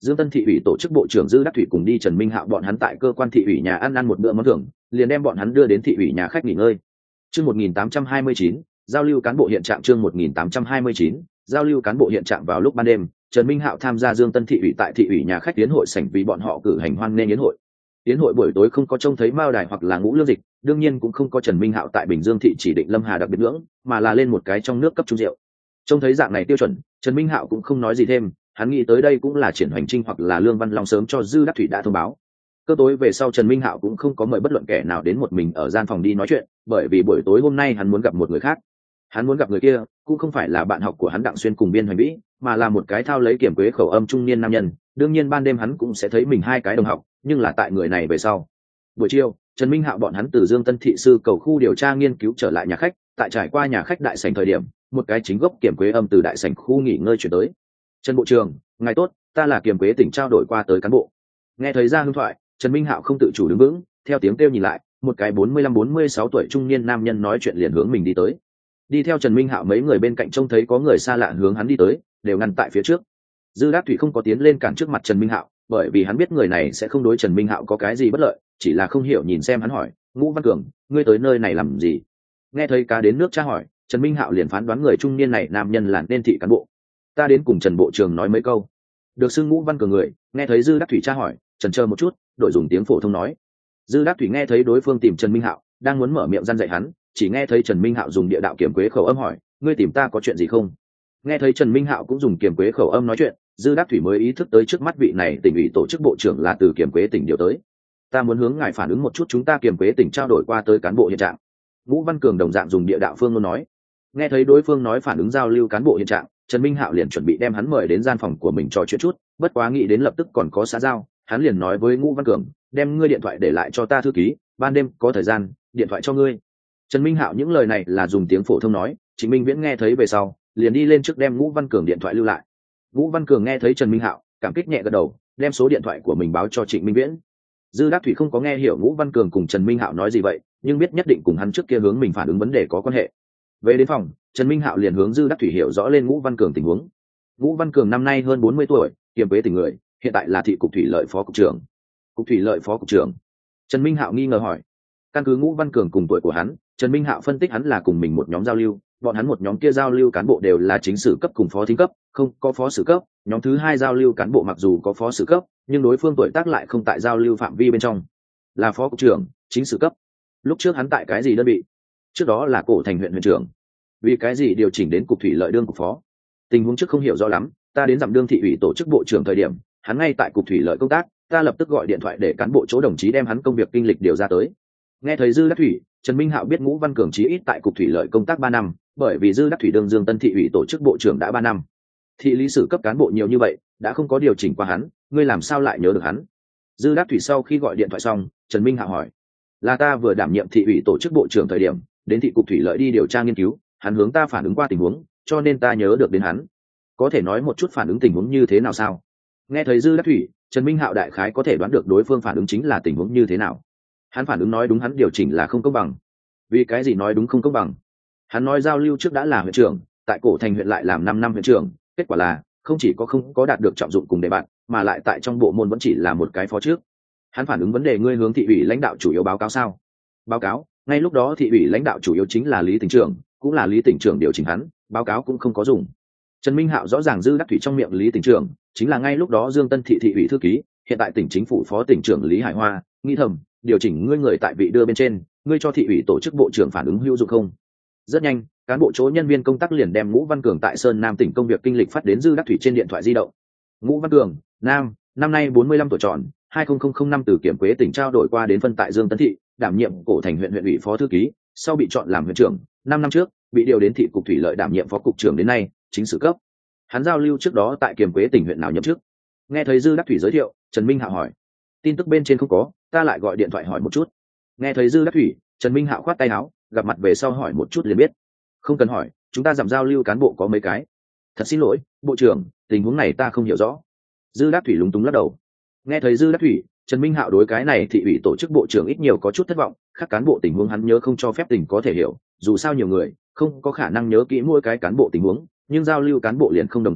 Dương Tân thị ủy tổ chức bộ trưởng Dư Đắc Thủy cùng đi Trần Minh Hạo bọn hắn tại cơ quan thị ủy nhà ăn ăn một bữa món thưởng, liền đem bọn hắn đưa đến thị ủy nhà khách nghỉ ngơi. Chương một nghìn tám trăm hai mươi chín, giao lưu cán bộ hiện trạng chương một nghìn tám trăm hai mươi chín, giao lưu cán bộ hiện trạng vào lúc ban đêm, Trần Minh Hạo tham gia Dương Tân thị ủy tại thị ủy nhà khách tiến hội sảnh vì bọn họ cử hành hoan nghênh yến hội. Yến hội buổi tối không có trông thấy Mao Đài hoặc là Ngũ Lương Dịch, đương nhiên cũng không có Trần Minh Hạo tại Bình Dương thị chỉ định Lâm Hà đặc biệt ngưỡng, mà là lên một cái trong nước cấp trung rượu. Trông thấy dạng này tiêu chuẩn, Trần Minh Hạo cũng không nói gì thêm, hắn nghĩ tới đây cũng là Triển Hoành Trinh hoặc là Lương Văn Long sớm cho Dư Đắc Thủy đã thông báo. Cơ tối về sau Trần Minh Hạo cũng không có mời bất luận kẻ nào đến một mình ở gian phòng đi nói chuyện, bởi vì buổi tối hôm nay hắn muốn gặp một người khác. Hắn muốn gặp người kia cũng không phải là bạn học của hắn Đặng Xuyên cùng Biên Hoành Vĩ, mà là một cái thao lấy kiểm quế khẩu âm trung niên nam nhân. Đương nhiên ban đêm hắn cũng sẽ thấy mình hai cái đồng học, nhưng là tại người này về sau. Buổi chiều, Trần Minh Hạo bọn hắn từ Dương Tân thị sư cầu khu điều tra nghiên cứu trở lại nhà khách, tại trải qua nhà khách đại sảnh thời điểm, một cái chính gốc kiểm quế âm từ đại sảnh khu nghỉ ngơi chuyển tới. Trần bộ trưởng, ngài tốt, ta là kiểm quế tỉnh trao đổi qua tới cán bộ. Nghe thấy ra hương thoại, Trần Minh Hạo không tự chủ đứng vững, theo tiếng kêu nhìn lại, một cái bốn mươi lăm bốn mươi sáu tuổi trung niên nam nhân nói chuyện liền hướng mình đi tới. Đi theo Trần Minh Hạo mấy người bên cạnh trông thấy có người xa lạ hướng hắn đi tới, đều ngăn tại phía trước. Dư Đắc Thủy không có tiến lên cản trước mặt Trần Minh Hạo, bởi vì hắn biết người này sẽ không đối Trần Minh Hạo có cái gì bất lợi, chỉ là không hiểu nhìn xem hắn hỏi, Ngũ Văn Cường, ngươi tới nơi này làm gì? Nghe thấy cá đến nước tra hỏi, Trần Minh Hạo liền phán đoán người trung niên này nam nhân là nên thị cán bộ. Ta đến cùng Trần bộ trưởng nói mấy câu. Được xưng Ngũ Văn Cường người, nghe thấy Dư Đắc Thủy tra hỏi, trần chờ một chút, đổi dùng tiếng phổ thông nói. Dư Đắc Thủy nghe thấy đối phương tìm Trần Minh Hạo, đang muốn mở miệng răn dạy hắn, chỉ nghe thấy Trần Minh Hạo dùng địa đạo kiểm quế khẩu âm hỏi, ngươi tìm ta có chuyện gì không? Nghe thấy Trần Minh Hạo cũng dùng kiểm quế khẩu âm nói chuyện, Dư Đắc Thủy mới ý thức tới trước mắt vị này tỉnh ủy tổ chức bộ trưởng là từ kiểm quế tỉnh điều tới. Ta muốn hướng ngài phản ứng một chút chúng ta kiểm quế tỉnh trao đổi qua tới cán bộ hiện trạng. Ngũ Văn Cường đồng dạng dùng địa đạo phương ngôn nói. Nghe thấy đối phương nói phản ứng giao lưu cán bộ hiện trạng, Trần Minh Hạo liền chuẩn bị đem hắn mời đến gian phòng của mình trò chuyện chút, bất quá nghĩ đến lập tức còn có xã giao, hắn liền nói với Ngũ Văn Cường, đem ngươi điện thoại để lại cho ta thư ký, ban đêm có thời gian, điện thoại cho ngươi. Trần Minh Hạo những lời này là dùng tiếng phổ thông nói, Trịnh Minh Viễn nghe thấy về sau, liền đi lên trước đem Ngũ Văn Cường điện thoại lưu lại. Ngũ Văn Cường nghe thấy Trần Minh Hạo, cảm kích nhẹ gật đầu, đem số điện thoại của mình báo cho Trịnh Minh Viễn. Dư Đắc Thủy không có nghe hiểu Ngũ Văn Cường cùng Trần Minh Hạo nói gì vậy, nhưng biết nhất định cùng hắn trước kia hướng mình phản ứng vấn đề có quan hệ. Về đến phòng, Trần Minh Hạo liền hướng Dư Đắc Thủy hiểu rõ lên Ngũ Văn Cường tình huống. Ngũ Văn Cường năm nay hơn bốn mươi tuổi, kiêm quế tỉnh người, hiện tại là thị cục thủy lợi phó cục trưởng. Cục thủy lợi phó cục trưởng? Trần Minh Hạo nghi ngờ hỏi. Căn cứ Ngũ Văn Cường cùng tuổi của hắn, Trần Minh Hạo phân tích hắn là cùng mình một nhóm giao lưu, bọn hắn một nhóm kia giao lưu cán bộ đều là chính sử cấp cùng phó thính cấp, không có phó sử cấp, nhóm thứ hai giao lưu cán bộ mặc dù có phó sử cấp, nhưng đối phương tuổi tác lại không tại giao lưu phạm vi bên trong. Là phó cục trưởng, chính sử cấp. Lúc trước hắn tại cái gì đơn vị? Trước đó là Cổ Thành huyện huyện trưởng. Vì cái gì điều chỉnh đến cục thủy lợi đương cục phó? Tình huống trước không hiểu rõ lắm, ta đến dặm đương thị ủy tổ chức bộ trưởng thời điểm, hắn ngay tại cục thủy lợi công tác, ta lập tức gọi điện thoại để cán bộ chỗ đồng chí đem hắn công việc kinh lịch điều ra tới. Nghe thấy Dư Đắc Thủy, Trần Minh Hạo biết Ngũ Văn Cường chí ít tại cục thủy lợi công tác ba năm, bởi vì Dư Đắc Thủy đương Dương Tân thị ủy tổ chức bộ trưởng đã ba năm. Thị lý sử cấp cán bộ nhiều như vậy, đã không có điều chỉnh qua hắn, ngươi làm sao lại nhớ được hắn? Dư Đắc Thủy sau khi gọi điện thoại xong, Trần Minh Hạo hỏi, là ta vừa đảm nhiệm thị ủy tổ chức bộ trưởng thời điểm, đến thị cục thủy lợi đi điều tra nghiên cứu, hắn hướng ta phản ứng qua tình huống, cho nên ta nhớ được đến hắn. Có thể nói một chút phản ứng tình huống như thế nào sao? Nghe thấy Dư Đắc Thủy, Trần Minh Hạo đại khái có thể đoán được đối phương phản ứng chính là tình huống như thế nào. Hắn phản ứng nói đúng hắn điều chỉnh là không công bằng. Vì cái gì nói đúng không công bằng? Hắn nói giao lưu trước đã là huyện trưởng, tại Cổ Thành huyện lại làm năm năm huyện trưởng, kết quả là không chỉ có không có đạt được trọng dụng cùng đề bạt, mà lại tại trong bộ môn vẫn chỉ là một cái phó trước. Hắn phản ứng vấn đề ngươi hướng thị ủy lãnh đạo chủ yếu báo cáo sao? Báo cáo, ngay lúc đó thị ủy lãnh đạo chủ yếu chính là Lý tỉnh trưởng, cũng là Lý tỉnh trưởng điều chỉnh hắn, báo cáo cũng không có dùng. Trần Minh Hạo rõ ràng Dư Đắc Thủy trong miệng Lý tỉnh trưởng chính là ngay lúc đó Dương Tân thị thị ủy thư ký, hiện tại tỉnh chính phủ phó tỉnh trưởng Lý Hải Hoa, nghĩ thầm, điều chỉnh ngươi người tại vị đưa bên trên, ngươi cho thị ủy tổ chức bộ trưởng phản ứng hữu dụng không? Rất nhanh, cán bộ chỗ nhân viên công tác liền đem Ngũ Văn Cường tại Sơn Nam tỉnh công việc kinh lịch phát đến Dư Đắc Thủy trên điện thoại di động. Ngũ Văn Cường, nam, năm nay bốn mươi lăm tuổi tròn, hai nghìn năm từ kiểm quế tỉnh trao đổi qua đến phân tại Dương Tân thị, đảm nhiệm Cổ Thành huyện huyện ủy phó thư ký, sau bị chọn làm huyện trưởng, năm năm trước bị điều đến thị cục thủy lợi đảm nhiệm phó cục trưởng đến nay, chính sử cấp. Hắn giao lưu trước đó tại kiểm quế tỉnh huyện nào nhậm chức? Nghe thấy Dư Đắc Thủy giới thiệu, Trần Minh Hạo hỏi. Tin tức bên trên không có, ta lại gọi điện thoại hỏi một chút. Nghe thấy Dư Đắc Thủy, Trần Minh Hạo khoát tay áo, gặp mặt về sau hỏi một chút liền biết. Không cần hỏi, chúng ta giảm giao lưu cán bộ có mấy cái. Thật xin lỗi, bộ trưởng, tình huống này ta không hiểu rõ. Dư Đắc Thủy lúng túng lắc đầu. Nghe thấy Dư Đắc Thủy, Trần Minh Hạo đối cái này thị ủy tổ chức bộ trưởng ít nhiều có chút thất vọng, các cán bộ tình huống hắn nhớ không cho phép tình có thể hiểu, dù sao nhiều người, không có khả năng nhớ kỹ mỗi cái cán bộ tình huống, nhưng giao lưu cán bộ liền không đồng dạng,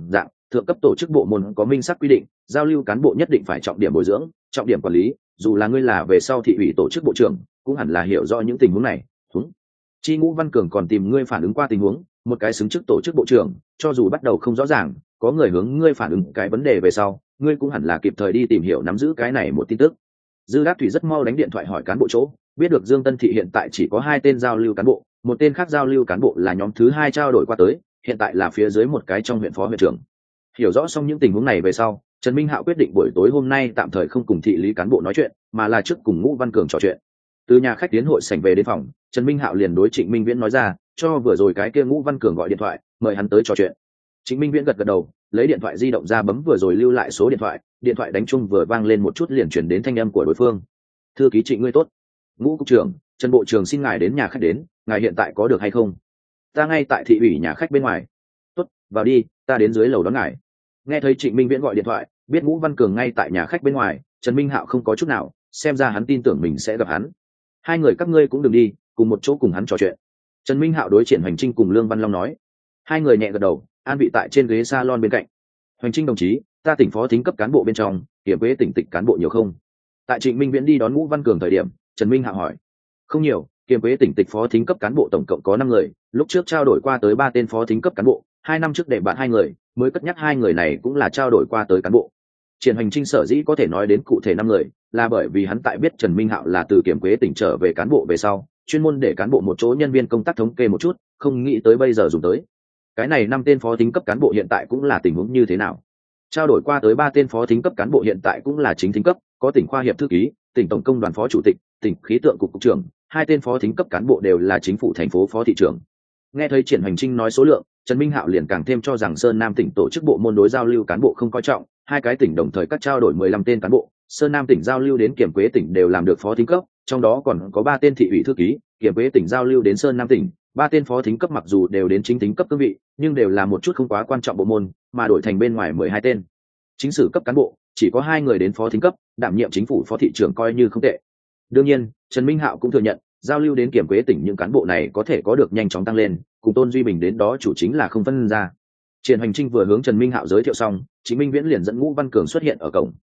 thượng cấp tổ chức bộ môn có minh xác quy định, giao lưu cán bộ nhất định phải trọng điểm bồi dưỡng, trọng điểm quản lý, dù là ngươi là về sau thị ủy tổ chức bộ trưởng cũng hẳn là hiểu rõ những tình huống này. Đúng. Chi Ngũ Văn Cường còn tìm ngươi phản ứng qua tình huống, một cái xứng chức tổ chức bộ trưởng, cho dù bắt đầu không rõ ràng, có người hướng ngươi phản ứng cái vấn đề về sau, ngươi cũng hẳn là kịp thời đi tìm hiểu nắm giữ cái này một tin tức. Dư Đắc Thủy rất mau đánh điện thoại hỏi cán bộ chỗ, biết được Dương Tân Thị hiện tại chỉ có hai tên giao lưu cán bộ, một tên khác giao lưu cán bộ là nhóm thứ hai trao đổi qua tới, hiện tại là phía dưới một cái trong huyện phó huyện trưởng. Hiểu rõ xong những tình huống này về sau, Trần Minh Hạo quyết định buổi tối hôm nay tạm thời không cùng thị lý cán bộ nói chuyện, mà là trước cùng Ngũ Văn Cường trò chuyện. Từ nhà khách tiến hội sảnh về đến phòng, Trần Minh Hạo liền đối Trịnh Minh Viễn nói ra, cho vừa rồi cái kia Ngũ Văn Cường gọi điện thoại, mời hắn tới trò chuyện. Trịnh Minh Viễn gật gật đầu, lấy điện thoại di động ra bấm vừa rồi lưu lại số điện thoại, điện thoại đánh chung vừa vang lên một chút liền chuyển đến thanh âm của đối phương. Thư ký Trịnh ngươi tốt. Ngũ cục trưởng, Trần bộ trưởng xin ngài đến nhà khách đến, ngài hiện tại có được hay không? Ta ngay tại thị ủy nhà khách bên ngoài. Tốt, vào đi, ta đến dưới lầu đón ngài. Nghe thấy Trịnh Minh Viễn gọi điện thoại, biết Ngũ Văn Cường ngay tại nhà khách bên ngoài, Trần Minh Hạo không có chút nào, xem ra hắn tin tưởng mình sẽ gặp hắn. Hai người các ngươi cũng đừng đi, cùng một chỗ cùng hắn trò chuyện. Trần Minh Hạo đối Triển Hoành Trinh cùng Lương Văn Long nói. Hai người nhẹ gật đầu, an vị tại trên ghế salon bên cạnh. Hoành Trinh đồng chí, ta tỉnh phó thính cấp cán bộ bên trong, kiểm quế tỉnh tịch cán bộ nhiều không? Tại Trịnh Minh Viễn đi đón Ngũ Văn Cường thời điểm, Trần Minh Hạo hỏi. Không nhiều, kiểm quế tỉnh tịch phó thính cấp cán bộ tổng cộng có năm người, lúc trước trao đổi qua tới ba tên phó thính cấp cán bộ, hai năm trước để bạn hai người, mới cất nhắc hai người này cũng là trao đổi qua tới cán bộ. Triển Hoành Trinh sở dĩ có thể nói đến cụ thể năm người, là bởi vì hắn tại biết Trần Minh Hạo là từ kiểm quế tỉnh trở về cán bộ về sau, chuyên môn để cán bộ một chỗ nhân viên công tác thống kê một chút, không nghĩ tới bây giờ dùng tới. Cái này năm tên phó thính cấp cán bộ hiện tại cũng là tình huống như thế nào? Trao đổi qua tới ba tên phó thính cấp cán bộ hiện tại cũng là chính thính cấp, có tỉnh khoa hiệp thư ký, tỉnh tổng công đoàn phó chủ tịch, tỉnh khí tượng cục cục trưởng, hai tên phó thính cấp cán bộ đều là chính phủ thành phố phó thị trưởng. Nghe thấy Triển Hoành Trinh nói số lượng, Trần Minh Hạo liền càng thêm cho rằng Sơn Nam tỉnh tổ chức bộ môn đối giao lưu cán bộ không coi trọng, hai cái tỉnh đồng thời cắt trao đổi mười lăm tên cán bộ, Sơn Nam tỉnh giao lưu đến kiểm quế tỉnh đều làm được phó thính cấp, trong đó còn có ba tên thị ủy thư ký, kiểm quế tỉnh giao lưu đến Sơn Nam tỉnh, ba tên phó thính cấp mặc dù đều đến chính thính cấp cương vị, nhưng đều là một chút không quá quan trọng bộ môn, mà đổi thành bên ngoài mười hai tên. Chính sử cấp cán bộ, chỉ có hai người đến phó thính cấp, đảm nhiệm chính phủ phó thị trưởng coi như không tệ. Đương nhiên, Trần Minh Hạo cũng thừa nhận, giao lưu đến kiểm quế tỉnh những cán bộ này có thể có được nhanh chóng tăng lên, cùng Tôn Duy Bình đến đó chủ chính là không phân ra. Triển Hoành Trinh vừa hướng Trần Minh Hạo giới thiệu xong, Trịnh Minh Viễn liền dẫn Ngũ Văn Cường xuất hiện ở cổng.